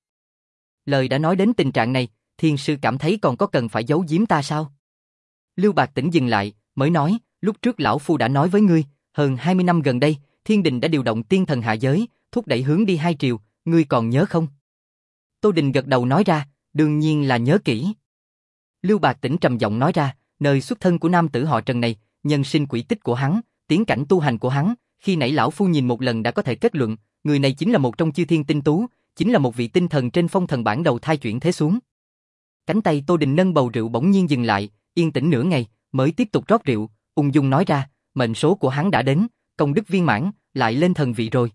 Lời đã nói đến tình trạng này, thiền sư cảm thấy còn có cần phải giấu giếm ta sao? Lưu Bạc Tỉnh dừng lại, mới nói, lúc trước lão phu đã nói với ngươi, hơn hai mươi năm gần đây, thiên đình đã điều động tiên thần hạ giới, thúc đẩy hướng đi hai triều, ngươi còn nhớ không? Tô Đình gật đầu nói ra, đương nhiên là nhớ kỹ. Lưu Bạc Tỉnh trầm giọng nói ra, nơi xuất thân của nam tử họ Trần này, nhân sinh quỹ tích của hắn, tiến cảnh tu hành của hắn, khi nãy lão phu nhìn một lần đã có thể kết luận, người này chính là một trong chư thiên tinh tú, chính là một vị tinh thần trên phong thần bản đầu thai chuyển thế xuống. Cánh tay Tô Đình nâng bầu rượu bỗng nhiên dừng lại, yên tĩnh nửa ngày, mới tiếp tục rót rượu, ung dung nói ra, mệnh số của hắn đã đến, công đức viên mãn, lại lên thần vị rồi.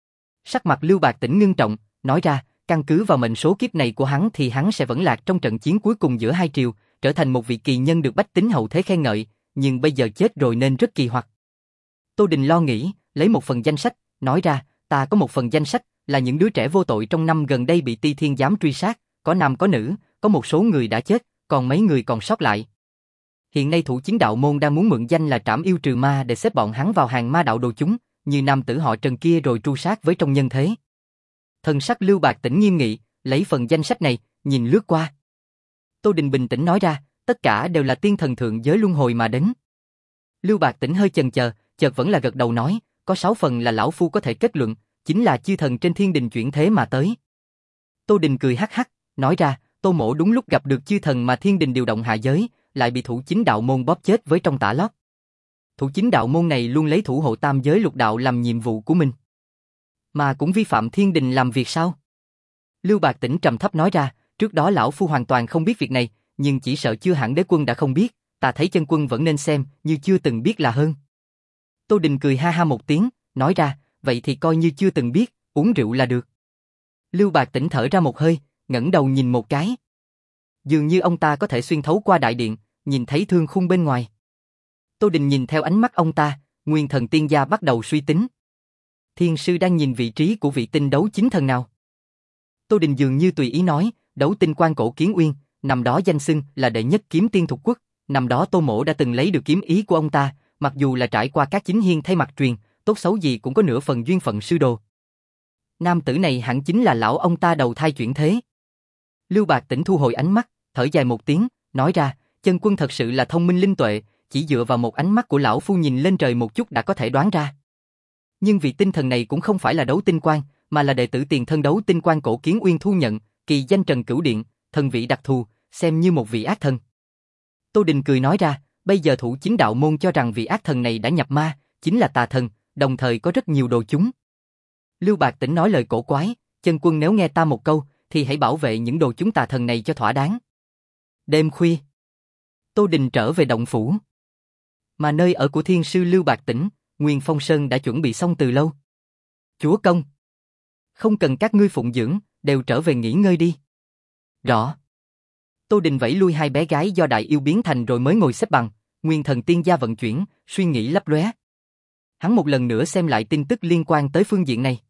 Sắc mặt Lưu Bạc Tỉnh ngưng trọng, nói ra, căn cứ vào mệnh số kiếp này của hắn thì hắn sẽ vẫn lạc trong trận chiến cuối cùng giữa hai triều, trở thành một vị kỳ nhân được bách tính hậu thế khen ngợi, nhưng bây giờ chết rồi nên rất kỳ hoặc. Tô Đình lo nghĩ, lấy một phần danh sách, nói ra, ta có một phần danh sách, là những đứa trẻ vô tội trong năm gần đây bị Ti Thiên giám truy sát, có nam có nữ, có một số người đã chết, còn mấy người còn sót lại. Hiện nay Thủ Chính Đạo Môn đang muốn mượn danh là trảm yêu trừ ma để xếp bọn hắn vào hàng ma đạo đồ chúng, như nam tử họ Trần kia rồi tru sát với trong nhân thế. Thần sắc Lưu Bạc Tĩnh nghiêm nghị, lấy phần danh sách này, nhìn lướt qua. Tô Đình bình tĩnh nói ra, tất cả đều là tiên thần thượng giới luân hồi mà đến. Lưu Bạc Tĩnh hơi chần chờ, chợt vẫn là gật đầu nói, có sáu phần là lão phu có thể kết luận, chính là chư thần trên thiên đình chuyển thế mà tới. Tô Đình cười hắc hắc, nói ra, Tô Mỗ đúng lúc gặp được chư thần mà thiên đình điều động hạ giới, lại bị Thủ Chính Đạo Môn bóp chết với trong tả lót. Thủ Chính Đạo Môn này luôn lấy thủ hộ tam giới lục đạo làm nhiệm vụ của mình. Mà cũng vi phạm thiên đình làm việc sao? Lưu Bạc Tĩnh trầm thấp nói ra, trước đó lão phu hoàn toàn không biết việc này, nhưng chỉ sợ chưa hẳn đế quân đã không biết, ta thấy chân quân vẫn nên xem, như chưa từng biết là hơn. Tô Đình cười ha ha một tiếng, nói ra, vậy thì coi như chưa từng biết, uống rượu là được. Lưu Bạc Tĩnh thở ra một hơi, ngẩng đầu nhìn một cái. Dường như ông ta có thể xuyên thấu qua đại điện, nhìn thấy thương khung bên ngoài. Tô Đình nhìn theo ánh mắt ông ta, Nguyên Thần Tiên Gia bắt đầu suy tính. Thiên sư đang nhìn vị trí của vị tinh đấu chính thần nào? Tô Đình dường như tùy ý nói, đấu tinh quan cổ Kiến Uyên, năm đó danh xưng là đệ nhất kiếm tiên thuộc quốc, năm đó Tô Mỗ đã từng lấy được kiếm ý của ông ta, mặc dù là trải qua các chính hiên thay mặt truyền, tốt xấu gì cũng có nửa phần duyên phận sư đồ. Nam tử này hẳn chính là lão ông ta đầu thai chuyển thế. Lưu Bạc Tĩnh thu hồi ánh mắt, thở dài một tiếng, nói ra, chân quân thật sự là thông minh linh tuệ, chỉ dựa vào một ánh mắt của lão phu nhìn lên trời một chút đã có thể đoán ra. Nhưng vị tinh thần này cũng không phải là đấu tinh quan, mà là đệ tử tiền thân đấu tinh quan cổ Kiến Uyên thu nhận, kỳ danh Trần Cửu Điện, thần vị đặc thù, xem như một vị ác thần. Tô Đình cười nói ra, bây giờ Thủ Chính Đạo Môn cho rằng vị ác thần này đã nhập ma, chính là tà thần, đồng thời có rất nhiều đồ chúng. Lưu Bạc Tĩnh nói lời cổ quái, chân quân nếu nghe ta một câu, thì hãy bảo vệ những đồ chúng tà thần này cho thỏa đáng. Đêm khuya, Tô Đình trở về động phủ. Mà nơi ở của thiên sư Lưu Bạc Tĩnh, Nguyên Phong Sơn đã chuẩn bị xong từ lâu. Chúa công, không cần các ngươi phụng dưỡng, đều trở về nghỉ ngơi đi. Rõ. Tô Đình vẫy lui hai bé gái do đại yêu biến thành rồi mới ngồi xếp bằng, Nguyên Thần Tiên Gia vận chuyển, suy nghĩ lấp lóe. Hắn một lần nữa xem lại tin tức liên quan tới phương diện này.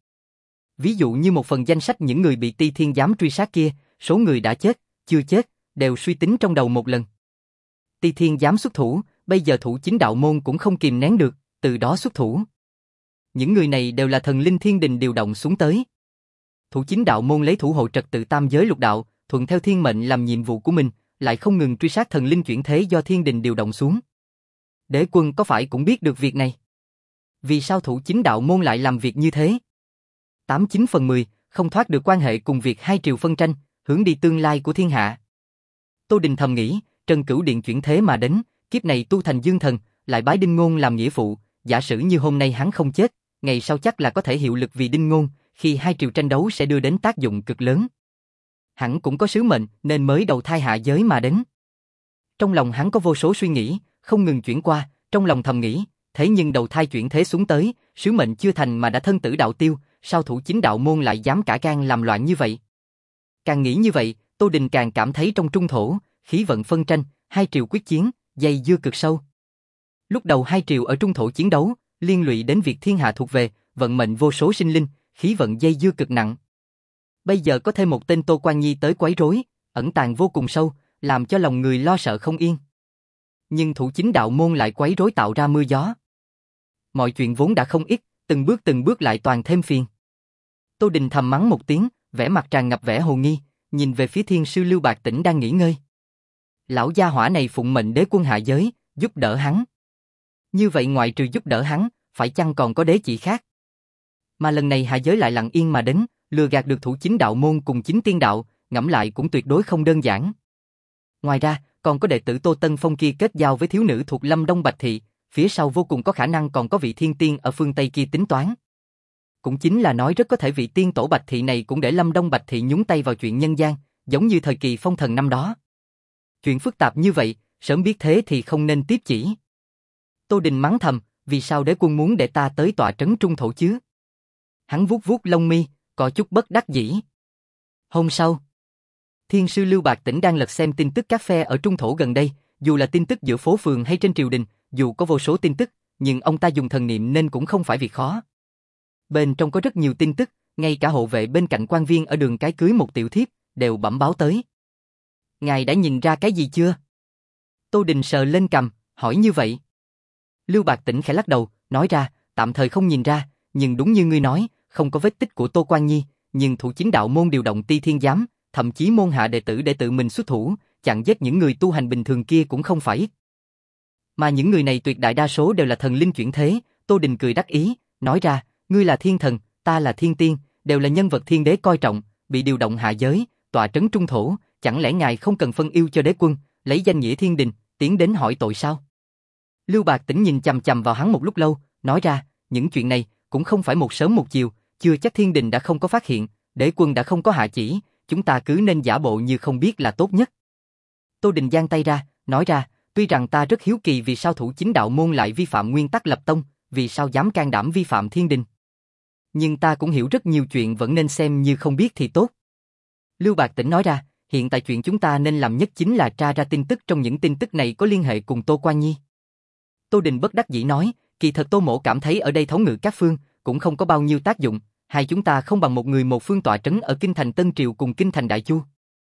Ví dụ như một phần danh sách những người bị Ti Thiên giám truy sát kia, số người đã chết, chưa chết, đều suy tính trong đầu một lần. Ti Thiên giám xuất thủ, bây giờ Thủ Chính Đạo Môn cũng không kìm nén được, từ đó xuất thủ. Những người này đều là thần linh thiên đình điều động xuống tới. Thủ Chính Đạo Môn lấy thủ hộ trật tự tam giới lục đạo, thuận theo thiên mệnh làm nhiệm vụ của mình, lại không ngừng truy sát thần linh chuyển thế do thiên đình điều động xuống. Đế quân có phải cũng biết được việc này? Vì sao Thủ Chính Đạo Môn lại làm việc như thế? Tám chín phần mười, không thoát được quan hệ cùng việc hai triều phân tranh, hướng đi tương lai của thiên hạ. Tô Đình thầm nghĩ, Trần Cửu Điện chuyển thế mà đến, kiếp này tu thành dương thần, lại bái Đinh Ngôn làm nghĩa phụ, giả sử như hôm nay hắn không chết, ngày sau chắc là có thể hiệu lực vì Đinh Ngôn, khi hai triều tranh đấu sẽ đưa đến tác dụng cực lớn. Hắn cũng có sứ mệnh nên mới đầu thai hạ giới mà đến. Trong lòng hắn có vô số suy nghĩ, không ngừng chuyển qua, trong lòng thầm nghĩ, thế nhưng đầu thai chuyển thế xuống tới, sứ mệnh chưa thành mà đã thân tử đạo tiêu, sao Thủ Chính Đạo Môn lại dám cả gan làm loạn như vậy? Càng nghĩ như vậy, Tô Đình càng cảm thấy trong trung thổ, khí vận phân tranh, hai triều quyết chiến, dây dưa cực sâu. Lúc đầu hai triều ở trung thổ chiến đấu, liên lụy đến việc thiên hạ thuộc về, vận mệnh vô số sinh linh, khí vận dây dưa cực nặng. Bây giờ có thêm một tên Tô Quan Nhi tới quấy rối, ẩn tàng vô cùng sâu, làm cho lòng người lo sợ không yên. Nhưng Thủ Chính Đạo Môn lại quấy rối tạo ra mưa gió. Mọi chuyện vốn đã không ít, từng bước từng bước lại toàn thêm phiền. Tô Đình thầm mắng một tiếng, vẻ mặt tràn ngập vẻ hồ nghi, nhìn về phía thiên sư Lưu Bạc Tĩnh đang nghỉ ngơi. Lão gia hỏa này phụng mệnh đế quân hạ giới, giúp đỡ hắn. Như vậy ngoại trừ giúp đỡ hắn, phải chăng còn có đế chỉ khác? Mà lần này hạ giới lại lặng yên mà đến, lừa gạt được Thủ Chính Đạo Môn cùng chính tiên đạo, ngẫm lại cũng tuyệt đối không đơn giản. Ngoài ra, còn có đệ tử Tô Tân Phong kia kết giao với thiếu nữ thuộc Lâm Đông Bạch Thị, phía sau vô cùng có khả năng còn có vị thiên tiên ở phương Tây kia tính toán. Cũng chính là nói rất có thể vị tiên tổ Bạch Thị này cũng để Lâm Đông Bạch Thị nhúng tay vào chuyện nhân gian, giống như thời kỳ phong thần năm đó. Chuyện phức tạp như vậy, sớm biết thế thì không nên tiếp chỉ. Tô Đình mắng thầm, vì sao đế quân muốn để ta tới tọa trấn trung thổ chứ? Hắn vuốt vuốt lông mi, có chút bất đắc dĩ. Hôm sau, thiên sư Lưu Bạc Tĩnh đang lật xem tin tức các phe ở trung thổ gần đây, dù là tin tức giữa phố phường hay trên triều đình, dù có vô số tin tức, nhưng ông ta dùng thần niệm nên cũng không phải việc khó. Bên trong có rất nhiều tin tức, ngay cả hộ vệ bên cạnh quan viên ở đường cái cưới một tiểu thiếp, đều bẩm báo tới. Ngài đã nhìn ra cái gì chưa? Tô Đình sờ lên cằm, hỏi như vậy. Lưu Bạc Tĩnh khẽ lắc đầu, nói ra, tạm thời không nhìn ra, nhưng đúng như ngươi nói, không có vết tích của Tô Quan Nhi, nhưng thủ chính đạo môn điều động Ti Thiên Giám, thậm chí môn hạ đệ tử để tự mình xuất thủ, chặn giết những người tu hành bình thường kia cũng không phải ít. Mà những người này tuyệt đại đa số đều là thần linh chuyển thế. Tô Đình cười đắc ý, nói ra, ngươi là thiên thần, ta là thiên tiên, đều là nhân vật thiên đế coi trọng, bị điều động hạ giới, tọa trấn trung thổ, chẳng lẽ ngài không cần phân ưu cho đế quân, lấy danh nghĩa thiên đình, tiến đến hỏi tội sao? Lưu Bạc Tĩnh nhìn chằm chằm vào hắn một lúc lâu, nói ra, những chuyện này cũng không phải một sớm một chiều, chưa chắc thiên đình đã không có phát hiện, đế quân đã không có hạ chỉ, chúng ta cứ nên giả bộ như không biết là tốt nhất. Tô Đình giang tay ra, nói ra, tuy rằng ta rất hiếu kỳ vì sao thủ chính đạo môn lại vi phạm nguyên tắc lập tông, vì sao dám can đảm vi phạm thiên đình. Nhưng ta cũng hiểu rất nhiều chuyện vẫn nên xem như không biết thì tốt. Lưu Bạc Tĩnh nói ra, hiện tại chuyện chúng ta nên làm nhất chính là tra ra tin tức trong những tin tức này có liên hệ cùng Tô Quan Nhi. Tô Đình bất đắc dĩ nói, kỳ thật Tô Mỗ cảm thấy ở đây thống ngự các phương, cũng không có bao nhiêu tác dụng, hai chúng ta không bằng một người một phương tọa trấn ở kinh thành Tân Triều cùng kinh thành Đại Chu.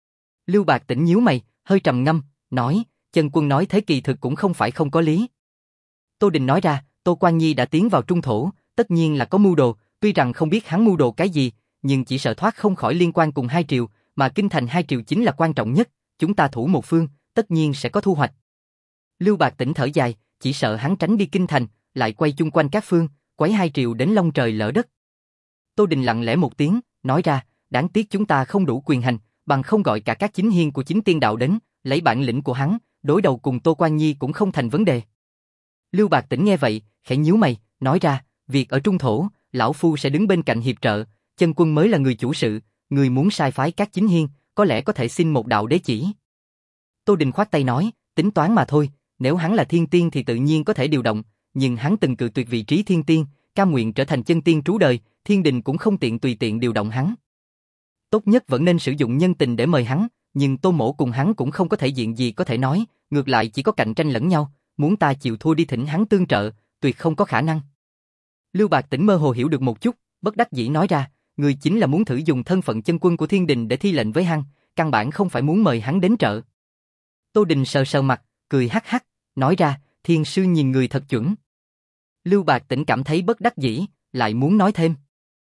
Lưu Bạc Tĩnh nhíu mày, hơi trầm ngâm, nói, Chân Quân nói thế kỳ thực cũng không phải không có lý. Tô Đình nói ra, Tô Quan Nhi đã tiến vào trung thổ, tất nhiên là có mưu đồ, tuy rằng không biết hắn mưu đồ cái gì, nhưng chỉ sợ thoát không khỏi liên quan cùng hai triều, mà kinh thành hai triều chính là quan trọng nhất, chúng ta thủ một phương, tất nhiên sẽ có thu hoạch. Lưu Bạc Tĩnh thở dài, chỉ sợ hắn tránh đi kinh thành, lại quay chung quanh các phương, quấy hai triều đến long trời lỡ đất. Tô Đình lặng lẽ một tiếng, nói ra, đáng tiếc chúng ta không đủ quyền hành, bằng không gọi cả các chính hiên của chính tiên đạo đến, lấy bản lĩnh của hắn, đối đầu cùng Tô Quan Nhi cũng không thành vấn đề. Lưu Bạc Tĩnh nghe vậy, khẽ nhíu mày, nói ra, việc ở trung thổ, lão phu sẽ đứng bên cạnh hiệp trợ, Chân Quân mới là người chủ sự, người muốn sai phái các chính hiên, có lẽ có thể xin một đạo đế chỉ. Tô Đình khoát tay nói, tính toán mà thôi, nếu hắn là thiên tiên thì tự nhiên có thể điều động, nhưng hắn từng cự tuyệt vị trí thiên tiên, cam nguyện trở thành chân tiên trú đời, thiên đình cũng không tiện tùy tiện điều động hắn. Tốt nhất vẫn nên sử dụng nhân tình để mời hắn, nhưng Tô Mỗ cùng hắn cũng không có thể diện gì có thể nói, ngược lại chỉ có cạnh tranh lẫn nhau, muốn ta chịu thua đi thỉnh hắn tương trợ, tuyệt không có khả năng. Lưu Bạc Tĩnh mơ hồ hiểu được một chút, bất đắc dĩ nói ra, người chính là muốn thử dùng thân phận chân quân của thiên đình để thi lệnh với hắn, căn bản không phải muốn mời hắn đến trợ. Tô Đình sờ sờ mặt, cười hắc hắc, nói ra, thiên sư nhìn người thật chuẩn. Lưu Bạc Tĩnh cảm thấy bất đắc dĩ, lại muốn nói thêm.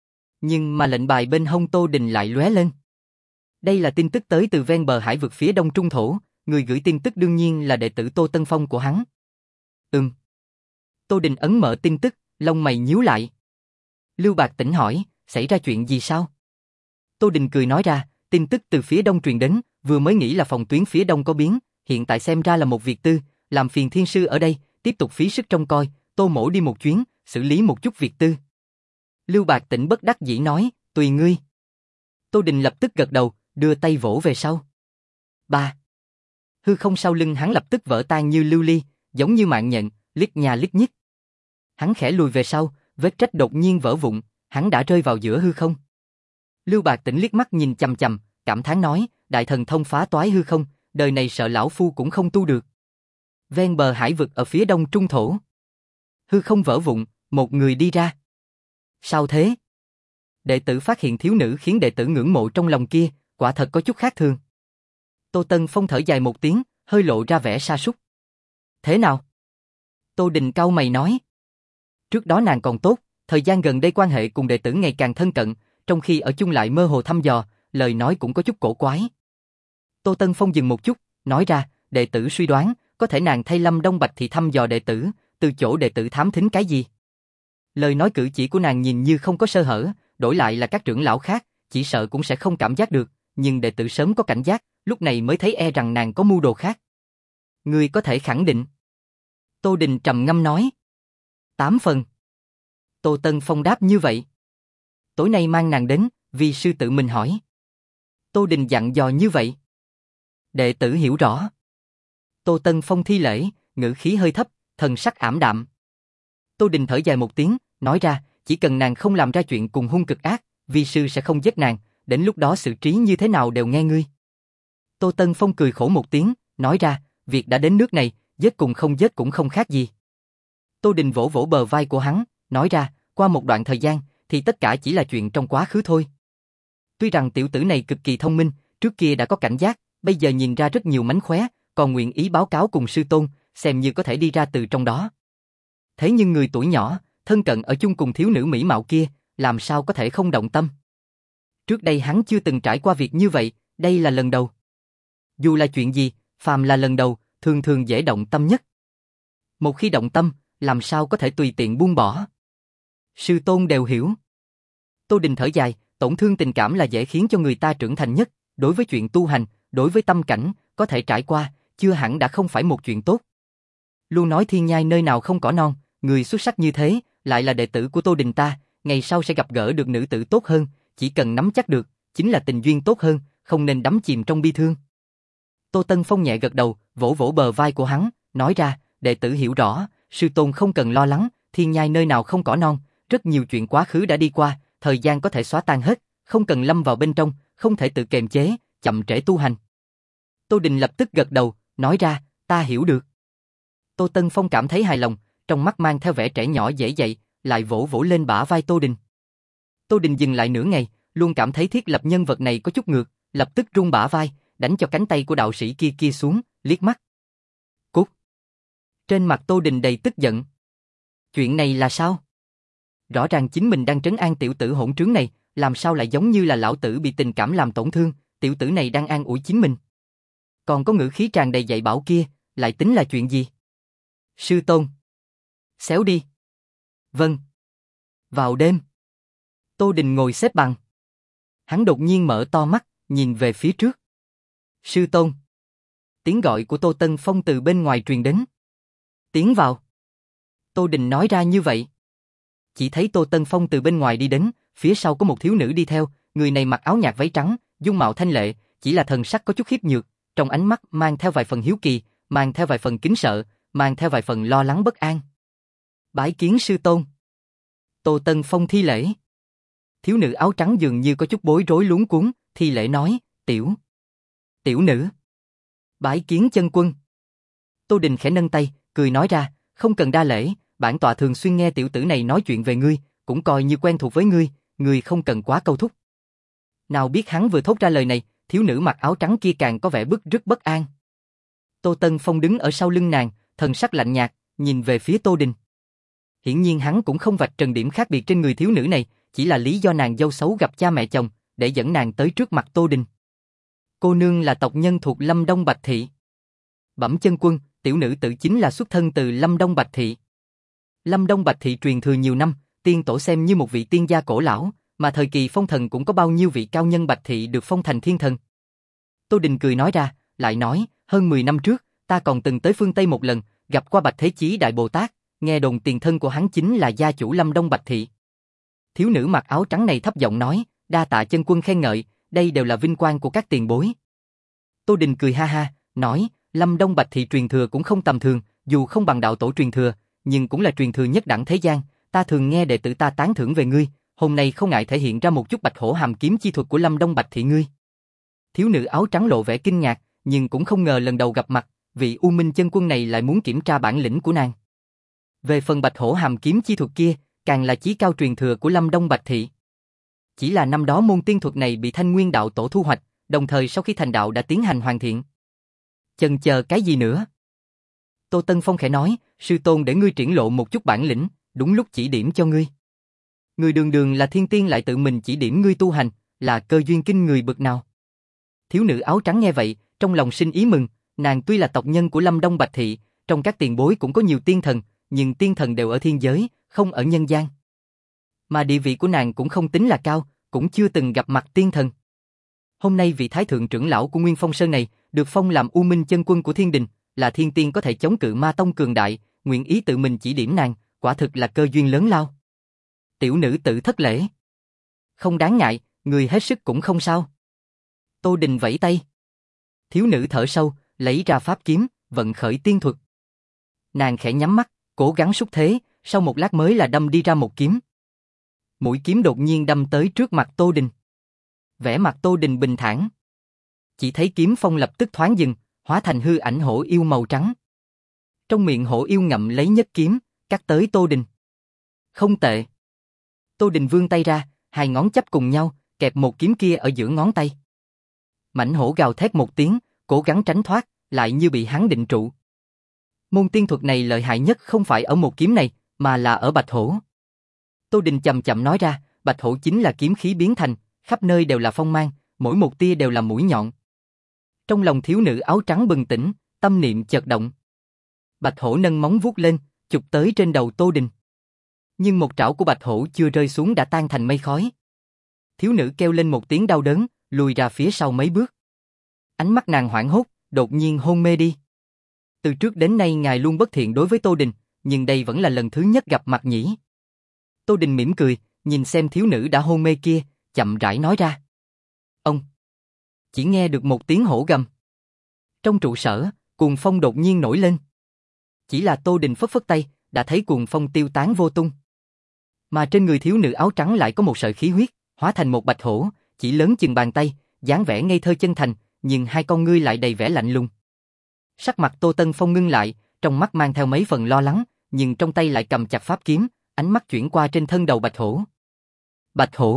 Nhưng mà lệnh bài bên hông Tô Đình lại lóe lên. Đây là tin tức tới từ ven bờ hải vực phía đông trung thổ, người gửi tin tức đương nhiên là đệ tử Tô Tân Phong của hắn. Ừm. Tô Đình ấn mở tin tức, lông mày nhíu lại. Lưu Bạc Tĩnh hỏi, xảy ra chuyện gì sao? Tô Đình cười nói ra, tin tức từ phía đông truyền đến, vừa mới nghĩ là phòng tuyến phía đông có biến, hiện tại xem ra là một việc tư, làm phiền thiên sư ở đây, tiếp tục phí sức trông coi, Tô Mỗ đi một chuyến, xử lý một chút việc tư. Lưu Bạc Tĩnh bất đắc dĩ nói, tùy ngươi. Tô Đình lập tức gật đầu, đưa tay vỗ về sau. Ba. Hư không sau lưng hắn lập tức vỡ tan như lưu ly, giống như mạng nhện, liếc nhà liếc nhích. Hắn khẽ lùi về sau, vết rách đột nhiên vỡ vụn, hắn đã rơi vào giữa hư không. Lưu Bạc Tĩnh liếc mắt nhìn chằm chằm, cảm thán nói, đại thần thông phá toái hư không, đời này sợ lão phu cũng không tu được. Ven bờ hải vực ở phía đông trung thổ. Hư không vỡ vụn, một người đi ra. Sao thế? Đệ tử phát hiện thiếu nữ khiến đệ tử ngưỡng mộ trong lòng kia, quả thật có chút khác thường. Tô Tân Phong thở dài một tiếng, hơi lộ ra vẻ sa sút. Thế nào? Tô Đình cau mày nói. Trước đó nàng còn tốt, thời gian gần đây quan hệ cùng đệ tử ngày càng thân cận, trong khi ở chung lại mơ hồ thăm dò, lời nói cũng có chút cổ quái. Tô Tân Phong dừng một chút, nói ra, đệ tử suy đoán, có thể nàng thay Lâm Đông Bạch thì thăm dò đệ tử, từ chỗ đệ tử thám thính cái gì. Lời nói cử chỉ của nàng nhìn như không có sơ hở, đổi lại là các trưởng lão khác, chỉ sợ cũng sẽ không cảm giác được, nhưng đệ tử sớm có cảnh giác, lúc này mới thấy e rằng nàng có mưu đồ khác. Ngươi có thể khẳng định. Tô Đình trầm ngâm nói. Tám phần. Tô Tân Phong đáp như vậy. Tối nay mang nàng đến, vì sư tự mình hỏi. Tô Đình dặn dò như vậy. Đệ tử hiểu rõ. Tô Tân Phong thi lễ, ngữ khí hơi thấp, thần sắc ảm đạm. Tô Đình thở dài một tiếng, nói ra, chỉ cần nàng không làm ra chuyện cùng hung cực ác, vi sư sẽ không giết nàng, đến lúc đó xử trí như thế nào đều nghe ngươi. Tô Tân Phong cười khổ một tiếng, nói ra, việc đã đến nước này, giết cùng không giết cũng không khác gì. Tô Đình vỗ vỗ bờ vai của hắn, nói ra, qua một đoạn thời gian, thì tất cả chỉ là chuyện trong quá khứ thôi. Tuy rằng tiểu tử này cực kỳ thông minh, trước kia đã có cảnh giác, bây giờ nhìn ra rất nhiều mánh khóe, còn nguyện ý báo cáo cùng sư tôn, xem như có thể đi ra từ trong đó. Thế nhưng người tuổi nhỏ, thân cận ở chung cùng thiếu nữ mỹ mạo kia, làm sao có thể không động tâm? Trước đây hắn chưa từng trải qua việc như vậy, đây là lần đầu. Dù là chuyện gì, phàm là lần đầu, thường thường dễ động tâm nhất. Một khi động tâm, làm sao có thể tùy tiện buông bỏ? Sư tôn đều hiểu. Tô Đình thở dài, tổn thương tình cảm là dễ khiến cho người ta trưởng thành nhất, đối với chuyện tu hành, đối với tâm cảnh, có thể trải qua, chưa hẳn đã không phải một chuyện tốt. Luôn nói thiên nhai nơi nào không cỏ non, người xuất sắc như thế, lại là đệ tử của Tô Đình ta, ngày sau sẽ gặp gỡ được nữ tử tốt hơn, chỉ cần nắm chắc được, chính là tình duyên tốt hơn, không nên đắm chìm trong bi thương. Tô Tân Phong nhẹ gật đầu, vỗ vỗ bờ vai của hắn, nói ra, đệ tử hiểu rõ, sư tôn không cần lo lắng, thiên nhai nơi nào không cỏ non, rất nhiều chuyện quá khứ đã đi qua, thời gian có thể xóa tan hết, không cần lâm vào bên trong, không thể tự kiềm chế, chậm trễ tu hành. Tô Đình lập tức gật đầu, nói ra, ta hiểu được. Tô Tân Phong cảm thấy hài lòng, trong mắt mang theo vẻ trẻ nhỏ dễ dậy, lại vỗ vỗ lên bả vai Tô Đình. Tô Đình dừng lại nửa ngày, luôn cảm thấy thiết lập nhân vật này có chút ngược, lập tức rung bả vai, đánh cho cánh tay của đạo sĩ kia kia xuống, liếc mắt. Cút. Trên mặt Tô Đình đầy tức giận. Chuyện này là sao? Rõ ràng chính mình đang trấn an tiểu tử hỗn trướng này, làm sao lại giống như là lão tử bị tình cảm làm tổn thương, tiểu tử này đang an ủi chính mình. Còn có ngữ khí tràn đầy dạy bảo kia, lại tính là chuyện gì? Sư tôn. Xéo đi. Vâng. Vào đêm. Tô Đình ngồi xếp bằng. Hắn đột nhiên mở to mắt, nhìn về phía trước. Sư tôn. Tiếng gọi của Tô Tân Phong từ bên ngoài truyền đến. Tiến vào. Tô Đình nói ra như vậy. Chỉ thấy Tô Tân Phong từ bên ngoài đi đến, phía sau có một thiếu nữ đi theo, người này mặc áo nhạt váy trắng, dung mạo thanh lệ, chỉ là thần sắc có chút khiếp nhược, trong ánh mắt mang theo vài phần hiếu kỳ, mang theo vài phần kính sợ, mang theo vài phần lo lắng bất an. Bái kiến sư tôn. Tô Tân Phong thi lễ. Thiếu nữ áo trắng dường như có chút bối rối luống cuống, thi lễ nói, tiểu. Tiểu nữ. Bái kiến chân quân. Tô Đình khẽ nâng tay, cười nói ra, không cần đa lễ, bản tọa thường xuyên nghe tiểu tử này nói chuyện về ngươi, cũng coi như quen thuộc với ngươi, ngươi không cần quá câu thúc. Nào biết hắn vừa thốt ra lời này, thiếu nữ mặc áo trắng kia càng có vẻ bức rất bất an. Tô Tân Phong đứng ở sau lưng nàng, thần sắc lạnh nhạt, nhìn về phía Tô Đình. Hiển nhiên hắn cũng không vạch trần điểm khác biệt trên người thiếu nữ này, chỉ là lý do nàng dâu xấu gặp cha mẹ chồng, để dẫn nàng tới trước mặt Tô Đình. Cô nương là tộc nhân thuộc Lâm Đông Bạch Thị. Bẩm chân quân, tiểu nữ tự chính là xuất thân từ Lâm Đông Bạch Thị. Lâm Đông Bạch Thị truyền thừa nhiều năm, tiên tổ xem như một vị tiên gia cổ lão, mà thời kỳ phong thần cũng có bao nhiêu vị cao nhân Bạch Thị được phong thành thiên thần. Tô Đình cười nói ra, lại nói, hơn mười năm trước, ta còn từng tới phương Tây một lần, gặp qua Bạch Thế Chí Đại Bồ Tát, nghe đồn tiền thân của hắn chính là gia chủ Lâm Đông Bạch Thị. Thiếu nữ mặc áo trắng này thấp giọng nói, đa tạ chân quân khen ngợi, đây đều là vinh quang của các tiền bối. Tô Đình cười ha ha, nói, Lâm Đông Bạch Thị truyền thừa cũng không tầm thường, dù không bằng đạo tổ truyền thừa, nhưng cũng là truyền thừa nhất đẳng thế gian, ta thường nghe đệ tử ta tán thưởng về ngươi, hôm nay không ngại thể hiện ra một chút bạch hổ hàm kiếm chi thuật của Lâm Đông Bạch Thị ngươi. Thiếu nữ áo trắng lộ vẻ kinh ngạc, nhưng cũng không ngờ lần đầu gặp mặt, vị U Minh chân quân này lại muốn kiểm tra bản lĩnh của nàng. Về phần bạch hổ hàm kiếm chi thuật kia, càng là chí cao truyền thừa của Lâm Đông Bạch Thị. Chỉ là năm đó môn tiên thuật này bị Thanh Nguyên đạo tổ thu hoạch, đồng thời sau khi thành đạo đã tiến hành hoàn thiện. Chần chờ cái gì nữa? Tô Tân Phong khẽ nói, sư tôn để ngươi triển lộ một chút bản lĩnh, đúng lúc chỉ điểm cho ngươi. Ngươi đường đường là thiên tiên lại tự mình chỉ điểm ngươi tu hành, là cơ duyên kinh người bực nào. Thiếu nữ áo trắng nghe vậy, trong lòng sinh ý mừng, nàng tuy là tộc nhân của Lâm Đông Bạch Thị, trong các tiền bối cũng có nhiều tiên thần, nhưng tiên thần đều ở thiên giới, không ở nhân gian. Mà địa vị của nàng cũng không tính là cao, cũng chưa từng gặp mặt tiên thần. Hôm nay vị thái thượng trưởng lão của Nguyên Phong Sơn này, được phong làm U Minh chân quân của thiên đình, là thiên tiên có thể chống cự ma tông cường đại, nguyện ý tự mình chỉ điểm nàng, quả thực là cơ duyên lớn lao. Tiểu nữ tự thất lễ. Không đáng ngại, người hết sức cũng không sao. Tô Đình vẫy tay. Thiếu nữ thở sâu, lấy ra pháp kiếm, vận khởi tiên thuật. Nàng khẽ nhắm mắt, cố gắng xúc thế, sau một lát mới là đâm đi ra một kiếm. Mũi kiếm đột nhiên đâm tới trước mặt Tô Đình. Vẻ mặt Tô Đình bình thản. Chỉ thấy kiếm phong lập tức thoáng dừng, hóa thành hư ảnh hổ yêu màu trắng. Trong miệng hổ yêu ngậm lấy nhất kiếm, cắt tới Tô Đình. Không tệ. Tô Đình vươn tay ra, hai ngón chấp cùng nhau, kẹp một kiếm kia ở giữa ngón tay. Mãnh hổ gào thét một tiếng, cố gắng tránh thoát, lại như bị hắn định trụ. Môn tiên thuật này lợi hại nhất không phải ở một kiếm này, mà là ở bạch hổ. Tô Đình chậm chậm nói ra, bạch hổ chính là kiếm khí biến thành, khắp nơi đều là phong mang, mỗi một tia đều là mũi nhọn. Trong lòng thiếu nữ áo trắng bừng tỉnh, tâm niệm chợt động. Bạch hổ nâng móng vuốt lên, chụp tới trên đầu Tô Đình. Nhưng một trảo của bạch hổ chưa rơi xuống đã tan thành mây khói. Thiếu nữ kêu lên một tiếng đau đớn, lùi ra phía sau mấy bước. Ánh mắt nàng hoảng hốt, đột nhiên hôn mê đi. Từ trước đến nay ngài luôn bất thiện đối với Tô Đình, nhưng đây vẫn là lần thứ nhất gặp mặt nhỉ. Tô Đình mỉm cười, nhìn xem thiếu nữ đã hôn mê kia, chậm rãi nói ra. Ông! Chỉ nghe được một tiếng hổ gầm. Trong trụ sở, cuồng phong đột nhiên nổi lên. Chỉ là Tô Đình phất phất tay, đã thấy cuồng phong tiêu tán vô tung. Mà trên người thiếu nữ áo trắng lại có một sợi khí huyết, hóa thành một bạch hổ, chỉ lớn chừng bàn tay, dáng vẻ ngây thơ chân thành, nhưng hai con ngươi lại đầy vẻ lạnh lùng. Sắc mặt Tô Tân Phong ngưng lại, trong mắt mang theo mấy phần lo lắng, nhưng trong tay lại cầm chặt pháp kiếm, ánh mắt chuyển qua trên thân đầu bạch hổ. Bạch hổ!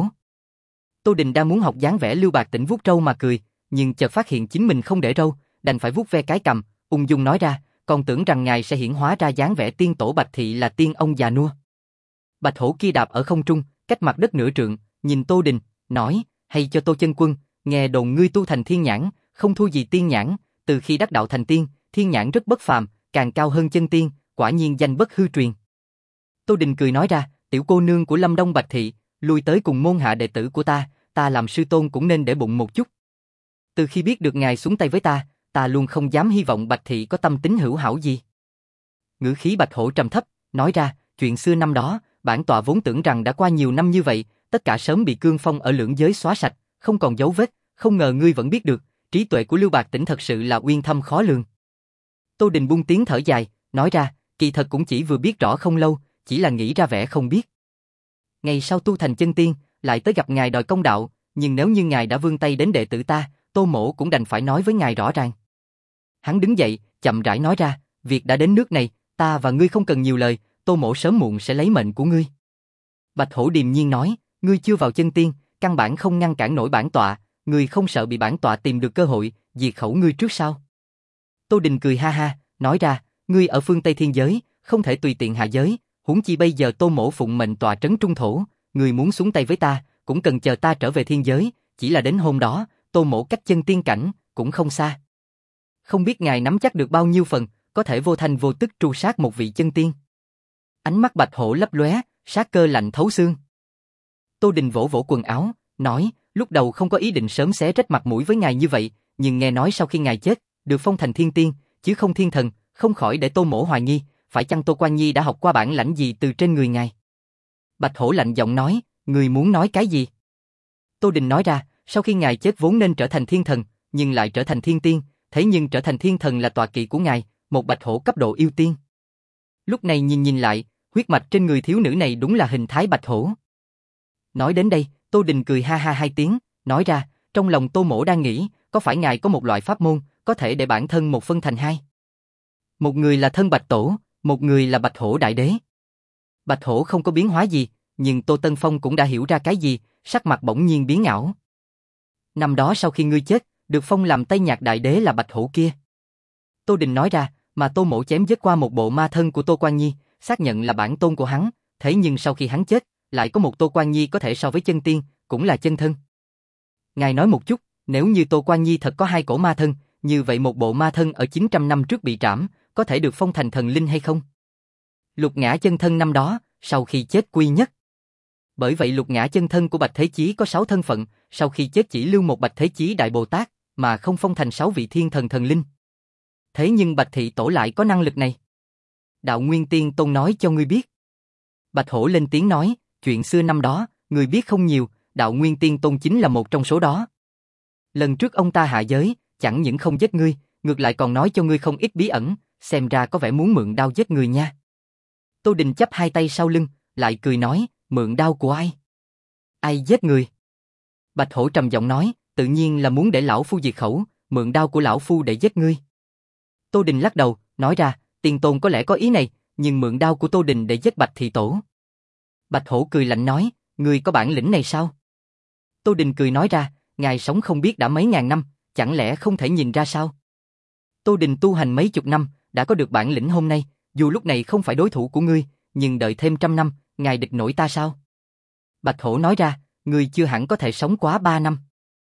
Tô Đình đang muốn học dáng vẻ Lưu Bạc Tỉnh vuốt râu mà cười, nhưng chợt phát hiện chính mình không để râu, đành phải vuốt ve cái cằm, ung dung nói ra, còn tưởng rằng ngài sẽ hiển hóa ra dáng vẻ tiên tổ Bạch Thị là tiên ông già nua. Bạch hổ kia đạp ở không trung, cách mặt đất nửa trượng, nhìn Tô Đình, nói, hay cho Tô chân quân, nghe đồn ngươi tu thành thiên nhãn, không thua gì tiên nhãn, từ khi đắc đạo thành tiên, thiên nhãn rất bất phàm, càng cao hơn chân tiên, quả nhiên danh bất hư truyền. Tô Đình cười nói ra, tiểu cô nương của Lâm Đông Bạch Thị, lui tới cùng môn hạ đệ tử của ta, ta làm sư tôn cũng nên để bụng một chút. Từ khi biết được ngài xuống tay với ta, ta luôn không dám hy vọng Bạch Thị có tâm tính hữu hảo gì. Ngữ khí bạch hổ trầm thấp, nói ra, chuyện xưa năm đó, bản tọa vốn tưởng rằng đã qua nhiều năm như vậy, tất cả sớm bị cương phong ở lưỡng giới xóa sạch, không còn dấu vết, không ngờ ngươi vẫn biết được, trí tuệ của Lưu Bạc Tỉnh thật sự là uyên thâm khó lường. Tô Đình buông tiếng thở dài, nói ra, kỳ thật cũng chỉ vừa biết rõ không lâu, chỉ là nghĩ ra vẻ không biết. Ngày sau tu thành chân tiên, lại tới gặp ngài đòi công đạo, nhưng nếu như ngài đã vươn tay đến đệ tử ta, Tô mỗ cũng đành phải nói với ngài rõ ràng. Hắn đứng dậy, chậm rãi nói ra, việc đã đến nước này, ta và ngươi không cần nhiều lời, Tô mỗ sớm muộn sẽ lấy mệnh của ngươi. Bạch hổ điềm nhiên nói, ngươi chưa vào chân tiên, căn bản không ngăn cản nổi bản tọa, ngươi không sợ bị bản tọa tìm được cơ hội, diệt khẩu ngươi trước sao? Tô Đình cười ha ha, nói ra, ngươi ở phương Tây thiên giới, không thể tùy tiện hạ giới, huống chi bây giờ Tô mỗ phụng mệnh tọa trấn trung thổ, ngươi muốn xuống tay với ta, cũng cần chờ ta trở về thiên giới, chỉ là đến hôm đó, Tô mỗ cách chân tiên cảnh, cũng không xa. Không biết ngài nắm chắc được bao nhiêu phần, có thể vô thành vô tức tru sát một vị chân tiên. Ánh mắt bạch hổ lấp lóe, sát cơ lạnh thấu xương. Tô Đình vỗ vỗ quần áo, nói, lúc đầu không có ý định sớm xé rách mặt mũi với ngài như vậy, nhưng nghe nói sau khi ngài chết, được phong thành thiên tiên, chứ không thiên thần, không khỏi để Tô mỗ hoài nghi, phải chăng Tô Quan Nhi đã học qua bản lãnh gì từ trên người ngài? Bạch hổ lạnh giọng nói, người muốn nói cái gì? Tô Đình nói ra, sau khi ngài chết vốn nên trở thành thiên thần, nhưng lại trở thành thiên tiên, thế nhưng trở thành thiên thần là tọa kỵ của ngài, một bạch hổ cấp độ yêu tiên. Lúc này nhìn nhìn lại, huyết mạch trên người thiếu nữ này đúng là hình thái bạch hổ. Nói đến đây, Tô Đình cười ha ha hai tiếng, nói ra, trong lòng Tô mỗ đang nghĩ, có phải ngài có một loại pháp môn, có thể để bản thân một phân thành hai? Một người là thân bạch tổ, một người là bạch hổ đại đế. Bạch hổ không có biến hóa gì, nhưng Tô Tân Phong cũng đã hiểu ra cái gì, sắc mặt bỗng nhiên biến ảo. Năm đó sau khi ngươi chết, được phong làm Tây Nhạc đại đế là bạch hổ kia. Tô Đình nói ra, mà Tô mỗ chém giết qua một bộ ma thân của Tô Quan Nhi, xác nhận là bản tôn của hắn, thế nhưng sau khi hắn chết, lại có một Tô Quan Nhi có thể so với chân tiên, cũng là chân thân. Ngài nói một chút, nếu như Tô Quan Nhi thật có hai cổ ma thân, như vậy một bộ ma thân ở chín trăm năm trước bị trảm, có thể được phong thành thần linh hay không? Lục Ngã chân thân năm đó, sau khi chết quy nhất. Bởi vậy Lục Ngã chân thân của Bạch Thế Chí có sáu thân phận, sau khi chết chỉ lưu một Bạch Thế Chí Đại Bồ Tát, mà không phong thành sáu vị thiên thần thần linh. Thế nhưng Bạch Thị Tổ lại có năng lực này. Đạo Nguyên Tiên Tôn nói cho ngươi biết. Bạch Hổ lên tiếng nói, chuyện xưa năm đó, ngươi biết không nhiều, Đạo Nguyên Tiên Tôn chính là một trong số đó. Lần trước ông ta hạ giới, chẳng những không giết ngươi, ngược lại còn nói cho ngươi không ít bí ẩn, xem ra có vẻ muốn mượn đao giết người nha. Tô Đình chắp hai tay sau lưng, lại cười nói, mượn đao của ai? Ai giết người? Bạch Hổ trầm giọng nói, tự nhiên là muốn để lão phu diệt khẩu, mượn đao của lão phu để giết ngươi. Tô Đình lắc đầu, nói ra, Tiên Tôn có lẽ có ý này, nhưng mượn đao của Tô Đình để giết Bạch Thị Tổ. Bạch Hổ cười lạnh nói, ngươi có bản lĩnh này sao? Tô Đình cười nói ra, ngài sống không biết đã mấy ngàn năm, chẳng lẽ không thể nhìn ra sao? Tô Đình tu hành mấy chục năm, đã có được bản lĩnh hôm nay, dù lúc này không phải đối thủ của ngươi, nhưng đợi thêm trăm năm, ngài địch nổi ta sao? Bạch Hổ nói ra, ngươi chưa hẳn có thể sống quá ba năm.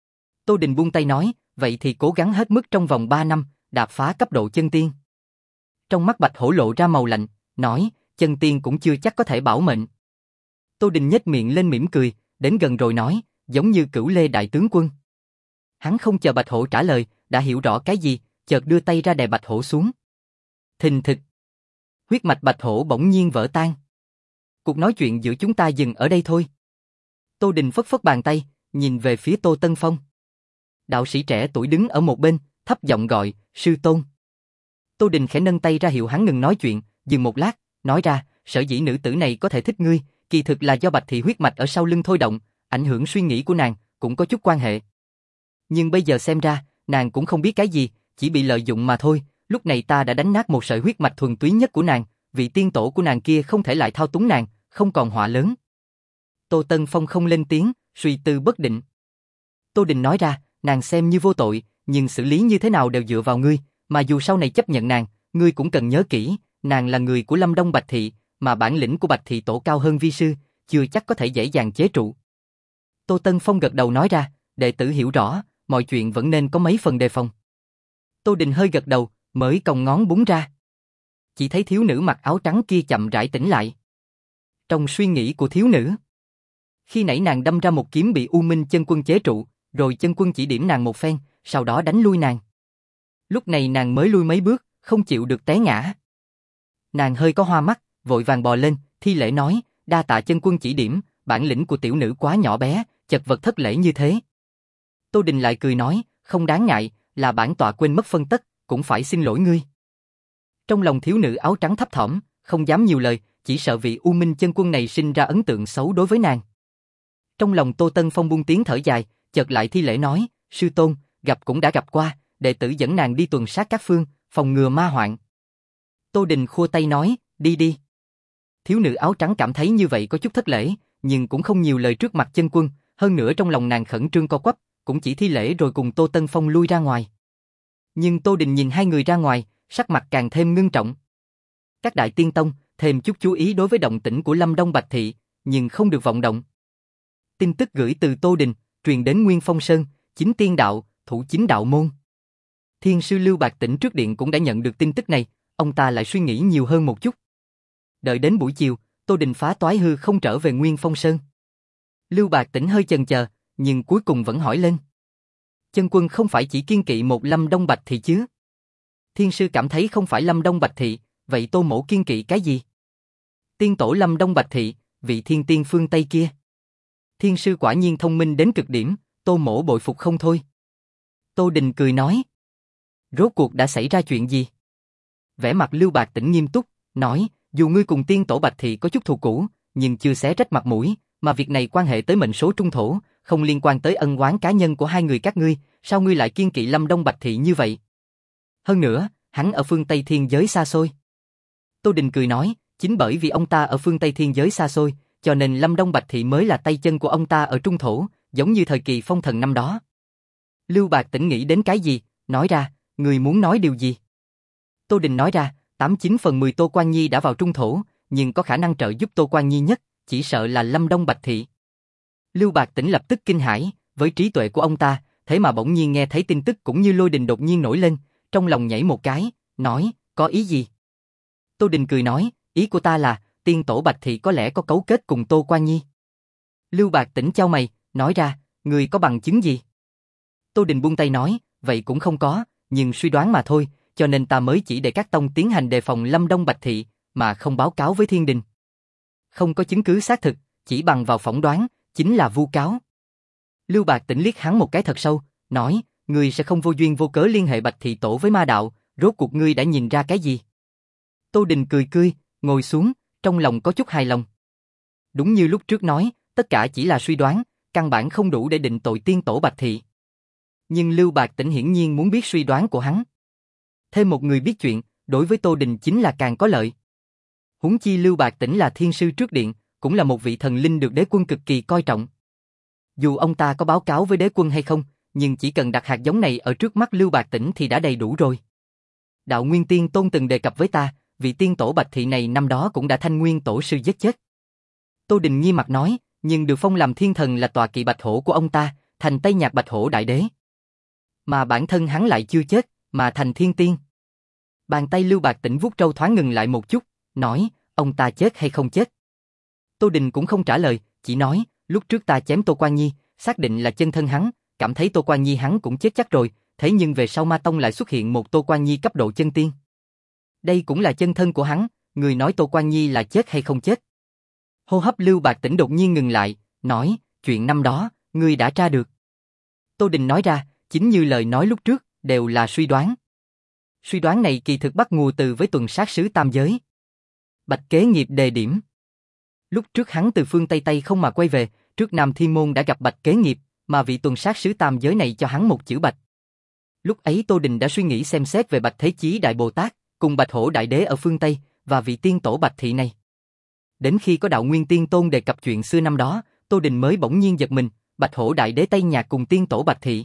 Tô Đình buông tay nói, vậy thì cố gắng hết mức trong vòng ba năm, đạp phá cấp độ chân tiên. Trong mắt Bạch Hổ lộ ra màu lạnh, nói, chân tiên cũng chưa chắc có thể bảo mệnh. Tô Đình nhếch miệng lên mỉm cười, đến gần rồi nói, giống như Cửu Lê đại tướng quân. Hắn không chờ Bạch Hổ trả lời, đã hiểu rõ cái gì, chợt đưa tay ra đè Bạch Hổ xuống. Thình thịch. Huyết mạch Bạch Hổ bỗng nhiên vỡ tan. Cuộc nói chuyện giữa chúng ta dừng ở đây thôi. Tô Đình phất phất bàn tay, nhìn về phía Tô Tân Phong. Đạo sĩ trẻ tuổi đứng ở một bên, thấp giọng gọi, sư tôn. Tô Đình khẽ nâng tay ra hiệu hắn ngừng nói chuyện, dừng một lát, nói ra, sở dĩ nữ tử này có thể thích ngươi, kỳ thực là do Bạch Thị huyết mạch ở sau lưng thôi động, ảnh hưởng suy nghĩ của nàng, cũng có chút quan hệ. Nhưng bây giờ xem ra, nàng cũng không biết cái gì, chỉ bị lợi dụng mà thôi, lúc này ta đã đánh nát một sợi huyết mạch thuần túy nhất của nàng, vị tiên tổ của nàng kia không thể lại thao túng nàng, không còn họa lớn. Tô Tân Phong không lên tiếng, suy tư bất định. Tô Đình nói ra, nàng xem như vô tội, nhưng xử lý như thế nào đều dựa vào ngươi, mà dù sau này chấp nhận nàng, ngươi cũng cần nhớ kỹ, nàng là người của Lâm Đông Bạch Thị, mà bản lĩnh của Bạch Thị Tổ cao hơn vi sư, chưa chắc có thể dễ dàng chế trụ. Tô Tân Phong gật đầu nói ra, đệ tử hiểu rõ, mọi chuyện vẫn nên có mấy phần đề phòng. Tô Đình hơi gật đầu, mới cong ngón búng ra. Chỉ thấy thiếu nữ mặc áo trắng kia chậm rãi tỉnh lại. Trong suy nghĩ của thiếu nữ, khi nãy nàng đâm ra một kiếm bị U Minh chân quân chế trụ, rồi chân quân chỉ điểm nàng một phen, sau đó đánh lui nàng. Lúc này nàng mới lui mấy bước, không chịu được té ngã. Nàng hơi có hoa mắt, vội vàng bò lên, thi lễ nói, đa tạ chân quân chỉ điểm, bản lĩnh của tiểu nữ quá nhỏ bé, chật vật thất lễ như thế. Tô Đình lại cười nói, không đáng ngại, là bản tọa quên mất phân tất, cũng phải xin lỗi ngươi. Trong lòng thiếu nữ áo trắng thấp thỏm, không dám nhiều lời, chỉ sợ vị U Minh chân quân này sinh ra ấn tượng xấu đối với nàng. Trong lòng Tô Tân Phong buông tiếng thở dài, chợt lại thi lễ nói, sư tôn, gặp cũng đã gặp qua, đệ tử dẫn nàng đi tuần sát các phương, phòng ngừa ma hoạn. Tô Đình khua tay nói, đi đi. Thiếu nữ áo trắng cảm thấy như vậy có chút thất lễ, nhưng cũng không nhiều lời trước mặt chân quân, hơn nữa trong lòng nàng khẩn trương co quắp, cũng chỉ thi lễ rồi cùng Tô Tân Phong lui ra ngoài. Nhưng Tô Đình nhìn hai người ra ngoài, sắc mặt càng thêm ngưng trọng. Các đại tiên tông thêm chút chú ý đối với động tĩnh của Lâm Đông Bạch Thị, nhưng không được vọng động. Tin tức gửi từ Tô Đình, truyền đến Nguyên Phong Sơn, chính tiên đạo, thủ chính đạo môn. Thiên sư Lưu Bạc Tỉnh trước điện cũng đã nhận được tin tức này, ông ta lại suy nghĩ nhiều hơn một chút. Đợi đến buổi chiều, Tô Đình phá toái hư không trở về Nguyên Phong Sơn. Lưu Bạc Tỉnh hơi chần chờ, nhưng cuối cùng vẫn hỏi lên. Chân quân không phải chỉ kiên kỵ một Lâm Đông Bạch Thị chứ? Thiên sư cảm thấy không phải Lâm Đông Bạch Thị, vậy Tô mỗ kiên kỵ cái gì? Tiên tổ Lâm Đông Bạch Thị, vị thiên tiên phương Tây kia. Thiên sư quả nhiên thông minh đến cực điểm, Tô mỗ bội phục không thôi. Tô Đình cười nói. Rốt cuộc đã xảy ra chuyện gì? Vẻ mặt Lưu Bạc Tỉnh nghiêm túc, nói, dù ngươi cùng tiên tổ Bạch Thị có chút thù cũ, nhưng chưa xé rách mặt mũi, mà việc này quan hệ tới mệnh số trung thổ, không liên quan tới ân oán cá nhân của hai người các ngươi, sao ngươi lại kiên kỵ Lâm Đông Bạch Thị như vậy? Hơn nữa, hắn ở phương Tây thiên giới xa xôi. Tô Đình cười nói, chính bởi vì ông ta ở phương Tây thiên giới xa xôi, cho nên Lâm Đông Bạch Thị mới là tay chân của ông ta ở trung thổ, giống như thời kỳ phong thần năm đó. Lưu Bạc Tỉnh nghĩ đến cái gì, nói ra, người muốn nói điều gì? Tô Đình nói ra, tám chín phần mười Tô Quan Nhi đã vào trung thổ, nhưng có khả năng trợ giúp Tô Quan Nhi nhất, chỉ sợ là Lâm Đông Bạch Thị. Lưu Bạc Tỉnh lập tức kinh hãi, với trí tuệ của ông ta, thế mà bỗng nhiên nghe thấy tin tức cũng như lôi đình đột nhiên nổi lên, trong lòng nhảy một cái, nói, có ý gì? Tô Đình cười nói, ý của ta là, tiên tổ Bạch Thị có lẽ có cấu kết cùng Tô Quan Nhi. Lưu Bạc Tỉnh chau mày, nói ra, người có bằng chứng gì? Tô Đình buông tay nói, vậy cũng không có, nhưng suy đoán mà thôi, cho nên ta mới chỉ để các tông tiến hành đề phòng Lâm Đông Bạch Thị, mà không báo cáo với thiên đình. Không có chứng cứ xác thực, chỉ bằng vào phỏng đoán, chính là vu cáo. Lưu Bạc Tỉnh liếc hắn một cái thật sâu, nói, ngươi sẽ không vô duyên vô cớ liên hệ Bạch Thị Tổ với ma đạo, rốt cuộc ngươi đã nhìn ra cái gì? Tô Đình cười cười, ngồi xuống, trong lòng có chút hài lòng. Đúng như lúc trước nói, tất cả chỉ là suy đoán, căn bản không đủ để định tội tiên tổ Bạch Thị. Nhưng Lưu Bạc Tỉnh hiển nhiên muốn biết suy đoán của hắn. Thêm một người biết chuyện, đối với Tô Đình chính là càng có lợi. Huống chi Lưu Bạc Tĩnh là thiên sư trước điện, cũng là một vị thần linh được đế quân cực kỳ coi trọng. Dù ông ta có báo cáo với đế quân hay không, nhưng chỉ cần đặt hạt giống này ở trước mắt Lưu Bạc Tĩnh thì đã đầy đủ rồi. Đạo Nguyên Tiên Tôn từng đề cập với ta, vị tiên tổ Bạch Thị này năm đó cũng đã thanh nguyên tổ sư giết chết. Tô Đình nghi mặt nói, nhưng được phong làm thiên thần là tọa kỵ bạch hổ của ông ta, thành Tây Nhạc Bạch Hổ Đại Đế. Mà bản thân hắn lại chưa chết, mà thành thiên tiên. Bàn tay Lưu Bạc Tĩnh vuốt trâu thoáng ngừng lại một chút, nói, ông ta chết hay không chết? Tô Đình cũng không trả lời, chỉ nói, lúc trước ta chém Tô Quan Nhi, xác định là chân thân hắn, cảm thấy Tô Quan Nhi hắn cũng chết chắc rồi, thế nhưng về sau Ma Tông lại xuất hiện một Tô Quan Nhi cấp độ chân tiên. Đây cũng là chân thân của hắn, người nói Tô Quan Nhi là chết hay không chết? Hô hấp Lưu Bạc Tĩnh đột nhiên ngừng lại, nói, chuyện năm đó, ngươi đã tra được. Tô Đình nói ra, chính như lời nói lúc trước, đều là suy đoán. Suy đoán này kỳ thực bắt nguồn từ với tuần sát sứ tam giới. Bạch Kế Nghiệp đề điểm. Lúc trước hắn từ phương Tây Tây không mà quay về, trước Nam Thiên Môn đã gặp Bạch Kế Nghiệp, mà vị tuần sát sứ tam giới này cho hắn một chữ Bạch. Lúc ấy Tô Đình đã suy nghĩ xem xét về Bạch Thế Chí Đại Bồ Tát, cùng Bạch Hổ Đại Đế ở phương Tây, và vị tiên tổ Bạch Thị này. Đến khi có Đạo Nguyên Tiên Tôn đề cập chuyện xưa năm đó, Tô Đình mới bỗng nhiên giật mình, Bạch Hổ Đại Đế Tây Nhạc cùng tiên tổ Bạch Thị.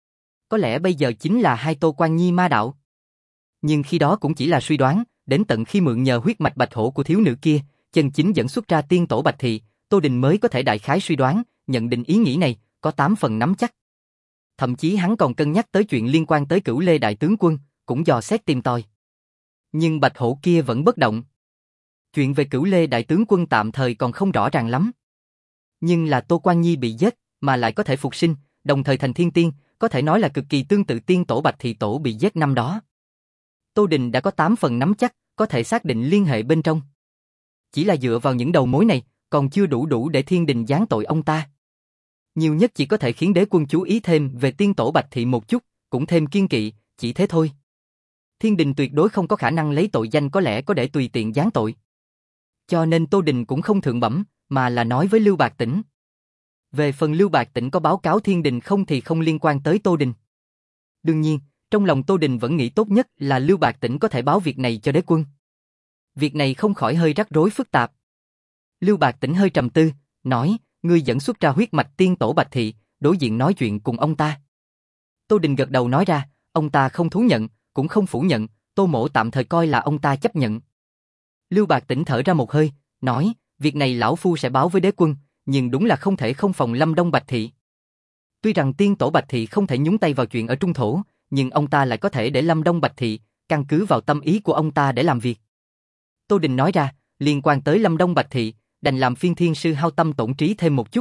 Có lẽ bây giờ chính là hai Tô Quan Nhi ma đạo. Nhưng khi đó cũng chỉ là suy đoán, đến tận khi mượn nhờ huyết mạch bạch hổ của thiếu nữ kia, chân chính dẫn xuất ra tiên tổ Bạch Thị, Tô Đình mới có thể đại khái suy đoán, nhận định ý nghĩ này, có tám phần nắm chắc. Thậm chí hắn còn cân nhắc tới chuyện liên quan tới Cửu Lê Đại Tướng Quân, cũng dò xét tìm tòi. Nhưng bạch hổ kia vẫn bất động. Chuyện về Cửu Lê Đại Tướng Quân tạm thời còn không rõ ràng lắm. Nhưng là Tô Quan Nhi bị giết, mà lại có thể phục sinh, đồng thời thành thiên tiên, có thể nói là cực kỳ tương tự tiên tổ Bạch Thị tổ bị giết năm đó. Tô Đình đã có tám phần nắm chắc, có thể xác định liên hệ bên trong. Chỉ là dựa vào những đầu mối này, còn chưa đủ đủ để thiên đình giáng tội ông ta. Nhiều nhất chỉ có thể khiến đế quân chú ý thêm về tiên tổ Bạch Thị một chút, cũng thêm kiên kỵ, chỉ thế thôi. Thiên đình tuyệt đối không có khả năng lấy tội danh có lẽ có để tùy tiện giáng tội. Cho nên Tô Đình cũng không thượng bẩm, mà là nói với Lưu Bạc Tĩnh. Về phần Lưu Bạc Tĩnh có báo cáo thiên đình không thì không liên quan tới Tô Đình. Đương nhiên, trong lòng Tô Đình vẫn nghĩ tốt nhất là Lưu Bạc Tĩnh có thể báo việc này cho đế quân. Việc này không khỏi hơi rắc rối phức tạp. Lưu Bạc Tĩnh hơi trầm tư, nói, ngươi dẫn xuất ra huyết mạch tiên tổ Bạch Thị, đối diện nói chuyện cùng ông ta. Tô Đình gật đầu nói ra, ông ta không thú nhận, cũng không phủ nhận, Tô Mỗ tạm thời coi là ông ta chấp nhận. Lưu Bạc Tĩnh thở ra một hơi, nói, việc này lão phu sẽ báo với đế quân, nhưng đúng là không thể không phòng Lâm Đông Bạch Thị. Tuy rằng tiên tổ Bạch Thị không thể nhúng tay vào chuyện ở Trung Thổ, nhưng ông ta lại có thể để Lâm Đông Bạch Thị, căn cứ vào tâm ý của ông ta để làm việc. Tô Đình nói ra, liên quan tới Lâm Đông Bạch Thị, đành làm phiên thiên sư hao tâm tổn trí thêm một chút.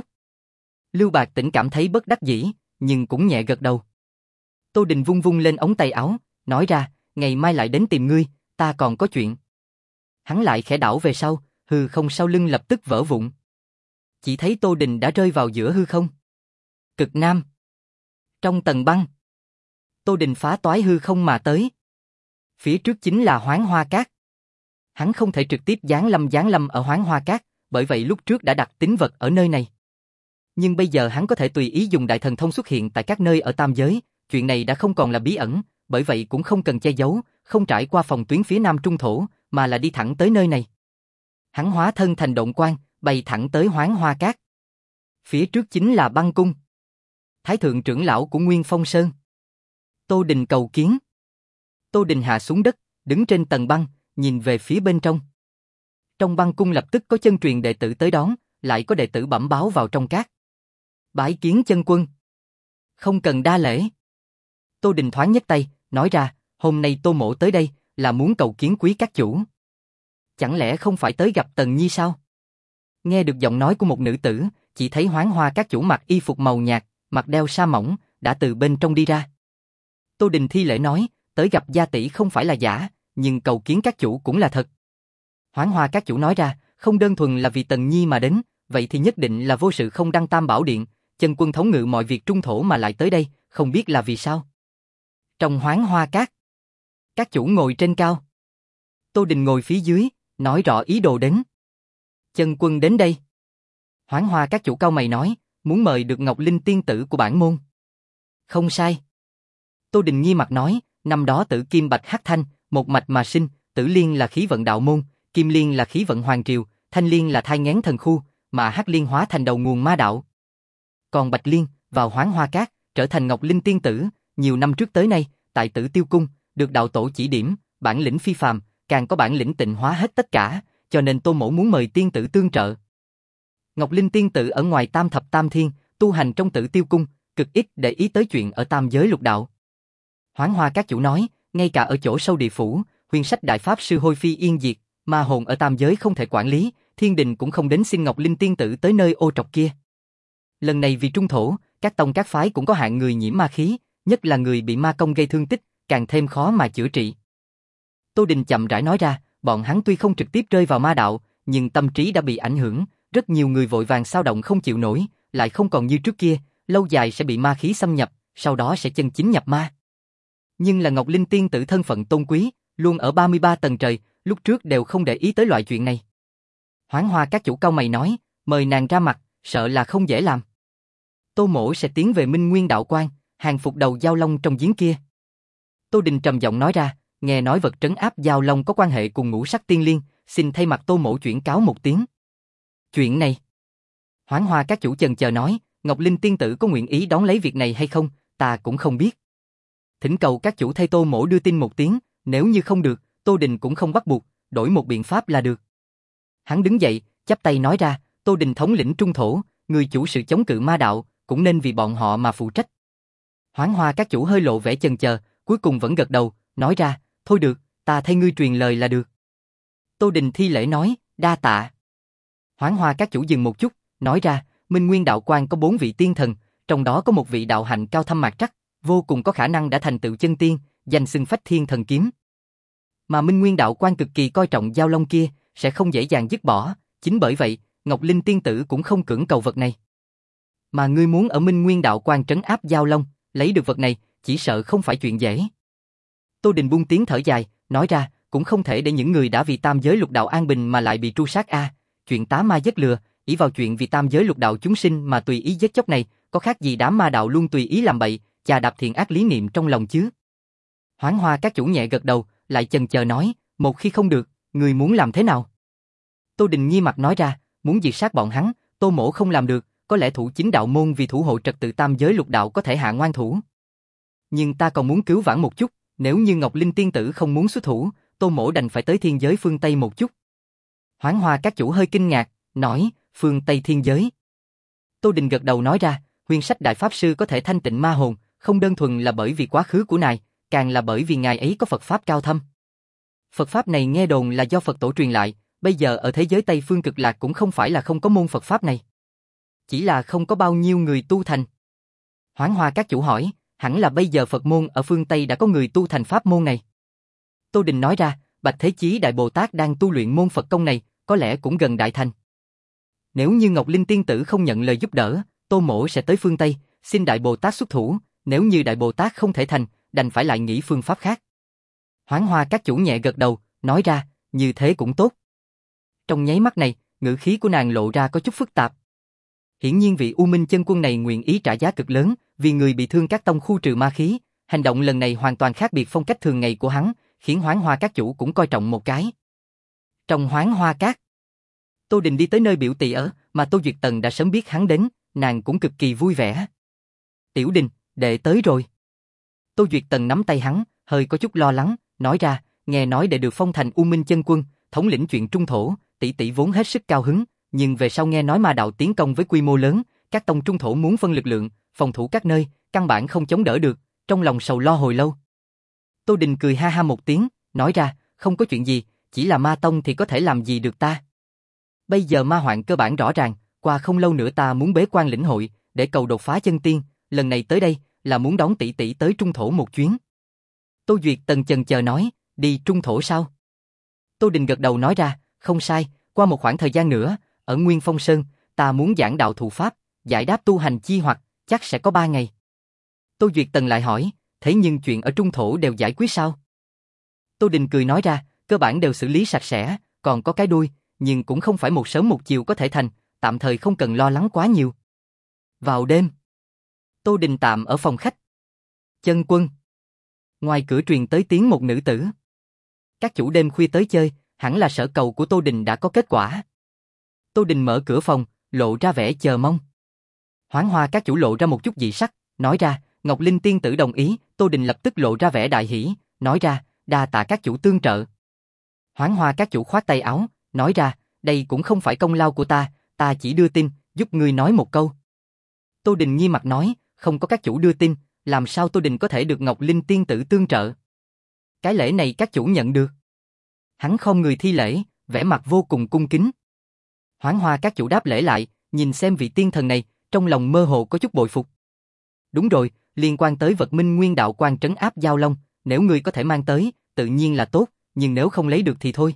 Lưu Bạc Tĩnh cảm thấy bất đắc dĩ, nhưng cũng nhẹ gật đầu. Tô Đình vung vung lên ống tay áo, nói ra, ngày mai lại đến tìm ngươi, ta còn có chuyện. Hắn lại khẽ đảo về sau, hư không sau lưng lập tức vỡ vụn. Chỉ thấy Tô Đình đã rơi vào giữa hư không. Cực Nam. Trong tầng băng, Tô Đình phá toái hư không mà tới. Phía trước chính là Hoán Hoa Cát. Hắn không thể trực tiếp giáng lâm giáng lâm ở Hoán Hoa Cát, bởi vậy lúc trước đã đặt tín vật ở nơi này. Nhưng bây giờ hắn có thể tùy ý dùng đại thần thông xuất hiện tại các nơi ở tam giới, chuyện này đã không còn là bí ẩn, bởi vậy cũng không cần che giấu, không trải qua phòng tuyến phía Nam Trung Thổ, mà là đi thẳng tới nơi này. Hắn hóa thân thành động quan, bay thẳng tới Hoán Hoa Cát. Phía trước chính là băng cung. Thái thượng trưởng lão của Nguyên Phong Sơn. Tô Đình cầu kiến. Tô Đình hạ xuống đất, đứng trên tầng băng, nhìn về phía bên trong. Trong băng cung lập tức có chân truyền đệ tử tới đón, lại có đệ tử bẩm báo vào trong cát. Bái kiến chân quân. Không cần đa lễ. Tô Đình thoáng nhấc tay, nói ra, hôm nay Tô Mỗ tới đây, là muốn cầu kiến quý các chủ. Chẳng lẽ không phải tới gặp Tần Nhi sao? Nghe được giọng nói của một nữ tử, chỉ thấy Hoán Hoa các chủ mặc y phục màu nhạt, mặt đeo sa mỏng, đã từ bên trong đi ra. Tô Đình thi lễ nói, tới gặp gia tỷ không phải là giả, nhưng cầu kiến các chủ cũng là thật. Hoán Hoa các chủ nói ra, không đơn thuần là vì Tần Nhi mà đến, vậy thì nhất định là vô sự không đăng Tam Bảo Điện, chân quân thống ngự mọi việc Trung Thổ mà lại tới đây, không biết là vì sao. Trong Hoán Hoa Cát, các chủ ngồi trên cao. Tô Đình ngồi phía dưới, nói rõ ý đồ đến. Chân quân đến đây. Hoán Hoa các chủ cau mày nói, muốn mời được Ngọc Linh tiên tử của bản môn. Không sai. Tô Đình nghi mặt nói, năm đó Tử Kim Bạch Hắc Thanh, một mạch mà sinh, Tử Liên là khí vận đạo môn, Kim Liên là khí vận hoàng triều, Thanh Liên là thai nghén thần khu, mà Hắc Liên hóa thành đầu nguồn ma đạo. Còn Bạch Liên, vào Hoán Hoa Cát, trở thành Ngọc Linh tiên tử, nhiều năm trước tới nay, tại Tử Tiêu Cung, được đạo tổ chỉ điểm, bản lĩnh phi phàm, càng có bản lĩnh tịnh hóa hết tất cả, cho nên Tô Mỗ muốn mời tiên tử tương trợ. Ngọc Linh tiên tử ở ngoài tam thập tam thiên, tu hành trong Tử Tiêu Cung, cực ít để ý tới chuyện ở tam giới lục đạo. Hoán Hoa Các chủ nói, ngay cả ở chỗ sâu địa phủ, huyền sách đại pháp sư hôi phi yên diệt, ma hồn ở tam giới không thể quản lý, thiên đình cũng không đến xin Ngọc Linh tiên tử tới nơi ô trọc kia. Lần này vì trung thổ, các tông các phái cũng có hạng người nhiễm ma khí, nhất là người bị ma công gây thương tích, càng thêm khó mà chữa trị. Tô Đình chậm rãi nói ra, bọn hắn tuy không trực tiếp rơi vào ma đạo, nhưng tâm trí đã bị ảnh hưởng, rất nhiều người vội vàng xao động không chịu nổi, lại không còn như trước kia, lâu dài sẽ bị ma khí xâm nhập, sau đó sẽ chân chính nhập ma. Nhưng là Ngọc Linh tiên tử thân phận tôn quý, luôn ở ba mươi ba tầng trời, lúc trước đều không để ý tới loại chuyện này. Hoán Hoa Các chủ cau mày nói, mời nàng ra mặt, sợ là không dễ làm. Tô Mỗ sẽ tiến về Minh Nguyên đạo quan, hàng phục đầu Giao Long trong giếng kia. Tô Đình trầm giọng nói ra, nghe nói vật trấn áp Giao Long có quan hệ cùng ngũ sắc tiên liên, xin thay mặt Tô Mỗ chuyển cáo một tiếng. Chuyện này. Hoán Hoa Các chủ chần chờ nói, Ngọc Linh tiên tử có nguyện ý đón lấy việc này hay không, ta cũng không biết. Thỉnh cầu các chủ thay Tô Mỗ đưa tin một tiếng, nếu như không được, Tô Đình cũng không bắt buộc, đổi một biện pháp là được. Hắn đứng dậy, chắp tay nói ra, Tô Đình thống lĩnh trung thổ, người chủ sự chống cự ma đạo, cũng nên vì bọn họ mà phụ trách. Hoán Hoa Các chủ hơi lộ vẻ chần chờ, cuối cùng vẫn gật đầu, nói ra, thôi được, ta thay ngươi truyền lời là được. Tô Đình thi lễ nói, đa tạ. Hoán Hoa Các chủ dừng một chút, nói ra, Minh Nguyên đạo quan có bốn vị tiên thần, trong đó có một vị đạo hạnh cao thâm mạc trắc, vô cùng có khả năng đã thành tựu chân tiên, danh xưng Phách Thiên Thần Kiếm. Mà Minh Nguyên đạo quan cực kỳ coi trọng Giao Long kia, sẽ không dễ dàng dứt bỏ, chính bởi vậy, Ngọc Linh tiên tử cũng không cưỡng cầu vật này. Mà ngươi muốn ở Minh Nguyên đạo quan trấn áp Giao Long, lấy được vật này, chỉ sợ không phải chuyện dễ. Tô Đình buông tiếng thở dài, nói ra, cũng không thể để những người đã vì tam giới lục đạo an bình mà lại bị tru sát a, chuyện tá ma giết lừa, ỷ vào chuyện vì tam giới lục đạo chúng sinh mà tùy ý giết chóc này, có khác gì đám ma đạo luôn tùy ý làm bậy, chà đạp thiện ác lý niệm trong lòng chứ. Hoán Hoa Các chủ nhẹ gật đầu, lại chần chờ nói, một khi không được, người muốn làm thế nào? Tô Đình nghi mặt nói ra, muốn diệt sát bọn hắn, Tô Mỗ không làm được, có lẽ thủ chính đạo môn vì thủ hộ trật tự tam giới lục đạo có thể hạ ngoan thủ. Nhưng ta còn muốn cứu vãn một chút, nếu như Ngọc Linh tiên tử không muốn xuất thủ, Tô Mỗ đành phải tới thiên giới phương Tây một chút. Hoán Hoa Các chủ hơi kinh ngạc, nói, phương Tây thiên giới. Tô Đình gật đầu nói ra, huyền sách đại pháp sư có thể thanh tịnh ma hồn, không đơn thuần là bởi vì quá khứ của ngài, càng là bởi vì ngài ấy có Phật pháp cao thâm. Phật pháp này nghe đồn là do Phật tổ truyền lại, bây giờ ở thế giới Tây phương cực lạc cũng không phải là không có môn Phật pháp này. Chỉ là không có bao nhiêu người tu thành. Hoán Hoa Các chủ hỏi, hẳn là bây giờ Phật môn ở phương Tây đã có người tu thành pháp môn này. Tô Đình nói ra, Bạch Thế Chí Đại Bồ Tát đang tu luyện môn Phật công này, có lẽ cũng gần đại thành. Nếu như Ngọc Linh tiên tử không nhận lời giúp đỡ, Tô Mỗ sẽ tới phương Tây, xin Đại Bồ Tát xuất thủ, nếu như Đại Bồ Tát không thể thành, đành phải lại nghĩ phương pháp khác. Hoán Hoa Các chủ nhẹ gật đầu, nói ra, như thế cũng tốt. Trong nháy mắt này, ngữ khí của nàng lộ ra có chút phức tạp. Hiển nhiên vị U Minh chân quân này nguyện ý trả giá cực lớn, vì người bị thương các tông khu trừ ma khí, hành động lần này hoàn toàn khác biệt phong cách thường ngày của hắn, khiến Hoán Hoa Các chủ cũng coi trọng một cái. Trong Hoán Hoa Các, Tô Đình đi tới nơi biểu tỷ ở, mà Tô Duyệt Tần đã sớm biết hắn đến, nàng cũng cực kỳ vui vẻ. Tiểu Đình, đệ tới rồi. Tô Duyệt Tần nắm tay hắn, hơi có chút lo lắng, nói ra, nghe nói đệ được phong thành U Minh chân quân, thống lĩnh chuyện trung thổ, tỷ tỷ vốn hết sức cao hứng, nhưng về sau nghe nói ma đạo tiến công với quy mô lớn, các tông trung thổ muốn phân lực lượng, phòng thủ các nơi, căn bản không chống đỡ được, trong lòng sầu lo hồi lâu. Tô Đình cười ha ha một tiếng, nói ra, không có chuyện gì, chỉ là ma tông thì có thể làm gì được ta. Bây giờ ma hoạn cơ bản rõ ràng, qua không lâu nữa ta muốn bế quan lĩnh hội, để cầu đột phá chân tiên, lần này tới đây là muốn đón tỷ tỷ tới trung thổ một chuyến. Tô Duyệt Tần chần chờ nói, đi trung thổ sao? Tô Đình gật đầu nói ra, không sai, qua một khoảng thời gian nữa, ở Nguyên Phong Sơn, ta muốn giảng đạo thụ pháp, giải đáp tu hành chi hoặc, chắc sẽ có ba ngày. Tô Duyệt Tần lại hỏi, thế nhưng chuyện ở trung thổ đều giải quyết sao? Tô Đình cười nói ra, cơ bản đều xử lý sạch sẽ, còn có cái đuôi, nhưng cũng không phải một sớm một chiều có thể thành, tạm thời không cần lo lắng quá nhiều. Vào đêm, Tô Đình tạm ở phòng khách. Chân quân. Ngoài cửa truyền tới tiếng một nữ tử. Các chủ đêm khuya tới chơi, hẳn là sở cầu của Tô Đình đã có kết quả. Tô Đình mở cửa phòng, lộ ra vẻ chờ mong. Hoáng Hoa các chủ lộ ra một chút dị sắc, nói ra, Ngọc Linh tiên tử đồng ý. Tô Đình lập tức lộ ra vẻ đại hỉ, nói ra, đa tạ các chủ tương trợ. Hoáng Hoa các chủ khoát tay áo, nói ra, đây cũng không phải công lao của ta, ta chỉ đưa tin, giúp ngươi nói một câu. Tô Đình nghi mặt nói, không có các chủ đưa tin, làm sao Tô Đình có thể được Ngọc Linh tiên tử tương trợ? Cái lễ này các chủ nhận được. Hắn khom người thi lễ, vẻ mặt vô cùng cung kính. Hoáng Hoa các chủ đáp lễ lại, nhìn xem vị tiên thần này, trong lòng mơ hồ có chút bội phục. Đúng rồi, liên quan tới vật Minh Nguyên đạo quan trấn áp Giao Long, nếu ngươi có thể mang tới, tự nhiên là tốt, nhưng nếu không lấy được thì thôi.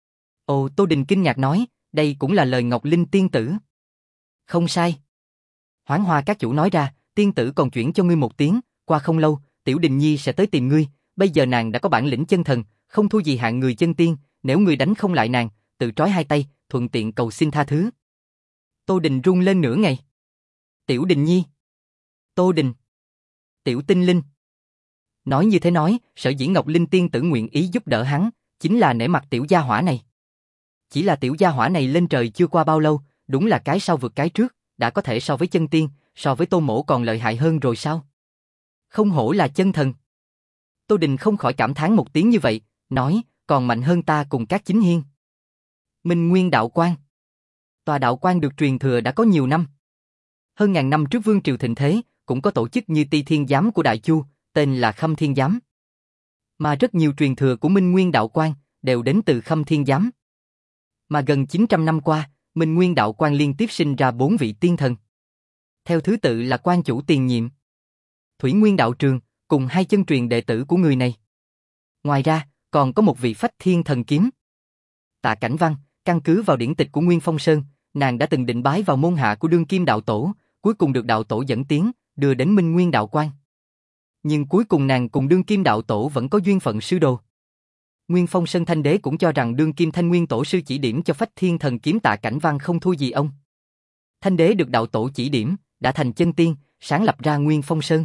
Ồ, Tô Đình kinh ngạc nói, đây cũng là lời Ngọc Linh tiên tử. Không sai. Hoáng Hoa các chủ nói ra, tiên tử còn chuyển cho ngươi một tiếng, qua không lâu, Tiểu Đình Nhi sẽ tới tìm ngươi, bây giờ nàng đã có bản lĩnh chân thần, không thua gì hạng người chân tiên, nếu ngươi đánh không lại nàng, tự trói hai tay, thuận tiện cầu xin tha thứ. Tô Đình run lên nửa ngày. Tiểu Đình Nhi. Tô Đình. Tiểu Tinh Linh. Nói như thế nói, sở dĩ Ngọc Linh tiên tử nguyện ý giúp đỡ hắn, chính là nể mặt tiểu gia hỏa này. Chỉ là tiểu gia hỏa này lên trời chưa qua bao lâu, đúng là cái sau vượt cái trước, đã có thể so với chân tiên, so với Tô Mỗ còn lợi hại hơn rồi sao? Không hổ là chân thần. Tô Đình không khỏi cảm thán một tiếng như vậy, nói, còn mạnh hơn ta cùng các chính hiên. Minh Nguyên đạo quan. Tòa đạo quan được truyền thừa đã có nhiều năm. Hơn ngàn năm trước vương triều thịnh thế, cũng có tổ chức như Ti Thiên Giám của Đại Chu, tên là Khâm Thiên Giám. Mà rất nhiều truyền thừa của Minh Nguyên đạo quan đều đến từ Khâm Thiên Giám. Mà gần chín trăm năm qua, Minh Nguyên đạo quan liên tiếp sinh ra bốn vị tiên thần. Theo thứ tự là quan chủ tiền nhiệm, Thủy Nguyên đạo trường, cùng hai chân truyền đệ tử của người này. Ngoài ra, còn có một vị phách thiên thần kiếm. Tạ Cảnh Văn, căn cứ vào điển tịch của Nguyên Phong Sơn, nàng đã từng định bái vào môn hạ của đương kim đạo tổ, cuối cùng được đạo tổ dẫn tiến, đưa đến Minh Nguyên đạo quan. Nhưng cuối cùng nàng cùng đương kim đạo tổ vẫn có duyên phận sư đồ. Nguyên Phong Sơn Thanh Đế cũng cho rằng đương kim Thanh Nguyên tổ sư chỉ điểm cho phách thiên thần kiếm Tạ Cảnh Văn không thua gì ông. Thanh Đế được đạo tổ chỉ điểm, đã thành chân tiên, sáng lập ra Nguyên Phong Sơn.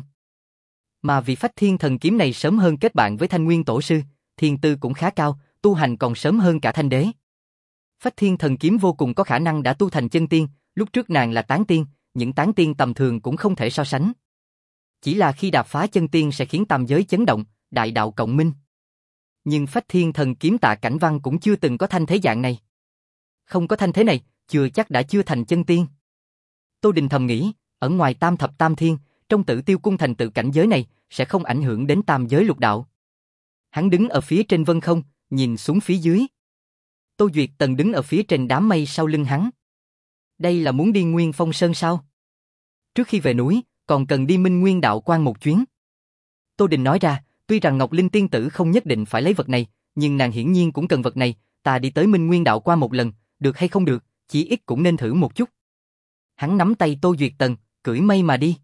Mà vị phách thiên thần kiếm này sớm hơn kết bạn với Thanh Nguyên tổ sư, thiên tư cũng khá cao, tu hành còn sớm hơn cả Thanh Đế. Phách thiên thần kiếm vô cùng có khả năng đã tu thành chân tiên, lúc trước nàng là tán tiên, những tán tiên tầm thường cũng không thể so sánh. Chỉ là khi đạp phá chân tiên sẽ khiến tam giới chấn động, đại đạo cộng minh. Nhưng phách thiên thần kiếm Tạ Cảnh Văn cũng chưa từng có thanh thế dạng này. Không có thanh thế này, chưa chắc đã chưa thành chân tiên. Tô Đình thầm nghĩ, ở ngoài tam thập tam thiên, trong Tử Tiêu cung thành tựu cảnh giới này, sẽ không ảnh hưởng đến tam giới lục đạo. Hắn đứng ở phía trên vân không, nhìn xuống phía dưới. Tô Duyệt Tần đứng ở phía trên đám mây sau lưng hắn. Đây là muốn đi Nguyên Phong Sơn sao? Trước khi về núi, còn cần đi Minh Nguyên đạo quan một chuyến. Tô Đình nói ra, tuy rằng Ngọc Linh tiên tử không nhất định phải lấy vật này, nhưng nàng hiển nhiên cũng cần vật này, ta đi tới Minh Nguyên đạo quan một lần, được hay không được, chỉ ít cũng nên thử một chút. Hắn nắm tay Tô Duyệt Tần, cưỡi mây mà đi.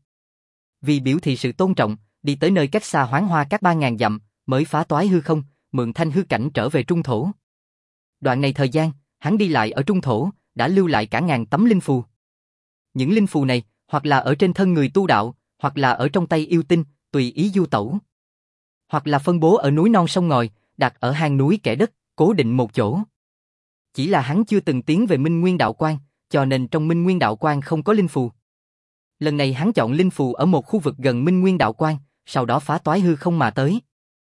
Vì biểu thị sự tôn trọng, đi tới nơi cách xa Hoáng Hoa các ba ngàn dặm, mới phá toái hư không, mượn thanh hư cảnh trở về trung thổ. Đoạn này thời gian, hắn đi lại ở trung thổ, đã lưu lại cả ngàn tấm linh phù. Những linh phù này, hoặc là ở trên thân người tu đạo, hoặc là ở trong tay yêu tinh, tùy ý du tẩu. Hoặc là phân bố ở núi non sông ngòi, đặt ở hang núi kẽ đất, cố định một chỗ. Chỉ là hắn chưa từng tiến về Minh Nguyên đạo quan, cho nên trong Minh Nguyên đạo quan không có linh phù. Lần này hắn chọn linh phù ở một khu vực gần Minh Nguyên đạo quan, sau đó phá toái hư không mà tới.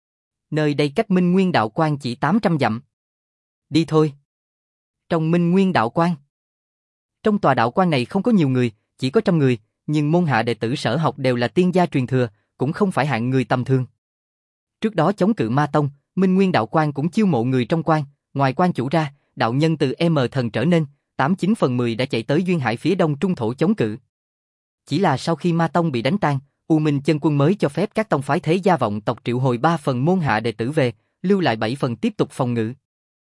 Nơi đây cách Minh Nguyên đạo quan chỉ tám trăm dặm. Đi thôi. Trong Minh Nguyên đạo quan. Trong tòa đạo quan này không có nhiều người, chỉ có trăm người, nhưng môn hạ đệ tử sở học đều là tiên gia truyền thừa, cũng không phải hạng người tầm thường. Trước đó chống cự Ma Tông, Minh Nguyên đạo quan cũng chiêu mộ người trong quan, ngoài quan chủ ra, đạo nhân từ M thần trở nên, tám chín phần mười đã chạy tới duyên hải phía đông trung thổ chống cự. Chỉ là sau khi Ma Tông bị đánh tan, U Minh chân quân mới cho phép các tông phái thế gia vọng tộc triệu hồi ba phần môn hạ đệ tử về, lưu lại bảy phần tiếp tục phòng ngự.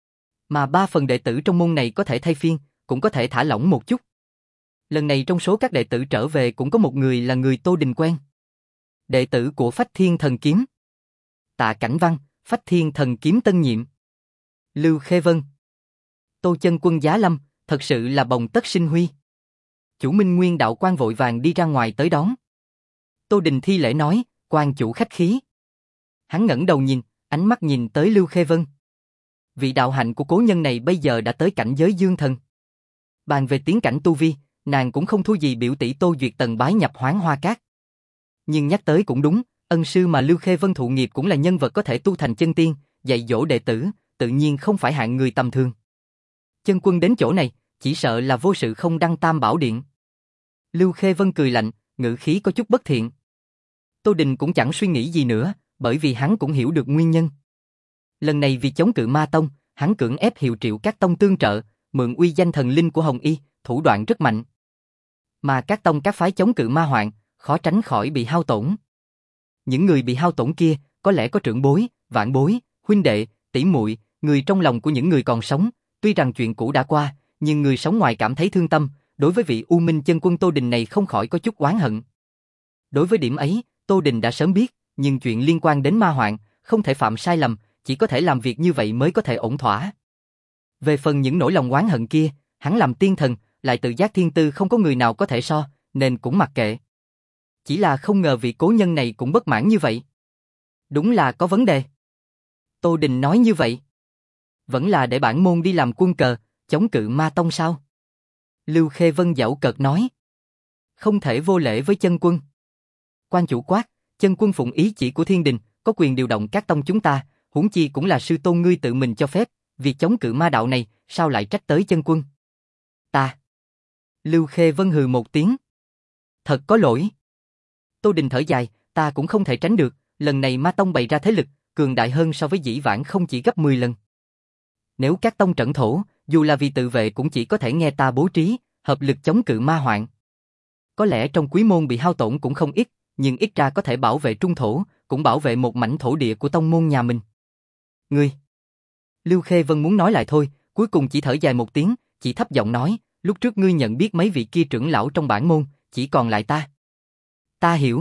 Mà ba phần đệ tử trong môn này có thể thay phiên, cũng có thể thả lỏng một chút. Lần này trong số các đệ tử trở về cũng có một người là người Tô Đình quen. Đệ tử của Phách Thiên Thần Kiếm. Tạ Cảnh Văn, Phách Thiên Thần Kiếm tân nhiệm. Lưu Khê Vân. Tô chân quân giá lâm, thật sự là bồng tất sinh huy. Chủ Minh Nguyên đạo quan vội vàng đi ra ngoài tới đón. Tô Đình thi lễ nói, quan chủ khách khí. Hắn ngẩng đầu nhìn, ánh mắt nhìn tới Lưu Khê Vân. vị đạo hạnh của cố nhân này bây giờ đã tới cảnh giới dương thần. Bàn về tiến cảnh tu vi, nàng cũng không thua gì biểu tỷ Tô Duyệt Tần bái nhập Hoán Hoa Các. Nhưng nhắc tới cũng đúng, ân sư mà Lưu Khê Vân thụ nghiệp cũng là nhân vật có thể tu thành chân tiên, dạy dỗ đệ tử, tự nhiên không phải hạng người tầm thường. Chân Quân đến chỗ này, chỉ sợ là vô sự không đăng Tam Bảo Điện. Lưu Khê Vân cười lạnh, ngữ khí có chút bất thiện. Tô Đình cũng chẳng suy nghĩ gì nữa, bởi vì hắn cũng hiểu được nguyên nhân. Lần này vì chống cự Ma Tông, hắn cưỡng ép hiệu triệu các tông tương trợ, mượn uy danh thần linh của Hồng Y, thủ đoạn rất mạnh. Mà các tông các phái chống cự ma hoạn, khó tránh khỏi bị hao tổn. Những người bị hao tổn kia, có lẽ có trưởng bối, vãn bối, huynh đệ, tỷ muội, người trong lòng của những người còn sống, tuy rằng chuyện cũ đã qua, nhưng người sống ngoài cảm thấy thương tâm, đối với vị U Minh Chân Quân Tô Đình này không khỏi có chút oán hận. Đối với điểm ấy, Tô Đình đã sớm biết, nhưng chuyện liên quan đến ma hoạn, không thể phạm sai lầm, chỉ có thể làm việc như vậy mới có thể ổn thỏa. Về phần những nỗi lòng oán hận kia, hắn làm tiên thần, lại tự giác thiên tư không có người nào có thể so, nên cũng mặc kệ. Chỉ là không ngờ vị cố nhân này cũng bất mãn như vậy. Đúng là có vấn đề. Tô Đình nói như vậy. Vẫn là để bản môn đi làm quân cờ, chống cự Ma Tông sao? Lưu Khê Vân giễu cợt nói. Không thể vô lễ với Chân Quân. Quan chủ quát, Chân Quân phụng ý chỉ của thiên đình, có quyền điều động các tông chúng ta, huống chi cũng là sư tôn ngươi tự mình cho phép, việc chống cự ma đạo này, sao lại trách tới Chân Quân? Ta. Lưu Khê Vân hừ một tiếng. Thật có lỗi. Tô Đình thở dài, ta cũng không thể tránh được, lần này Ma Tông bày ra thế lực, cường đại hơn so với dĩ vãng không chỉ gấp mười lần. Nếu các tông trẫn thổ, dù là vì tự vệ cũng chỉ có thể nghe ta bố trí, hợp lực chống cự ma hoạn. Có lẽ trong quý môn bị hao tổn cũng không ít, nhưng ít ra có thể bảo vệ trung thổ, cũng bảo vệ một mảnh thổ địa của tông môn nhà mình. Ngươi. Lưu Khê Vân muốn nói lại thôi, cuối cùng chỉ thở dài một tiếng, chỉ thấp giọng nói, lúc trước ngươi nhận biết mấy vị kia trưởng lão trong bản môn, chỉ còn lại ta. Ta hiểu.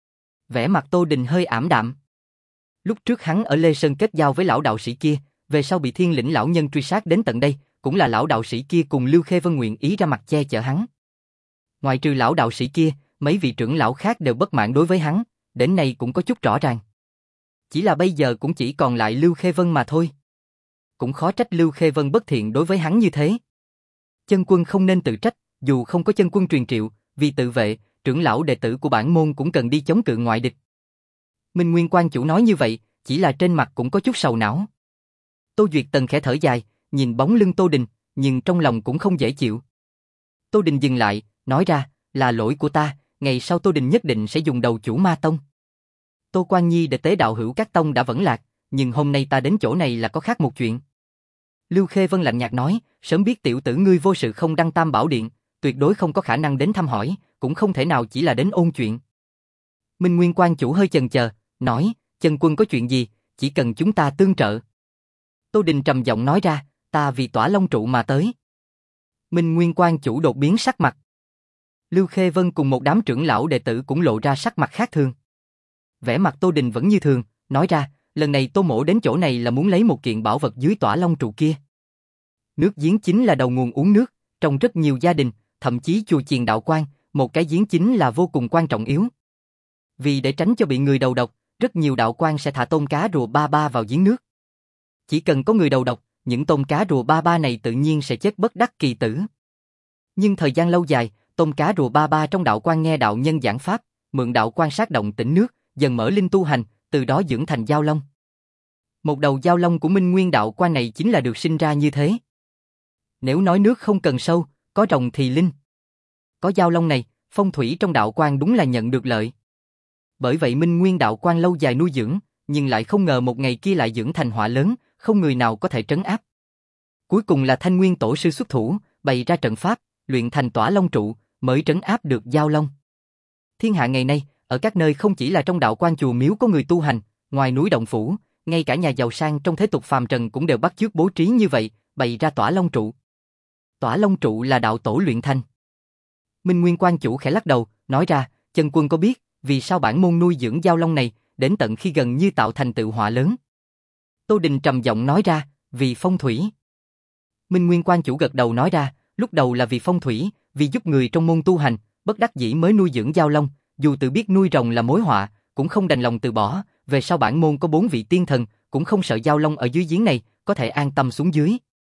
Vẻ mặt Tô Đình hơi ảm đạm. Lúc trước hắn ở Lê Sơn kết giao với lão đạo sĩ kia, về sau bị Thiên Lĩnh lão nhân truy sát đến tận đây, cũng là lão đạo sĩ kia cùng Lưu Khê Vân nguyện ý ra mặt che chở hắn. Ngoài trừ lão đạo sĩ kia, mấy vị trưởng lão khác đều bất mãn đối với hắn, đến nay cũng có chút rõ ràng. Chỉ là bây giờ cũng chỉ còn lại Lưu Khê Vân mà thôi. Cũng khó trách Lưu Khê Vân bất thiện đối với hắn như thế. Chân Quân không nên tự trách, dù không có chân quân truyền triệu, vì tự vệ, trưởng lão đệ tử của bản môn cũng cần đi chống cự ngoại địch. Minh Nguyên Quan chủ nói như vậy, chỉ là trên mặt cũng có chút sầu não. Tô Duyệt Tần khẽ thở dài, nhìn bóng lưng Tô Đình, nhưng trong lòng cũng không dễ chịu. Tô Đình dừng lại, nói ra, là lỗi của ta, ngày sau Tô Đình nhất định sẽ dùng đầu chủ Ma Tông. Tô Quan Nhi để tế đạo hữu các tông đã vẫn lạc, nhưng hôm nay ta đến chỗ này là có khác một chuyện. Lưu Khê Vân lạnh nhạt nói, sớm biết tiểu tử ngươi vô sự không đăng Tam Bảo Điện, tuyệt đối không có khả năng đến thăm hỏi, cũng không thể nào chỉ là đến ôn chuyện. Minh Nguyên Quan chủ hơi chần chờ, nói, Chân Quân có chuyện gì, chỉ cần chúng ta tương trợ. Tô Đình trầm giọng nói ra, ta vì Tỏa Long trụ mà tới. Minh Nguyên Quan chủ đột biến sắc mặt. Lưu Khê Vân cùng một đám trưởng lão đệ tử cũng lộ ra sắc mặt khác thường. Vẻ mặt Tô Đình vẫn như thường, nói ra, lần này Tô Mỗ đến chỗ này là muốn lấy một kiện bảo vật dưới Tỏa Long trụ kia. Nước giếng chính là đầu nguồn uống nước, trong rất nhiều gia đình, thậm chí chùa chiền đạo quan, một cái giếng chính là vô cùng quan trọng yếu. Vì để tránh cho bị người đầu độc, rất nhiều đạo quan sẽ thả tôm cá rùa ba ba vào giếng nước. Chỉ cần có người đầu độc, những tôm cá rùa ba ba này tự nhiên sẽ chết bất đắc kỳ tử. Nhưng thời gian lâu dài, tôm cá rùa ba ba trong đạo quan nghe đạo nhân giảng pháp, mượn đạo quan sát động tĩnh nước, dần mở linh tu hành, từ đó dưỡng thành giao long. Một đầu giao long của Minh Nguyên đạo quan này chính là được sinh ra như thế. Nếu nói nước không cần sâu, có rồng thì linh. Có giao long này, phong thủy trong đạo quan đúng là nhận được lợi. Bởi vậy Minh Nguyên đạo quan lâu dài nuôi dưỡng, nhưng lại không ngờ một ngày kia lại dưỡng thành họa lớn, không người nào có thể trấn áp. Cuối cùng là Thanh Nguyên tổ sư xuất thủ, bày ra trận pháp, luyện thành Tỏa Long trụ, mới trấn áp được giao long. Thiên hạ ngày nay, ở các nơi không chỉ là trong đạo quan chùa miếu có người tu hành, ngoài núi động phủ, ngay cả nhà giàu sang trong thế tục phàm trần cũng đều bắt chước bố trí như vậy, bày ra Tỏa Long trụ. Tỏa Long trụ là đạo tổ luyện thành. Minh Nguyên Quan chủ khẽ lắc đầu, nói ra, Chân Quân có biết vì sao bản môn nuôi dưỡng giao long này, đến tận khi gần như tạo thành tự họa lớn. Tô Đình trầm giọng nói ra, vì phong thủy. Minh Nguyên Quan chủ gật đầu nói ra, lúc đầu là vì phong thủy, vì giúp người trong môn tu hành, bất đắc dĩ mới nuôi dưỡng giao long, dù tự biết nuôi rồng là mối họa, cũng không đành lòng từ bỏ, về sau bản môn có bốn vị tiên thần, cũng không sợ giao long ở dưới giếng này, có thể an tâm xuống dưới.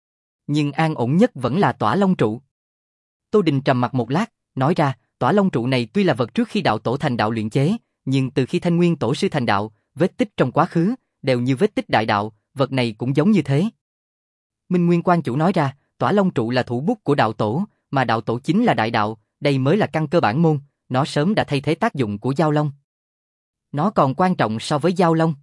Nhưng an ổn nhất vẫn là Tỏa Long trụ. Tô Đình trầm mặt một lát, nói ra, Tỏa Long trụ này tuy là vật trước khi đạo tổ thành đạo luyện chế, nhưng từ khi Thanh Nguyên tổ sư thành đạo, vết tích trong quá khứ đều như vết tích đại đạo, vật này cũng giống như thế. Minh Nguyên Quan chủ nói ra, Tỏa Long trụ là thủ bút của đạo tổ, mà đạo tổ chính là đại đạo, đây mới là căn cơ bản môn, nó sớm đã thay thế tác dụng của Giao Long. Nó còn quan trọng so với Giao Long.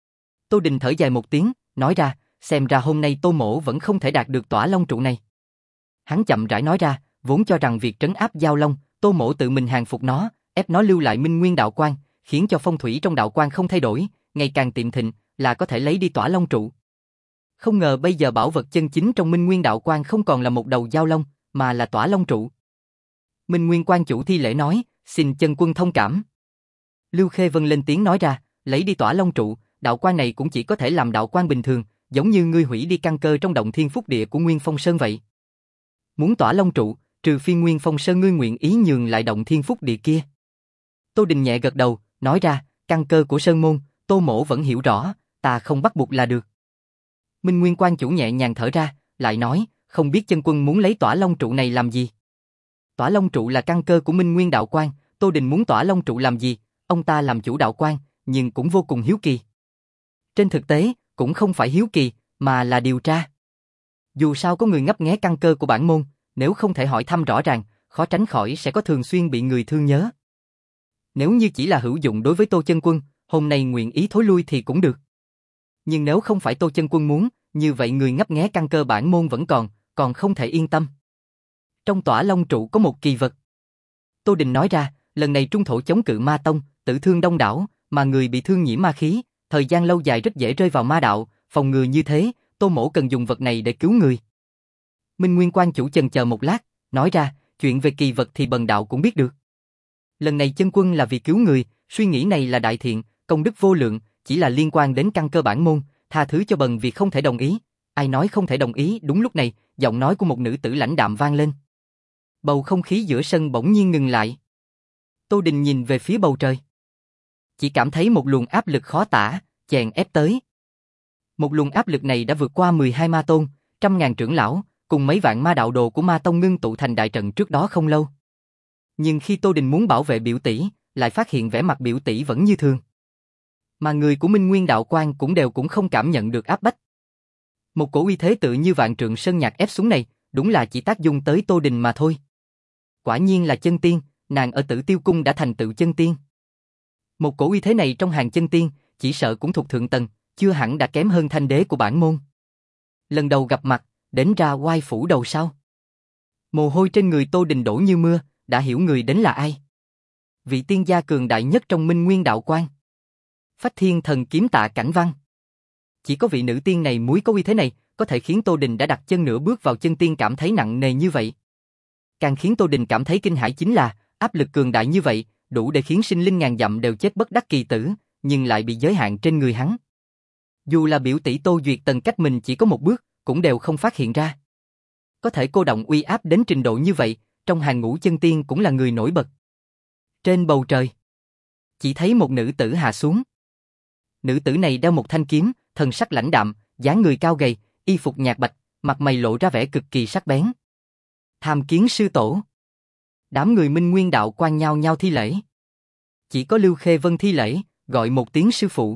Tô Đình thở dài một tiếng, nói ra, xem ra hôm nay Tô Mỗ vẫn không thể đạt được Tỏa Long trụ này. Hắn chậm rãi nói ra, vốn cho rằng việc trấn áp Giao Long, Tô Mỗ tự mình hàng phục nó, ép nó lưu lại Minh Nguyên đạo quan, khiến cho phong thủy trong đạo quan không thay đổi, ngày càng tiệm thịnh, là có thể lấy đi Tỏa Long trụ. Không ngờ bây giờ bảo vật chân chính trong Minh Nguyên đạo quan không còn là một đầu Giao Long, mà là Tỏa Long trụ. Minh Nguyên quan chủ thi lễ nói, xin chân quân thông cảm. Lưu Khê Vân lên tiếng nói ra, lấy đi Tỏa Long trụ, đạo quan này cũng chỉ có thể làm đạo quan bình thường, giống như ngươi hủy đi căn cơ trong động thiên phúc địa của Nguyên Phong Sơn vậy. Muốn Tỏa Long trụ, trừ phi Nguyên Phong Sơn ngươi nguyện ý nhường lại động thiên phúc địa kia. Tô Đình nhẹ gật đầu, nói ra, căn cơ của Sơn môn, Tô Mỗ vẫn hiểu rõ, ta không bắt buộc là được. Minh Nguyên quan chủ nhẹ nhàng thở ra, lại nói, không biết chân quân muốn lấy Tỏa Long trụ này làm gì. Tỏa Long trụ là căn cơ của Minh Nguyên đạo quan, Tô Đình muốn Tỏa Long trụ làm gì, ông ta làm chủ đạo quan, nhưng cũng vô cùng hiếu kỳ. Trên thực tế, cũng không phải hiếu kỳ, mà là điều tra. Dù sao có người ngấp nghé căn cơ của bản môn, nếu không thể hỏi thăm rõ ràng, khó tránh khỏi sẽ có thường xuyên bị người thương nhớ. Nếu như chỉ là hữu dụng đối với Tô chân quân, hôm nay nguyện ý thối lui thì cũng được. Nhưng nếu không phải Tô chân quân muốn, như vậy người ngấp nghé căn cơ bản môn vẫn còn, còn không thể yên tâm. Trong Tỏa Long trụ có một kỳ vật. Tô Đình nói ra, lần này trung thổ chống cự ma tông, tử thương đông đảo, mà người bị thương nhiễm ma khí, thời gian lâu dài rất dễ rơi vào ma đạo, phòng ngừa như thế, Tô Mỗ cần dùng vật này để cứu người. Minh Nguyên quan chủ chần chờ một lát, nói ra, chuyện về kỳ vật thì bần đạo cũng biết được. Lần này chân quân là vì cứu người, suy nghĩ này là đại thiện, công đức vô lượng, chỉ là liên quan đến căn cơ bản môn, tha thứ cho bần vì không thể đồng ý. Ai nói không thể đồng ý? Đúng lúc này, giọng nói của một nữ tử lãnh đạm vang lên. Bầu không khí giữa sân bỗng nhiên ngừng lại. Tô Đình nhìn về phía bầu trời. Chỉ cảm thấy một luồng áp lực khó tả, chèn ép tới. Một luồng áp lực này đã vượt qua mười hai ma tôn, trăm ngàn trưởng lão, cùng mấy vạn ma đạo đồ của ma tông ngưng tụ thành đại trận trước đó không lâu. Nhưng khi Tô Đình muốn bảo vệ biểu tỷ, lại phát hiện vẻ mặt biểu tỷ vẫn như thường. Mà người của Minh Nguyên đạo quan cũng đều cũng không cảm nhận được áp bách. Một cổ uy thế tự như vạn trượng sơn nhạc ép xuống này, đúng là chỉ tác dụng tới Tô Đình mà thôi. Quả nhiên là chân tiên, nàng ở Tử Tiêu cung đã thành tựu chân tiên. Một cổ uy thế này trong hàng chân tiên, chỉ sợ cũng thuộc thượng tầng, chưa hẳn đã kém hơn thanh đế của bản môn. Lần đầu gặp mặt, đến ra oai phủ đầu sau. Mồ hôi trên người Tô Đình đổ như mưa, đã hiểu người đến là ai. Vị tiên gia cường đại nhất trong Minh Nguyên đạo quan. Phách Thiên Thần Kiếm Tạ Cảnh Văn. Chỉ có vị nữ tiên này muối có uy thế này, có thể khiến Tô Đình đã đặt chân nửa bước vào chân tiên cảm thấy nặng nề như vậy. Càng khiến Tô Đình cảm thấy kinh hãi chính là, áp lực cường đại như vậy, đủ để khiến sinh linh ngàn dặm đều chết bất đắc kỳ tử, nhưng lại bị giới hạn trên người hắn. Dù là biểu tỷ Tô Duyệt Tần cách mình chỉ có một bước, cũng đều không phát hiện ra. Có thể cô động uy áp đến trình độ như vậy, trong hàng ngũ chân tiên cũng là người nổi bật. Trên bầu trời, chỉ thấy một nữ tử hạ xuống. Nữ tử này đeo một thanh kiếm, thần sắc lãnh đạm, dáng người cao gầy, y phục nhạt bạch, mặt mày lộ ra vẻ cực kỳ sắc bén. Tham kiến sư tổ. Đám người Minh Nguyên đạo quan nhao nhao thi lễ. Chỉ có Lưu Khê Vân thi lễ, gọi một tiếng sư phụ.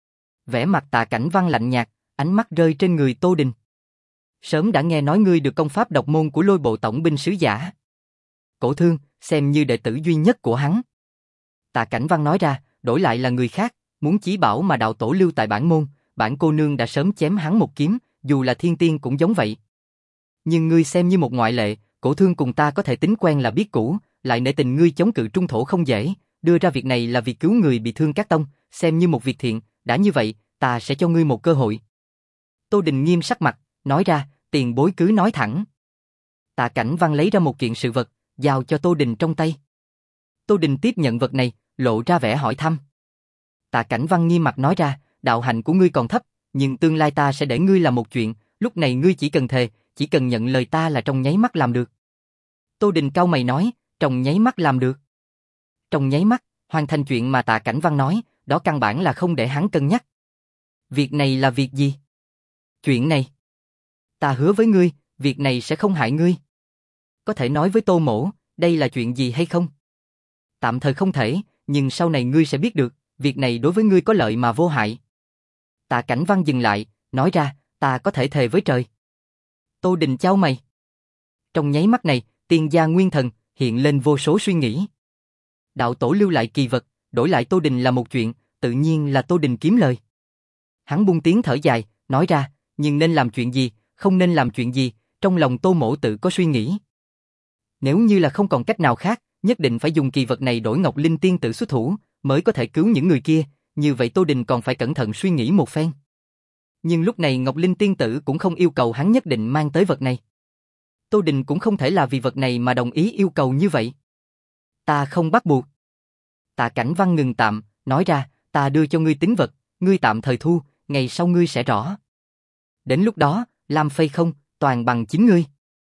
Vẻ mặt Tạ Cảnh Văn lạnh nhạt, ánh mắt rơi trên người Tô Đình. Sớm đã nghe nói ngươi được công pháp độc môn của Lôi Bộ tổng binh sứ giả. Cổ Thương, xem như đệ tử duy nhất của hắn. Tạ Cảnh Văn nói ra, đổi lại là người khác, muốn chí bảo mà đạo tổ lưu tại bản môn, bản cô nương đã sớm chém hắn một kiếm, dù là thiên tiên cũng giống vậy. Nhưng ngươi xem như một ngoại lệ, Cổ Thương cùng ta có thể tính quen là biết cũ, lại nể tình ngươi chống cự trung thổ không dễ, đưa ra việc này là vì cứu người bị thương các tông, xem như một việc thiện, đã như vậy, ta sẽ cho ngươi một cơ hội. Tô Đình nghiêm sắc mặt, nói ra, tiền bối cứ nói thẳng. Tạ Cảnh Văn lấy ra một kiện sự vật, giao cho Tô Đình trong tay. Tô Đình tiếp nhận vật này, lộ ra vẻ hỏi thăm. Tạ Cảnh Văn nghiêm mặt nói ra, đạo hạnh của ngươi còn thấp, nhưng tương lai ta sẽ để ngươi làm một chuyện, lúc này ngươi chỉ cần thề, chỉ cần nhận lời ta là trong nháy mắt làm được. Tô Đình cau mày nói, trong nháy mắt làm được. Trong nháy mắt, hoàn thành chuyện mà Tạ Cảnh Văn nói, đó căn bản là không để hắn cân nhắc. Việc này là việc gì? Chuyện này. Ta hứa với ngươi, việc này sẽ không hại ngươi. Có thể nói với Tô Mỗ, đây là chuyện gì hay không? Tạm thời không thể, nhưng sau này ngươi sẽ biết được, việc này đối với ngươi có lợi mà vô hại. Tạ Cảnh Văn dừng lại, nói ra, ta có thể thề với trời. Tô Đình chau mày. Trong nháy mắt này, tiên gia nguyên thần, hiện lên vô số suy nghĩ. Đạo tổ lưu lại kỳ vật, đổi lại Tô Đình là một chuyện, tự nhiên là Tô Đình kiếm lời. Hắn buông tiếng thở dài, nói ra, nhưng nên làm chuyện gì, không nên làm chuyện gì, trong lòng Tô Mỗ tự có suy nghĩ. Nếu như là không còn cách nào khác, nhất định phải dùng kỳ vật này đổi Ngọc Linh tiên tử xuất thủ, mới có thể cứu những người kia, như vậy Tô Đình còn phải cẩn thận suy nghĩ một phen. Nhưng lúc này Ngọc Linh tiên tử cũng không yêu cầu hắn nhất định mang tới vật này. Tô Đình cũng không thể là vì vật này mà đồng ý yêu cầu như vậy. Ta không bắt buộc. Tạ Cảnh Văn ngừng tạm, nói ra, ta đưa cho ngươi tín vật, ngươi tạm thời thu, ngày sau ngươi sẽ rõ. Đến lúc đó, làm phây không, toàn bằng chính ngươi.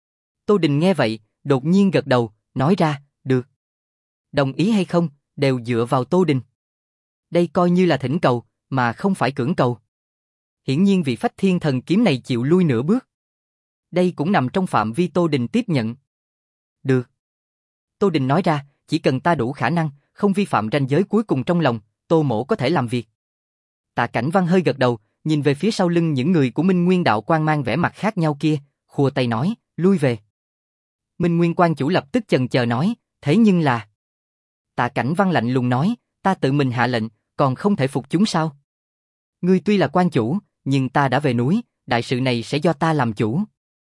Tô Đình nghe vậy, đột nhiên gật đầu, nói ra, được. Đồng ý hay không, đều dựa vào Tô Đình. Đây coi như là thỉnh cầu, mà không phải cưỡng cầu. Hiển nhiên vị Phách Thiên Thần kiếm này chịu lui nửa bước. Đây cũng nằm trong phạm vi Tô Đình tiếp nhận. Được. Tô Đình nói ra, chỉ cần ta đủ khả năng, không vi phạm ranh giới cuối cùng trong lòng, Tô Mỗ có thể làm việc. Tạ Cảnh Văn hơi gật đầu, nhìn về phía sau lưng những người của Minh Nguyên Đạo Quan mang vẻ mặt khác nhau kia, khua tay nói, lui về. Minh Nguyên Quan chủ lập tức chần chờ nói, thế nhưng là... Tạ Cảnh Văn lạnh lùng nói, ta tự mình hạ lệnh, còn không thể phục chúng sao? Ngươi tuy là quan chủ, nhưng ta đã về núi, đại sự này sẽ do ta làm chủ.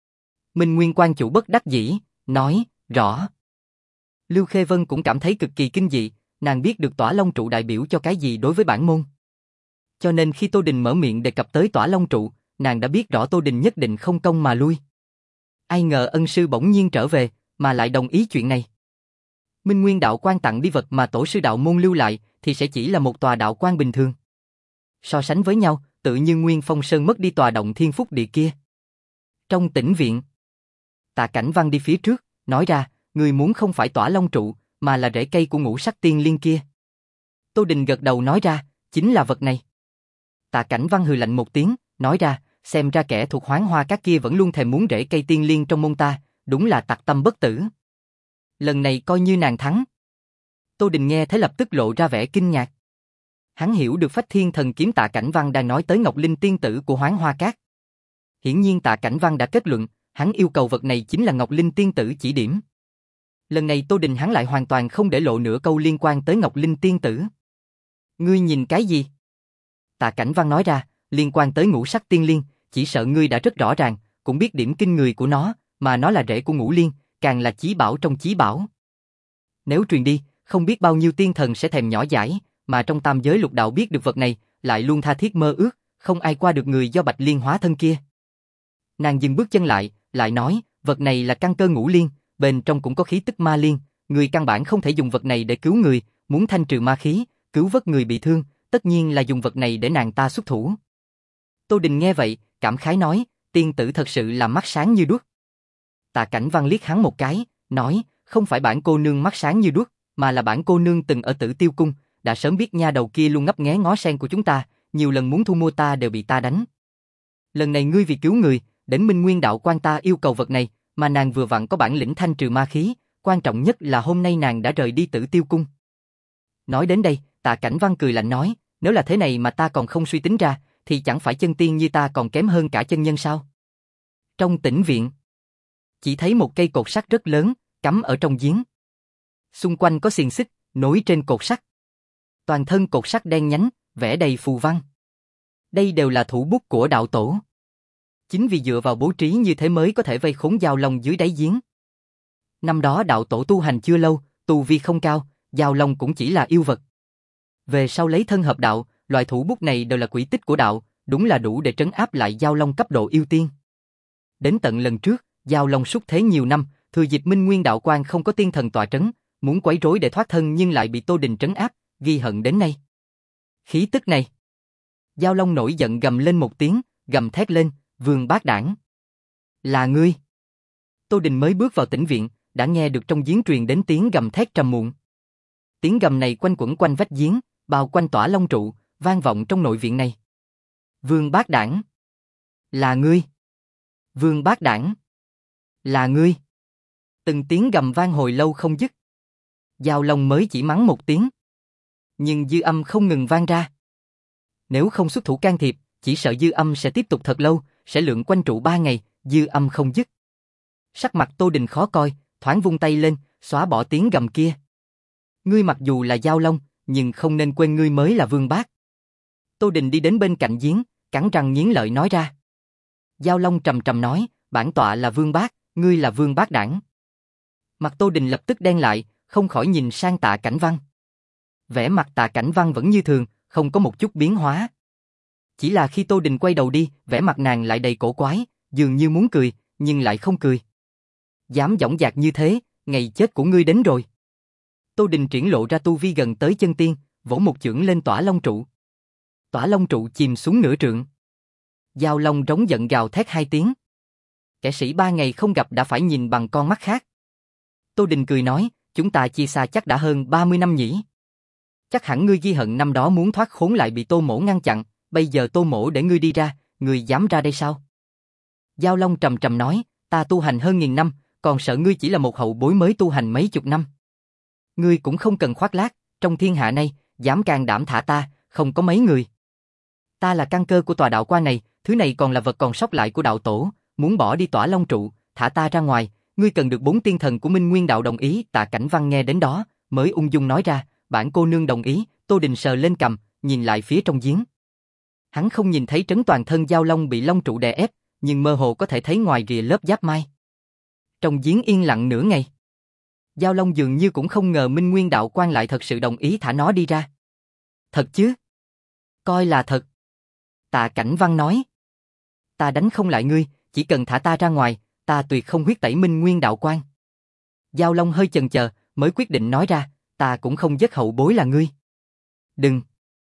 Minh Nguyên Quan chủ bất đắc dĩ, nói, rõ. Lưu Khê Vân cũng cảm thấy cực kỳ kinh dị, nàng biết được Tỏa Long trụ đại biểu cho cái gì đối với bản môn. Cho nên khi Tô Đình mở miệng đề cập tới Tỏa Long trụ, nàng đã biết rõ Tô Đình nhất định không công mà lui. Ai ngờ ân sư bỗng nhiên trở về, mà lại đồng ý chuyện này. Minh Nguyên Đạo Quan tặng đi vật mà tổ sư đạo môn lưu lại, thì sẽ chỉ là một tòa đạo quan bình thường. So sánh với nhau, tự như Nguyên Phong Sơn mất đi tòa động Thiên Phúc Địa kia. Trong tĩnh viện, Tạ Cảnh Văn đi phía trước, nói ra, người muốn không phải Tỏa Long trụ, mà là rễ cây của Ngũ Sắc Tiên Liên kia. Tô Đình gật đầu nói ra, chính là vật này. Tạ Cảnh Văn hừ lạnh một tiếng, nói ra, xem ra kẻ thuộc Hoán Hoa Các kia vẫn luôn thèm muốn rễ cây tiên liên trong môn ta, đúng là tặc tâm bất tử. Lần này coi như nàng thắng. Tô Đình nghe thế lập tức lộ ra vẻ kinh ngạc. Hắn hiểu được Phách Thiên Thần kiếm Tạ Cảnh Văn đang nói tới Ngọc Linh tiên tử của Hoán Hoa Các. Hiển nhiên Tạ Cảnh Văn đã kết luận, hắn yêu cầu vật này chính là Ngọc Linh tiên tử chỉ điểm. Lần này Tô Đình hắn lại hoàn toàn không để lộ nửa câu liên quan tới Ngọc Linh tiên tử. Ngươi nhìn cái gì? Tạ Cảnh Văn nói ra, liên quan tới Ngũ Sắc Tiên Liên, chỉ sợ ngươi đã rất rõ ràng, cũng biết điểm kinh người của nó, mà nó là rễ của Ngũ Liên, càng là chí bảo trong chí bảo. Nếu truyền đi, không biết bao nhiêu tiên thần sẽ thèm nhỏ dãi, mà trong tam giới lục đạo biết được vật này, lại luôn tha thiết mơ ước, không ai qua được người do Bạch Liên hóa thân kia. Nàng dừng bước chân lại, lại nói, vật này là căn cơ Ngũ Liên, bên trong cũng có khí tức ma liên, người căn bản không thể dùng vật này để cứu người, muốn thanh trừ ma khí, cứu vớt người bị thương, tất nhiên là dùng vật này để nàng ta xuất thủ. Tô Đình nghe vậy, cảm khái nói, tiên tử thật sự là mắt sáng như đuốc. Tạ Cảnh Văn liếc hắn một cái, nói, không phải bản cô nương mắt sáng như đuốc, mà là bản cô nương từng ở Tử Tiêu Cung, đã sớm biết nha đầu kia luôn ngấp nghé ngó sen của chúng ta, nhiều lần muốn thu mua ta đều bị ta đánh. Lần này ngươi vì cứu người, đến Minh Nguyên Đạo Quan ta yêu cầu vật này, mà nàng vừa vặn có bản lĩnh thanh trừ ma khí, quan trọng nhất là hôm nay nàng đã rời đi Tử Tiêu Cung. Nói đến đây, Tạ Cảnh Văn cười lạnh nói, nếu là thế này mà ta còn không suy tính ra, thì chẳng phải chân tiên như ta còn kém hơn cả chân nhân sao? Trong tĩnh viện, chỉ thấy một cây cột sắt rất lớn, cắm ở trong giếng. Xung quanh có xiềng xích, nối trên cột sắt. Toàn thân cột sắt đen nhánh, vẽ đầy phù văn. Đây đều là thủ bút của đạo tổ. Chính vì dựa vào bố trí như thế mới có thể vây khốn Dao Long dưới đáy giếng. Năm đó đạo tổ tu hành chưa lâu, tu vi không cao, Dao Long cũng chỉ là yêu vật. Về sau lấy thân hợp đạo, loại thủ bút này đều là quỷ tích của đạo, đúng là đủ để trấn áp lại Dao Long cấp độ yêu tiên. Đến tận lần trước, Dao Long xuất thế nhiều năm, thừa dịp Minh Nguyên Đạo Quan không có tiên thần tọa trấn, muốn quấy rối để thoát thân nhưng lại bị Tô Đình trấn áp, ghi hận đến nay. Khí tức này, Dao Long nổi giận gầm lên một tiếng, gầm thét lên, Vương Bát Đản, là ngươi. Tô Đình mới bước vào tĩnh viện, đã nghe được trong giếng truyền đến tiếng gầm thét trầm muộn. Tiếng gầm này quanh quẩn quanh vách giếng, bao quanh Tỏa Long trụ, vang vọng trong nội viện này. Vương Bát Đản. Là ngươi. Vương bác đảng. Là ngươi. Từng tiếng gầm vang hồi lâu không dứt. Giao Long mới chỉ mắng một tiếng. Nhưng dư âm không ngừng vang ra. Nếu không xuất thủ can thiệp, chỉ sợ dư âm sẽ tiếp tục thật lâu, sẽ lượn quanh trụ ba ngày, dư âm không dứt. Sắc mặt Tô Đình khó coi, thoáng vung tay lên, xóa bỏ tiếng gầm kia. Ngươi mặc dù là Giao Long, nhưng không nên quên ngươi mới là Vương Bác. Tô Đình đi đến bên cạnh giếng, cắn răng nghiến lợi nói ra. Giao Long trầm trầm nói, bản tọa là Vương Bác, ngươi là Vương Bác đảng. Mặt Tô Đình lập tức đen lại, không khỏi nhìn sang Tạ Cảnh Văn. Vẻ mặt Tạ Cảnh Văn vẫn như thường, không có một chút biến hóa. Chỉ là khi Tô Đình quay đầu đi, vẻ mặt nàng lại đầy cổ quái, dường như muốn cười, nhưng lại không cười. Dám dõng dạc như thế, ngày chết của ngươi đến rồi. Tô Đình triển lộ ra tu vi gần tới chân tiên, vỗ một chưởng lên Tỏa Long trụ. Tỏa Long trụ chìm xuống nửa trượng. Giao Long rống giận gào thét hai tiếng. Kẻ sĩ ba ngày không gặp đã phải nhìn bằng con mắt khác. Tô Đình cười nói, chúng ta chia xa chắc đã hơn ba mươi năm nhỉ. Chắc hẳn ngươi ghi hận năm đó muốn thoát khốn lại bị Tô Mỗ ngăn chặn, bây giờ Tô Mỗ để ngươi đi ra, ngươi dám ra đây sao? Giao Long trầm trầm nói, ta tu hành hơn nghìn năm, còn sợ ngươi chỉ là một hậu bối mới tu hành mấy chục năm. Ngươi cũng không cần khoác lác, trong thiên hạ này, dám can đảm thả ta, không có mấy người. Ta là căn cơ của tòa đạo quan này, thứ này còn là vật còn sót lại của đạo tổ, muốn bỏ đi Tỏa Long trụ, thả ta ra ngoài, ngươi cần được bốn tiên thần của Minh Nguyên đạo đồng ý. Tạ Cảnh Văn nghe đến đó, mới ung dung nói ra, bản cô nương đồng ý. Tô Đình sờ lên cằm, nhìn lại phía trong giếng. Hắn không nhìn thấy trấn toàn thân Giao Long bị long trụ đè ép, nhưng mơ hồ có thể thấy ngoài rìa lớp giáp mai. Trong giếng yên lặng nửa ngày. Giao Long dường như cũng không ngờ Minh Nguyên đạo quan lại thật sự đồng ý thả nó đi ra. Thật chứ? Coi là thật. Tạ Cảnh Văn nói. Ta đánh không lại ngươi, chỉ cần thả ta ra ngoài, ta tuyệt không huyết tẩy Minh Nguyên đạo quan. Giao Long hơi chần chờ, mới quyết định nói ra, ta cũng không giết hậu bối là ngươi. Đừng.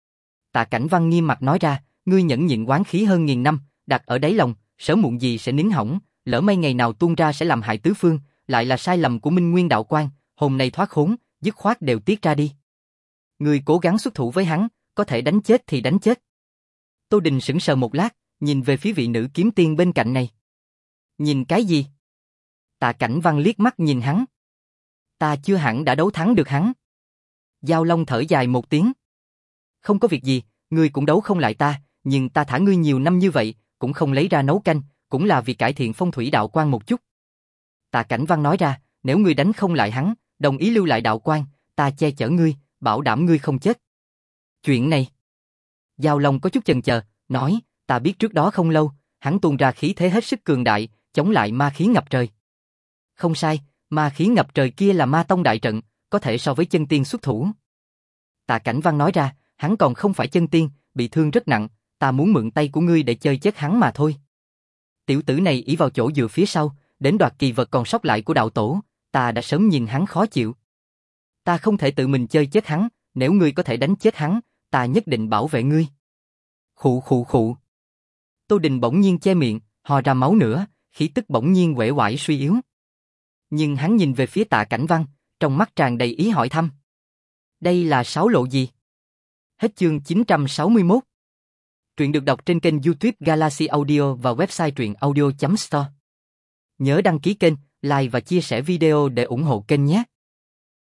Tạ Cảnh Văn nghiêm mặt nói ra, ngươi nhẫn nhịn oán khí hơn nghìn năm, đặt ở đáy lòng, sớm muộn gì sẽ nín hỏng, lỡ may ngày nào tuôn ra sẽ làm hại tứ phương, lại là sai lầm của Minh Nguyên đạo quan, hôm nay thoát khốn, dứt khoát đều tiết ra đi. Ngươi cố gắng xuất thủ với hắn, có thể đánh chết thì đánh chết. Tô Đình sững sờ một lát, nhìn về phía vị nữ kiếm tiên bên cạnh này. Nhìn cái gì? Tạ Cảnh Văn liếc mắt nhìn hắn. Ta chưa hẳn đã đấu thắng được hắn. Giao Long thở dài một tiếng. Không có việc gì, ngươi cũng đấu không lại ta, nhưng ta thả ngươi nhiều năm như vậy, cũng không lấy ra nấu canh, cũng là vì cải thiện phong thủy đạo quan một chút. Tạ Cảnh Văn nói ra, nếu ngươi đánh không lại hắn, đồng ý lưu lại đạo quan, ta che chở ngươi, bảo đảm ngươi không chết. Chuyện này. Giao Long có chút chần chờ, nói, ta biết trước đó không lâu, hắn tuôn ra khí thế hết sức cường đại, chống lại ma khí ngập trời. Không sai, ma khí ngập trời kia là ma tông đại trận, có thể so với chân tiên xuất thủ. Tạ Cảnh Văn nói ra, hắn còn không phải chân tiên, bị thương rất nặng, ta muốn mượn tay của ngươi để chơi chết hắn mà thôi. Tiểu tử này ỷ vào chỗ dựa phía sau, đến đoạt kỳ vật còn sót lại của đạo tổ, ta đã sớm nhìn hắn khó chịu. Ta không thể tự mình chơi chết hắn, nếu ngươi có thể đánh chết hắn, ta nhất định bảo vệ ngươi. Khụ khụ khụ. Tô Đình bỗng nhiên che miệng, ho ra máu nữa, khí tức bỗng nhiên uể oải suy yếu. Nhưng hắn nhìn về phía Tạ Cảnh Văn, trong mắt tràn đầy ý hỏi thăm. Đây là sáo lộ gì? Hết chương chín trăm sáu mươi mốt. Truyện được đọc trên kênh YouTube Galaxy Audio và website truyện audio chấm store. Nhớ đăng ký kênh, like và chia sẻ video để ủng hộ kênh nhé.